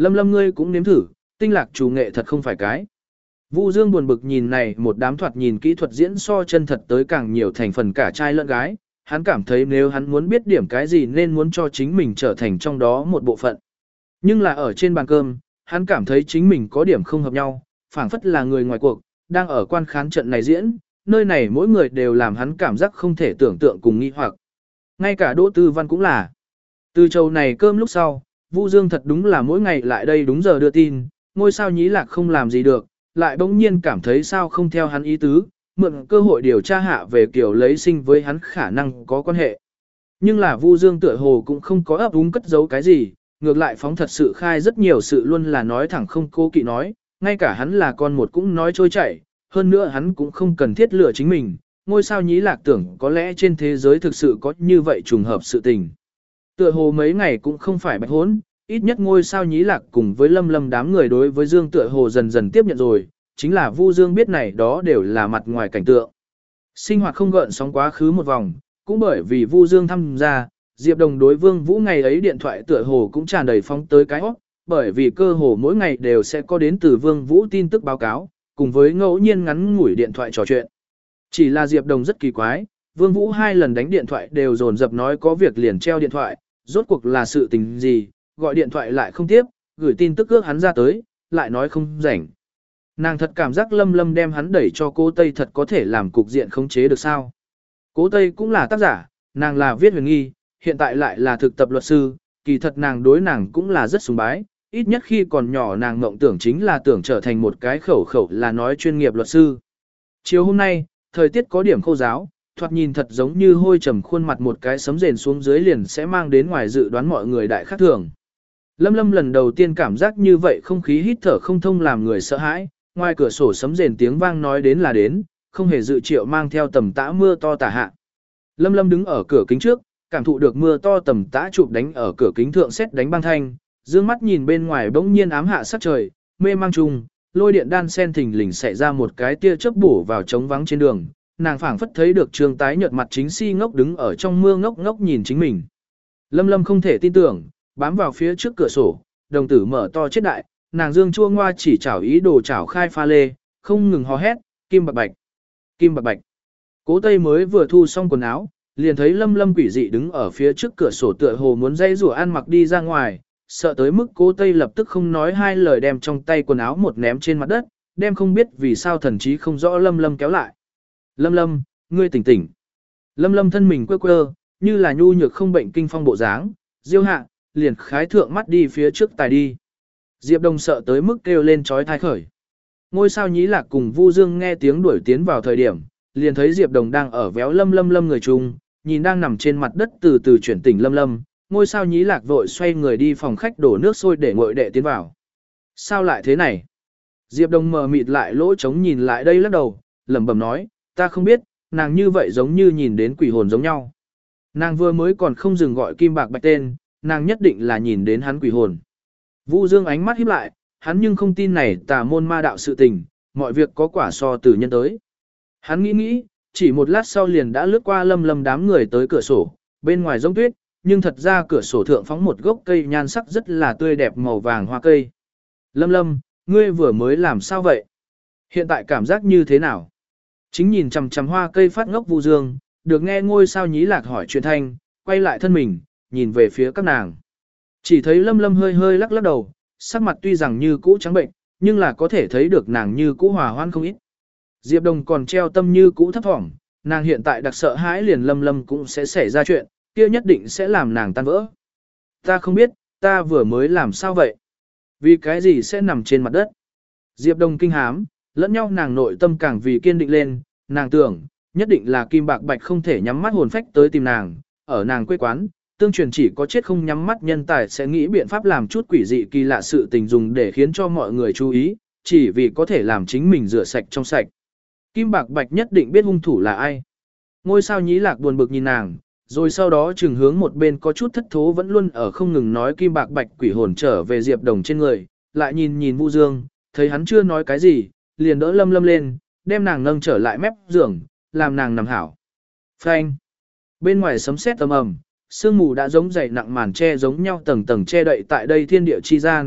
Lâm Lâm ngươi cũng nếm thử, tinh lạc chủ nghệ thật không phải cái. Vu Dương buồn bực nhìn này một đám thoạt nhìn kỹ thuật diễn so chân thật tới càng nhiều thành phần cả trai lẫn gái, hắn cảm thấy nếu hắn muốn biết điểm cái gì nên muốn cho chính mình trở thành trong đó một bộ phận. Nhưng là ở trên bàn cơm, hắn cảm thấy chính mình có điểm không hợp nhau, phảng phất là người ngoài cuộc, đang ở quan khán trận này diễn, nơi này mỗi người đều làm hắn cảm giác không thể tưởng tượng cùng nghi hoặc. Ngay cả Đỗ Tư Văn cũng là. Từ châu này cơm lúc sau, Vu Dương thật đúng là mỗi ngày lại đây đúng giờ đưa tin, ngôi sao nhí lạc không làm gì được, lại bỗng nhiên cảm thấy sao không theo hắn ý tứ, mượn cơ hội điều tra hạ về kiểu lấy sinh với hắn khả năng có quan hệ. Nhưng là Vu Dương tựa hồ cũng không có ấp úng cất giấu cái gì, ngược lại phóng thật sự khai rất nhiều sự luôn là nói thẳng không cố kỵ nói, ngay cả hắn là con một cũng nói trôi chảy, hơn nữa hắn cũng không cần thiết lựa chính mình, ngôi sao nhí lạc tưởng có lẽ trên thế giới thực sự có như vậy trùng hợp sự tình. Tựa hồ mấy ngày cũng không phải bạch hốn, ít nhất ngôi sao nhí lạc cùng với Lâm Lâm đám người đối với Dương tựa hồ dần dần tiếp nhận rồi, chính là Vu Dương biết này đó đều là mặt ngoài cảnh tượng. Sinh hoạt không gợn sóng quá khứ một vòng, cũng bởi vì Vu Dương tham gia, Diệp Đồng đối Vương Vũ ngày ấy điện thoại tựa hồ cũng tràn đầy phóng tới cái óc, bởi vì cơ hồ mỗi ngày đều sẽ có đến từ Vương Vũ tin tức báo cáo, cùng với ngẫu nhiên ngắn ngủi điện thoại trò chuyện. Chỉ là Diệp Đồng rất kỳ quái, Vương Vũ hai lần đánh điện thoại đều dồn dập nói có việc liền treo điện thoại, rốt cuộc là sự tình gì, gọi điện thoại lại không tiếp, gửi tin tức ước hắn ra tới, lại nói không rảnh. Nàng thật cảm giác Lâm Lâm đem hắn đẩy cho cô Tây thật có thể làm cục diện khống chế được sao. Cố Tây cũng là tác giả, nàng là viết huyền nghi, hiện tại lại là thực tập luật sư, kỳ thật nàng đối nàng cũng là rất sùng bái, ít nhất khi còn nhỏ nàng mộng tưởng chính là tưởng trở thành một cái khẩu khẩu là nói chuyên nghiệp luật sư. Chiều hôm nay, thời tiết có điểm khô giáo, thoạt nhìn thật giống như hôi trầm khuôn mặt một cái sấm rền xuống dưới liền sẽ mang đến ngoài dự đoán mọi người đại khác thường. Lâm Lâm lần đầu tiên cảm giác như vậy không khí hít thở không thông làm người sợ hãi, ngoài cửa sổ sấm rền tiếng vang nói đến là đến, không hề dự triệu mang theo tầm tã mưa to tả hạ. Lâm Lâm đứng ở cửa kính trước, cảm thụ được mưa to tầm tã chụp đánh ở cửa kính thượng xét đánh băng thanh, dương mắt nhìn bên ngoài bỗng nhiên ám hạ sắc trời, mê mang trùng, lôi điện đan sen thình lình xảy ra một cái tia chớp bổ vào trống vắng trên đường, nàng phảng phất thấy được Trương Tái nhợt mặt chính si ngốc đứng ở trong mưa ngốc ngốc nhìn chính mình. Lâm Lâm không thể tin tưởng, bám vào phía trước cửa sổ, đồng tử mở to chết đại, nàng dương chua ngoa chỉ chảo ý đồ chảo khai pha lê, không ngừng hò hét, kim bạc bạch, kim bạc bạch. Cố Tây mới vừa thu xong quần áo, liền thấy Lâm Lâm quỷ dị đứng ở phía trước cửa sổ tựa hồ muốn dây rủa ăn mặc đi ra ngoài, sợ tới mức Cố Tây lập tức không nói hai lời đem trong tay quần áo một ném trên mặt đất, đem không biết vì sao thần trí không rõ Lâm Lâm kéo lại. Lâm Lâm, ngươi tỉnh tỉnh. Lâm Lâm thân mình quơ quơ, như là nhu nhược không bệnh kinh phong bộ dáng, diêu hạ, liền khái thượng mắt đi phía trước tài đi. Diệp Đồng sợ tới mức kêu lên trói thai khởi. Ngôi sao nhí lạc cùng Vu Dương nghe tiếng đuổi tiến vào thời điểm, liền thấy Diệp Đồng đang ở véo Lâm Lâm Lâm người chung, nhìn đang nằm trên mặt đất từ từ chuyển tỉnh Lâm Lâm, ngôi sao nhí lạc vội xoay người đi phòng khách đổ nước sôi để nguội đệ tiến vào. Sao lại thế này? Diệp Đồng mờ mịt lại lỗ trống nhìn lại đây lắc đầu, lẩm bẩm nói, ta không biết, nàng như vậy giống như nhìn đến quỷ hồn giống nhau. Nàng vừa mới còn không dừng gọi kim bạc bạch tên, nàng nhất định là nhìn đến hắn quỷ hồn. Vu Dương ánh mắt híp lại, hắn nhưng không tin này tà môn ma đạo sự tình, mọi việc có quả so từ nhân tới. Hắn nghĩ nghĩ, chỉ một lát sau liền đã lướt qua Lâm Lâm đám người tới cửa sổ, bên ngoài giống tuyết, nhưng thật ra cửa sổ thượng phóng một gốc cây nhan sắc rất là tươi đẹp màu vàng hoa cây. Lâm Lâm, ngươi vừa mới làm sao vậy? Hiện tại cảm giác như thế nào? Chính nhìn chằm chằm hoa cây phát ngốc Vu Dương, được nghe ngôi sao nhí lạc hỏi chuyện thanh, quay lại thân mình, nhìn về phía các nàng. Chỉ thấy Lâm Lâm hơi hơi lắc lắc đầu, sắc mặt tuy rằng như cũ trắng bệnh, nhưng là có thể thấy được nàng như cũ hòa hoan không ít. Diệp Đồng còn treo tâm như cũ thấp thỏm, nàng hiện tại đặc sợ hãi liền Lâm Lâm cũng sẽ xảy ra chuyện, kia nhất định sẽ làm nàng tan vỡ. Ta không biết, ta vừa mới làm sao vậy? Vì cái gì sẽ nằm trên mặt đất? Diệp Đồng kinh hám, lẫn nhau nàng nội tâm càng vì kiên định lên, nàng tưởng, nhất định là kim bạc bạch không thể nhắm mắt hồn phách tới tìm nàng, ở nàng quê quán, tương truyền chỉ có chết không nhắm mắt nhân tài sẽ nghĩ biện pháp làm chút quỷ dị kỳ lạ sự tình dùng để khiến cho mọi người chú ý, chỉ vì có thể làm chính mình rửa sạch trong sạch. Kim bạc bạch nhất định biết hung thủ là ai. Ngôi sao nhí lạc buồn bực nhìn nàng, rồi sau đó trừng hướng một bên có chút thất thố vẫn luôn ở không ngừng nói kim bạc bạch quỷ hồn trở về Diệp Đồng trên người, lại nhìn nhìn Vu Dương, thấy hắn chưa nói cái gì, liền đỡ Lâm Lâm lên, đem nàng nâng trở lại mép giường, làm nàng nằm hảo. Phanh. Bên ngoài sấm sét ầm ầm, sương mù đã giống dày nặng màn che giống nhau tầng tầng che đậy tại đây thiên địa chi gian,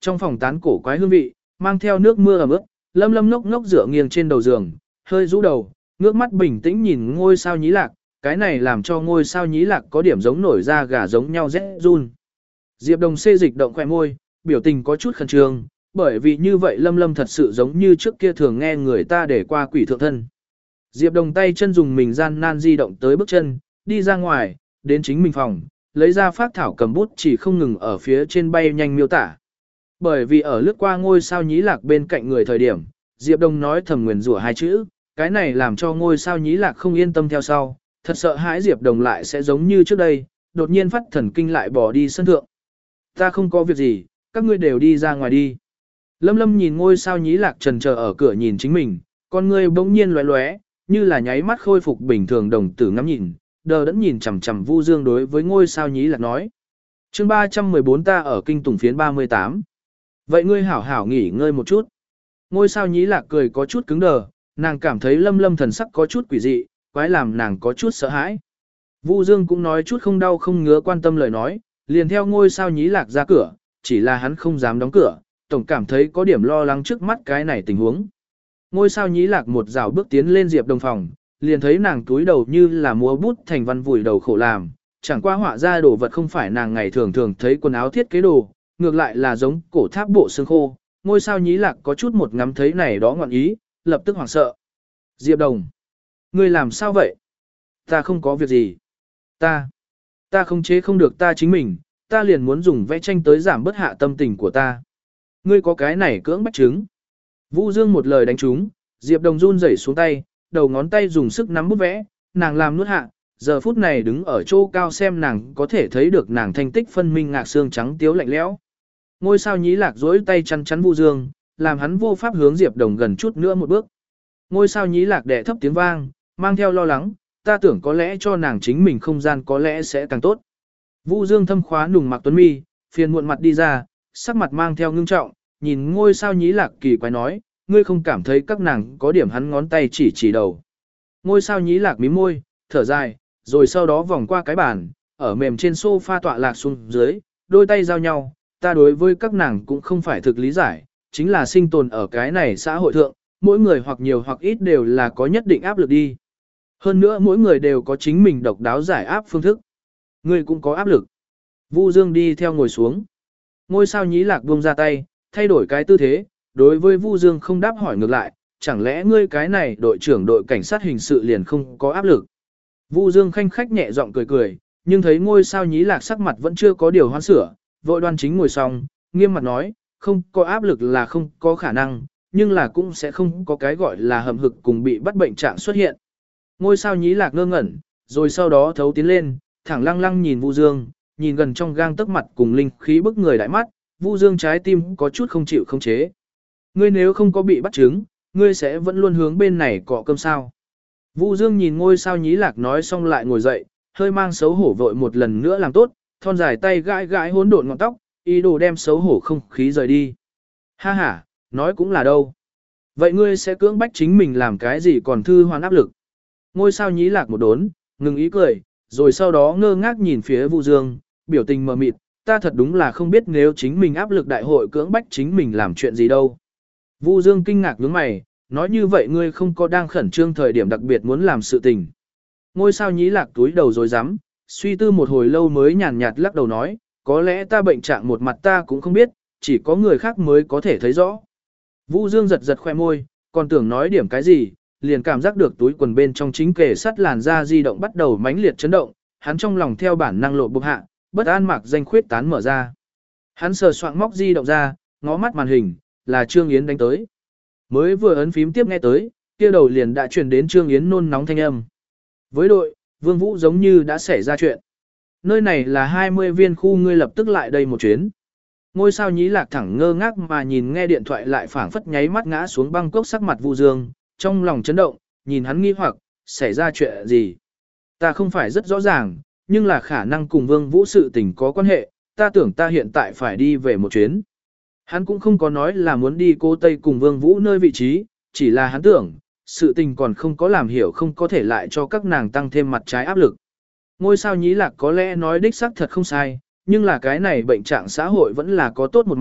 trong phòng tán cổ quái hương vị, mang theo nước mưa ẩm ướt, Lâm Lâm ngốc ngốc dựa nghiêng trên đầu giường, hơi rũ đầu, ngước mắt bình tĩnh nhìn ngôi sao nhí lạc, cái này làm cho ngôi sao nhí lạc có điểm giống nổi da gà giống nhau rẽ run. Diệp Đồng xê dịch động khỏe môi, biểu tình có chút khẩn trương, bởi vì như vậy Lâm Lâm thật sự giống như trước kia thường nghe người ta để qua quỷ thượng thân. Diệp Đồng tay chân dùng mình gian nan di động tới bước chân, đi ra ngoài, đến chính mình phòng, lấy ra phác thảo cầm bút chỉ không ngừng ở phía trên bay nhanh miêu tả. Bởi vì ở lướt qua ngôi sao nhí lạc bên cạnh người thời điểm, Diệp Đồng nói thầm nguyền rủa hai chữ, cái này làm cho ngôi sao nhí lạc không yên tâm theo sau, thật sợ hãi Diệp Đồng lại sẽ giống như trước đây, đột nhiên phát thần kinh lại bỏ đi sân thượng. Ta không có việc gì, các ngươi đều đi ra ngoài đi. Lâm Lâm nhìn ngôi sao nhí lạc trần chờ ở cửa nhìn chính mình, con ngươi bỗng nhiên lóe lóe, như là nháy mắt khôi phục bình thường đồng tử ngắm nhìn, đờ đẫn nhìn chằm chằm Vu Dương đối với ngôi sao nhí lạc nói. Chương ba trăm mười bốn ta ở kinh tùng phiến ba mươi tám. Vậy ngươi hảo hảo nghỉ ngơi một chút. Ngôi sao nhí lạc cười có chút cứng đờ, nàng cảm thấy Lâm Lâm thần sắc có chút quỷ dị, quái làm nàng có chút sợ hãi. Vu Dương cũng nói chút không đau không ngứa quan tâm lời nói, liền theo ngôi sao nhí lạc ra cửa, chỉ là hắn không dám đóng cửa, tổng cảm thấy có điểm lo lắng trước mắt cái này tình huống. Ngôi sao nhí lạc một rào bước tiến lên Diệp Đồng phòng, liền thấy nàng túi đầu như là múa bút thành văn vùi đầu khổ làm, chẳng qua họa ra đồ vật không phải nàng ngày thường thường thấy quần áo thiết kế đồ, ngược lại là giống cổ tháp bộ xương khô. Ngôi sao nhí lạc có chút một ngắm thấy này đó ngọn ý, lập tức hoảng sợ. Diệp Đồng, ngươi làm sao vậy? Ta không có việc gì. Ta, ta không chế không được ta chính mình, ta liền muốn dùng vẽ tranh tới giảm bớt hạ tâm tình của ta. Ngươi có cái này cưỡng bách chứng. Vũ Dương một lời đánh trúng, Diệp Đồng run rẩy xuống tay, đầu ngón tay dùng sức nắm bút vẽ, nàng làm nuốt hạ, giờ phút này đứng ở chỗ cao xem nàng có thể thấy được nàng thanh tích phân minh ngạc xương trắng tiếu lạnh lẽo. Ngôi sao nhí lạc dối tay chắn chắn Vũ Dương, làm hắn vô pháp hướng Diệp Đồng gần chút nữa một bước. Ngôi sao nhí lạc đẻ thấp tiếng vang, mang theo lo lắng, ta tưởng có lẽ cho nàng chính mình không gian có lẽ sẽ càng tốt. Vũ Dương thâm khóa nùng mặc tuấn mi, phiền muộn mặt đi ra, sắc mặt mang theo ngưng trọng, nhìn ngôi sao nhí lạc kỳ quái nói, ngươi không cảm thấy các nàng có điểm hắn ngón tay chỉ chỉ đầu. Ngôi sao nhí lạc mím môi, thở dài, rồi sau đó vòng qua cái bàn, ở mềm trên sofa tọa lạc xuống dưới, đôi tay giao nhau, ta đối với các nàng cũng không phải thực lý giải, chính là sinh tồn ở cái này xã hội thượng, mỗi người hoặc nhiều hoặc ít đều là có nhất định áp lực đi. Hơn nữa mỗi người đều có chính mình độc đáo giải áp phương thức. Ngươi cũng có áp lực. Vu Dương đi theo ngồi xuống. Ngôi sao nhí lạc buông ra tay, thay đổi cái tư thế, đối với Vu Dương không đáp hỏi ngược lại, chẳng lẽ ngươi cái này đội trưởng đội cảnh sát hình sự liền không có áp lực. Vu Dương khanh khách nhẹ giọng cười cười, nhưng thấy ngôi sao nhí lạc sắc mặt vẫn chưa có điều hoán sửa, vội đoan chính ngồi xong, nghiêm mặt nói, không có áp lực là không có khả năng, nhưng là cũng sẽ không có cái gọi là hầm hực cùng bị bắt bệnh trạng xuất hiện. Ngôi sao nhí lạc ngơ ngẩn, rồi sau đó thấu tiến lên, thẳng lăng lăng nhìn Vu Dương, nhìn gần trong gang tấc mặt cùng linh khí bức người đại mắt, Vu Dương trái tim có chút không chịu không chế. Ngươi nếu không có bị bắt chứng, ngươi sẽ vẫn luôn hướng bên này cọ cơm sao. Vu Dương nhìn ngôi sao nhí lạc nói xong lại ngồi dậy, hơi mang xấu hổ vội một lần nữa làm tốt, thon dài tay gãi gãi hỗn độn ngọn tóc, ý đồ đem xấu hổ không khí rời đi. Ha ha, nói cũng là đâu. Vậy ngươi sẽ cưỡng bách chính mình làm cái gì còn thư hoán áp lực. Ngôi sao nhí lạc một đốn, ngừng ý cười, rồi sau đó ngơ ngác nhìn phía Vu Dương, biểu tình mờ mịt, ta thật đúng là không biết nếu chính mình áp lực đại hội cưỡng bách chính mình làm chuyện gì đâu. Vu Dương kinh ngạc nhướng mày, nói như vậy ngươi không có đang khẩn trương thời điểm đặc biệt muốn làm sự tình. Ngôi sao nhí lạc túi đầu rồi dám, suy tư một hồi lâu mới nhàn nhạt lắc đầu nói, có lẽ ta bệnh trạng một mặt ta cũng không biết, chỉ có người khác mới có thể thấy rõ. Vu Dương giật giật khoe môi, còn tưởng nói điểm cái gì, liền cảm giác được túi quần bên trong chính kề sắt làn da di động bắt đầu mãnh liệt chấn động, hắn trong lòng theo bản năng lộ bục hạ, bất an mạc danh khuyết tán mở ra. Hắn sờ soạng móc di động ra, ngó mắt màn hình, là Trương Yến đánh tới. Mới vừa ấn phím tiếp nghe tới, kia đầu liền đã truyền đến Trương Yến nôn nóng thanh âm. Với đội, Vương Vũ giống như đã xảy ra chuyện. Nơi này là hai mươi viên khu, ngươi lập tức lại đây một chuyến. Ngôi sao nhí lạc thẳng ngơ ngác mà nhìn nghe điện thoại lại phảng phất nháy mắt ngã xuống băng cốc sắc mặt Vu Dương, trong lòng chấn động, nhìn hắn nghi hoặc, xảy ra chuyện gì. Ta không phải rất rõ ràng, nhưng là khả năng cùng Vương Vũ sự tình có quan hệ, ta tưởng ta hiện tại phải đi về một chuyến. Hắn cũng không có nói là muốn đi Cô Tây cùng Vương Vũ nơi vị trí, chỉ là hắn tưởng, sự tình còn không có làm hiểu không có thể lại cho các nàng tăng thêm mặt trái áp lực. Ngôi sao nhí lạc có lẽ nói đích xác thật không sai, nhưng là cái này bệnh trạng xã hội vẫn là có tốt một mặt,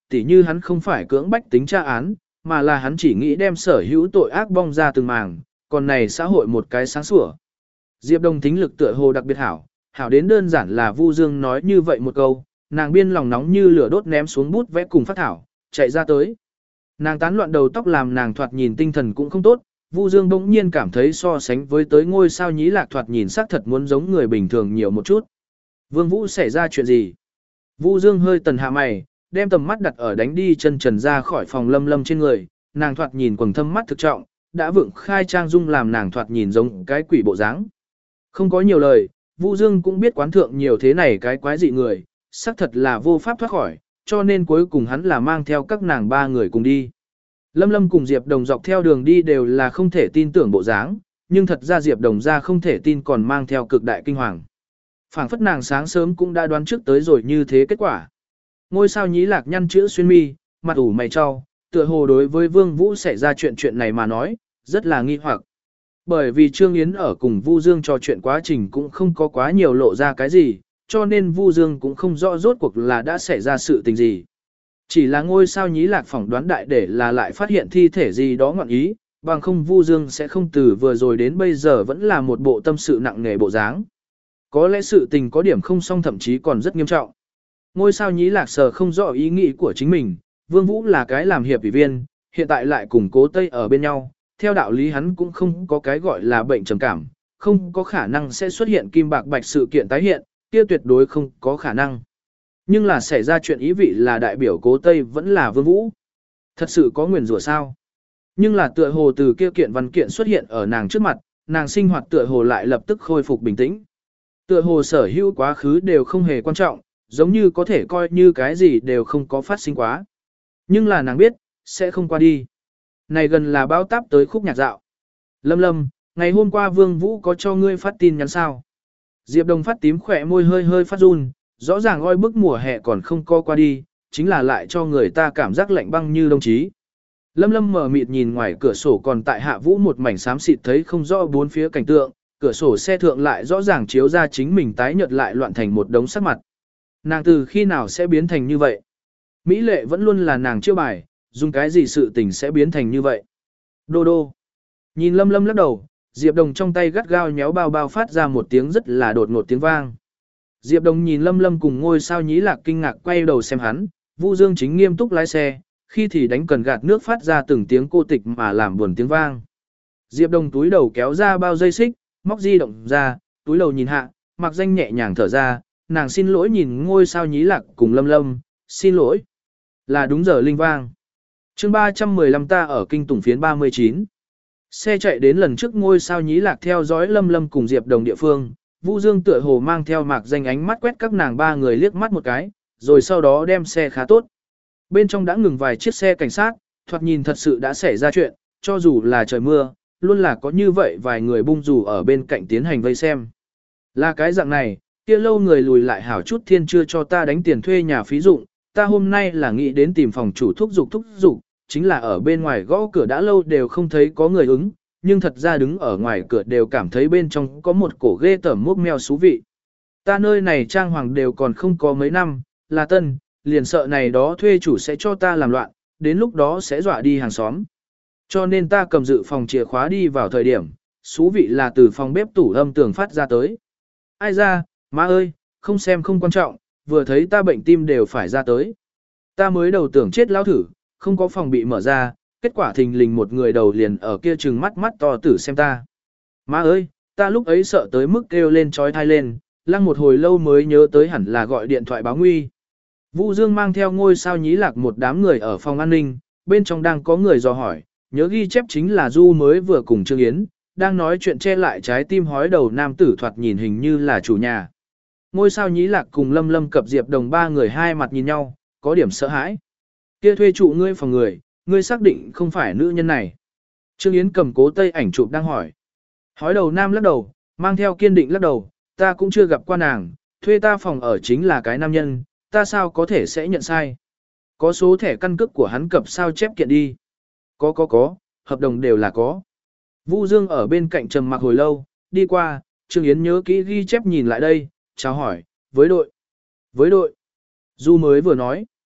tỉ như hắn không phải cưỡng bách tính tra án, mà là hắn chỉ nghĩ đem sở hữu tội ác bong ra từng màng, còn này xã hội một cái sáng sủa. Diệp Đồng tính lực tựa hồ đặc biệt hảo, hảo đến đơn giản là Vu Dương nói như vậy một câu, nàng biên lòng nóng như lửa đốt ném xuống bút vẽ cùng phát thảo, chạy ra tới. Nàng tán loạn đầu tóc làm nàng thoạt nhìn tinh thần cũng không tốt, Vu Dương bỗng nhiên cảm thấy so sánh với tới ngôi sao nhí lạc thoạt nhìn sắc thật muốn giống người bình thường nhiều một chút. Vương Vũ xảy ra chuyện gì? Vu Dương hơi tần hạ mày, đem tầm mắt đặt ở đánh đi chân trần ra khỏi phòng Lâm Lâm trên người, nàng thoạt nhìn quầng thâm mắt thực trọng, đã vượng khai trang dung làm nàng thoạt nhìn giống cái quỷ bộ dáng. Không có nhiều lời, Vu Dương cũng biết quán thượng nhiều thế này cái quái dị người, xác thật là vô pháp thoát khỏi, cho nên cuối cùng hắn là mang theo các nàng ba người cùng đi. Lâm Lâm cùng Diệp Đồng dọc theo đường đi đều là không thể tin tưởng bộ dáng, nhưng thật ra Diệp Đồng ra không thể tin còn mang theo cực đại kinh hoàng. Phảng phất nàng sáng sớm cũng đã đoán trước tới rồi như thế kết quả. Ngôi sao nhí lạc nhăn chữ xuyên mi, mặt ủ mày cho, tựa hồ đối với Vương Vũ xảy ra chuyện chuyện này mà nói, rất là nghi hoặc. Bởi vì Trương Yến ở cùng Vu Dương trò chuyện quá trình cũng không có quá nhiều lộ ra cái gì, cho nên Vu Dương cũng không rõ rốt cuộc là đã xảy ra sự tình gì. Chỉ là ngôi sao nhí lạc phỏng đoán đại để là lại phát hiện thi thể gì đó ngọn ý, bằng không Vu Dương sẽ không từ vừa rồi đến bây giờ vẫn là một bộ tâm sự nặng nề bộ dáng. Có lẽ sự tình có điểm không xong thậm chí còn rất nghiêm trọng. Ngôi sao nhí lạc sờ không rõ ý nghĩ của chính mình, Vương Vũ là cái làm hiệp ủy viên, hiện tại lại cùng Cố Tây ở bên nhau, theo đạo lý hắn cũng không có cái gọi là bệnh trầm cảm, không có khả năng sẽ xuất hiện kim bạc bạch sự kiện tái hiện, kia tuyệt đối không có khả năng. Nhưng là xảy ra chuyện ý vị là đại biểu Cố Tây vẫn là Vương Vũ. Thật sự có nguyền rủa sao? Nhưng là tựa hồ từ kia kiện văn kiện xuất hiện ở nàng trước mặt, nàng sinh hoạt tựa hồ lại lập tức khôi phục bình tĩnh. Tựa hồ sở hữu quá khứ đều không hề quan trọng, giống như có thể coi như cái gì đều không có phát sinh quá. Nhưng là nàng biết, sẽ không qua đi. Này gần là báo táp tới khúc nhạc dạo. Lâm Lâm, ngày hôm qua Vương Vũ có cho ngươi phát tin nhắn sao? Diệp Đồng phát tím khỏe môi hơi hơi phát run, rõ ràng oi bức mùa hè còn không co qua đi, chính là lại cho người ta cảm giác lạnh băng như đồng chí. Lâm Lâm mở mịt nhìn ngoài cửa sổ còn tại hạ vũ một mảnh xám xịt thấy không rõ bốn phía cảnh tượng, cửa sổ xe thượng lại rõ ràng chiếu ra chính mình tái nhợt lại loạn thành một đống sắc mặt. Nàng từ khi nào sẽ biến thành như vậy? Mỹ lệ vẫn luôn là nàng chiêu bài, dùng cái gì sự tình sẽ biến thành như vậy? Đô đô. Nhìn Lâm Lâm lắc đầu, Diệp Đồng trong tay gắt gao nhéo bao bao phát ra một tiếng rất là đột ngột tiếng vang. Diệp Đồng nhìn Lâm Lâm cùng ngôi sao nhí lạc kinh ngạc quay đầu xem hắn, Vu Dương chính nghiêm túc lái xe, khi thì đánh cần gạt nước phát ra từng tiếng cô tịch mà làm buồn tiếng vang. Diệp Đồng túi đầu kéo ra bao dây xích, móc di động ra, túi đầu nhìn hạ, mặc danh nhẹ nhàng thở ra, nàng xin lỗi nhìn ngôi sao nhí lạc cùng Lâm Lâm, xin lỗi. Là đúng giờ linh vang. chương ba trăm mười lăm ta ở kinh tủng phiến ba mươi chín. Xe chạy đến lần trước ngôi sao nhí lạc theo dõi Lâm Lâm cùng Diệp Đồng địa phương, Vu Dương tựa hồ mang theo mạc danh ánh mắt quét các nàng ba người liếc mắt một cái, rồi sau đó đem xe khá tốt. Bên trong đã ngừng vài chiếc xe cảnh sát, thoạt nhìn thật sự đã xảy ra chuyện, cho dù là trời mưa, luôn là có như vậy vài người bung dù ở bên cạnh tiến hành vây xem. Là cái dạng này, kia lâu người lùi lại hảo chút thiên chưa cho ta đánh tiền thuê nhà phí dụng, ta hôm nay là nghĩ đến tìm phòng chủ thúc giục thúc giục, chính là ở bên ngoài gõ cửa đã lâu đều không thấy có người ứng, nhưng thật ra đứng ở ngoài cửa đều cảm thấy bên trong có một cổ ghê tởm mốc meo xú vị. Ta nơi này trang hoàng đều còn không có mấy năm, là tân, liền sợ này đó thuê chủ sẽ cho ta làm loạn, đến lúc đó sẽ dọa đi hàng xóm. Cho nên ta cầm dự phòng chìa khóa đi vào thời điểm, xú vị là từ phòng bếp tủ âm tường phát ra tới. Ai ra, má ơi, không xem không quan trọng, vừa thấy ta bệnh tim đều phải ra tới. Ta mới đầu tưởng chết lao thử, không có phòng bị mở ra, kết quả thình lình một người đầu liền ở kia trừng mắt mắt to tử xem ta. Má ơi, ta lúc ấy sợ tới mức kêu lên trói thai lên, lăng một hồi lâu mới nhớ tới hẳn là gọi điện thoại báo nguy. Vu Dương mang theo ngôi sao nhí lạc một đám người ở phòng an ninh, bên trong đang có người dò hỏi, nhớ ghi chép chính là Du mới vừa cùng Trương Yến, đang nói chuyện che lại trái tim hói đầu nam tử thoạt nhìn hình như là chủ nhà. Ngôi sao nhí lạc cùng Lâm Lâm cập Diệp Đồng ba người hai mặt nhìn nhau, có điểm sợ hãi. Kia thuê trụ ngươi phòng người, ngươi xác định không phải nữ nhân này. Trương Yến cầm Cố Tây ảnh chụp đang hỏi. Hói đầu nam lắc đầu, mang theo kiên định lắc đầu, ta cũng chưa gặp qua nàng, thuê ta phòng ở chính là cái nam nhân, ta sao có thể sẽ nhận sai. Có số thẻ căn cước của hắn cập sao chép kiện đi. Có có có, hợp đồng đều là có. Vu Dương ở bên cạnh trầm mặc hồi lâu, đi qua, Trương Yến nhớ kỹ ghi chép nhìn lại đây, chào hỏi, với đội. Với đội. Du mới vừa nói.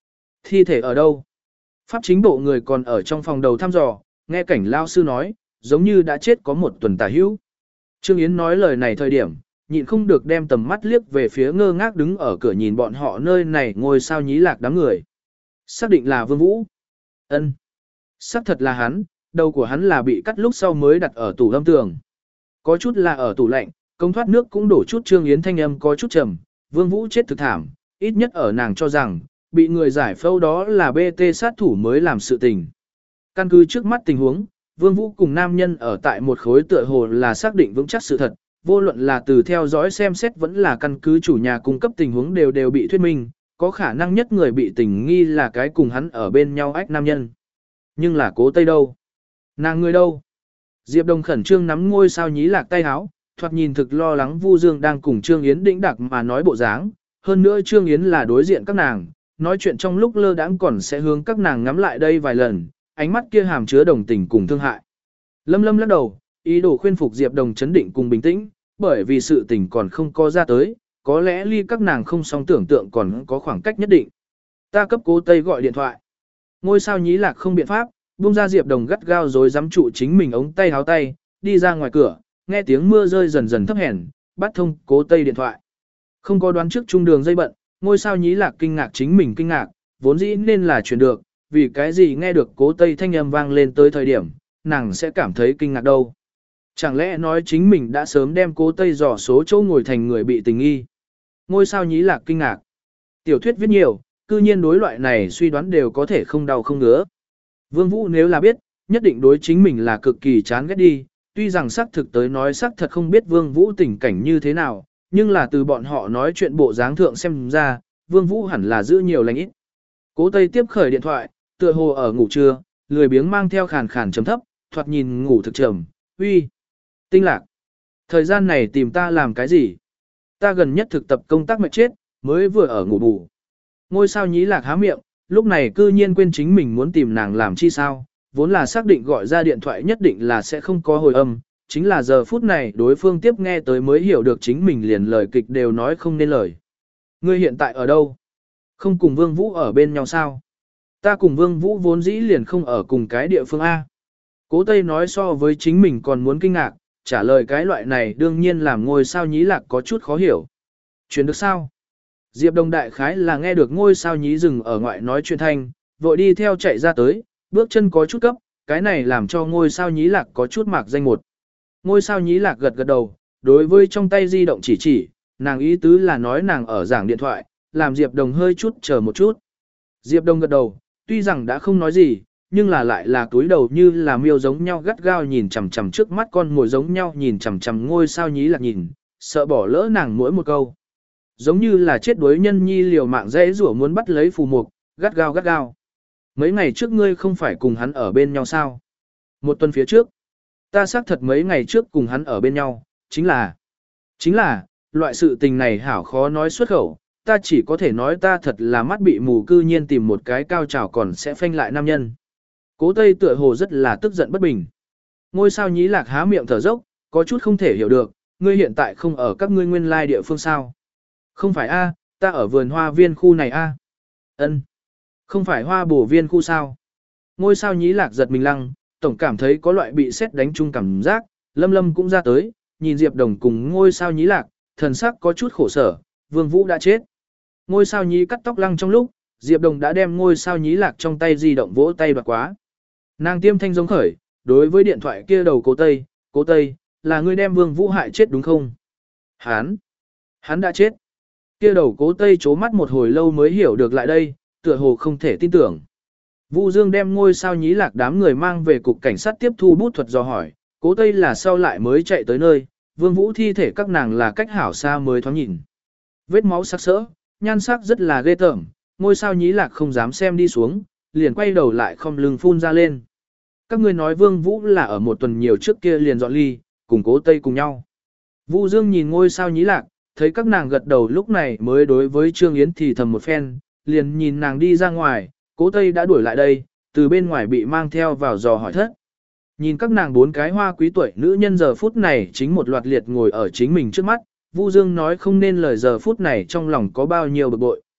Thi thể ở đâu? Pháp chính bộ người còn ở trong phòng đầu thăm dò, nghe cảnh lao sư nói, giống như đã chết có một tuần tả hữu. Trương Yến nói lời này thời điểm, nhịn không được đem tầm mắt liếc về phía ngơ ngác đứng ở cửa nhìn bọn họ nơi này ngồi sao nhí lạc đám người. Xác định là Vương Vũ. Ân, xác thật là hắn, đầu của hắn là bị cắt lúc sau mới đặt ở tủ lâm tường. Có chút là ở tủ lạnh, công thoát nước cũng đổ chút. Trương Yến thanh âm có chút trầm, Vương Vũ chết thực thảm, ít nhất ở nàng cho rằng, bị người giải phẫu đó là bê tê sát thủ mới làm sự tình. Căn cứ trước mắt tình huống, Vương Vũ cùng nam nhân ở tại một khối tựa hồ là xác định vững chắc sự thật, vô luận là từ theo dõi xem xét vẫn là căn cứ chủ nhà cung cấp tình huống đều đều bị thuyết minh, có khả năng nhất người bị tình nghi là cái cùng hắn ở bên nhau ách nam nhân. Nhưng là Cố Tây đâu? Nàng người đâu? Diệp Đồng khẩn trương nắm ngôi sao nhí lạc tay áo, thoạt nhìn thực lo lắng Vu Dương đang cùng Trương Yến đĩnh đặc mà nói bộ dáng, hơn nữa Trương Yến là đối diện các nàng, nói chuyện trong lúc lơ đãng còn sẽ hướng các nàng ngắm lại đây vài lần, ánh mắt kia hàm chứa đồng tình cùng thương hại. Lâm Lâm lắc đầu, ý đồ khuyên phục Diệp Đồng chấn định cùng bình tĩnh, bởi vì sự tình còn không có ra tới, có lẽ ly các nàng không song tưởng tượng còn có khoảng cách nhất định. Ta cấp Cố Tây gọi điện thoại. Ngôi sao nhí lạc không biện pháp, buông ra Diệp Đồng gắt gao rồi dám trụ chính mình ống tay háo tay, đi ra ngoài cửa, nghe tiếng mưa rơi dần dần thấp hèn, bắt thông Cố Tây điện thoại. Không có đoán trước trung đường dây bận, ngôi sao nhí lạc kinh ngạc chính mình kinh ngạc, vốn dĩ nên là chuyển được, vì cái gì nghe được Cố Tây thanh âm vang lên tới thời điểm, nàng sẽ cảm thấy kinh ngạc đâu. Chẳng lẽ nói chính mình đã sớm đem Cố Tây dò số chỗ ngồi thành người bị tình nghi. Ngôi sao nhí lạc kinh ngạc. Tiểu thuyết viết nhiều, cư nhiên đối loại này suy đoán đều có thể không đau không ngứa. Vương Vũ nếu là biết, nhất định đối chính mình là cực kỳ chán ghét đi, tuy rằng xác thực tới nói xác thật không biết Vương Vũ tình cảnh như thế nào, nhưng là từ bọn họ nói chuyện bộ dáng thượng xem ra, Vương Vũ hẳn là giữ nhiều lành ít. Cố Tây tiếp khởi điện thoại, tựa hồ ở ngủ trưa, lười biếng mang theo khàn khàn trầm thấp, thoạt nhìn ngủ thực trầm, uy. Tinh Lạc, thời gian này tìm ta làm cái gì? Ta gần nhất thực tập công tác mệt chết, mới vừa ở ngủ bù. Ngôi sao nhí lạc há miệng, lúc này cư nhiên quên chính mình muốn tìm nàng làm chi sao, vốn là xác định gọi ra điện thoại nhất định là sẽ không có hồi âm, chính là giờ phút này đối phương tiếp nghe tới mới hiểu được chính mình liền lời kịch đều nói không nên lời. Ngươi hiện tại ở đâu? Không cùng Vương Vũ ở bên nhau sao? Ta cùng Vương Vũ vốn dĩ liền không ở cùng cái địa phương A. Cố Tây nói so với chính mình còn muốn kinh ngạc, trả lời cái loại này đương nhiên làm ngôi sao nhí lạc có chút khó hiểu. Chuyện được sao? Diệp Đồng đại khái là nghe được ngôi sao nhí dừng ở ngoại nói chuyện thanh, vội đi theo chạy ra tới, bước chân có chút cấp, cái này làm cho ngôi sao nhí lạc có chút mạc danh một. Ngôi sao nhí lạc gật gật đầu, đối với trong tay di động chỉ chỉ, nàng ý tứ là nói nàng ở giảng điện thoại, làm Diệp Đồng hơi chút chờ một chút. Diệp Đồng gật đầu, tuy rằng đã không nói gì, nhưng là lại là túi đầu như là miêu giống nhau gắt gao nhìn chằm chằm trước mắt con ngồi giống nhau nhìn chằm chằm ngôi sao nhí lạc nhìn, sợ bỏ lỡ nàng mỗi một câu. Giống như là chết đuối nhân nhi liều mạng dễ rủa muốn bắt lấy phù mục, gắt gao gắt gao. Mấy ngày trước ngươi không phải cùng hắn ở bên nhau sao? Một tuần phía trước, ta xác thật mấy ngày trước cùng hắn ở bên nhau, chính là, chính là, loại sự tình này hảo khó nói xuất khẩu, ta chỉ có thể nói ta thật là mắt bị mù cư nhiên tìm một cái cao trào còn sẽ phanh lại nam nhân. Cố Tây tựa hồ rất là tức giận bất bình. Ngôi sao nhí lạc há miệng thở dốc, có chút không thể hiểu được, ngươi hiện tại không ở các ngươi nguyên lai địa phương sao? Không phải a, ta ở vườn hoa viên khu này a. Ân, không phải hoa bổ viên khu sao? Ngôi sao nhí lạc giật mình lăng, tổng cảm thấy có loại bị sét đánh chung cảm giác, Lâm Lâm cũng ra tới, nhìn Diệp Đồng cùng ngôi sao nhí lạc, thần sắc có chút khổ sở, Vương Vũ đã chết. Ngôi sao nhí cắt tóc lăng trong lúc, Diệp Đồng đã đem ngôi sao nhí lạc trong tay di động vỗ tay đoạt quá. Nàng tiêm thanh giống khởi, đối với điện thoại kia đầu Cố Tây, Cố Tây, là ngươi đem Vương Vũ hại chết đúng không? Hắn, hắn đã chết. Kia đầu Cố Tây chố mắt một hồi lâu mới hiểu được lại đây, tựa hồ không thể tin tưởng. Vu Dương đem ngôi sao nhí lạc đám người mang về cục cảnh sát tiếp thu bút thuật dò hỏi, Cố Tây là sau lại mới chạy tới nơi, Vương Vũ thi thể các nàng là cách hảo xa mới thoáng nhìn. Vết máu sắc sỡ, nhan sắc rất là ghê tởm, ngôi sao nhí lạc không dám xem đi xuống, liền quay đầu lại không lưng phun ra lên. Các ngươi nói Vương Vũ là ở một tuần nhiều trước kia liền dọn ly, cùng Cố Tây cùng nhau. Vu Dương nhìn ngôi sao nhí lạc, thấy các nàng gật đầu lúc này mới đối với Trương Yến thì thầm một phen, liền nhìn nàng đi ra ngoài, Cố Tây đã đuổi lại đây, từ bên ngoài bị mang theo vào dò hỏi thất. Nhìn các nàng bốn cái hoa quý tuổi nữ nhân giờ phút này chính một loạt liệt ngồi ở chính mình trước mắt, Vu Dương nói không nên lời giờ phút này trong lòng có bao nhiêu bực bội.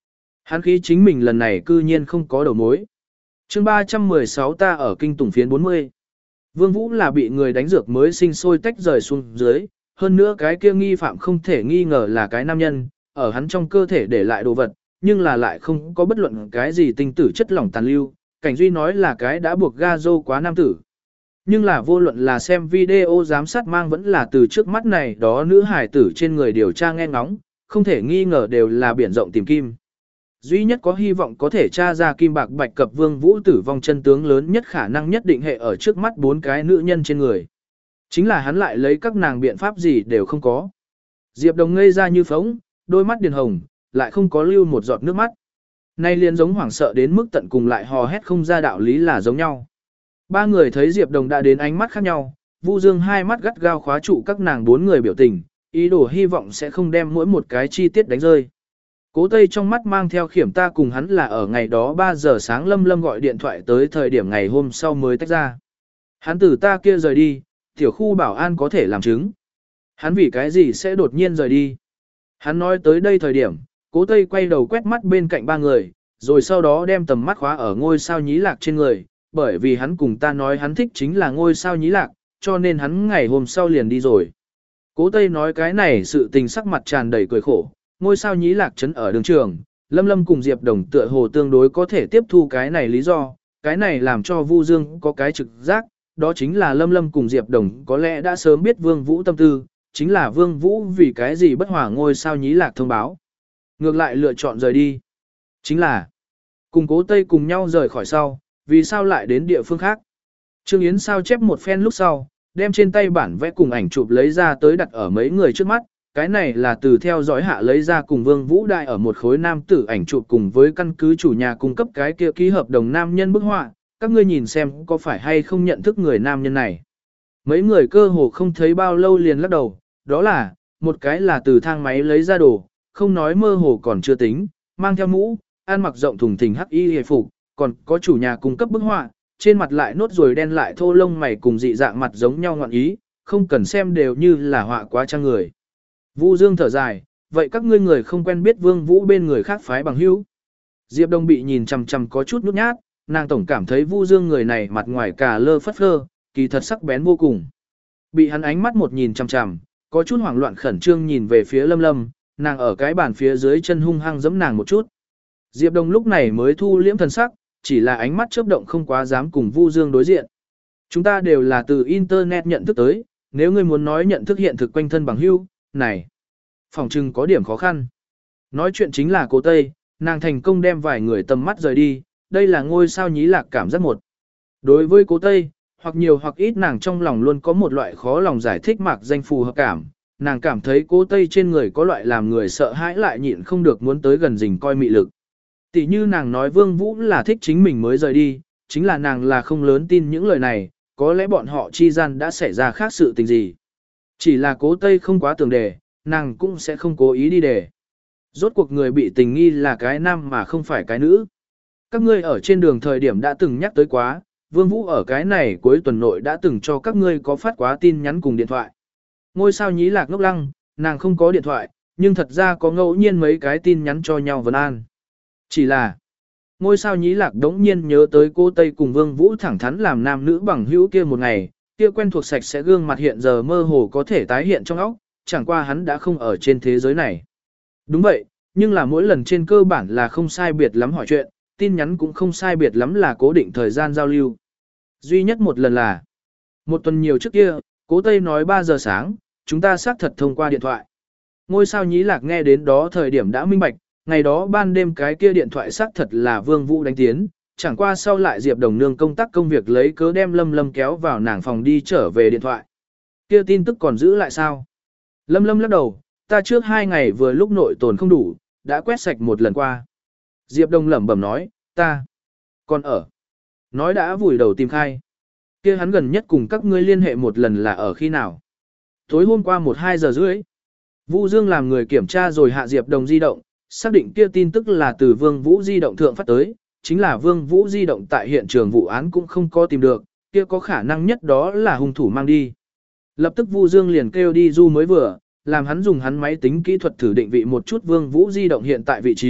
Hắn khí chính mình lần này cư nhiên không có đầu mối. chương ba trăm mười sáu ta ở kinh tùng phiến bốn mươi. Vương Vũ là bị người đánh dược mới sinh sôi tách rời xuống dưới, hơn nữa cái kia nghi phạm không thể nghi ngờ là cái nam nhân, ở hắn trong cơ thể để lại đồ vật, nhưng là lại không có bất luận cái gì tinh tử chất lỏng tàn lưu, Cảnh Duy nói là cái đã buộc ga rô quá nam tử. Nhưng là vô luận là xem video giám sát mang vẫn là từ trước mắt này đó nữ hải tử trên người điều tra nghe ngóng, không thể nghi ngờ đều là biển rộng tìm kim. Duy nhất có hy vọng có thể tra ra kim bạc bạch cập Vương Vũ tử vong chân tướng lớn nhất khả năng nhất định hệ ở trước mắt bốn cái nữ nhân trên người. Chính là hắn lại lấy các nàng biện pháp gì đều không có. Diệp Đồng ngây ra như phóng, đôi mắt điền hồng, lại không có lưu một giọt nước mắt. Nay liền giống hoảng sợ đến mức tận cùng lại hò hét không ra đạo lý là giống nhau. Ba người thấy Diệp Đồng đã đến ánh mắt khác nhau, Vu Dương hai mắt gắt gao khóa trụ các nàng bốn người biểu tình, ý đồ hy vọng sẽ không đem mỗi một cái chi tiết đánh rơi. Cố Tây trong mắt mang theo khiểm ta cùng hắn là ở ngày đó ba giờ sáng Lâm Lâm gọi điện thoại tới thời điểm ngày hôm sau mới tách ra. Hắn từ ta kia rời đi, tiểu khu bảo an có thể làm chứng. Hắn vì cái gì sẽ đột nhiên rời đi? Hắn nói tới đây thời điểm, Cố Tây quay đầu quét mắt bên cạnh ba người, rồi sau đó đem tầm mắt khóa ở ngôi sao nhí lạc trên người, bởi vì hắn cùng ta nói hắn thích chính là ngôi sao nhí lạc, cho nên hắn ngày hôm sau liền đi rồi. Cố Tây nói cái này sự tình sắc mặt tràn đầy cười khổ, ngôi sao nhí lạc trấn ở đường trường, Lâm Lâm cùng Diệp Đồng tựa hồ tương đối có thể tiếp thu cái này lý do, cái này làm cho Vu Dương có cái trực giác, đó chính là Lâm Lâm cùng Diệp Đồng có lẽ đã sớm biết Vương Vũ tâm tư, chính là Vương Vũ vì cái gì bất hòa ngôi sao nhí lạc thông báo. Ngược lại lựa chọn rời đi. Chính là cùng Cố Tây cùng nhau rời khỏi sau, vì sao lại đến địa phương khác. Trương Yến sao chép một phen lúc sau, đem trên tay bản vẽ cùng ảnh chụp lấy ra tới đặt ở mấy người trước mắt, cái này là từ theo dõi hạ lấy ra cùng Vương Vũ Đại ở một khối nam tử ảnh chụp cùng với căn cứ chủ nhà cung cấp cái kia ký hợp đồng nam nhân bức họa, các ngươi nhìn xem có phải hay không nhận thức người nam nhân này. Mấy người cơ hồ không thấy bao lâu liền lắc đầu, đó là, một cái là từ thang máy lấy ra đồ, không nói mơ hồ còn chưa tính, mang theo mũ, ăn mặc rộng thùng thình hắc y hề phục, còn có chủ nhà cung cấp bức họa, trên mặt lại nốt ruồi đen lại thô lông mày cùng dị dạng mặt giống nhau ngọn ý, không cần xem đều như là họa quá trang người. Vu Dương thở dài, vậy các ngươi người không quen biết Vương Vũ bên người khác phái bằng hữu. Diệp Đông bị nhìn chằm chằm có chút nhút nhát, nàng tổng cảm thấy Vu Dương người này mặt ngoài cả lơ phất phơ, kỳ thật sắc bén vô cùng. Bị hắn ánh mắt một nhìn chằm chằm, có chút hoảng loạn khẩn trương nhìn về phía Lâm Lâm, nàng ở cái bàn phía dưới chân hung hăng giẫm nàng một chút. Diệp Đông lúc này mới thu liễm thần sắc, chỉ là ánh mắt chớp động không quá dám cùng Vu Dương đối diện. Chúng ta đều là từ internet nhận thức tới, nếu ngươi muốn nói nhận thức hiện thực quanh thân bằng hữu, này, phòng trưng có điểm khó khăn. Nói chuyện chính là Cố Tây, nàng thành công đem vài người tầm mắt rời đi, đây là ngôi sao nhí lạc cảm giác một. Đối với Cố Tây, hoặc nhiều hoặc ít nàng trong lòng luôn có một loại khó lòng giải thích mạc danh phù hợp cảm, nàng cảm thấy Cố Tây trên người có loại làm người sợ hãi lại nhịn không được muốn tới gần rình coi mị lực. Tỷ như nàng nói Vương Vũ là thích chính mình mới rời đi, chính là nàng là không lớn tin những lời này, có lẽ bọn họ chi gian đã xảy ra khác sự tình gì. Chỉ là Cố Tây không quá tưởng đề, nàng cũng sẽ không cố ý đi đề. Rốt cuộc người bị tình nghi là cái nam mà không phải cái nữ. Các ngươi ở trên đường thời điểm đã từng nhắc tới quá, Vương Vũ ở cái này cuối tuần nội đã từng cho các ngươi có phát quá tin nhắn cùng điện thoại. Ngôi sao nhí lạc ngốc lăng, nàng không có điện thoại, nhưng thật ra có ngẫu nhiên mấy cái tin nhắn cho nhau vấn an. Chỉ là, ngôi sao nhí lạc đống nhiên nhớ tới cô Tây cùng Vương Vũ thẳng thắn làm nam nữ bằng hữu kia một ngày, kia quen thuộc sạch sẽ gương mặt hiện giờ mơ hồ có thể tái hiện trong óc, chẳng qua hắn đã không ở trên thế giới này. Đúng vậy, nhưng là mỗi lần trên cơ bản là không sai biệt lắm hỏi chuyện, tin nhắn cũng không sai biệt lắm là cố định thời gian giao lưu. Duy nhất một lần là, một tuần nhiều trước kia, Cố Tây nói ba giờ sáng, chúng ta xác thật thông qua điện thoại. Ngôi sao nhí lạc nghe đến đó thời điểm đã minh bạch, ngày đó ban đêm cái kia điện thoại xác thật là Vương Vũ đánh tiến, chẳng qua sau lại Diệp Đồng Nương công tác công việc lấy cớ đem Lâm Lâm kéo vào nàng phòng đi trở về điện thoại. Kia tin tức còn giữ lại sao? Lâm Lâm lắc đầu, ta trước hai ngày vừa lúc nội tồn không đủ, đã quét sạch một lần qua. Diệp Đồng lẩm bẩm nói, ta còn ở. Nói đã vùi đầu tìm khai. Kia hắn gần nhất cùng các ngươi liên hệ một lần là ở khi nào? Tối hôm qua một hai giờ rưỡi. Vũ Dương làm người kiểm tra rồi hạ Diệp Đồng di động, xác định kia tin tức là từ Vương Vũ di động thượng phát tới, chính là Vương Vũ di động tại hiện trường vụ án cũng không có tìm được, kia có khả năng nhất đó là hung thủ mang đi. Lập tức Vu Dương liền kêu đi Du mới vừa, làm hắn dùng hắn máy tính kỹ thuật thử định vị một chút Vương Vũ di động hiện tại vị trí,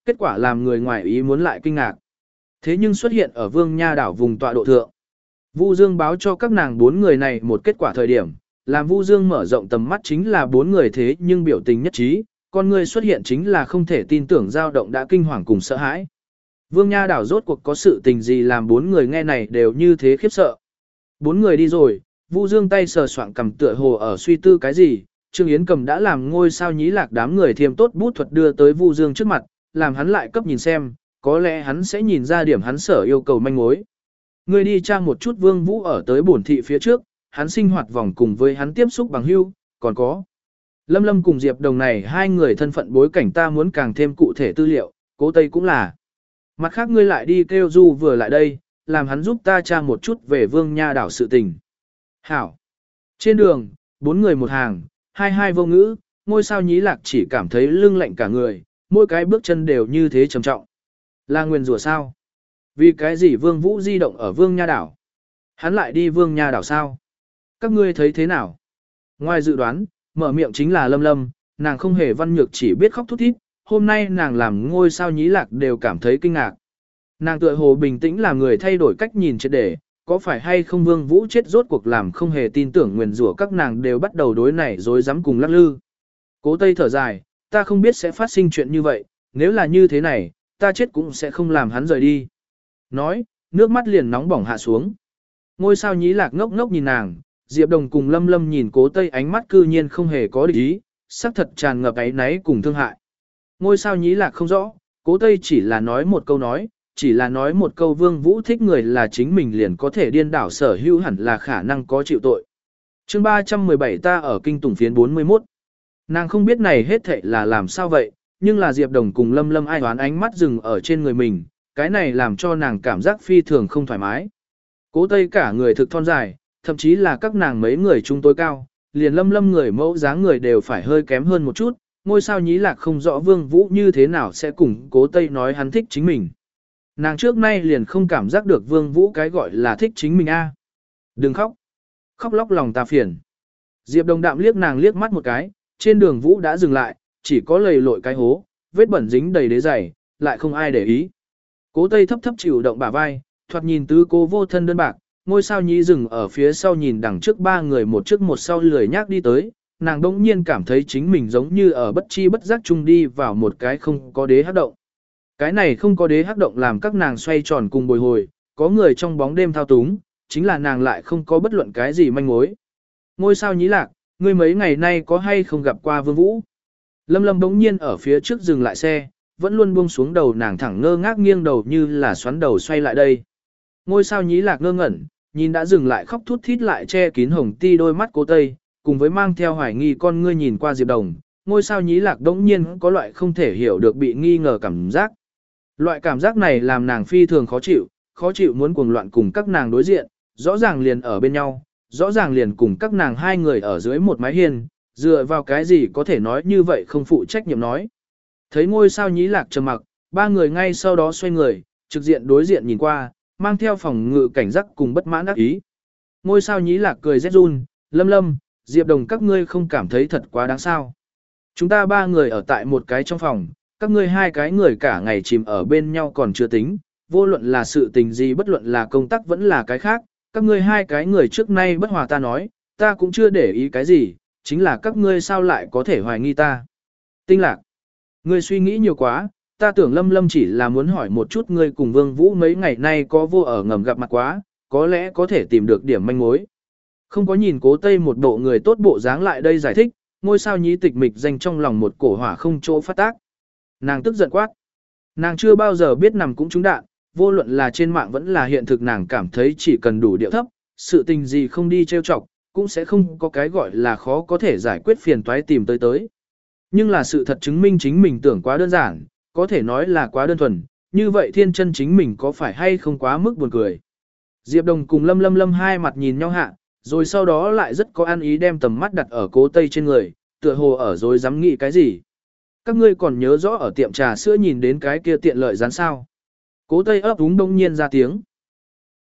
kết quả làm người ngoài ý muốn lại kinh ngạc. Thế nhưng xuất hiện ở Vương Nha đảo vùng tọa độ thượng. Vu Dương báo cho các nàng bốn người này một kết quả thời điểm, làm Vu Dương mở rộng tầm mắt chính là bốn người thế nhưng biểu tình nhất trí, con người xuất hiện chính là không thể tin tưởng dao động đã kinh hoàng cùng sợ hãi. Vương Nha đảo rốt cuộc có sự tình gì làm bốn người nghe này đều như thế khiếp sợ. Bốn người đi rồi, Vu Dương tay sờ soạng cầm tựa hồ ở suy tư cái gì, Trương Yến Cầm đã làm ngôi sao nhí lạc đám người thiêm tốt bút thuật đưa tới Vu Dương trước mặt, làm hắn lại cấp nhìn xem, có lẽ hắn sẽ nhìn ra điểm hắn sở yêu cầu manh mối. Người đi tra một chút Vương Vũ ở tới bổn thị phía trước, hắn sinh hoạt vòng cùng với hắn tiếp xúc bằng hữu, còn có. Lâm Lâm cùng Diệp Đồng này hai người thân phận bối cảnh ta muốn càng thêm cụ thể tư liệu, Cố Tây cũng là. Mặt khác ngươi lại đi kêu Du vừa lại đây, làm hắn giúp ta tra một chút về Vương Nha đảo sự tình. Hảo. Trên đường, bốn người một hàng, hai hai vô ngữ, ngôi sao nhí lạc chỉ cảm thấy lưng lạnh cả người, mỗi cái bước chân đều như thế trầm trọng. Là nguyền rủa sao? Vì cái gì Vương Vũ di động ở Vương Nha đảo? Hắn lại đi Vương Nha đảo sao? Các ngươi thấy thế nào? Ngoài dự đoán, mở miệng chính là Lâm Lâm, nàng không hề văn nhược chỉ biết khóc thút thít, hôm nay nàng làm ngôi sao nhí lạc đều cảm thấy kinh ngạc. Nàng tựa hồ bình tĩnh làm người thay đổi cách nhìn triệt để, có phải hay không Vương Vũ chết rốt cuộc làm không hề tin tưởng nguyền rủa các nàng đều bắt đầu đối này rồi dám cùng lắc lư. Cố Tây thở dài, ta không biết sẽ phát sinh chuyện như vậy, nếu là như thế này, ta chết cũng sẽ không làm hắn rời đi. Nói, nước mắt liền nóng bỏng hạ xuống. Ngôi sao nhí lạc ngốc ngốc nhìn nàng, Diệp Đồng cùng Lâm Lâm nhìn Cố Tây ánh mắt cư nhiên không hề có địch ý, sắc thật tràn ngập áy náy cùng thương hại. Ngôi sao nhí lạc không rõ, Cố Tây chỉ là nói một câu nói, chỉ là nói một câu Vương Vũ thích người là chính mình liền có thể điên đảo sở hữu hẳn là khả năng có chịu tội. Chương ba trăm mười bảy ta ở kinh tùng phiến bốn mươi mốt. Nàng không biết này hết thảy là làm sao vậy, nhưng là Diệp Đồng cùng Lâm Lâm ai đoán ánh mắt dừng ở trên người mình, cái này làm cho nàng cảm giác phi thường không thoải mái. Cố Tây cả người thực thon dài, thậm chí là các nàng mấy người trung tối cao, liền Lâm Lâm người mẫu dáng người đều phải hơi kém hơn một chút, ngôi sao nhí lạc không rõ Vương Vũ như thế nào sẽ cùng Cố Tây nói hắn thích chính mình. Nàng trước nay liền không cảm giác được Vương Vũ cái gọi là thích chính mình a. Đừng khóc. Khóc lóc lòng ta phiền. Diệp Đồng đạm liếc nàng liếc mắt một cái, trên đường Vũ đã dừng lại, chỉ có lầy lội cái hố, vết bẩn dính đầy đế giày, lại không ai để ý. Cố Tây thấp thấp chịu động bả vai, thoạt nhìn tứ cô vô thân đơn bạc, ngôi sao nhí dừng ở phía sau nhìn đằng trước ba người một trước một sau lười nhác đi tới, nàng đỗng nhiên cảm thấy chính mình giống như ở bất chi bất giác chung đi vào một cái không có đế hắc động. Cái này không có đế hắc động làm các nàng xoay tròn cùng bồi hồi, có người trong bóng đêm thao túng, chính là nàng lại không có bất luận cái gì manh mối. Ngôi sao nhí lạc, ngươi mấy ngày nay có hay không gặp qua Vương Vũ? Lâm Lâm bỗng nhiên ở phía trước dừng lại xe, vẫn luôn buông xuống đầu nàng thẳng ngơ ngác nghiêng đầu như là xoắn đầu xoay lại đây. Ngôi sao nhí lạc ngơ ngẩn, nhìn đã dừng lại khóc thút thít lại che kín hồng ti đôi mắt Cố Tây, cùng với mang theo hoài nghi con ngươi nhìn qua Diệp Đồng, ngôi sao nhí lạc đống nhiên có loại không thể hiểu được bị nghi ngờ cảm giác. Loại cảm giác này làm nàng phi thường khó chịu, khó chịu muốn cuồng loạn cùng các nàng đối diện, rõ ràng liền ở bên nhau, rõ ràng liền cùng các nàng hai người ở dưới một mái hiên, dựa vào cái gì có thể nói như vậy không phụ trách nhiệm nói. Thấy ngôi sao nhí lạc trầm mặc, ba người ngay sau đó xoay người, trực diện đối diện nhìn qua, mang theo phòng ngự cảnh giác cùng bất mãn đắc ý. Ngôi sao nhí lạc cười rét run, Lâm Lâm, Diệp Đồng các ngươi không cảm thấy thật quá đáng sao. Chúng ta ba người ở tại một cái trong phòng, các ngươi hai cái người cả ngày chìm ở bên nhau còn chưa tính, vô luận là sự tình gì bất luận là công tác vẫn là cái khác, các ngươi hai cái người trước nay bất hòa ta nói, ta cũng chưa để ý cái gì, chính là các ngươi sao lại có thể hoài nghi ta. Tinh Lạc, ngươi suy nghĩ nhiều quá, ta tưởng Lâm Lâm chỉ là muốn hỏi một chút ngươi cùng Vương Vũ mấy ngày nay có vô ở ngầm gặp mặt quá, có lẽ có thể tìm được điểm manh mối. Không có nhìn Cố Tây một bộ người tốt bộ dáng lại đây giải thích, ngôi sao nhí tịch mịch dành trong lòng một cổ hỏa không chỗ phát tác. Nàng tức giận quát. Nàng chưa bao giờ biết nằm cũng trúng đạn, vô luận là trên mạng vẫn là hiện thực nàng cảm thấy chỉ cần đủ điệu thấp, sự tình gì không đi trêu chọc, cũng sẽ không có cái gọi là khó có thể giải quyết phiền toái tìm tới tới. Nhưng là sự thật chứng minh chính mình tưởng quá đơn giản, có thể nói là quá đơn thuần, như vậy thiên chân chính mình có phải hay không quá mức buồn cười. Diệp Đồng cùng Lâm Lâm Lâm hai mặt nhìn nhau hạ, rồi sau đó lại rất có ăn ý đem tầm mắt đặt ở Cố Tây trên người, tựa hồ ở rồi dám nghĩ cái gì. Các ngươi còn nhớ rõ ở tiệm trà sữa nhìn đến cái kia tiện lợi rán sao. Cố Tây ấp úng đông nhiên ra tiếng.